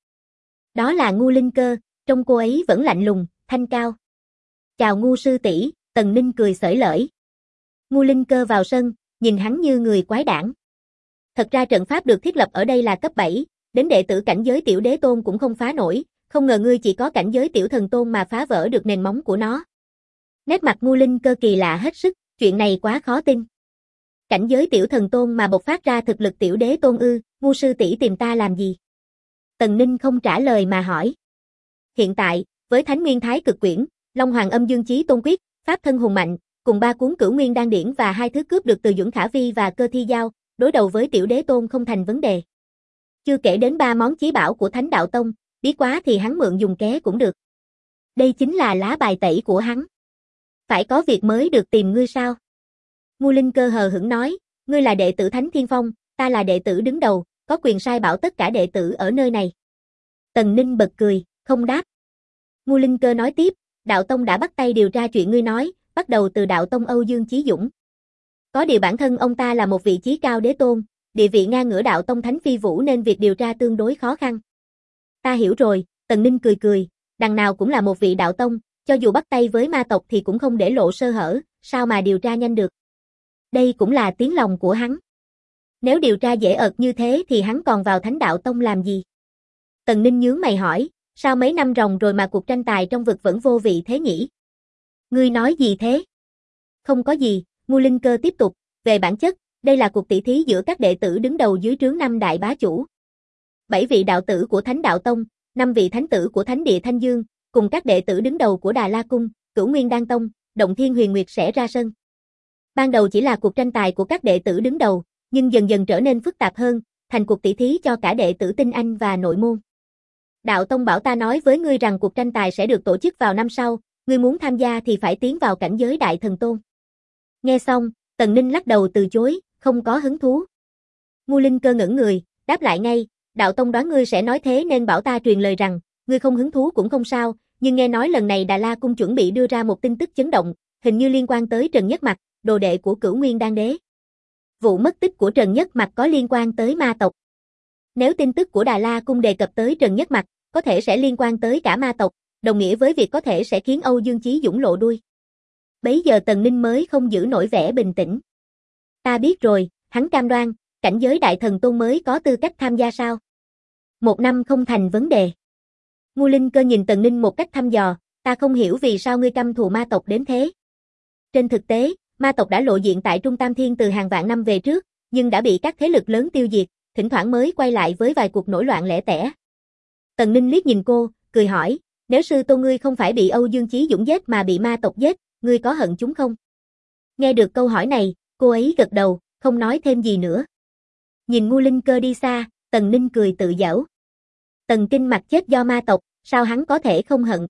Speaker 1: Đó là Ngu Linh Cơ, trông cô ấy vẫn lạnh lùng, thanh cao. Chào Ngu sư tỷ, Tần Ninh cười xởi lởi. Ngu Linh Cơ vào sân, nhìn hắn như người quái đản. Thật ra trận pháp được thiết lập ở đây là cấp 7, đến đệ tử cảnh giới tiểu đế tôn cũng không phá nổi, không ngờ ngươi chỉ có cảnh giới tiểu thần tôn mà phá vỡ được nền móng của nó. Nét mặt Ngu Linh Cơ kỳ lạ hết sức, chuyện này quá khó tin. Cảnh giới tiểu thần tôn mà bộc phát ra thực lực tiểu đế tôn ư? Ngu sư tỷ tìm ta làm gì? Tần Ninh không trả lời mà hỏi. Hiện tại, với Thánh Nguyên Thái Cực Quyển, Long Hoàng Âm Dương Chí Tôn Quyết, pháp thân hùng mạnh, cùng 3 cuốn Cửu Nguyên Đan Điển và 2 thứ cướp được từ Duẩn Khả Vi và Cơ Thi Giao, đối đầu với tiểu đế tôn không thành vấn đề. Chưa kể đến 3 món chí bảo của Thánh Đạo Tông, bí quá thì hắn mượn dùng ké cũng được. Đây chính là lá bài tẩy của hắn. Phải có việc mới được tìm ngươi sao? Ngu Linh Cơ hờ hững nói, ngươi là đệ tử Thánh Thiên Phong, ta là đệ tử đứng đầu, có quyền sai bảo tất cả đệ tử ở nơi này. Tần Ninh bật cười, không đáp. Ngu Linh Cơ nói tiếp, Đạo Tông đã bắt tay điều tra chuyện ngươi nói, bắt đầu từ Đạo Tông Âu Dương Chí Dũng. Có điều bản thân ông ta là một vị chí cao đế tôn, địa vị ngang ngửa Đạo Tông Thánh Phi Vũ nên việc điều tra tương đối khó khăn. Ta hiểu rồi, Tần Ninh cười cười, đằng nào cũng là một vị Đạo Tông, cho dù bắt tay với ma tộc thì cũng không để lộ sơ hở, sao mà điều tra nhanh được. Đây cũng là tiếng lòng của hắn. Nếu điều tra dễ ợt như thế thì hắn còn vào Thánh Đạo Tông làm gì? Tần Ninh nhướng mày hỏi, sao mấy năm ròng rồi mà cuộc tranh tài trong vực vẫn vô vị thế nhỉ? Ngươi nói gì thế? Không có gì, Ngu Linh Cơ tiếp tục, về bản chất, đây là cuộc tỷ thí giữa các đệ tử đứng đầu dưới trướng 5 đại bá chủ. 7 vị đạo tử của Thánh Đạo Tông, 5 vị thánh tử của Thánh Địa Thanh Dương, cùng các đệ tử đứng đầu của Đà La Cung, Cửu Nguyên Đan Tông, Động Thiên Huyền Nguyệt sẽ ra sân. Ban đầu chỉ là cuộc tranh tài của các đệ tử đứng đầu, nhưng dần dần trở nên phức tạp hơn, thành cuộc tỷ thí cho cả đệ tử tinh anh và nội môn. Đạo Tông bảo ta nói với ngươi rằng cuộc tranh tài sẽ được tổ chức vào năm sau, ngươi muốn tham gia thì phải tiến vào cảnh giới đại thần tôn. Nghe xong, Tần Ninh lắc đầu từ chối, không có hứng thú. Ngu Linh Cơ ngẩn người, đáp lại ngay, đạo tông đoán ngươi sẽ nói thế nên bảo ta truyền lời rằng, ngươi không hứng thú cũng không sao, nhưng nghe nói lần này Đà La Cung chuẩn bị đưa ra một tin tức chấn động, hình như liên quan tới Trần Nhất Mặc, đồ đệ của Cửu Nguyên Đan Đế. Vụ mất tích của Trần Nhất Mặc có liên quan tới ma tộc. Nếu tin tức của Đà La Cung đề cập tới Trần Nhất Mặc, có thể sẽ liên quan tới cả ma tộc, đồng nghĩa với việc có thể sẽ khiến Âu Dương Chí Dũng lộ đuôi. Bấy giờ Tần Ninh mới không giữ nổi vẻ bình tĩnh. Ta biết rồi, hắn cam đoan, cảnh giới Đại Thần Tôn mới có tư cách tham gia sao? 1 năm không thành vấn đề. Ngô Linh Cơ nhìn Tần Ninh một cách thăm dò, ta không hiểu vì sao ngươi căm thù ma tộc đến thế. Trên thực tế, ma tộc đã lộ diện tại Trung Tam Thiên từ hàng vạn năm về trước, nhưng đã bị các thế lực lớn tiêu diệt, thỉnh thoảng mới quay lại với vài cuộc nổi loạn lẻ tẻ. Tần Ninh liếc nhìn cô, cười hỏi, nếu sư tôn ngươi không phải bị Âu Dương Chí Dũng giết mà bị ma tộc giết, ngươi có hận chúng không? Nghe được câu hỏi này, cô ấy gật đầu, không nói thêm gì nữa. Nhìn Ngô Linh Cơ đi xa, Tần Ninh cười tự giễu. Tần Kinh Mặc chết do ma tộc, sao hắn có thể không hận?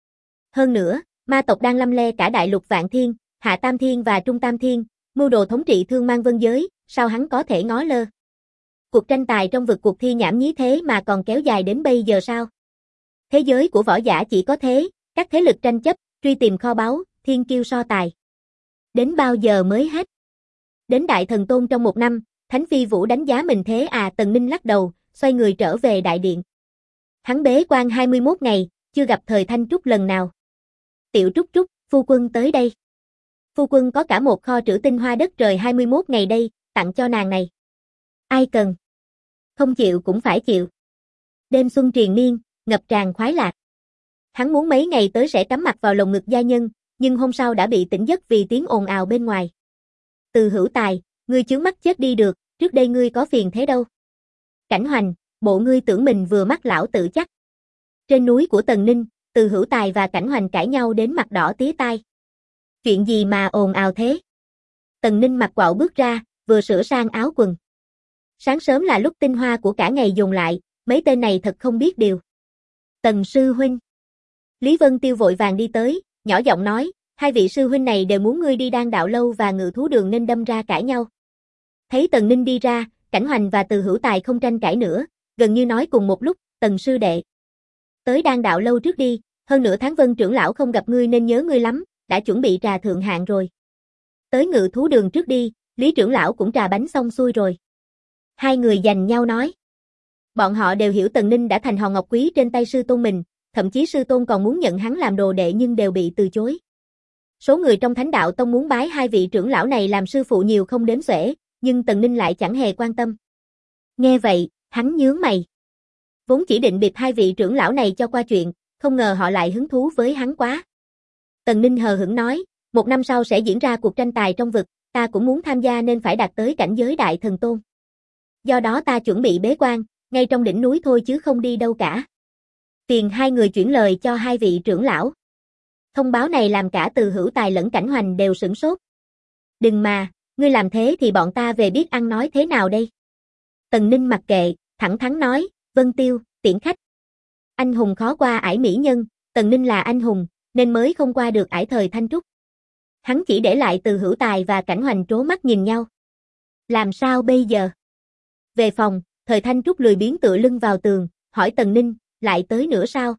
Speaker 1: Hơn nữa, ma tộc đang lăm le cả đại lục Vạn Thiên, Hạ Tam Thiên và Trung Tam Thiên, mưu đồ thống trị Thương Mang Vân giới, sao hắn có thể ngó lơ? Cuộc tranh tài trong vực cuộc thi nhảm nhí thế mà còn kéo dài đến bây giờ sao? Thế giới của võ giả chỉ có thế, các thế lực tranh chấp, truy tìm kho báu, thiên kiêu so tài. Đến bao giờ mới hết? Đến Đại Thần Tôn trong 1 năm, Thánh Phi Vũ đánh giá mình thế à? Tần Ninh lắc đầu, xoay người trở về đại điện. Hắn bế quan 21 ngày, chưa gặp Thời Thanh Trúc lần nào. Tiểu Trúc Trúc, phu quân tới đây. Phu quân có cả một kho trữ tinh hoa đất trời 21 ngày đây, tặng cho nàng này. Ai cần? Không chịu cũng phải chịu. Đêm xuân triền miên, ngập tràn khoái lạc. Hắn muốn mấy ngày tới sẽ cắm mặt vào lồng ngực gia nhân, nhưng hôm sau đã bị tỉnh giấc vì tiếng ồn ào bên ngoài. Từ Hữu Tài, ngươi chướng mắt chết đi được, trước đây ngươi có phiền thế đâu. Cảnh Hoành, bộ ngươi tưởng mình vừa mắt lão tử chắc. Trên núi của Tần Ninh, Từ Hữu Tài và Cảnh Hoành cãi nhau đến mặt đỏ tía tai. Chuyện gì mà ồn ào thế? Tần Ninh mặc quạo bước ra, vừa sửa sang áo quần. Sáng sớm là lúc tinh hoa của cả ngày dồn lại, mấy tên này thật không biết điều. Tần sư huynh. Lý Vân Tiêu vội vàng đi tới, nhỏ giọng nói, hai vị sư huynh này đều muốn ngươi đi Đan Đạo Lâu và Ngự Thú Đường nên đâm ra cãi nhau. Thấy Tần Ninh đi ra, Cảnh Hoành và Từ Hữu Tài không tranh cãi nữa, gần như nói cùng một lúc, Tần sư đệ. Tới Đan Đạo Lâu trước đi, hơn nửa tháng Vân trưởng lão không gặp ngươi nên nhớ ngươi lắm, đã chuẩn bị trà thượng hạng rồi. Tới Ngự Thú Đường trước đi, Lý trưởng lão cũng trà bánh xong xuôi rồi. Hai người giành nhau nói. Bọn họ đều hiểu Tần Ninh đã thành hòn ngọc quý trên tay sư tôn mình, thậm chí sư tôn còn muốn nhận hắn làm đồ đệ nhưng đều bị từ chối. Số người trong Thánh Đạo Tông muốn bái hai vị trưởng lão này làm sư phụ nhiều không đếm xuể, nhưng Tần Ninh lại chẳng hề quan tâm. Nghe vậy, hắn nhướng mày. Vốn chỉ định bịp hai vị trưởng lão này cho qua chuyện, không ngờ họ lại hứng thú với hắn quá. Tần Ninh hờ hững nói, 1 năm sau sẽ diễn ra cuộc tranh tài trong vực, ta cũng muốn tham gia nên phải đạt tới cảnh giới Đại Thần Tôn. Do đó ta chuẩn bị bế quan, ngay trong đỉnh núi thôi chứ không đi đâu cả. Tiền hai người chuyển lời cho hai vị trưởng lão. Thông báo này làm cả Từ Hữu Tài lẫn Cảnh Hoành đều sửng sốt. Đừng mà, ngươi làm thế thì bọn ta về biết ăn nói thế nào đây? Tần Ninh mặc kệ, thẳng thắn nói, Vân Tiêu, tiễn khách. Anh hùng khó qua ải mỹ nhân, Tần Ninh là anh hùng, nên mới không qua được ải Thời Thanh Trúc. Hắn chỉ để lại Từ Hữu Tài và Cảnh Hoành trố mắt nhìn nhau. Làm sao bây giờ? Về phòng, Thời Thanh Trúc lười biếng tựa lưng vào tường, hỏi Tần Ninh, lại tới nữa sao?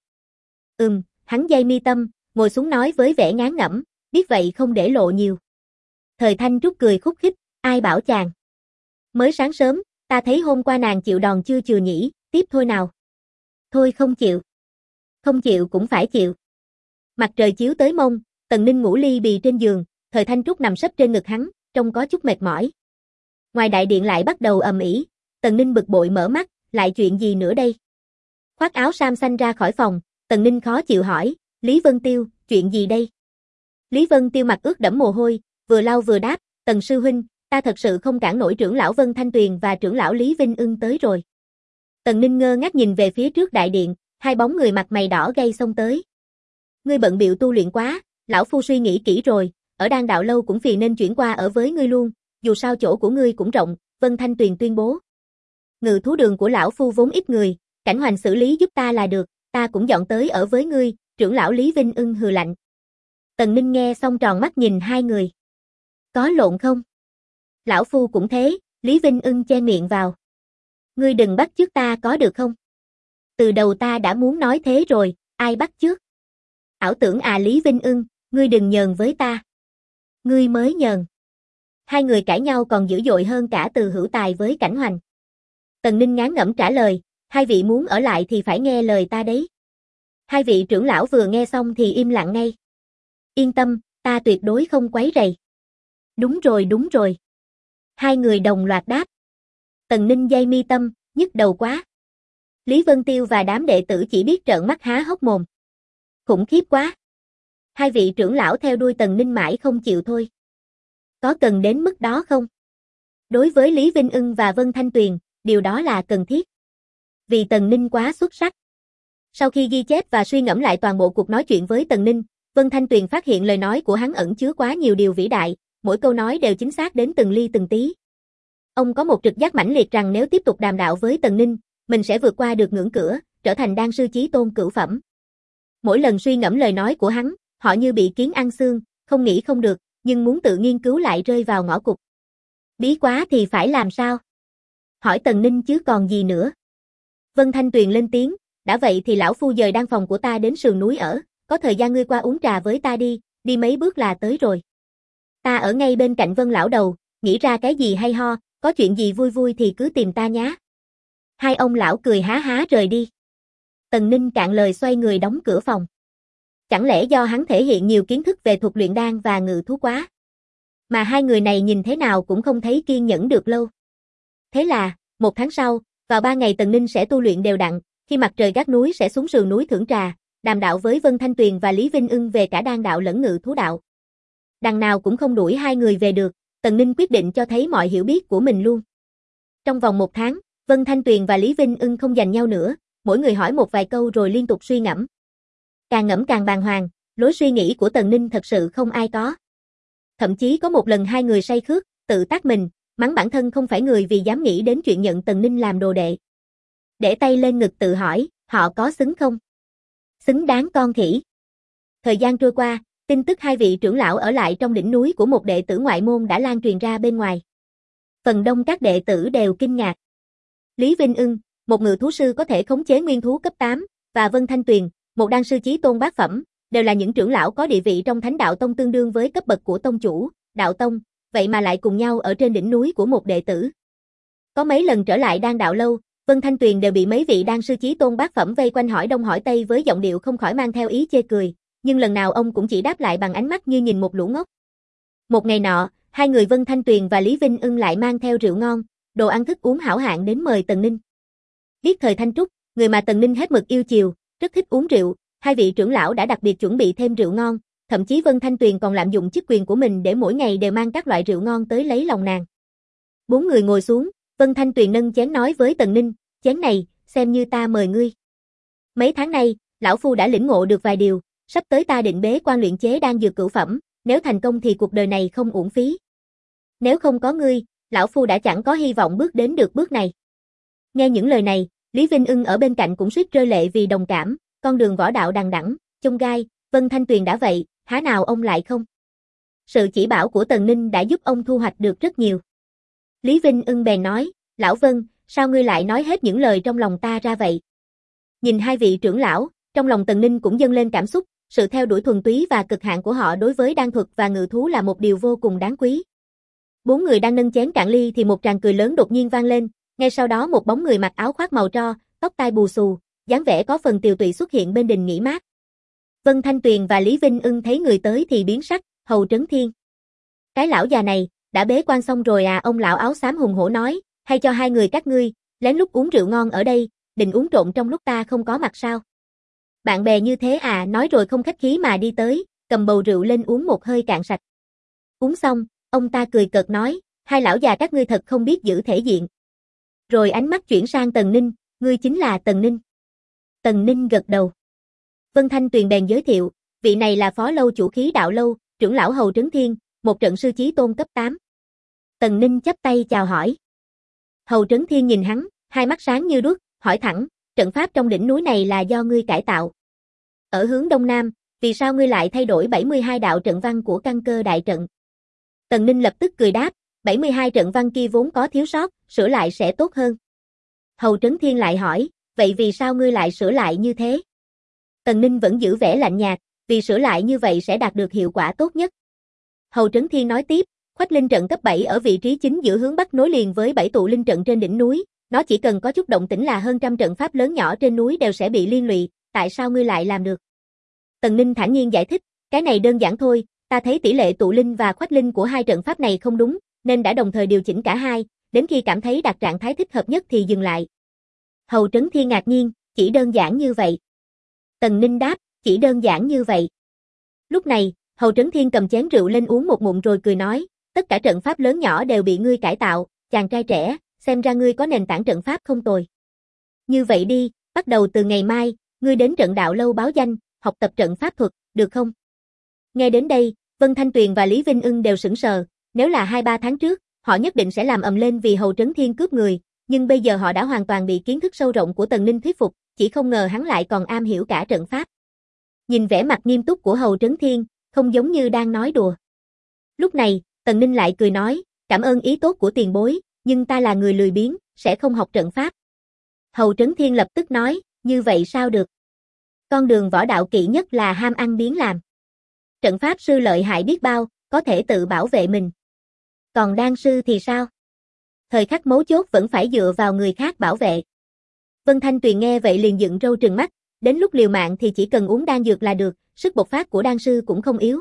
Speaker 1: Hắn dây mi tâm, ngồi xuống nói với vẻ ngán ngẩm, biết vậy không để lộ nhiều. Thời Thanh Trúc cười khúc khích, ai bảo chàng? Mới sáng sớm, ta thấy hôm qua nàng chịu đòn chưa chừa nhỉ, tiếp thôi nào. Thôi không chịu. Không chịu cũng phải chịu. Mặt trời chiếu tới mông, Tần Ninh ngủ li bì trên giường, Thời Thanh Trúc nằm sấp trên ngực hắn, trông có chút mệt mỏi. Ngoài đại điện lại bắt đầu ầm ĩ, Tần Ninh bực bội mở mắt, lại chuyện gì nữa đây? Khoác áo sam xanh ra khỏi phòng, Tần Ninh khó chịu hỏi, Lý Vân Tiêu, chuyện gì đây? Lý Vân Tiêu mặt ướt đẫm mồ hôi, vừa lau vừa đáp, Tần sư huynh, ta thật sự không cản nổi trưởng lão Vân Thanh Tuyền và trưởng lão Lý Vinh Ưng tới rồi. Tần Ninh ngơ ngác nhìn về phía trước đại điện, hai bóng người mặt mày đỏ gay xông tới. Ngươi bận bịu tu luyện quá, lão phu suy nghĩ kỹ rồi, ở Đan Đạo Lâu cũng phiền nên chuyển qua ở với ngươi luôn, dù sao chỗ của ngươi cũng rộng, Vân Thanh Tuyền tuyên bố. Ngự thú đường của lão phu vốn ít người, Cảnh Hoành xử lý giúp ta là được, ta cũng dọn tới ở với ngươi, trưởng lão Lý Vinh Ưng hừ lạnh. Tần Ninh nghe xong tròn mắt nhìn hai người. Có lộn không? Lão phu cũng thế, Lý Vinh Ưng che miệng vào. Ngươi đừng bắt chước ta có được không? Từ đầu ta đã muốn nói thế rồi, ai bắt chước? Ảo tưởng à Lý Vinh Ưng, ngươi đừng nhờn với ta. Ngươi mới nhờn. Hai người cãi nhau còn dữ dội hơn cả Từ Hữu Tài với Cảnh Hoành. Tần Ninh ngán ngẩm trả lời, hai vị muốn ở lại thì phải nghe lời ta đấy. Hai vị trưởng lão vừa nghe xong thì im lặng ngay. Yên tâm, ta tuyệt đối không quấy rầy. Đúng rồi. Hai người đồng loạt đáp. Tần Ninh dây mi tâm, nhức đầu quá. Lý Vân Tiêu và đám đệ tử chỉ biết trợn mắt há hốc mồm. Khủng khiếp quá. Hai vị trưởng lão theo đuôi Tần Ninh mãi không chịu thôi. Có cần đến mức đó không? Đối với Lý Vinh Ưng và Vân Thanh Tuyền, điều đó là cần thiết. Vì Tần Ninh quá xuất sắc. Sau khi ghi chép và suy ngẫm lại toàn bộ cuộc nói chuyện với Tần Ninh, Vân Thanh Tuyền phát hiện lời nói của hắn ẩn chứa quá nhiều điều vĩ đại, mỗi câu nói đều chính xác đến từng ly từng tí. Ông có một trực giác mãnh liệt rằng nếu tiếp tục đàm đạo với Tần Ninh, mình sẽ vượt qua được ngưỡng cửa, trở thành đan sư chí tôn cửu phẩm. Mỗi lần suy ngẫm lời nói của hắn, họ như bị kiến ăn xương, không nghĩ không được, nhưng muốn tự nghiên cứu lại rơi vào ngõ cụt. Bí quá thì phải làm sao? Hỏi Tần Ninh chứ còn gì nữa. Vân Thanh Tuyền lên tiếng, đã vậy thì lão phu dời đan phòng của ta đến sườn núi ở, có thời gian ngươi qua uống trà với ta đi mấy bước là tới rồi. Ta ở ngay bên cạnh Vân lão đầu, nghĩ ra cái gì hay ho, có chuyện gì vui vui thì cứ tìm ta nhá. Hai ông lão cười há há rời đi. Tần Ninh cạn lời xoay người đóng cửa phòng. Chẳng lẽ do hắn thể hiện nhiều kiến thức về thuật luyện đan và ngự thú quá? Mà hai người này nhìn thế nào cũng không thấy kiên nhẫn được lâu. Thế là, 1 tháng sau, vào 3 ngày Tần Ninh sẽ tu luyện đều đặn, khi mặt trời gác núi sẽ xuống sườn núi thưởng trà, đàm đạo với Vân Thanh Tuyền và Lý Vinh Ưng về cả đan đạo lẫn ngự thú đạo. Đằng nào cũng không đuổi hai người về được, Tần Ninh quyết định cho thấy mọi hiểu biết của mình luôn. Trong vòng 1 tháng, Vân Thanh Tuyền và Lý Vinh Ưng không giành nhau nữa, mỗi người hỏi một vài câu rồi liên tục suy ngẫm. Càng ngẫm càng bàng hoàng, lối suy nghĩ của Tần Ninh thật sự không ai có. Thậm chí có một lần hai người say khước, tự tát mình, mắng bản thân không phải người vì dám nghĩ đến chuyện nhận Tần Ninh làm đồ đệ. Để tay lên ngực tự hỏi, họ có xứng không? Xứng đáng con khỉ. Thời gian trôi qua, tin tức hai vị trưởng lão ở lại trong đỉnh núi của một đệ tử ngoại môn đã lan truyền ra bên ngoài. Phần đông các đệ tử đều kinh ngạc. Lý Vinh Ưng, một ngự thú sư có thể khống chế nguyên thú cấp 8, và Vân Thanh Tuyền, một đan sư chí tôn bát phẩm, đều là những trưởng lão có địa vị trong Thánh Đạo Tông tương đương với cấp bậc của tông chủ, đạo tông, vậy mà lại cùng nhau ở trên đỉnh núi của một đệ tử. Có mấy lần trở lại đan đạo lâu, Vân Thanh Tuyền đều bị mấy vị đan sư chí tôn bát phẩm vây quanh hỏi đông hỏi tây với giọng điệu không khỏi mang theo ý chê cười, nhưng lần nào ông cũng chỉ đáp lại bằng ánh mắt như nhìn một lũ ngốc. Một ngày nọ, hai người Vân Thanh Tuyền và Lý Vinh Ưng lại mang theo rượu ngon, đồ ăn thức uống hảo hạng đến mời Tần Ninh. Biết thời Thanh Trúc, người mà Tần Ninh hết mực yêu chiều, rất thích uống rượu, hai vị trưởng lão đã đặc biệt chuẩn bị thêm rượu ngon, thậm chí Vân Thanh Tuyền còn lạm dụng chức quyền của mình để mỗi ngày đều mang các loại rượu ngon tới lấy lòng nàng. 4 người ngồi xuống, Vân Thanh Tuyền nâng chén nói với Tần Ninh, chén này, xem như ta mời ngươi. Mấy tháng nay, lão phu đã lĩnh ngộ được vài điều, sắp tới ta định bế quan luyện chế đan dược cửu phẩm, nếu thành công thì cuộc đời này không uổng phí. Nếu không có ngươi, lão phu đã chẳng có hy vọng bước đến được bước này. Nghe những lời này, Lý Vinh Ưng ở bên cạnh cũng suýt rơi lệ vì đồng cảm, con đường võ đạo đằng đẵng, chông gai, Vân Thanh Tuyền đã vậy, há nào ông lại không? Sự chỉ bảo của Tần Ninh đã giúp ông thu hoạch được rất nhiều. Lý Vinh Ưng bèn nói, lão Vân, sao ngươi lại nói hết những lời trong lòng ta ra vậy? Nhìn hai vị trưởng lão, trong lòng Tần Ninh cũng dâng lên cảm xúc, sự theo đuổi thuần túy và cực hạn của họ đối với đan thuật và ngự thú là một điều vô cùng đáng quý. 4 người đang nâng chén cạn ly thì một tràng cười lớn đột nhiên vang lên, ngay sau đó một bóng người mặc áo khoác màu tro, tóc tai bù xù, dáng vẻ có phần tiều tụy xuất hiện bên đình nghỉ mát. Vân Thanh Tuyền và Lý Vinh Ưng thấy người tới thì biến sắc, Hầu Trấn Thiên. Cái lão già này, đã bế quan xong rồi à? Ông lão áo xám hùng hổ nói, hay cho hai người các ngươi, lén lút uống rượu ngon ở đây, định uống trộm trong lúc ta không có mặt sao? Bạn bè như thế à? Nói rồi không khách khí mà đi tới, cầm bầu rượu lên uống một hơi cạn sạch. Uống xong, ông ta cười cợt nói, hai lão già các ngươi thật không biết giữ thể diện. Rồi ánh mắt chuyển sang Tần Ninh, ngươi chính là Tần Ninh. Tần Ninh gật đầu. Vân Thanh Tuyền bèn giới thiệu, vị này là phó lâu chủ Khí Đạo lâu, trưởng lão Hầu Trấn Thiên, một trận sư chí tôn cấp 8. Tần Ninh chắp tay chào hỏi. Hầu Trấn Thiên nhìn hắn, hai mắt sáng như đuốc, hỏi thẳng, trận pháp trong đỉnh núi này là do ngươi cải tạo. Ở hướng đông nam, vì sao ngươi lại thay đổi 72 đạo trận văn của căn cơ đại trận? Tần Ninh lập tức cười đáp, 72 trận văn kia vốn có thiếu sót, sửa lại sẽ tốt hơn. Hầu Trấn Thiên lại hỏi, vậy vì sao ngươi lại sửa lại như thế? Tần Ninh vẫn giữ vẻ lạnh nhạt, vì sửa lại như vậy sẽ đạt được hiệu quả tốt nhất. Hầu Trấn Thiên nói tiếp, Khoách Linh trận cấp 7 ở vị trí chính giữa hướng bắc nối liền với 7 tụ linh trận trên đỉnh núi, nó chỉ cần có chút động tĩnh là hơn trăm trận pháp lớn nhỏ trên núi đều sẽ bị liên lụy, tại sao ngươi lại làm được? Tần Ninh thản nhiên giải thích, cái này đơn giản thôi, ta thấy tỷ lệ tụ linh và khoách linh của hai trận pháp này không đúng, nên đã đồng thời điều chỉnh cả hai, đến khi cảm thấy đạt trạng thái thích hợp nhất thì dừng lại. Hầu Trấn Thiên ngạc nhiên, chỉ đơn giản như vậy. Tần Ninh đáp, chỉ đơn giản như vậy. Lúc này, Hầu Trấn Thiên cầm chén rượu lên uống một ngụm rồi cười nói, tất cả trận pháp lớn nhỏ đều bị ngươi cải tạo, chàng trai trẻ, xem ra ngươi có nền tảng trận pháp không tồi. Như vậy đi, bắt đầu từ ngày mai, ngươi đến trận đạo lâu báo danh, học tập trận pháp thuật, được không? Nghe đến đây, Vân Thanh Tuyền và Lý Vinh Ưng đều sững sờ, nếu là 2-3 tháng trước, họ nhất định sẽ làm ầm lên vì Hầu Trấn Thiên cướp người, nhưng bây giờ họ đã hoàn toàn bị kiến thức sâu rộng của Tần Ninh thuyết phục, chỉ không ngờ hắn lại còn am hiểu cả trận pháp. Nhìn vẻ mặt nghiêm túc của Hầu Trấn Thiên, không giống như đang nói đùa. Lúc này, Tần Ninh lại cười nói, cảm ơn ý tốt của tiền bối, nhưng ta là người lười biếng, sẽ không học trận pháp. Hầu Trấn Thiên lập tức nói, như vậy sao được? Con đường võ đạo kỵ nhất là ham ăn biếng làm. Trận pháp sư lợi hại biết bao, có thể tự bảo vệ mình. Còn đan sư thì sao? Thời khắc mấu chốt vẫn phải dựa vào người khác bảo vệ. Vân Thanh Tuyền nghe vậy liền dựng râu trừng mắt, đến lúc liều mạng thì chỉ cần uống đan dược là được, sức bộc phát của đan sư cũng không yếu.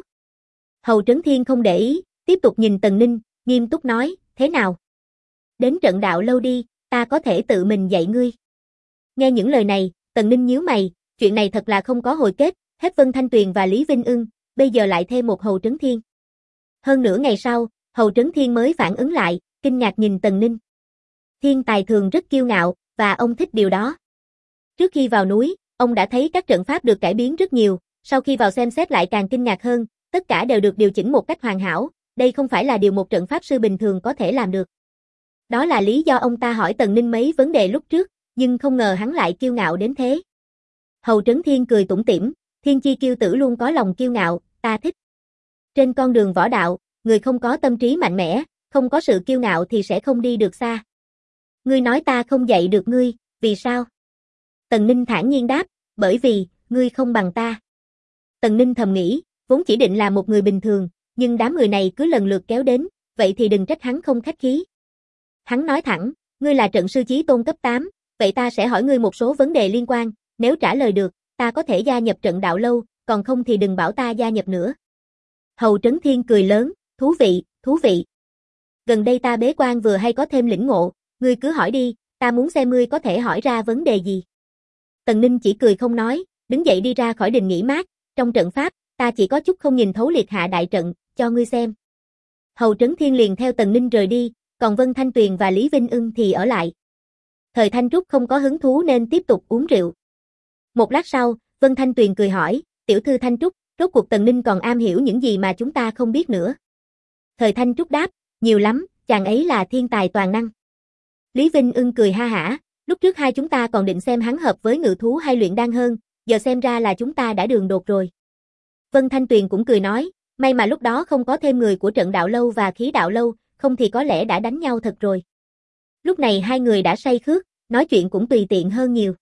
Speaker 1: Hầu Trấn Thiên không để ý, tiếp tục nhìn Tần Ninh, nghiêm túc nói, thế nào? Đến trận đạo lâu đi, ta có thể tự mình dạy ngươi. Nghe những lời này, Tần Ninh nhíu mày, chuyện này thật là không có hồi kết, hết Vân Thanh Tuyền và Lý Vinh Ưng, bây giờ lại thêm một Hầu Trấn Thiên. Hơn nửa ngày sau, Hầu Trấn Thiên mới phản ứng lại, kinh ngạc nhìn Tần Ninh. Thiên tài thường rất kiêu ngạo, và ông thích điều đó. Trước khi vào núi, ông đã thấy các trận pháp được cải biến rất nhiều, sau khi vào xem xét lại càng kinh ngạc hơn, tất cả đều được điều chỉnh một cách hoàn hảo, đây không phải là điều một trận pháp sư bình thường có thể làm được. Đó là lý do ông ta hỏi Tần Ninh mấy vấn đề lúc trước, nhưng không ngờ hắn lại kiêu ngạo đến thế. Hầu Trấn Thiên cười tủm tỉm, thiên chi kiêu tử luôn có lòng kiêu ngạo, ta thích. Trên con đường võ đạo, người không có tâm trí mạnh mẽ, không có sự kiêu ngạo thì sẽ không đi được xa. Ngươi nói ta không dạy được ngươi, vì sao? Tần Ninh thản nhiên đáp, bởi vì, ngươi không bằng ta. Tần Ninh thầm nghĩ, vốn chỉ định là một người bình thường, nhưng đám người này cứ lần lượt kéo đến, vậy thì đừng trách hắn không khách khí. Hắn nói thẳng, ngươi là trận sư chí tôn cấp 8, vậy ta sẽ hỏi ngươi một số vấn đề liên quan, nếu trả lời được, ta có thể gia nhập trận đạo lâu, còn không thì đừng bảo ta gia nhập nữa. Hầu Trấn Thiên cười lớn, thú vị, thú vị. Gần đây ta bế quan vừa hay có thêm lĩnh ngộ, ngươi cứ hỏi đi, ta muốn xem ngươi có thể hỏi ra vấn đề gì. Tần Ninh chỉ cười không nói, đứng dậy đi ra khỏi đình nghỉ mát, trong trận pháp, ta chỉ có chút không nhìn thấu liệt hạ đại trận, cho ngươi xem. Hầu Trấn Thiên liền theo Tần Ninh rời đi, còn Vân Thanh Tuyền và Lý Vinh Ưng thì ở lại. Thời Thanh Trúc không có hứng thú nên tiếp tục uống rượu. Một lát sau, Vân Thanh Tuyền cười hỏi, tiểu thư Thanh Trúc, rốt cuộc Tần Ninh còn am hiểu những gì mà chúng ta không biết nữa. Thời Thanh Trúc đáp, nhiều lắm, chàng ấy là thiên tài toàn năng. Lý Vinh Ưng cười ha hả, lúc trước hai chúng ta còn định xem hắn hợp với ngự thú hay luyện đan hơn, giờ xem ra là chúng ta đã đường đột rồi. Vân Thanh Tuyền cũng cười nói, may mà lúc đó không có thêm người của trận đạo lâu và khí đạo lâu, không thì có lẽ đã đánh nhau thật rồi. Lúc này hai người đã say khước, nói chuyện cũng tùy tiện hơn nhiều.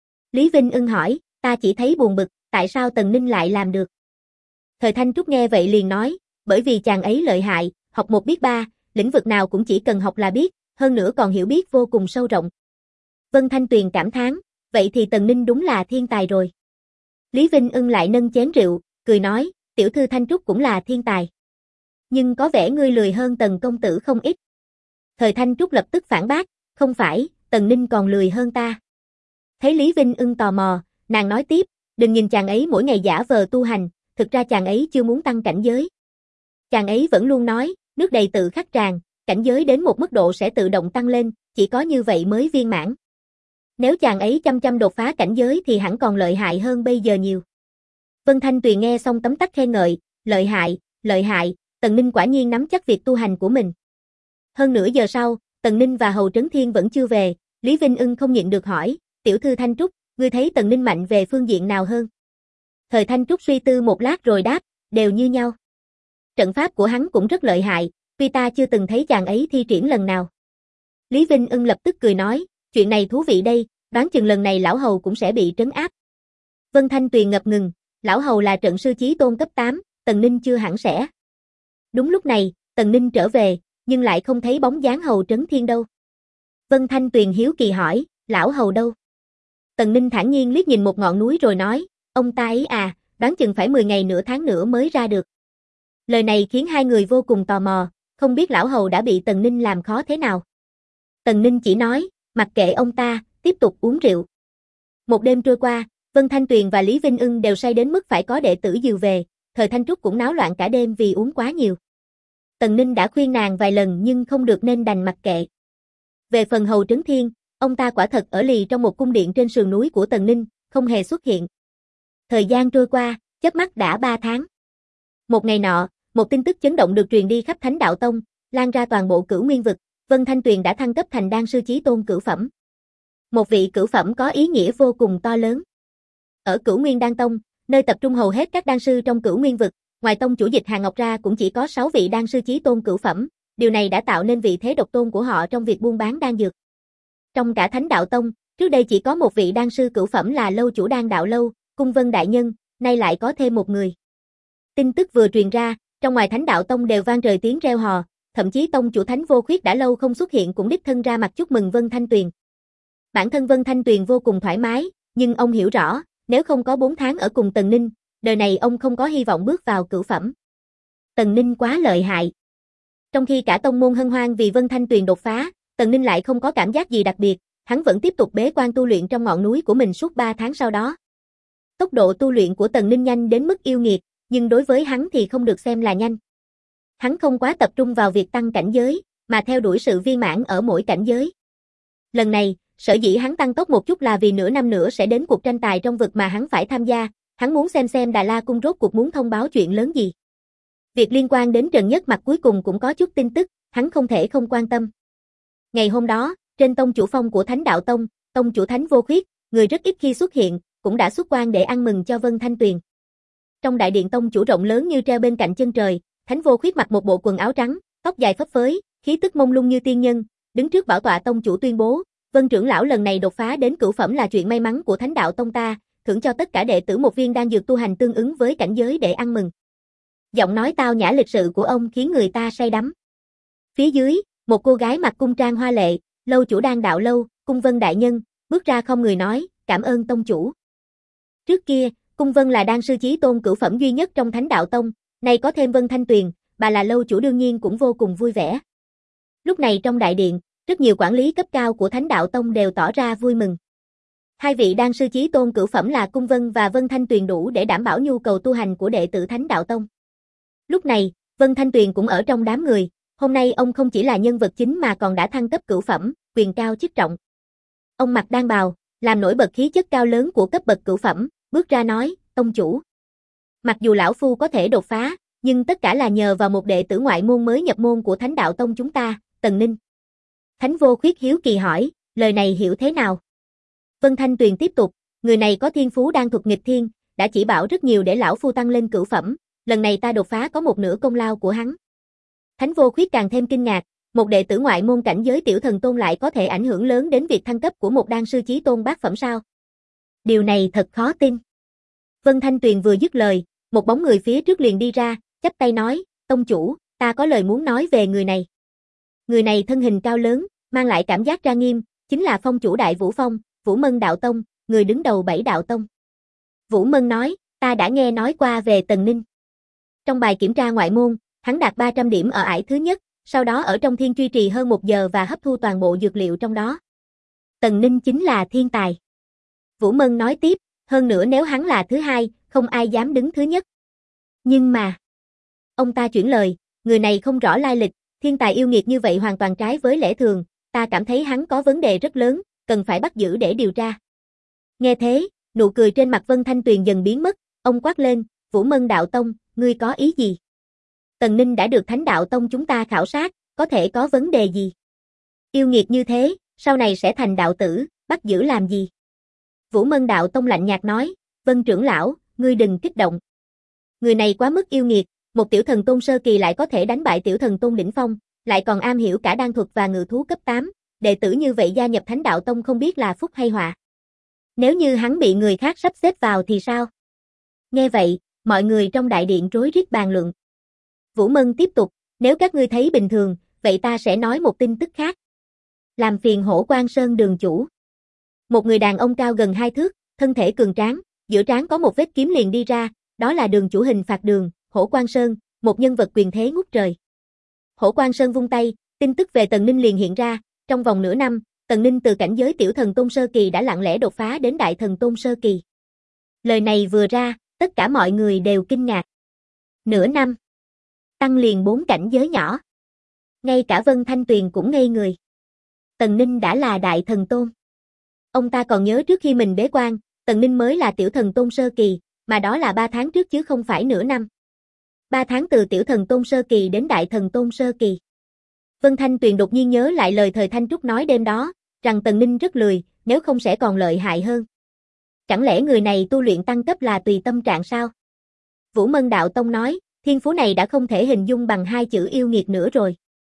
Speaker 1: Lý Vinh Ưng hỏi, ta chỉ thấy buồn bực, tại sao Tần Ninh lại làm được? Thời Thanh Trúc nghe vậy liền nói, bởi vì chàng ấy lợi hại, học một biết ba, lĩnh vực nào cũng chỉ cần học là biết, hơn nữa còn hiểu biết vô cùng sâu rộng. Vân Thanh Tuyền cảm thán, vậy thì Tần Ninh đúng là thiên tài rồi. Lý Vinh Ưng lại nâng chén rượu, cười nói, tiểu thư Thanh Trúc cũng là thiên tài. Nhưng có vẻ ngươi lười hơn Tần công tử không ít. Thời Thanh Trúc lập tức phản bác, không phải, Tần Ninh còn lười hơn ta. Thấy Lý Vinh Ưng tò mò, nàng nói tiếp, đừng nhìn chàng ấy mỗi ngày giả vờ tu hành, thực ra chàng ấy chưa muốn tăng cảnh giới. Chàng ấy vẫn luôn nói, nước đầy tự khắc tràn, cảnh giới đến một mức độ sẽ tự động tăng lên, chỉ có như vậy mới viên mãn. Nếu chàng ấy chăm chăm đột phá cảnh giới thì hẳn còn lợi hại hơn bây giờ nhiều. Vân Thanh Tuyền nghe xong tấm tắc khen ngợi, lợi hại, Tần Ninh quả nhiên nắm chắc việc tu hành của mình. Hơn nửa giờ sau, Tần Ninh và Hầu Trấn Thiên vẫn chưa về, Lý Vinh Ưng không nhịn được hỏi, tiểu thư Thanh Trúc, ngươi thấy Tần Ninh mạnh về phương diện nào hơn? Thời Thanh Trúc suy tư một lát rồi đáp, đều như nhau. Trận pháp của hắn cũng rất lợi hại, tuy ta chưa từng thấy chàng ấy thi triển lần nào. Lý Vinh Ưng lập tức cười nói, chuyện này thú vị đây, đoán chừng lần này lão hầu cũng sẽ bị trấn áp. Vân Thanh Tuyền ngập ngừng, lão hầu là trận sư chí tôn cấp 8, Tần Ninh chưa hẳn sẽ. Đúng lúc này, Tần Ninh trở về, nhưng lại không thấy bóng dáng hầu Trấn Thiên đâu. Vân Thanh Tuyền hiếu kỳ hỏi, lão hầu đâu? Tần Ninh thản nhiên liếc nhìn một ngọn núi rồi nói, ông ta ấy à, đoán chừng phải 10 ngày nửa tháng nữa mới ra được. Lời này khiến hai người vô cùng tò mò, không biết lão hầu đã bị Tần Ninh làm khó thế nào. Tần Ninh chỉ nói, mặc kệ ông ta, tiếp tục uống rượu. Một đêm trôi qua, Vân Thanh Tuyền và Lý Vinh Ưng đều say đến mức phải có đệ tử dìu về, Thời Thanh Trúc cũng náo loạn cả đêm vì uống quá nhiều. Tần Ninh đã khuyên nàng vài lần nhưng không được nên đành mặc kệ. Về phần hầu Trấn Thiên, ông ta quả thật ở lì trong một cung điện trên sườn núi của Tần Ninh, không hề xuất hiện. Thời gian trôi qua, chớp mắt đã 3 tháng. Một ngày nọ, một tin tức chấn động được truyền đi khắp Thánh Đạo Tông, lan ra toàn bộ Cửu Nguyên vực, Vân Thanh Tuyền đã thăng cấp thành đan sư chí tôn cửu phẩm. Một vị cửu phẩm có ý nghĩa vô cùng to lớn. Ở Cửu Nguyên Đan Tông, nơi tập trung hầu hết các đan sư trong Cửu Nguyên vực, ngoài tông chủ Dịch Hà Ngọc ra cũng chỉ có 6 vị đan sư chí tôn cửu phẩm, điều này đã tạo nên vị thế độc tôn của họ trong việc buôn bán đan dược. Trong cả Thánh Đạo Tông, trước đây chỉ có một vị đan sư cửu phẩm là lâu chủ Đan Đạo Lâu, Cung Vân đại nhân, nay lại có thêm một người. Tin tức vừa truyền ra, trong ngoài Thánh Đạo Tông đều vang trời tiếng reo hò, thậm chí tông chủ Thánh Vô Khuyết đã lâu không xuất hiện cũng đích thân ra mặt chúc mừng Vân Thanh Tuyền. Bản thân Vân Thanh Tuyền vô cùng thoải mái, nhưng ông hiểu rõ, nếu không có 4 tháng ở cùng Tần Ninh, đời này ông không có hy vọng bước vào cửu phẩm. Tần Ninh quá lợi hại. Trong khi cả tông môn hân hoan vì Vân Thanh Tuyền đột phá, Tần Ninh lại không có cảm giác gì đặc biệt, hắn vẫn tiếp tục bế quan tu luyện trong ngọn núi của mình suốt 3 tháng sau đó. Tốc độ tu luyện của Tần Ninh nhanh đến mức yêu nghiệt, nhưng đối với hắn thì không được xem là nhanh. Hắn không quá tập trung vào việc tăng cảnh giới, mà theo đuổi sự viên mãn ở mỗi cảnh giới. Lần này, sở dĩ hắn tăng tốc một chút là vì nửa năm nữa sẽ đến cuộc tranh tài trong vực mà hắn phải tham gia, hắn muốn xem Đà La Cung rốt cuộc muốn thông báo chuyện lớn gì. Việc liên quan đến Trần Nhất Mặc cuối cùng cũng có chút tin tức, hắn không thể không quan tâm. Ngày hôm đó, trên tông chủ phong của Thánh Đạo Tông, tông chủ Thánh Vô Khuyết, người rất ít khi xuất hiện, cũng đã xuất quan để ăn mừng cho Vân Thanh Tuyền. Trong đại điện tông chủ rộng lớn như treo bên cạnh chân trời, Thánh Vô Khuyết mặc một bộ quần áo trắng, tóc dài phấp phới, khí tức mông lung như tiên nhân, đứng trước bảo tọa tông chủ tuyên bố, Vân trưởng lão lần này đột phá đến cửu phẩm là chuyện may mắn của Thánh Đạo Tông ta, thưởng cho tất cả đệ tử một viên đan dược tu hành tương ứng với cảnh giới để ăn mừng. Giọng nói tao nhã lịch sự của ông khiến người ta say đắm. Phía dưới, một cô gái mặc cung trang hoa lệ, lâu chủ Đan Đạo Lâu, Cung Vân đại nhân, bước ra không người nói, cảm ơn tông chủ. Trước kia, Cung Vân là đan sư chí tôn cửu phẩm duy nhất trong Thánh Đạo Tông, nay có thêm Vân Thanh Tuyền, bà là lâu chủ đương nhiên cũng vô cùng vui vẻ. Lúc này trong đại điện, rất nhiều quản lý cấp cao của Thánh Đạo Tông đều tỏ ra vui mừng. Hai vị đan sư chí tôn cửu phẩm là Cung Vân và Vân Thanh Tuyền đủ để đảm bảo nhu cầu tu hành của đệ tử Thánh Đạo Tông. Lúc này, Vân Thanh Tuyền cũng ở trong đám người, hôm nay ông không chỉ là nhân vật chính mà còn đã thăng cấp cửu phẩm, quyền cao chức trọng. Ông mặc đan bào, làm nổi bật khí chất cao lớn của cấp bậc cửu phẩm, bước ra nói, tông chủ. Mặc dù lão phu có thể đột phá, nhưng tất cả là nhờ vào một đệ tử ngoại môn mới nhập môn của Thánh Đạo Tông chúng ta, Tần Ninh. Thánh Vô Khuyết hiếu kỳ hỏi, lời này hiểu thế nào? Vân Thanh Tuyền tiếp tục, người này có thiên phú đan thuật nghịch thiên, đã chỉ bảo rất nhiều để lão phu tăng lên cửu phẩm, lần này ta đột phá có một nửa công lao của hắn. Thánh Vô Khuyết càng thêm kinh ngạc, một đệ tử ngoại môn cảnh giới tiểu thần tôn lại có thể ảnh hưởng lớn đến việc thăng cấp của một đan sư chí tôn bát phẩm sao? Điều này thật khó tin. Vân Thanh Tuyền vừa dứt lời, một bóng người phía trước liền đi ra, chắp tay nói, tông chủ, ta có lời muốn nói về người này. Người này thân hình cao lớn, mang lại cảm giác trang nghiêm, chính là phong chủ Đại Vũ Phong, Vũ Mân Đạo Tông, người đứng đầu 7 đạo tông. Vũ Mân nói, ta đã nghe nói qua về Tần Ninh. Trong bài kiểm tra ngoại môn, hắn đạt 300 điểm ở ải thứ nhất, sau đó ở trong thiên truy trì hơn 1 giờ và hấp thu toàn bộ dược liệu trong đó. Tần Ninh chính là thiên tài. Vũ Mân nói tiếp, hơn nữa nếu hắn là thứ hai, không ai dám đứng thứ nhất. Nhưng mà, ông ta chuyển lời, người này không rõ lai lịch, thiên tài yêu nghiệt như vậy hoàn toàn trái với lẽ thường, ta cảm thấy hắn có vấn đề rất lớn, cần phải bắt giữ để điều tra. Nghe thế, nụ cười trên mặt Vân Thanh Tuyền dần biến mất, ông quát lên, Vũ Mân Đạo Tông, ngươi có ý gì? Tần Ninh đã được Thánh Đạo Tông chúng ta khảo sát, có thể có vấn đề gì? Yêu nghiệt như thế, sau này sẽ thành đạo tử, bắt giữ làm gì? Vũ Mân Đạo Tông lạnh nhạt nói, Vân trưởng lão, ngươi đừng kích động. Người này quá mức yêu nghiệt, một tiểu thần tôn sơ kỳ lại có thể đánh bại tiểu thần tôn đỉnh phong, lại còn am hiểu cả đan thuật và ngự thú cấp 8, đệ tử như vậy gia nhập Thánh Đạo Tông không biết là phúc hay họa. Nếu như hắn bị người khác sắp xếp vào thì sao? Nghe vậy, mọi người trong đại điện rối rít bàn luận. Vũ Mân tiếp tục, nếu các ngươi thấy bình thường, vậy ta sẽ nói một tin tức khác. Làm phiền Hổ Quan Sơn đường chủ. Một người đàn ông cao gần 2 thước, thân thể cường tráng, giữa trán có một vết kiếm liền đi ra, đó là đường chủ Hình Phạt Đường, Hổ Quan Sơn, một nhân vật quyền thế ngút trời. Hổ Quan Sơn vung tay, tin tức về Tần Ninh liền hiện ra, trong vòng nửa năm, Tần Ninh từ cảnh giới tiểu thần tôn sơ kỳ đã lặng lẽ đột phá đến đại thần tôn sơ kỳ. Lời này vừa ra, tất cả mọi người đều kinh ngạc. Nửa năm, tăng liền 4 cảnh giới nhỏ. Ngay cả Vân Thanh Tuyền cũng ngây người. Tần Ninh đã là đại thần tôn. Ông ta còn nhớ trước khi mình bế quan, Tần Ninh mới là tiểu thần tôn sơ kỳ, mà đó là 3 tháng trước chứ không phải nửa năm. 3 tháng từ tiểu thần tôn sơ kỳ đến đại thần tôn sơ kỳ. Vân Thanh Tuyền đột nhiên nhớ lại lời thời Thanh Trúc nói đêm đó, rằng Tần Ninh rất lười, nếu không sẽ còn lợi hại hơn. Chẳng lẽ người này tu luyện tăng cấp là tùy tâm trạng sao? Vũ Mân Đạo Tông nói, thiên phú này đã không thể hình dung bằng 2 chữ yêu nghiệt nữa rồi.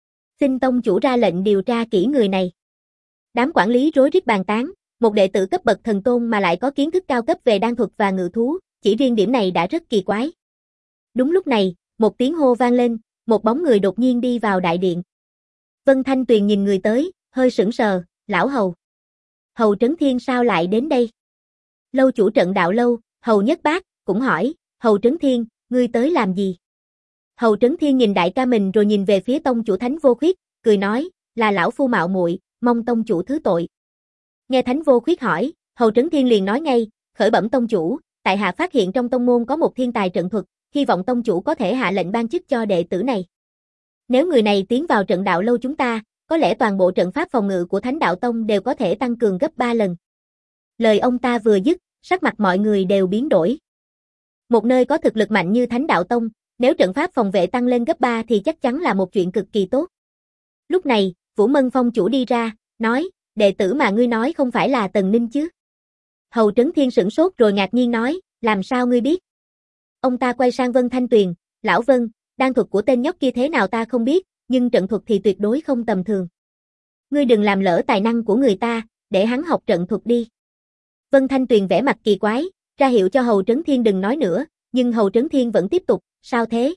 Speaker 1: Xin tông chủ ra lệnh điều tra kỹ người này. Đám quản lý rối rít bàn tán, một đệ tử cấp bậc thần tôn mà lại có kiến thức cao cấp về đan thuật và ngự thú, chỉ riêng điểm này đã rất kỳ quái. Đúng lúc này, một tiếng hô vang lên, một bóng người đột nhiên đi vào đại điện. Vân Thanh Tuyền nhìn người tới, hơi sững sờ, lão Hầu. Hầu Trấn Thiên sao lại đến đây? Lâu chủ trận đạo lâu, Hầu Nhất Bác, cũng hỏi, Hầu Trấn Thiên, ngươi tới làm gì? Hầu Trấn Thiên nhìn đại ca mình rồi nhìn về phía tông chủ Thánh Vô Khuyết, cười nói, là lão phu mạo muội, mong tông chủ thứ tội. Nghe Thánh Vô Khuyết hỏi, Hầu Trấn Thiên liền nói ngay, khởi bẩm tông chủ, tại hạ phát hiện trong tông môn có một thiên tài trận thuật, hy vọng tông chủ có thể hạ lệnh ban chức cho đệ tử này. Nếu người này tiến vào trận đạo lâu chúng ta, có lẽ toàn bộ trận pháp phòng ngự của Thánh Đạo Tông đều có thể tăng cường gấp 3 lần. Lời ông ta vừa dứt, sắc mặt mọi người đều biến đổi. Một nơi có thực lực mạnh như Thánh Đạo Tông, nếu trận pháp phòng vệ tăng lên gấp 3 thì chắc chắn là một chuyện cực kỳ tốt. Lúc này, Vũ Mân Phong chủ đi ra, nói, đệ tử mà ngươi nói không phải là Tần Ninh chứ? Hầu Trấn Thiên sửng sốt rồi ngạc nhiên nói, làm sao ngươi biết? Ông ta quay sang Vân Thanh Tuyền, lão Vân, đan thuật của tên nhóc kia thế nào ta không biết, nhưng trận thuật thì tuyệt đối không tầm thường. Ngươi đừng làm lỡ tài năng của người ta, để hắn học trận thuật đi. Vân Thanh Tuyền vẽ mặt kỳ quái, ra hiệu cho Hầu Trấn Thiên đừng nói nữa, nhưng Hầu Trấn Thiên vẫn tiếp tục, sao thế?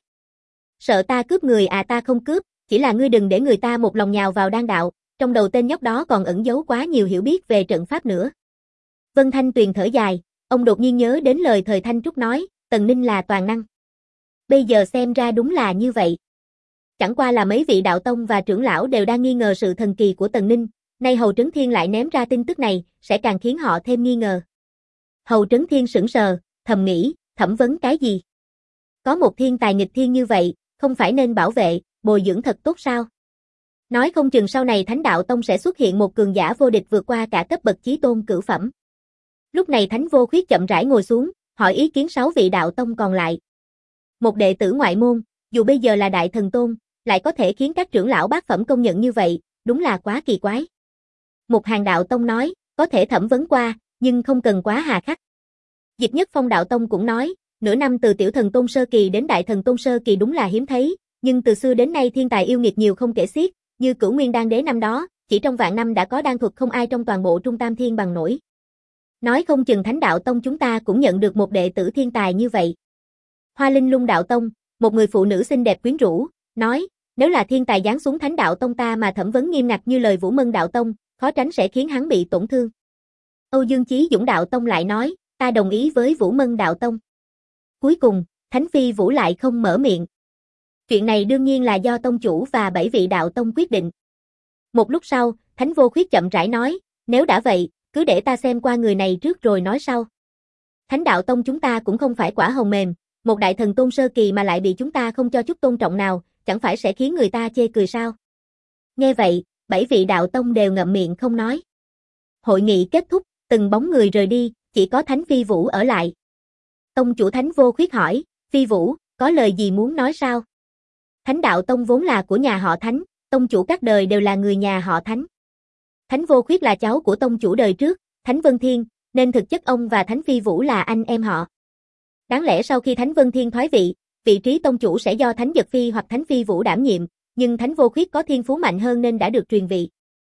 Speaker 1: Sợ ta cướp người à? Ta không cướp, chỉ là ngươi đừng để người ta một lòng nhào vào đan đạo, trong đầu tên nhóc đó còn ẩn giấu quá nhiều hiểu biết về trận pháp nữa. Vân Thanh Tuyền thở dài, ông đột nhiên nhớ đến lời thời Thanh Trúc nói, Tần Ninh là toàn năng. Bây giờ xem ra đúng là như vậy. Chẳng qua là mấy vị đạo tông và trưởng lão đều đang nghi ngờ sự thần kỳ của Tần Ninh, nay Hầu Trấn Thiên lại ném ra tin tức này, sẽ càng khiến họ thêm nghi ngờ. Hầu Trấn Thiên sững sờ, thầm nghĩ, thẩm vấn cái gì? Có một thiên tài nghịch thiên như vậy, không phải nên bảo vệ, bồi dưỡng thật tốt sao? Nói không chừng sau này Thánh Đạo Tông sẽ xuất hiện một cường giả vô địch vượt qua cả cấp bậc chí tôn cửu phẩm. Lúc này Thánh Vô Khuyết chậm rãi ngồi xuống, hỏi ý kiến 6 vị đạo tông còn lại. Một đệ tử ngoại môn, dù bây giờ là đại thần tôn, lại có thể khiến các trưởng lão bát phẩm công nhận như vậy, đúng là quá kỳ quái. Một hàng đạo tông nói, có thể thẩm vấn qua, nhưng không cần quá hà khắc. Dịch Nhất Phong đạo tông cũng nói, nửa năm từ tiểu thần tôn sơ kỳ đến đại thần tôn sơ kỳ đúng là hiếm thấy, nhưng từ xưa đến nay thiên tài yêu nghiệt nhiều không kể xiết, như Cửu Nguyên Đan Đế năm đó, chỉ trong vạn năm đã có đan thuật không ai trong toàn bộ Trung Tam Thiên bằng nổi. Nói không chừng Thánh Đạo Tông chúng ta cũng nhận được một đệ tử thiên tài như vậy. Hoa Linh Lung đạo tông, một người phụ nữ xinh đẹp quyến rũ, nói, nếu là thiên tài giáng xuống Thánh Đạo Tông ta mà thẩm vấn nghiêm ngặt như lời Vũ Mân đạo tông, khó tránh sẽ khiến hắn bị tổn thương. Âu Dương Chí Dũng đạo tông lại nói, ta đồng ý với Vũ Mân đạo tông. Cuối cùng, Thánh Phi Vũ lại không mở miệng. Chuyện này đương nhiên là do tông chủ và 7 vị đạo tông quyết định. Một lúc sau, Thánh Vô Khuyết chậm rãi nói, nếu đã vậy, cứ để ta xem qua người này trước rồi nói sau. Thánh Đạo Tông chúng ta cũng không phải quả hồng mềm, một đại thần tôn sơ kỳ mà lại bị chúng ta không cho chút tôn trọng nào, chẳng phải sẽ khiến người ta chê cười sao? Nghe vậy, 7 vị đạo tông đều ngậm miệng không nói. Hội nghị kết thúc, từng bóng người rời đi, chỉ có Thánh Phi Vũ ở lại. Tông chủ Thánh Vô Khuyết hỏi, Phi Vũ, có lời gì muốn nói sao? Thánh Đạo Tông vốn là của nhà họ Thánh, tông chủ các đời đều là người nhà họ Thánh. Thánh Vô Khuyết là cháu của tông chủ đời trước, Thánh Vân Thiên, nên thực chất ông và Thánh Phi Vũ là anh em họ. Đáng lẽ sau khi Thánh Vân Thiên thoái vị, vị trí tông chủ sẽ do Thánh Dật Phi hoặc Thánh Phi Vũ đảm nhiệm, nhưng Thánh Vô Khuyết có thiên phú mạnh hơn nên đã được truyền vị.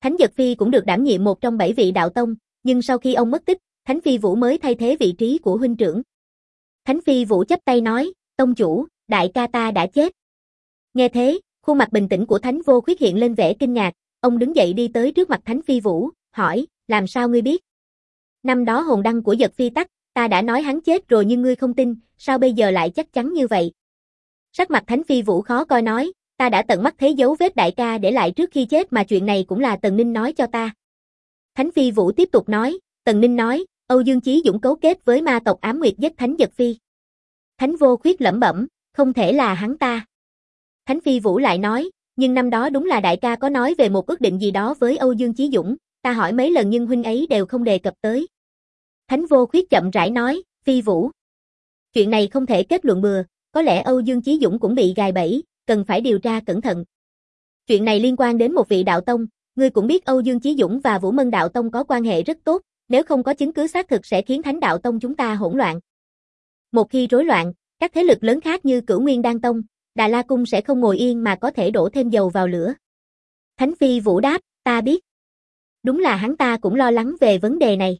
Speaker 1: Thánh Dật Phi cũng được đảm nhiệm một trong 7 vị đạo tông, nhưng sau khi ông mất tích, Thánh Phi Vũ mới thay thế vị trí của huynh trưởng. Thánh Phi Vũ chắp tay nói, tông chủ, đại ca ta đã chết. Nghe thế, khuôn mặt bình tĩnh của Thánh Vô Khuyết hiện lên vẻ kinh ngạc, ông đứng dậy đi tới trước mặt Thánh Phi Vũ, hỏi, làm sao ngươi biết? Năm đó hồn đăng của Dật Phi tắt, ta đã nói hắn chết rồi nhưng ngươi không tin, sao bây giờ lại chắc chắn như vậy? Sắc mặt Thánh Phi Vũ khó coi nói, ta đã tận mắt thấy dấu vết đại ca để lại trước khi chết mà chuyện này cũng là Tần Ninh nói cho ta. Thánh Phi Vũ tiếp tục nói, Tần Ninh nói, Âu Dương Chí Dũng cấu kết với ma tộc Ám Nguyệt giết Thánh Dật Phi. Thánh Vô Khuyết lẩm bẩm, không thể là hắn ta. Thánh Phi Vũ lại nói, nhưng năm đó đúng là đại ca có nói về một ước định gì đó với Âu Dương Chí Dũng, ta hỏi mấy lần nhưng huynh ấy đều không đề cập tới. Thánh Vô Khuyết chậm rãi nói, Phi Vũ. Chuyện này không thể kết luận bừa, có lẽ Âu Dương Chí Dũng cũng bị gài bẫy, cần phải điều tra cẩn thận. Chuyện này liên quan đến một vị đạo tông, ngươi cũng biết Âu Dương Chí Dũng và Vũ Mân đạo tông có quan hệ rất tốt, nếu không có chứng cứ xác thực sẽ khiến Thánh đạo tông chúng ta hỗn loạn. Một khi rối loạn, các thế lực lớn khác như Cửu Nguyên Đan tông, Đà La cung sẽ không ngồi yên mà có thể đổ thêm dầu vào lửa. Thánh Phi Vũ đáp, ta biết. Đúng là hắn ta cũng lo lắng về vấn đề này.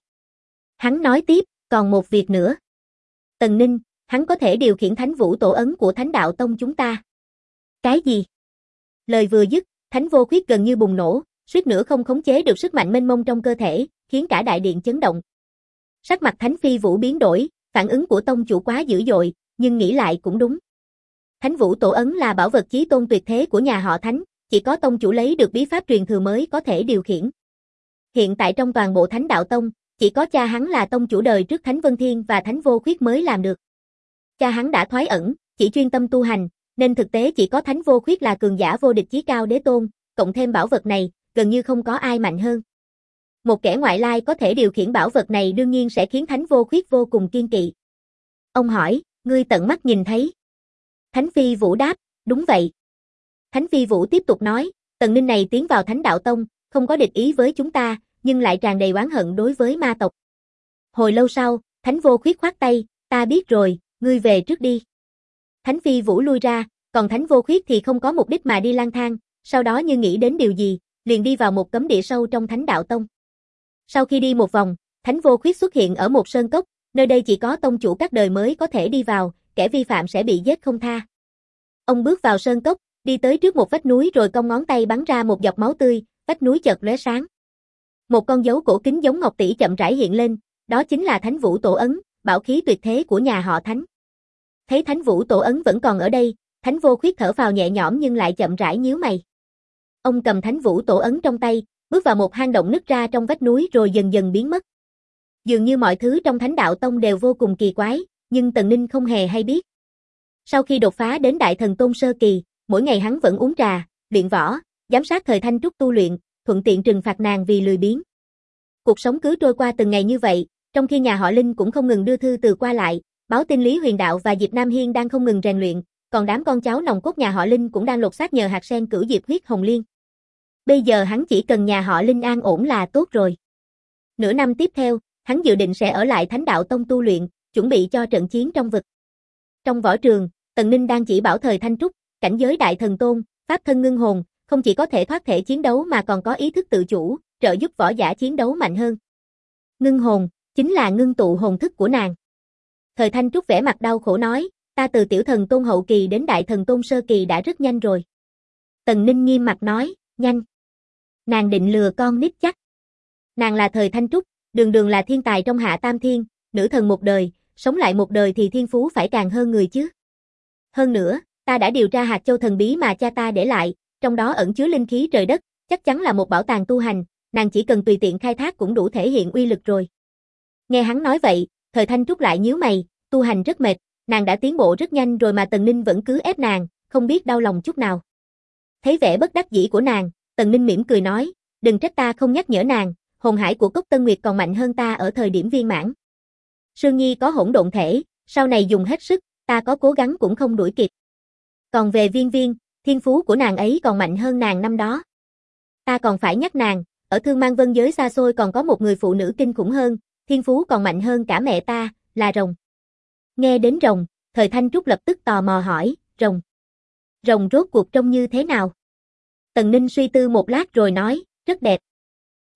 Speaker 1: Hắn nói tiếp, còn một việc nữa. Tần Ninh, hắn có thể điều khiển Thánh Vũ tổ ấn của Thánh đạo tông chúng ta. Cái gì? Lời vừa dứt, Thánh Vô Khuyết gần như bùng nổ, suýt nữa không khống chế được sức mạnh mênh mông trong cơ thể, khiến cả đại điện chấn động. Sắc mặt Thánh Phi Vũ biến đổi, phản ứng của tông chủ quá dữ dội, nhưng nghĩ lại cũng đúng. Thánh Vũ tổ ấn là bảo vật chí tôn tuyệt thế của nhà họ Thánh, chỉ có tông chủ lấy được bí pháp truyền thừa mới có thể điều khiển. Hiện tại trong toàn bộ Thánh đạo tông, chỉ có cha hắn là tông chủ đời trước Thánh Vân Thiên và Thánh Vô Khuyết mới làm được. Cha hắn đã thoái ẩn, chỉ chuyên tâm tu hành, nên thực tế chỉ có Thánh Vô Khuyết là cường giả vô địch chí cao đế tôn, cộng thêm bảo vật này, gần như không có ai mạnh hơn. Một kẻ ngoại lai có thể điều khiển bảo vật này đương nhiên sẽ khiến Thánh Vô Khuyết vô cùng kiên kỵ. Ông hỏi, ngươi tận mắt nhìn thấy? Thánh Phi Vũ đáp, đúng vậy. Thánh Phi Vũ tiếp tục nói, Tần Ninh này tiến vào Thánh đạo tông, không có địch ý với chúng ta, nhưng lại tràn đầy oán hận đối với ma tộc. Hồi lâu sau, Thánh Vô Khuyết khoát tay, ta biết rồi, ngươi về trước đi. Thánh Phi Vũ lui ra, còn Thánh Vô Khuyết thì không có mục đích mà đi lang thang, sau đó như nghĩ đến điều gì, liền đi vào một cấm địa sâu trong Thánh đạo tông. Sau khi đi một vòng, Thánh Vô Khuyết xuất hiện ở một sơn cốc, nơi đây chỉ có tông chủ các đời mới có thể đi vào, kẻ vi phạm sẽ bị giết không tha. Ông bước vào sơn cốc, đi tới trước một vách núi rồi cong ngón tay bắn ra một giọt máu tươi, vách núi chợt lóe sáng. Một con dấu cổ kính giống ngọc tỷ chậm rãi hiện lên, đó chính là Thánh Vũ tổ ấn, bảo khí tuyệt thế của nhà họ Thánh. Thấy Thánh Vũ tổ ấn vẫn còn ở đây, Thánh Vô Khuyết thở phào nhẹ nhõm nhưng lại chậm rãi nhíu mày. Ông cầm Thánh Vũ tổ ấn trong tay, bước vào một hang động nứt ra trong vách núi rồi dần dần biến mất. Dường như mọi thứ trong Thánh đạo tông đều vô cùng kỳ quái, nhưng Tần Ninh không hề hay biết. Sau khi đột phá đến Đại Thần Tôn sơ kỳ, mỗi ngày hắn vẫn uống trà, luyện võ, giám sát Thời Thanh Trúc tu luyện, thuận tiện trừng phạt nàng vì lười biếng. Cuộc sống cứ trôi qua từng ngày như vậy, trong khi nhà họ Linh cũng không ngừng đưa thư từ qua lại, báo tin Lý Huyền Đạo và Diệp Nam Hiên đang không ngừng rèn luyện, còn đám con cháu nòng cốt nhà họ Linh cũng đang lột xác nhờ hạt sen cửu diệp huyết hồng liên. Bây giờ hắn chỉ cần nhà họ Linh an ổn là tốt rồi. Nửa năm tiếp theo, hắn dự định sẽ ở lại Thánh đạo tông tu luyện, chuẩn bị cho trận chiến trong vực. Trong võ trường, Tần Ninh đang chỉ bảo Thời Thanh Trúc, cảnh giới Đại Thần Tôn, pháp thân ngưng hồn, không chỉ có thể thoát thể chiến đấu mà còn có ý thức tự chủ, trợ giúp võ giả chiến đấu mạnh hơn. Ngưng hồn, chính là ngưng tụ hồn thức của nàng. Thời Thanh Trúc vẻ mặt đau khổ nói, ta từ Tiểu Thần Tôn hậu kỳ đến Đại Thần Tôn sơ kỳ đã rất nhanh rồi. Tần Ninh nghiêm mặt nói, nhanh. Nàng định lừa con nít chắc. Nàng là Thời Thanh Trúc, đường đường là thiên tài trong Hạ Tam Thiên, nữ thần một đời, sống lại một đời thì thiên phú phải càng hơn người chứ. Hơn nữa, ta đã điều tra hạt châu thần bí mà cha ta để lại, trong đó ẩn chứa linh khí trời đất, chắc chắn là một bảo tàng tu hành, nàng chỉ cần tùy tiện khai thác cũng đủ thể hiện uy lực rồi. Nghe hắn nói vậy, Thời Thanh Trúc lại nhíu mày, tu hành rất mệt, nàng đã tiến bộ rất nhanh rồi mà Tần Ninh vẫn cứ ép nàng, không biết đau lòng chút nào. Thấy vẻ bất đắc dĩ của nàng, Tần Ninh mỉm cười nói, đừng trách ta không nhắc nhở nàng, hồn hải của Cốc Tân Nguyệt còn mạnh hơn ta ở thời điểm viên mãn. Sương Nhi có hỗn độn thể, sau này dùng hết sức, ta có cố gắng cũng không đuổi kịp. Còn về Viên Viên, thiên phú của nàng ấy còn mạnh hơn nàng năm đó. Ta còn phải nhắc nàng, ở Thương Mang Vân giới xa xôi còn có một người phụ nữ kinh khủng hơn, thiên phú còn mạnh hơn cả mẹ ta, là rồng. Nghe đến rồng, Thời Thanh Trúc lập tức tò mò hỏi, rồng. Rồng rốt cuộc trông như thế nào? Tần Ninh suy tư một lát rồi nói, rất đẹp.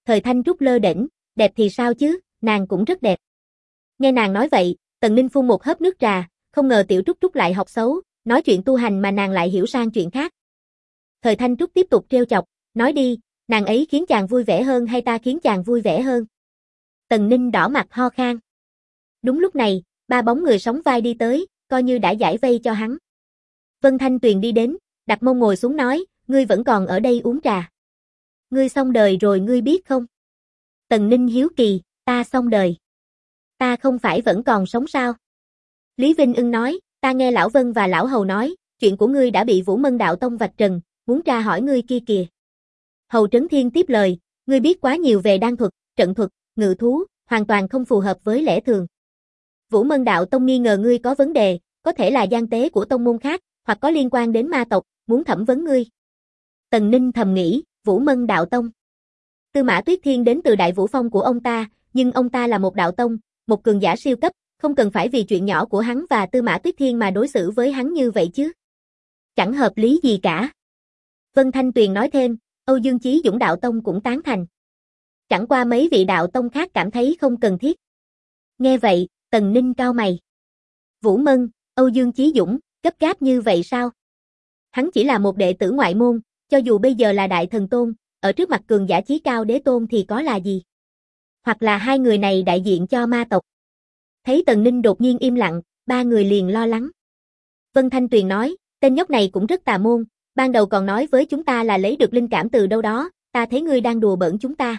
Speaker 1: Thời Thanh Trúc lơ đễnh, đẹp thì sao chứ, nàng cũng rất đẹp. Nghe nàng nói vậy, Tần Ninh phun một hớp nước trà, không ngờ Tiểu Trúc Trúc lại học xấu, nói chuyện tu hành mà nàng lại hiểu sang chuyện khác. Thời Thanh Trúc tiếp tục trêu chọc, nói đi, nàng ấy khiến chàng vui vẻ hơn hay ta khiến chàng vui vẻ hơn? Tần Ninh đỏ mặt ho khan. Đúng lúc này, ba bóng người sóng vai đi tới, coi như đã giải vây cho hắn. Vân Thanh Tuyền đi đến, đặt mông ngồi xuống nói, ngươi vẫn còn ở đây uống trà. Ngươi xong đời rồi ngươi biết không? Tần Ninh hiếu kỳ, ta xong đời. Ta không phải vẫn còn sống sao? Lý Vinh Ưng nói, ta nghe Lão Vân và Lão Hầu nói, chuyện của ngươi đã bị Vũ Mân Đạo Tông vạch trần, muốn tra hỏi ngươi kia kìa. Hầu Trấn Thiên tiếp lời, ngươi biết quá nhiều về đan thuật, trận thuật, ngự thú, hoàn toàn không phù hợp với lẽ thường. Vũ Mân Đạo Tông nghi ngờ ngươi có vấn đề, có thể là gian tế của tông môn khác, hoặc có liên quan đến ma tộc, muốn thẩm vấn ngươi. Tần Ninh thầm nghĩ, Vũ Mân Đạo Tông. Tư Mã Tuyết Thiên đến từ Đại Vũ Phong của ông ta, nhưng ông ta là một đạo tông, một cường giả siêu cấp, không cần phải vì chuyện nhỏ của hắn và Tư Mã Tuyết Thiên mà đối xử với hắn như vậy chứ. Chẳng hợp lý gì cả. Vân Thanh Tuyền nói thêm, Âu Dương Chí Dũng đạo tông cũng tán thành. Chẳng qua mấy vị đạo tông khác cảm thấy không cần thiết. Nghe vậy, Tần Ninh cau mày. Vũ Mân, Âu Dương Chí Dũng, gấp gáp như vậy sao? Hắn chỉ là một đệ tử ngoại môn, cho dù bây giờ là đại thần tôn, ở trước mặt cường giả chí cao đế tôn thì có là gì? Hoặc là hai người này đại diện cho ma tộc. Thấy Tần Ninh đột nhiên im lặng, ba người liền lo lắng. Vân Thanh Tuyền nói, tên nhóc này cũng rất tà môn, ban đầu còn nói với chúng ta là lấy được linh cảm từ đâu đó, ta thấy ngươi đang đùa bỡn chúng ta.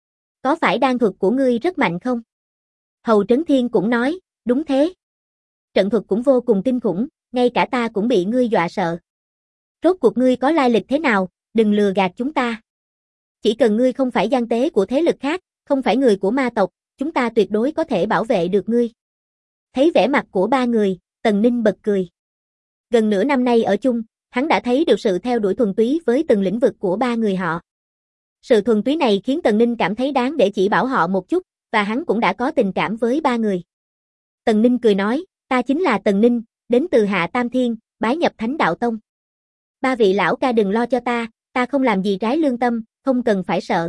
Speaker 1: Có phải đan thuật của ngươi rất mạnh không? Hầu Trấn Thiên cũng nói, đúng thế. Trận thuật cũng vô cùng kinh khủng, ngay cả ta cũng bị ngươi dọa sợ. Rốt cuộc ngươi có lai lịch thế nào, đừng lừa gạt chúng ta. Chỉ cần ngươi không phải gian tế của thế lực khác, không phải người của ma tộc, chúng ta tuyệt đối có thể bảo vệ được ngươi. Thấy vẻ mặt của ba người, Tần Ninh bật cười. Gần nửa năm nay ở chung, hắn đã thấy được sự theo đuổi thuần túy với từng lĩnh vực của ba người họ. Sự thuần túy này khiến Tần Ninh cảm thấy đáng để chỉ bảo họ một chút, và hắn cũng đã có tình cảm với ba người. Tần Ninh cười nói, ta chính là Tần Ninh, đến từ Hạ Tam Thiên, bái nhập Thánh Đạo Tông. Ba vị lão ca đừng lo cho ta không làm gì trái lương tâm, không cần phải sợ.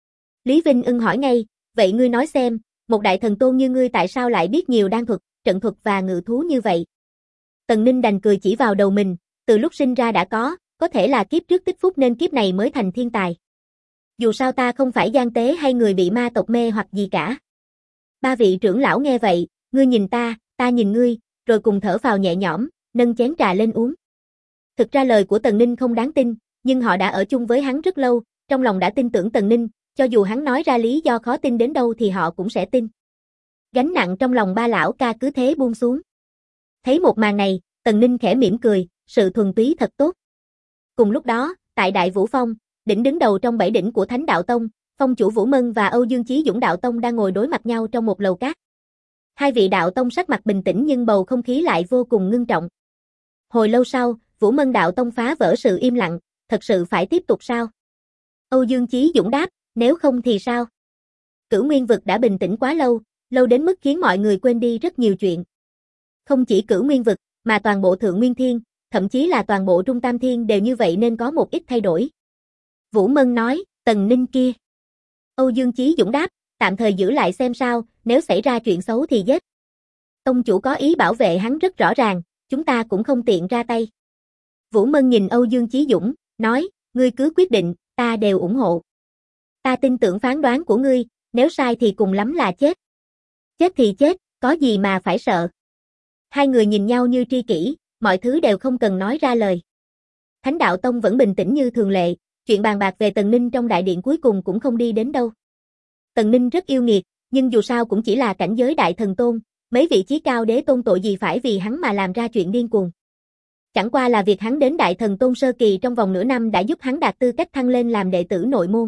Speaker 1: Lý Vinh Ưng hỏi ngay, vậy ngươi nói xem, một đại thần tôn như ngươi tại sao lại biết nhiều đan thuật, trận thuật và ngự thú như vậy? Tần Ninh đành cười chỉ vào đầu mình, từ lúc sinh ra đã có thể là kiếp trước tích phúc nên kiếp này mới thành thiên tài. Dù sao ta không phải gian tế hay người bị ma tộc mê hoặc gì cả. Ba vị trưởng lão nghe vậy, ngươi nhìn ta nhìn ngươi, rồi cùng thở phào nhẹ nhõm, nâng chén trà lên uống. Thực ra lời của Tần Ninh không đáng tin, nhưng họ đã ở chung với hắn rất lâu, trong lòng đã tin tưởng Tần Ninh, cho dù hắn nói ra lý do khó tin đến đâu thì họ cũng sẽ tin. Gánh nặng trong lòng ba lão ca cứ thế buông xuống. Thấy một màn này, Tần Ninh khẽ mỉm cười, sự thuần túy thật tốt. Cùng lúc đó, tại Đại Vũ Phong, đỉnh đứng đầu trong 7 đỉnh của Thánh Đạo Tông, phong chủ Vũ Mân và Âu Dương Chí Dũng Đạo Tông đang ngồi đối mặt nhau trong một lầu cát. Hai vị đạo tông sắc mặt bình tĩnh nhưng bầu không khí lại vô cùng ngưng trọng. Hồi lâu sau, Vũ Mân Đạo Tông phá vỡ sự im lặng, thật sự phải tiếp tục sao? Âu Dương Chí Dũng đáp, nếu không thì sao? Cửu Nguyên Vực đã bình tĩnh quá lâu, lâu đến mức khiến mọi người quên đi rất nhiều chuyện. Không chỉ Cửu Nguyên Vực, mà toàn bộ Thượng Nguyên Thiên, thậm chí là toàn bộ Trung Tam Thiên đều như vậy nên có một ít thay đổi. Vũ Mân nói, Tần Ninh kia. Âu Dương Chí Dũng đáp, tạm thời giữ lại xem sao, nếu xảy ra chuyện xấu thì giết. Tông chủ có ý bảo vệ hắn rất rõ ràng, chúng ta cũng không tiện ra tay. Vũ Mân nhìn Âu Dương Chí Dũng, nói, ngươi cứ quyết định, ta đều ủng hộ. Ta tin tưởng phán đoán của ngươi, nếu sai thì cùng lắm là chết. Chết thì chết, có gì mà phải sợ. Hai người nhìn nhau như tri kỷ, mọi thứ đều không cần nói ra lời. Thánh Đạo Tông vẫn bình tĩnh như thường lệ, chuyện bàn bạc về Tần Ninh trong đại điện cuối cùng cũng không đi đến đâu. Tần Ninh rất yêu nghiệt, nhưng dù sao cũng chỉ là cảnh giới đại thần tôn, mấy vị chí cao đế tôn tội gì phải vì hắn mà làm ra chuyện điên cuồng. Chẳng qua là việc hắn đến đại thần tôn sơ kỳ trong vòng nửa năm đã giúp hắn đạt tư cách thăng lên làm đệ tử nội môn.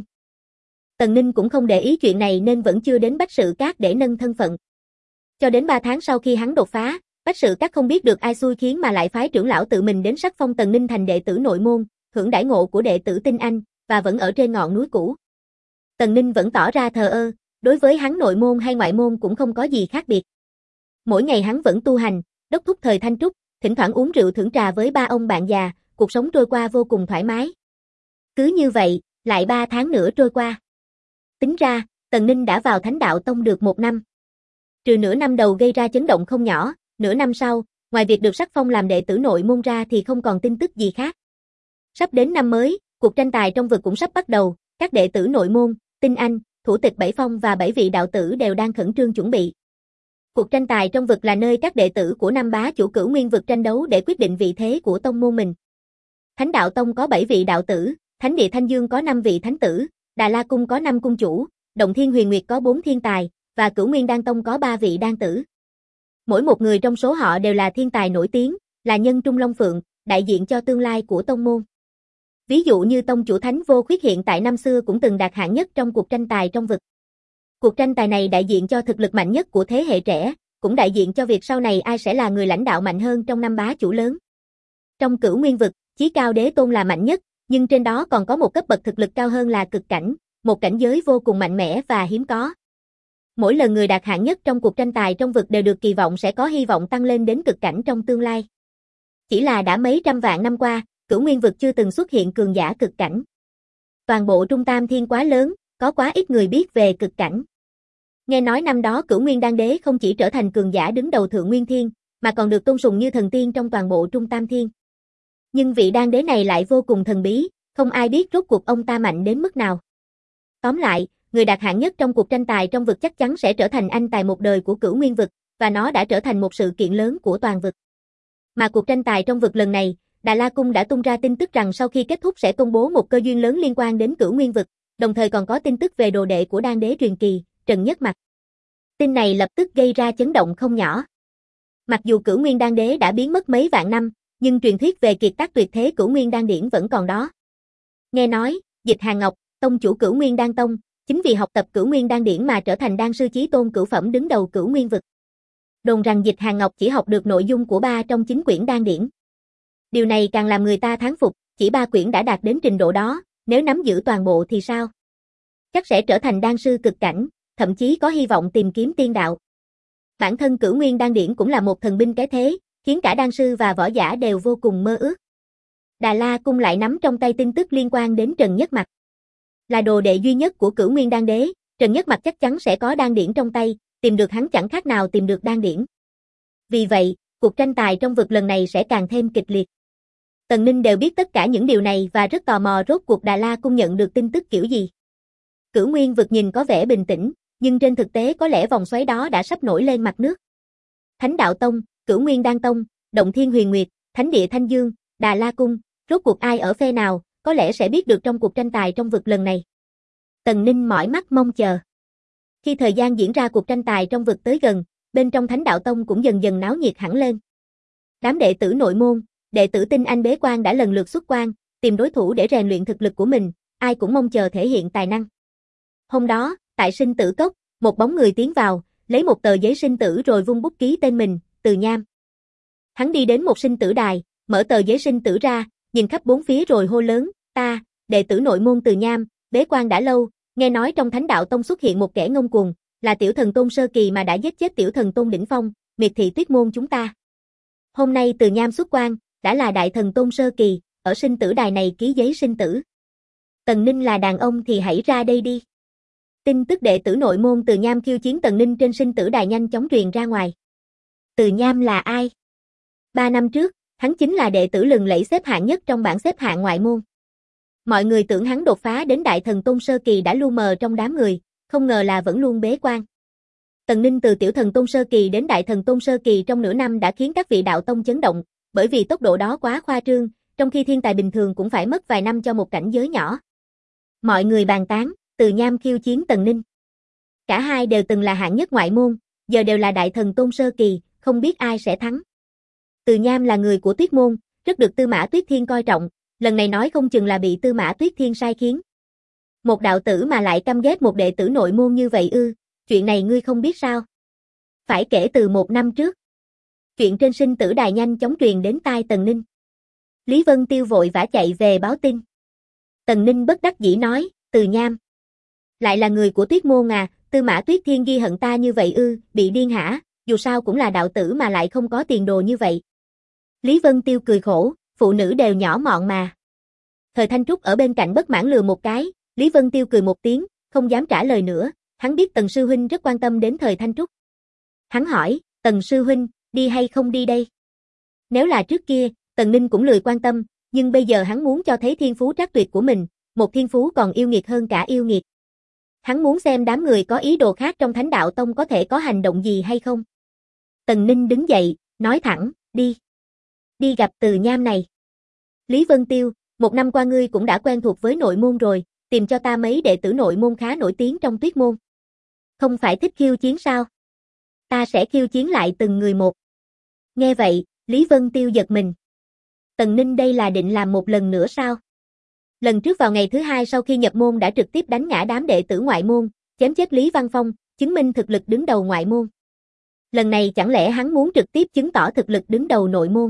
Speaker 1: Tần Ninh cũng không để ý chuyện này nên vẫn chưa đến Bách Sự Các để nâng thân phận. Cho đến 3 tháng sau khi hắn đột phá, Bách Sự Các không biết được ai xui khiến mà lại phái trưởng lão tự mình đến sắc phong Tần Ninh thành đệ tử nội môn, hưởng đãi ngộ của đệ tử tinh anh, và vẫn ở trên ngọn núi cũ. Tần Ninh vẫn tỏ ra thờ ơ, đối với hắn nội môn hay ngoại môn cũng không có gì khác biệt. Mỗi ngày hắn vẫn tu hành, đốc thúc Thời Thanh Trúc, thỉnh thoảng uống rượu thưởng trà với ba ông bạn già, cuộc sống trôi qua vô cùng thoải mái. Cứ như vậy, lại 3 tháng nữa trôi qua. Tính ra, Tần Ninh đã vào Thánh Đạo Tông được 1 năm. Trừ nửa năm đầu gây ra chấn động không nhỏ, nửa năm sau, ngoài việc được sắc phong làm đệ tử nội môn ra thì không còn tin tức gì khác. Sắp đến năm mới, cuộc tranh tài trong vực cũng sắp bắt đầu, các đệ tử nội môn, tinh anh, thủ tịch 7 phong và 7 vị đạo tử đều đang khẩn trương chuẩn bị. Cuộc tranh tài trong vực là nơi các đệ tử của năm bá chủ Cửu Nguyên vực tranh đấu để quyết định vị thế của tông môn mình. Thánh Đạo Tông có 7 vị đạo tử, Thánh Địa Thanh Dương có 5 vị thánh tử, Đà La Cung có 5 cung chủ, Động Thiên Huyền Nguyệt có 4 thiên tài, và Cửu Nguyên Đan Tông có 3 vị đan tử. Mỗi một người trong số họ đều là thiên tài nổi tiếng, là nhân trung long phượng, đại diện cho tương lai của tông môn. Ví dụ như tông chủ Thánh Vô Khuyết hiện tại năm xưa cũng từng đạt hạng nhất trong cuộc tranh tài trong vực. Cuộc tranh tài này đại diện cho thực lực mạnh nhất của thế hệ trẻ, cũng đại diện cho việc sau này ai sẽ là người lãnh đạo mạnh hơn trong năm bá chủ lớn. Trong Cửu Nguyên vực, Chí Cao Đế Tôn là mạnh nhất, nhưng trên đó còn có một cấp bậc thực lực cao hơn là cực cảnh, một cảnh giới vô cùng mạnh mẽ và hiếm có. Mỗi lần người đạt hạng nhất trong cuộc tranh tài trong vực đều được kỳ vọng sẽ có hy vọng tăng lên đến cực cảnh trong tương lai. Chỉ là đã mấy trăm vạn năm qua, Cửu Nguyên vực chưa từng xuất hiện cường giả cực cảnh. Toàn bộ Trung Tam Thiên quá lớn, có quá ít người biết về cực cảnh. Nghe nói năm đó Cửu Nguyên Đan Đế không chỉ trở thành cường giả đứng đầu Thượng Nguyên Thiên, mà còn được tôn sùng như thần tiên trong toàn bộ Trung Tam Thiên. Nhưng vị Đan Đế này lại vô cùng thần bí, không ai biết rốt cuộc ông ta mạnh đến mức nào. Tóm lại, người đạt hạng nhất trong cuộc tranh tài trong vực chắc chắn sẽ trở thành anh tài một đời của Cửu Nguyên vực, và nó đã trở thành một sự kiện lớn của toàn vực. Mà cuộc tranh tài trong vực lần này, Đà La Cung đã tung ra tin tức rằng sau khi kết thúc sẽ công bố một cơ duyên lớn liên quan đến Cửu Nguyên vực, đồng thời còn có tin tức về đồ đệ của Đan Đế truyền kỳ, Trần Nhất Mặc. Tin này lập tức gây ra chấn động không nhỏ. Mặc dù Cửu Nguyên Đan Đế đã biến mất mấy vạn năm, nhưng truyền thuyết về kiệt tác tuyệt thế Cửu Nguyên Đan Điển vẫn còn đó. Nghe nói, Dịch Hàn Ngọc, tông chủ Cửu Nguyên Đan Tông, chính vì học tập Cửu Nguyên Đan Điển mà trở thành đan sư chí tôn cửu phẩm đứng đầu Cửu Nguyên vực. Đồn rằng Dịch Hàn Ngọc chỉ học được nội dung của 3 trong 9 quyển đan điển. Điều này càng làm người ta thán phục, chỉ 3 quyển đã đạt đến trình độ đó, nếu nắm giữ toàn bộ thì sao? Chắc sẽ trở thành đan sư cực cảnh, thậm chí có hy vọng tìm kiếm tiên đạo. Bản thân Cửu Nguyên Đan Điển cũng là một thần binh cái thế, khiến cả đan sư và võ giả đều vô cùng mơ ước. Đà La Cung lại nắm trong tay tin tức liên quan đến Trần Nhất Mặc. Là đồ đệ duy nhất của Cửu Nguyên Đan Đế, Trần Nhất Mặc chắc chắn sẽ có đan điển trong tay, tìm được hắn chẳng khác nào tìm được đan điển. Vì vậy, cuộc tranh tài trong vực lần này sẽ càng thêm kịch liệt. Tần Ninh đều biết tất cả những điều này và rất tò mò rốt cuộc Đà La Cung nhận được tin tức kiểu gì. Cửu Nguyên vực nhìn có vẻ bình tĩnh, nhưng trên thực tế có lẽ vòng xoáy đó đã sắp nổi lên mặt nước. Thánh Đạo Tông, Cửu Nguyên Đan Tông, Động Thiên Huyền Nguyệt, Thánh Địa Thanh Dương, Đà La Cung, rốt cuộc ai ở phe nào, có lẽ sẽ biết được trong cuộc tranh tài trong vực lần này. Tần Ninh mỏi mắt mong chờ. Khi thời gian diễn ra cuộc tranh tài trong vực tới gần, bên trong Thánh Đạo Tông cũng dần dần náo nhiệt hẳn lên. Đám đệ tử nội môn, đệ tử tinh anh bế quan đã lần lượt xuất quan, tìm đối thủ để rèn luyện thực lực của mình, ai cũng mong chờ thể hiện tài năng. Hôm đó, tại sinh tử cốc, một bóng người tiến vào, lấy một tờ giấy sinh tử rồi vung bút ký tên mình, Từ Nham. Hắn đi đến một sinh tử đài, mở tờ giấy sinh tử ra, nhìn khắp bốn phía rồi hô lớn, ta, đệ tử nội môn Từ Nham, bế quan đã lâu, nghe nói trong Thánh Đạo Tông xuất hiện một kẻ ngông cuồng, là tiểu thần tôn sơ kỳ mà đã giết chết tiểu thần tôn đỉnh phong, miệt thị Tuyết môn chúng ta. Hôm nay Từ Nham xuất quan, đã là đại thần tôn sơ kỳ, ở sinh tử đài này ký giấy sinh tử. Tần Ninh là đàn ông thì hãy ra đây đi. Tin tức đệ tử nội môn Từ Nham khiêu chiến Tần Ninh trên sinh tử đài nhanh chóng truyền ra ngoài. Từ Nham là ai? 3 năm trước, hắn chính là đệ tử lừng lẫy xếp hạng nhất trong bảng xếp hạng ngoại môn. Mọi người tưởng hắn đột phá đến đại thần tôn sơ kỳ đã lu mờ trong đám người, không ngờ là vẫn luôn bế quan. Tần Ninh từ tiểu thần tôn sơ kỳ đến đại thần tôn sơ kỳ trong nửa năm đã khiến các vị đạo tông chấn động, bởi vì tốc độ đó quá khoa trương, trong khi thiên tài bình thường cũng phải mất vài năm cho một cảnh giới nhỏ. Mọi người bàn tán, Từ Nham khiêu chiến Tần Ninh. Cả hai đều từng là hạng nhất ngoại môn, giờ đều là đại thần tôn sơ kỳ, không biết ai sẽ thắng. Từ Nham là người của Tuyết môn, rất được Tư Mã Tuyết Thiên coi trọng, lần này nói không chừng là bị Tư Mã Tuyết Thiên sai khiến. Một đạo tử mà lại căm ghét một đệ tử nội môn như vậy ư, chuyện này ngươi không biết sao? Phải kể từ 1 năm trước. Chuyện trên sinh tử đài nhanh chóng truyền đến tai Tần Ninh. Lý Vân Tiêu vội vã chạy về báo tin. Tần Ninh bất đắc dĩ nói, Từ Nham. Lại là người của Tuyết môn à, Tư Mã Tuyết Thiên ghi hận ta như vậy ư, bị điên hả, dù sao cũng là đạo tử mà lại không có tiền đồ như vậy. Lý Vân Tiêu cười khổ, phụ nữ đều nhỏ mọn mà. Thời Thanh Trúc ở bên cạnh bất mãn lừa một cái, Lý Vân Tiêu cười một tiếng, không dám trả lời nữa, hắn biết Tần sư huynh rất quan tâm đến Thời Thanh Trúc. Hắn hỏi, Tần sư huynh, đi hay không đi đây? Nếu là trước kia, Tần Ninh cũng lười quan tâm, nhưng bây giờ hắn muốn cho thấy thiên phú trác tuyệt của mình, một thiên phú còn yêu nghiệt hơn cả yêu nghiệt. Hắn muốn xem đám người có ý đồ khác trong Thánh Đạo Tông có thể có hành động gì hay không. Tần Ninh đứng dậy, nói thẳng, đi. Đi gặp Từ Nham này. Lý Vân Tiêu, một năm qua ngươi cũng đã quen thuộc với nội môn rồi, tìm cho ta mấy đệ tử nội môn khá nổi tiếng trong Tuyết môn. Không phải thích khiêu chiến sao? Ta sẽ khiêu chiến lại từng người một. Nghe vậy, Lý Vân Tiêu giật mình. Tần Ninh đây là định làm một lần nữa sao? Lần trước vào ngày thứ hai sau khi nhập môn đã trực tiếp đánh ngã đám đệ tử ngoại môn, chém chết Lý Văn Phong, chứng minh thực lực đứng đầu ngoại môn. Lần này chẳng lẽ hắn muốn trực tiếp chứng tỏ thực lực đứng đầu nội môn?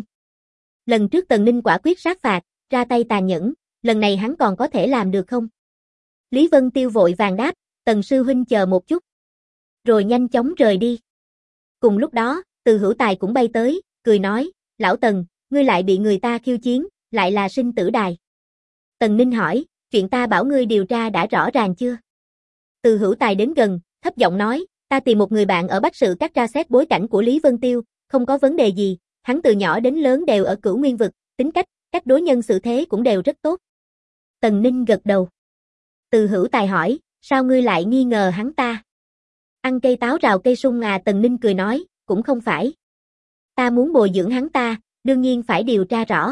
Speaker 1: Lần trước Tần Ninh quả quyết sát phạt, ra tay tàn nhẫn, lần này hắn còn có thể làm được không? Lý Vân Tiêu vội vàng đáp, Tần sư huynh chờ một chút. Rồi nhanh chóng rời đi. Cùng lúc đó, Từ Hữu Tài cũng bay tới, cười nói, lão Tần, ngươi lại bị người ta khiêu chiến, lại là sinh tử đài. Tần Ninh hỏi, chuyện ta bảo ngươi điều tra đã rõ ràng chưa? Từ Hữu Tài đến gần, thấp giọng nói, ta tìm một người bạn ở Bách Sự Các tra xét bối cảnh của Lý Vân Tiêu, không có vấn đề gì, hắn từ nhỏ đến lớn đều ở Cửu Nguyên vực, tính cách đối nhân xử thế cũng đều rất tốt. Tần Ninh gật đầu. Từ Hữu Tài hỏi, sao ngươi lại nghi ngờ hắn ta? Ăn cây táo rào cây sung à? Tần Ninh cười nói, cũng không phải. Ta muốn bồi dưỡng hắn ta, đương nhiên phải điều tra rõ.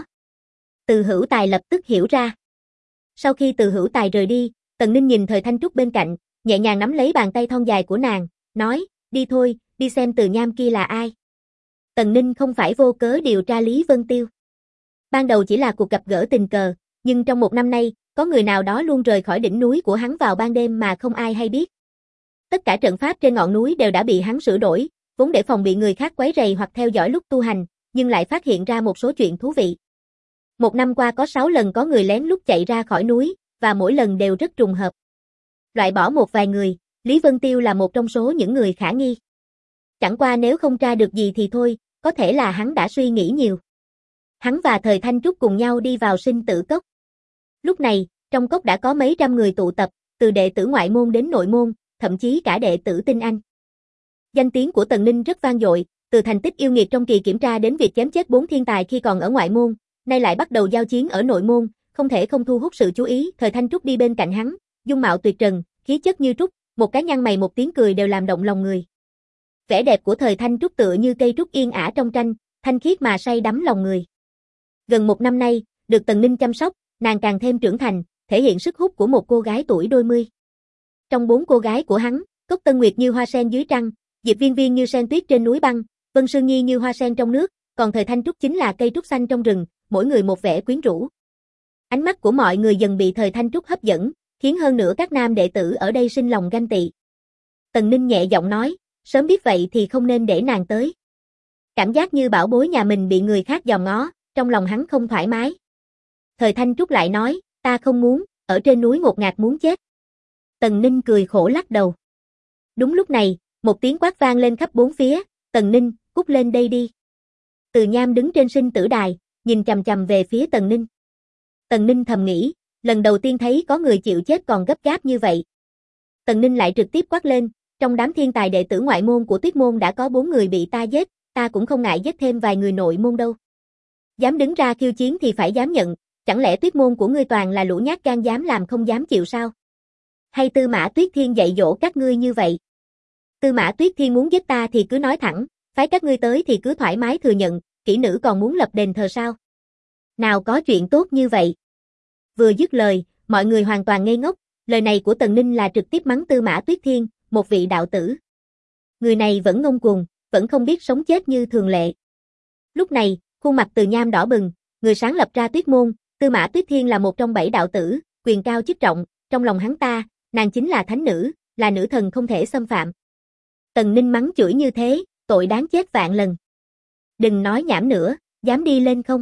Speaker 1: Từ Hữu Tài lập tức hiểu ra. Sau khi Từ Hữu Tài rời đi, Tần Ninh nhìn Thời Thanh Trúc bên cạnh, nhẹ nhàng nắm lấy bàn tay thon dài của nàng, nói, đi thôi, đi xem Từ Nham kia là ai. Tần Ninh không phải vô cớ điều tra Lý Vân Tiêu. Ban đầu chỉ là cuộc gặp gỡ tình cờ, nhưng trong một năm nay, có người nào đó luôn rời khỏi đỉnh núi của hắn vào ban đêm mà không ai hay biết. Tất cả trận pháp trên ngọn núi đều đã bị hắn sửa đổi, vốn để phòng bị người khác quấy rầy hoặc theo dõi lúc tu hành, nhưng lại phát hiện ra một số chuyện thú vị. Một năm qua có 6 lần có người lén lút chạy ra khỏi núi, và mỗi lần đều rất trùng hợp. Loại bỏ một vài người, Lý Vân Tiêu là một trong số những người khả nghi. Chẳng qua nếu không tra được gì thì thôi, có thể là hắn đã suy nghĩ nhiều. Hắn và Thời Thanh Trúc cùng nhau đi vào sinh tử cốc. Lúc này, trong cốc đã có mấy trăm người tụ tập, từ đệ tử ngoại môn đến nội môn, thậm chí cả đệ tử tinh anh. Danh tiếng của Tần Ninh rất vang dội, từ thành tích yêu nghiệt trong kỳ kiểm tra đến việc chém chết 4 thiên tài khi còn ở ngoại môn, nay lại bắt đầu giao chiến ở nội môn, không thể không thu hút sự chú ý. Thời Thanh Trúc đi bên cạnh hắn, dung mạo tuyệt trần, khí chất như trúc, một cái nhăn mày một tiếng cười đều làm động lòng người. Vẻ đẹp của Thời Thanh Trúc tựa như cây trúc yên ả trong tranh, thanh khiết mà say đắm lòng người. Gần một năm nay, được Tần Ninh chăm sóc, nàng càng thêm trưởng thành, thể hiện sức hút của một cô gái tuổi đôi mươi. Trong 4 cô gái của hắn, Cốc Tân Nguyệt như hoa sen dưới trăng, Diệp Viên Viên như sen tuyết trên núi băng, Vân Sương Nhi như hoa sen trong nước, còn Thời Thanh Trúc chính là cây trúc xanh trong rừng, mỗi người một vẻ quyến rũ. Ánh mắt của mọi người dần bị Thời Thanh Trúc hấp dẫn, khiến hơn nữa các nam đệ tử ở đây sinh lòng ganh tị. Tần Ninh nhẹ giọng nói, sớm biết vậy thì không nên để nàng tới. Cảm giác như bảo bối nhà mình bị người khác dòm ngó, trong lòng hắn không thoải mái. Thời Thanh Trúc lại nói, ta không muốn, ở trên núi ngột ngạt muốn chết. Tần Ninh cười khổ lắc đầu. Đúng lúc này, một tiếng quát vang lên khắp bốn phía, Tần Ninh, cút lên đây đi. Từ Nham đứng trên sinh tử đài, nhìn chằm chằm về phía Tần Ninh. Tần Ninh thầm nghĩ, lần đầu tiên thấy có người chịu chết còn gấp gáp như vậy. Tần Ninh lại trực tiếp quát lên, trong đám thiên tài đệ tử ngoại môn của Tuyết môn đã có 4 người bị ta giết, ta cũng không ngại giết thêm vài người nội môn đâu. Dám đứng ra khiêu chiến thì phải dám nhận, chẳng lẽ Tuyết môn của ngươi toàn là lũ nhát gan dám làm không dám chịu sao? Hay Tư Mã Tuyết Thiên dạy dỗ các ngươi như vậy? Tư Mã Tuyết Thiên muốn giết ta thì cứ nói thẳng, phái các ngươi tới thì cứ thoải mái thừa nhận, kỹ nữ còn muốn lập đền thờ sao? Nào có chuyện tốt như vậy. Vừa dứt lời, mọi người hoàn toàn ngây ngốc, lời này của Tần Ninh là trực tiếp mắng Tư Mã Tuyết Thiên, một vị đạo tử. Người này vẫn ngông cuồng, vẫn không biết sống chết như thường lệ. Lúc này, khuôn mặt Từ Nham đỏ bừng, người sáng lập ra Tuyết môn, Tư Mã Tuyết Thiên là một trong 7 đạo tử, quyền cao chức trọng, trong lòng hắn ta, nàng chính là thánh nữ, là nữ thần không thể xâm phạm. Tần Ninh mắng chửi như thế, tội đáng chết vạn lần. Đừng nói nhảm nữa, dám đi lên không?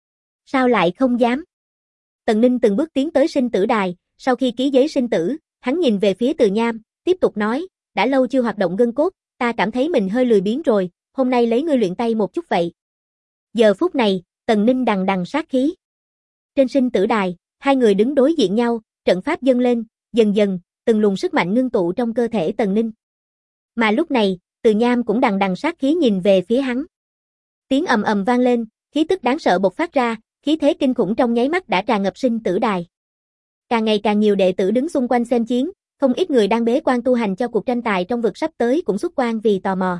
Speaker 1: Sao lại không dám? Tần Ninh từng bước tiến tới sinh tử đài, sau khi ký giấy sinh tử, hắn nhìn về phía Từ Nham, tiếp tục nói, đã lâu chưa hoạt động gân cốt, ta cảm thấy mình hơi lười biếng rồi, hôm nay lấy ngươi luyện tay một chút vậy. Giờ phút này, Tần Ninh đằng đằng sát khí. Trên sinh tử đài, hai người đứng đối diện nhau, trận pháp dâng lên, dần dần, từng luồng sức mạnh ngưng tụ trong cơ thể Tần Ninh. Mà lúc này, Từ Nham cũng đằng đằng sát khí nhìn về phía hắn. Tiếng ầm ầm vang lên, khí tức đáng sợ bộc phát ra, khí thế kinh khủng trong nháy mắt đã tràn ngập sinh tử đài. Càng ngày càng nhiều đệ tử đứng xung quanh xem chiến, không ít người đang bế quan tu hành cho cuộc tranh tài trong vực sắp tới cũng xuất quan vì tò mò.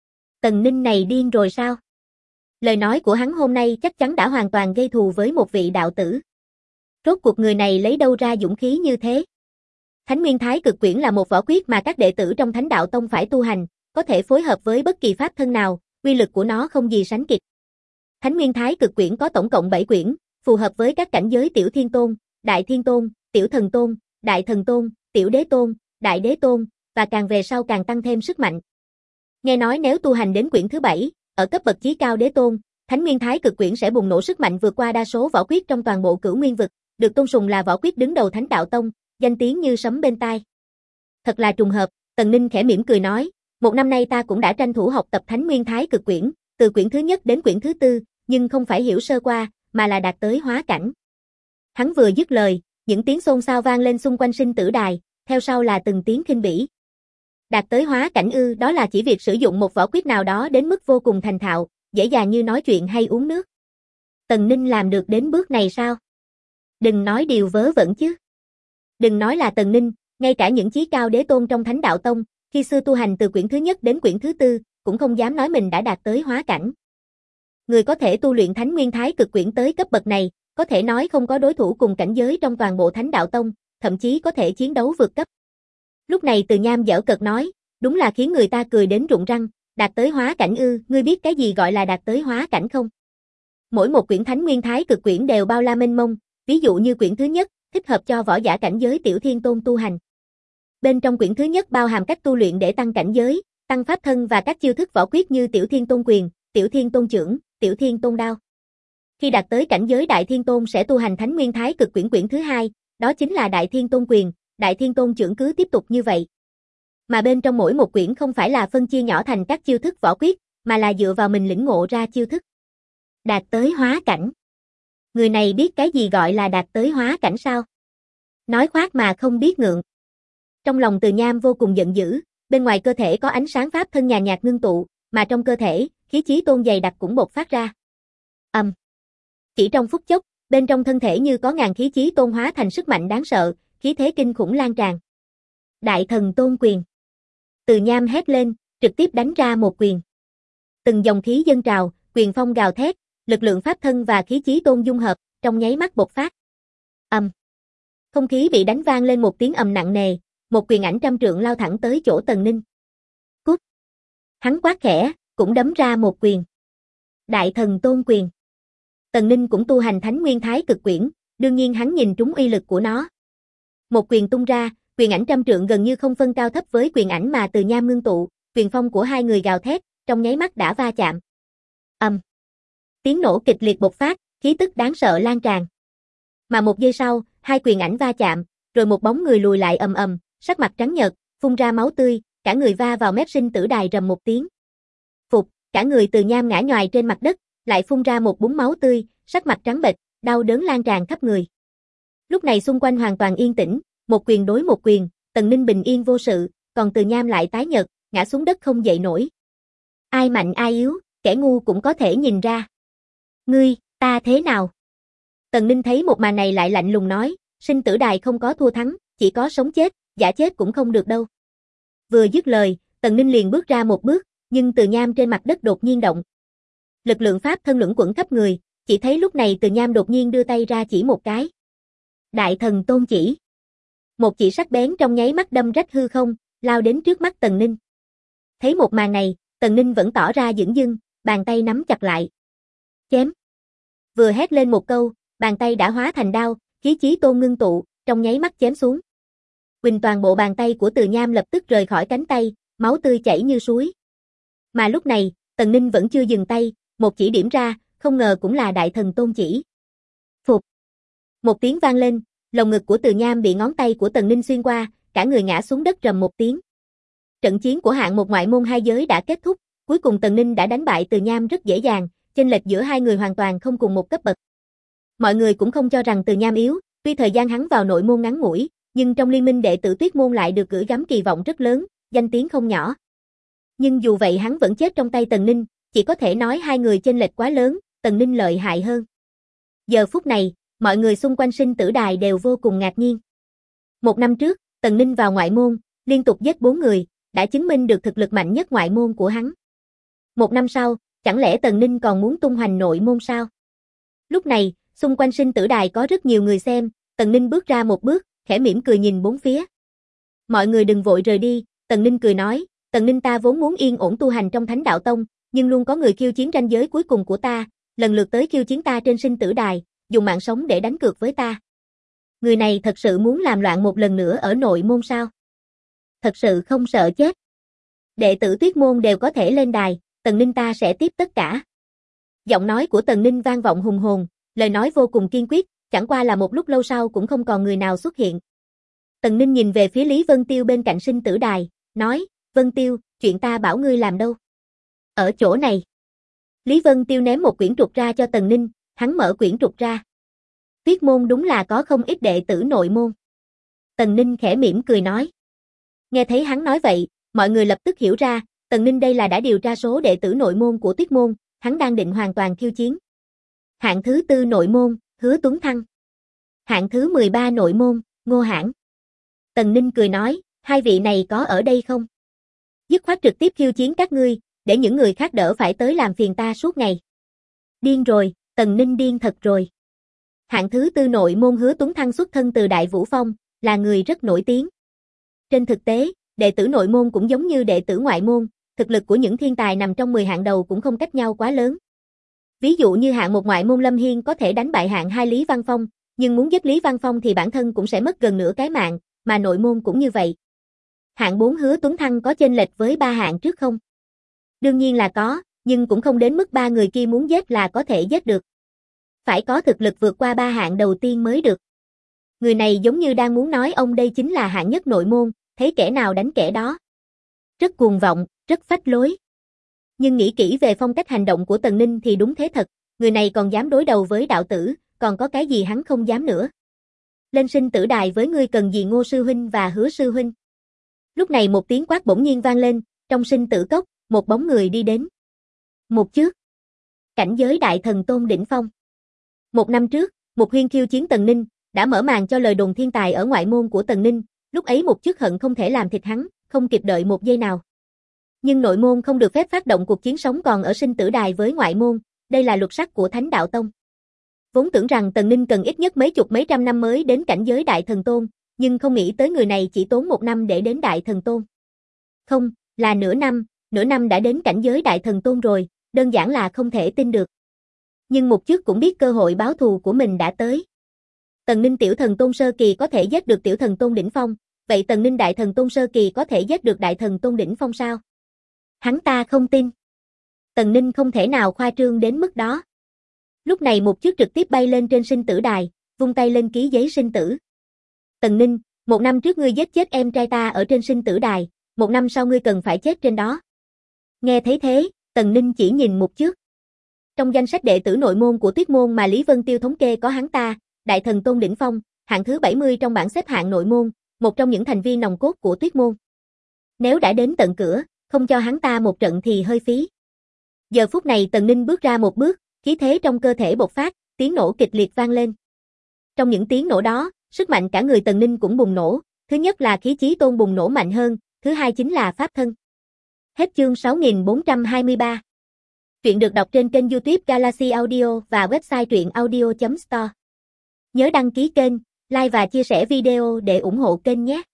Speaker 1: Tần Ninh này điên rồi sao? Lời nói của hắn hôm nay chắc chắn đã hoàn toàn gây thù với một vị đạo tử. Rốt cuộc người này lấy đâu ra dũng khí như thế? Thánh Nguyên Thái Cực Quyển là một võ quyết mà các đệ tử trong Thánh Đạo Tông phải tu hành, có thể phối hợp với bất kỳ pháp thân nào, uy lực của nó không gì sánh kịp. Thánh Nguyên Thái Cực Quyển có tổng cộng 7 quyển, phù hợp với các cảnh giới Tiểu Thiên Tôn, Đại Thiên Tôn, Tiểu Thần Tôn, Đại Thần Tôn, Tiểu Đế Tôn, Đại Đế Tôn, và càng về sau càng tăng thêm sức mạnh. Nghe nói nếu tu hành đến quyển thứ 7, ở cấp bậc chí cao Đế Tôn, Thánh Nguyên Thái Cực Quyển sẽ bùng nổ sức mạnh vượt qua đa số võ quyết trong toàn bộ Cửu Nguyên vực, được tôn sùng là võ quyết đứng đầu Thánh Đạo Tông, danh tiếng như sấm bên tai. Thật là trùng hợp, Tần Ninh khẽ mỉm cười nói, một năm nay ta cũng đã tranh thủ học tập Thánh Nguyên Thái Cực Quyển, từ quyển thứ nhất đến quyển thứ 4, nhưng không phải hiểu sơ qua, mà là đạt tới hóa cảnh. Hắn vừa dứt lời, những tiếng xôn xao vang lên xung quanh sinh tử đài, theo sau là từng tiếng khinh bỉ. Đạt tới hóa cảnh ư, đó là chỉ việc sử dụng một võ quyết nào đó đến mức vô cùng thành thạo, dễ dàng như nói chuyện hay uống nước. Tần Ninh làm được đến bước này sao? Đừng nói điều vớ vẩn chứ. Đừng nói là Tần Ninh, ngay cả những chí cao đế tôn trong Thánh Đạo Tông, khi xưa tu hành từ quyển thứ nhất đến quyển thứ 4, cũng không dám nói mình đã đạt tới hóa cảnh. Người có thể tu luyện Thánh Nguyên Thái Cực Quyển tới cấp bậc này, có thể nói không có đối thủ cùng cảnh giới trong toàn bộ Thánh Đạo Tông, thậm chí có thể chiến đấu vượt cấp. Lúc này Từ Nham giễu cợt nói, đúng là khiến người ta cười đến rụng răng, đạt tới hóa cảnh ư, ngươi biết cái gì gọi là đạt tới hóa cảnh không? Mỗi một quyển Thánh Nguyên Thái Cực Quyển đều bao la mênh mông, ví dụ như quyển thứ nhất, thích hợp cho võ giả cảnh giới Tiểu Thiên Tôn tu hành. Bên trong quyển thứ nhất bao hàm cách tu luyện để tăng cảnh giới, tăng pháp thân và các chiêu thức võ quyết như Tiểu Thiên Tôn Quyền, Tiểu Thiên Tôn Chưởng, Tiểu Thiên Tôn Đao. Khi đạt tới cảnh giới Đại Thiên Tôn sẽ tu hành Thánh Nguyên Thái Cực Quyển quyển thứ 2, đó chính là Đại Thiên Tôn Quyền, Đại Thiên Tôn Chưởng, cứ tiếp tục như vậy. Mà bên trong mỗi một quyển không phải là phân chia nhỏ thành các chiêu thức võ quyết, mà là dựa vào mình lĩnh ngộ ra chiêu thức. Đạt tới hóa cảnh. Người này biết cái gì gọi là đạt tới hóa cảnh sao? Nói khoác mà không biết ngượng. Trong lòng Từ Nham vô cùng giận dữ, bên ngoài cơ thể có ánh sáng pháp thân nhàn nhạt ngưng tụ, mà trong cơ thể, khí chí tôn dày đặc cũng bộc phát ra. Chỉ trong phút chốc, bên trong thân thể như có ngàn khí chí tôn hóa thành sức mạnh đáng sợ, khí thế kinh khủng lan tràn. Đại Thần Tôn Quyền. Từ Nham hét lên, trực tiếp đánh ra một quyền. Từng dòng khí dâng trào, quyền phong gào thét, lực lượng pháp thân và khí chí tôn dung hợp, trong nháy mắt bộc phát. Không khí bị đánh vang lên một tiếng ầm nặng nề, một quyền ảnh trăm trượng lao thẳng tới chỗ Tần Ninh. Cút! Hắn quát khẽ, cũng đấm ra một quyền. Đại Thần Tôn Quyền. Tần Ninh cũng tu hành Thánh Nguyên Thái Cực Quyển, đương nhiên hắn nhìn trúng uy lực của nó. Một quyền tung ra, quyền ảnh trăm trượng gần như không phân cao thấp với quyền ảnh mà Từ Nham ngưng tụ, quyền phong của hai người gào thét, trong nháy mắt đã va chạm. Tiếng nổ kịch liệt bộc phát, khí tức đáng sợ lan tràn. Mà một giây sau, hai quyền ảnh va chạm, rồi một bóng người lùi lại ầm, sắc mặt trắng nhợt, phun ra máu tươi, cả người va vào mép sinh tử đài rầm một tiếng. Phục, cả người Từ Nham ngã nhòi trên mặt đất, lại phun ra một búng máu tươi, sắc mặt trắng bệch, đau đớn lan tràn khắp người. Lúc này xung quanh hoàn toàn yên tĩnh, một quyền đối một quyền, Tần Ninh bình yên vô sự, còn Từ Nham lại tái nhợt, ngã xuống đất không dậy nổi. Ai mạnh ai yếu, kẻ ngu cũng có thể nhìn ra. Ngươi, ta thế nào? Tần Ninh thấy một màn này lại lạnh lùng nói, sinh tử đài không có thua thắng, chỉ có sống chết, giả chết cũng không được đâu. Vừa dứt lời, Tần Ninh liền bước ra một bước, nhưng Từ Nham trên mặt đất đột nhiên động. Lực lượng pháp thân luẩn quẩn khắp người, chỉ thấy lúc này Từ Nham đột nhiên đưa tay ra chỉ một cái. Đại Thần Tôn Chỉ. Một chỉ sắc bén trong nháy mắt đâm rách hư không, lao đến trước mắt Tần Ninh. Thấy một màn này, Tần Ninh vẫn tỏ ra dửng dưng, bàn tay nắm chặt lại. Chém. Vừa hét lên một câu, bàn tay đã hóa thành đao, khí chí tôn ngưng tụ, trong nháy mắt chém xuống. Quỳnh toàn bộ bàn tay của Từ Nham lập tức rời khỏi cánh tay, máu tươi chảy như suối. Mà lúc này, Tần Ninh vẫn chưa dừng tay, một chỉ điểm ra, không ngờ cũng là Đại Thần Tôn Chỉ. Phục. Một tiếng vang lên, lồng ngực của Từ Nham bị ngón tay của Tần Ninh xuyên qua, cả người ngã xuống đất rầm một tiếng. Trận chiến của hạng một ngoại môn hai giới đã kết thúc, cuối cùng Tần Ninh đã đánh bại Từ Nham rất dễ dàng, chênh lệch giữa hai người hoàn toàn không cùng một cấp bậc. Mọi người cũng không cho rằng Từ Nham yếu, tuy thời gian hắn vào nội môn ngắn ngủi, nhưng trong liên minh đệ tử Tuyết môn lại được gửi gắm kỳ vọng rất lớn, danh tiếng không nhỏ. Nhưng dù vậy hắn vẫn chết trong tay Tần Ninh, chỉ có thể nói hai người chênh lệch quá lớn, Tần Ninh lợi hại hơn. Giờ phút này, mọi người xung quanh sinh tử đài đều vô cùng ngạc nhiên. Một năm trước, Tần Ninh vào ngoại môn, liên tục giết 4 người, đã chứng minh được thực lực mạnh nhất ngoại môn của hắn. Một năm sau, chẳng lẽ Tần Ninh còn muốn tung hoành nội môn sao? Lúc này, xung quanh sinh tử đài có rất nhiều người xem, Tần Ninh bước ra một bước, khẽ mỉm cười nhìn bốn phía. Mọi người đừng vội rời đi, Tần Ninh cười nói, Tần Ninh ta vốn muốn yên ổn tu hành trong Thánh Đạo Tông, nhưng luôn có người khiêu chiến ranh giới cuối cùng của ta, lần lượt tới khiêu chiến ta trên sinh tử đài, dùng mạng sống để đánh cược với ta. Người này thật sự muốn làm loạn một lần nữa ở nội môn sao? Thật sự không sợ chết. Đệ tử Tuyết môn đều có thể lên đài, Tần Ninh ta sẽ tiếp tất cả. Giọng nói của Tần Ninh vang vọng hùng hồn, lời nói vô cùng kiên quyết, chẳng qua là một lúc lâu sau cũng không còn người nào xuất hiện. Tần Ninh nhìn về phía Lý Vân Tiêu bên cạnh sinh tử đài, nói, Vân Tiêu, chuyện ta bảo ngươi làm đâu? Ở chỗ này. Lý Vân Tiêu ném một quyển trục ra cho Tần Ninh, hắn mở quyển trục ra. Tuyết môn đúng là có không ít đệ tử nội môn. Tần Ninh khẽ mỉm cười nói. Nghe thấy hắn nói vậy, mọi người lập tức hiểu ra, Tần Ninh đây là đã điều tra số đệ tử nội môn của Tuyết môn, hắn đang định hoàn toàn khiêu chiến. Hạng thứ 4 nội môn, Hứa Tuấn Thăng. Hạng thứ 13 nội môn, Ngô Hãn. Tần Ninh cười nói, hai vị này có ở đây không? Dứt khoát trực tiếp khiêu chiến các ngươi, để những người khác đỡ phải tới làm phiền ta suốt ngày. Điên rồi, Tần Ninh điên thật rồi. Hạng thứ 4 nội môn Hứa Tuấn Thăng xuất thân từ Đại Vũ Phong, là người rất nổi tiếng. Trên thực tế, đệ tử nội môn cũng giống như đệ tử ngoại môn, thực lực của những thiên tài nằm trong 10 hạng đầu cũng không cách nhau quá lớn. Ví dụ như hạng 1 ngoại môn Lâm Hiên có thể đánh bại hạng 2 Lý Văn Phong, nhưng muốn giết Lý Văn Phong thì bản thân cũng sẽ mất gần nửa cái mạng, mà nội môn cũng như vậy. Hạng 4 Hứa Tuấn Thăng có chênh lệch với 3 hạng trước không? Đương nhiên là có, nhưng cũng không đến mức 3 người kia muốn giết là có thể giết được. Phải có thực lực vượt qua 3 hạng đầu tiên mới được. Người này giống như đang muốn nói ông đây chính là hạng nhất nội môn, thấy kẻ nào đánh kẻ đó. Rất cuồng vọng, rất phách lối. Nhưng nghĩ kỹ về phong cách hành động của Tần Ninh thì đúng thế thật, người này còn dám đối đầu với đạo tử, còn có cái gì hắn không dám nữa. Lên sinh tử đài với ngươi cần gì Ngô sư huynh và Hứa sư huynh. Lúc này một tiếng quát bỗng nhiên vang lên, trong sinh tử cốc, một bóng người đi đến. Một trước. Cảnh giới đại thần tôn đỉnh phong. Một năm trước, một huyên khiêu chiến Tần Ninh, đã mở màn cho lời đồn thiên tài ở ngoại môn của Tần Ninh, lúc ấy một chức hận không thể làm thịt hắn, không kịp đợi một giây nào. Nhưng nội môn không được phép phát động cuộc chiến sống còn ở sinh tử đài với ngoại môn, đây là luật sắt của Thánh Đạo Tông. Vốn tưởng rằng Tần Ninh cần ít nhất mấy chục mấy trăm năm mới đến cảnh giới đại thần tôn, nhưng không nghĩ tới người này chỉ tốn 1 năm để đến đại thần tôn. Không, là nửa năm đã đến cảnh giới đại thần tôn rồi, đơn giản là không thể tin được. Nhưng một chức cũng biết cơ hội báo thù của mình đã tới. Tần Ninh tiểu thần tôn sơ kỳ có thể giết được tiểu thần tôn đỉnh phong, vậy Tần Ninh đại thần tôn sơ kỳ có thể giết được đại thần tôn đỉnh phong sao? Hắn ta không tin. Tần Ninh không thể nào khoa trương đến mức đó. Lúc này một chức trực tiếp bay lên trên sinh tử đài, vung tay lên ký giấy sinh tử. Tần Ninh, 1 năm trước ngươi giết chết em trai ta ở trên sinh tử đài, 1 năm sau ngươi cần phải chết trên đó. Nghe thấy thế, Tần Ninh chỉ nhìn một chức. Trong danh sách đệ tử nội môn của Tuyết môn mà Lý Vân Tiêu thống kê có hắn ta, đại thần tôn đỉnh phong, hạng thứ 70 trong bảng xếp hạng nội môn, một trong những thành viên nòng cốt của Tuyết môn. Nếu đã đến tận cửa, không cho hắn ta một trận thì hơi phí. Giờ phút này Tần Ninh bước ra một bước, khí thế trong cơ thể bộc phát, tiếng nổ kịch liệt vang lên. Trong những tiếng nổ đó, sức mạnh cả người Tần Ninh cũng bùng nổ, thứ nhất là khí chí tôn bùng nổ mạnh hơn, thứ hai chính là pháp thân. Hết chương 6423. Truyện được đọc trên kênh YouTube Galaxy Audio và website truyệnaudio.store. Nhớ đăng ký kênh, like và chia sẻ video để ủng hộ kênh nhé.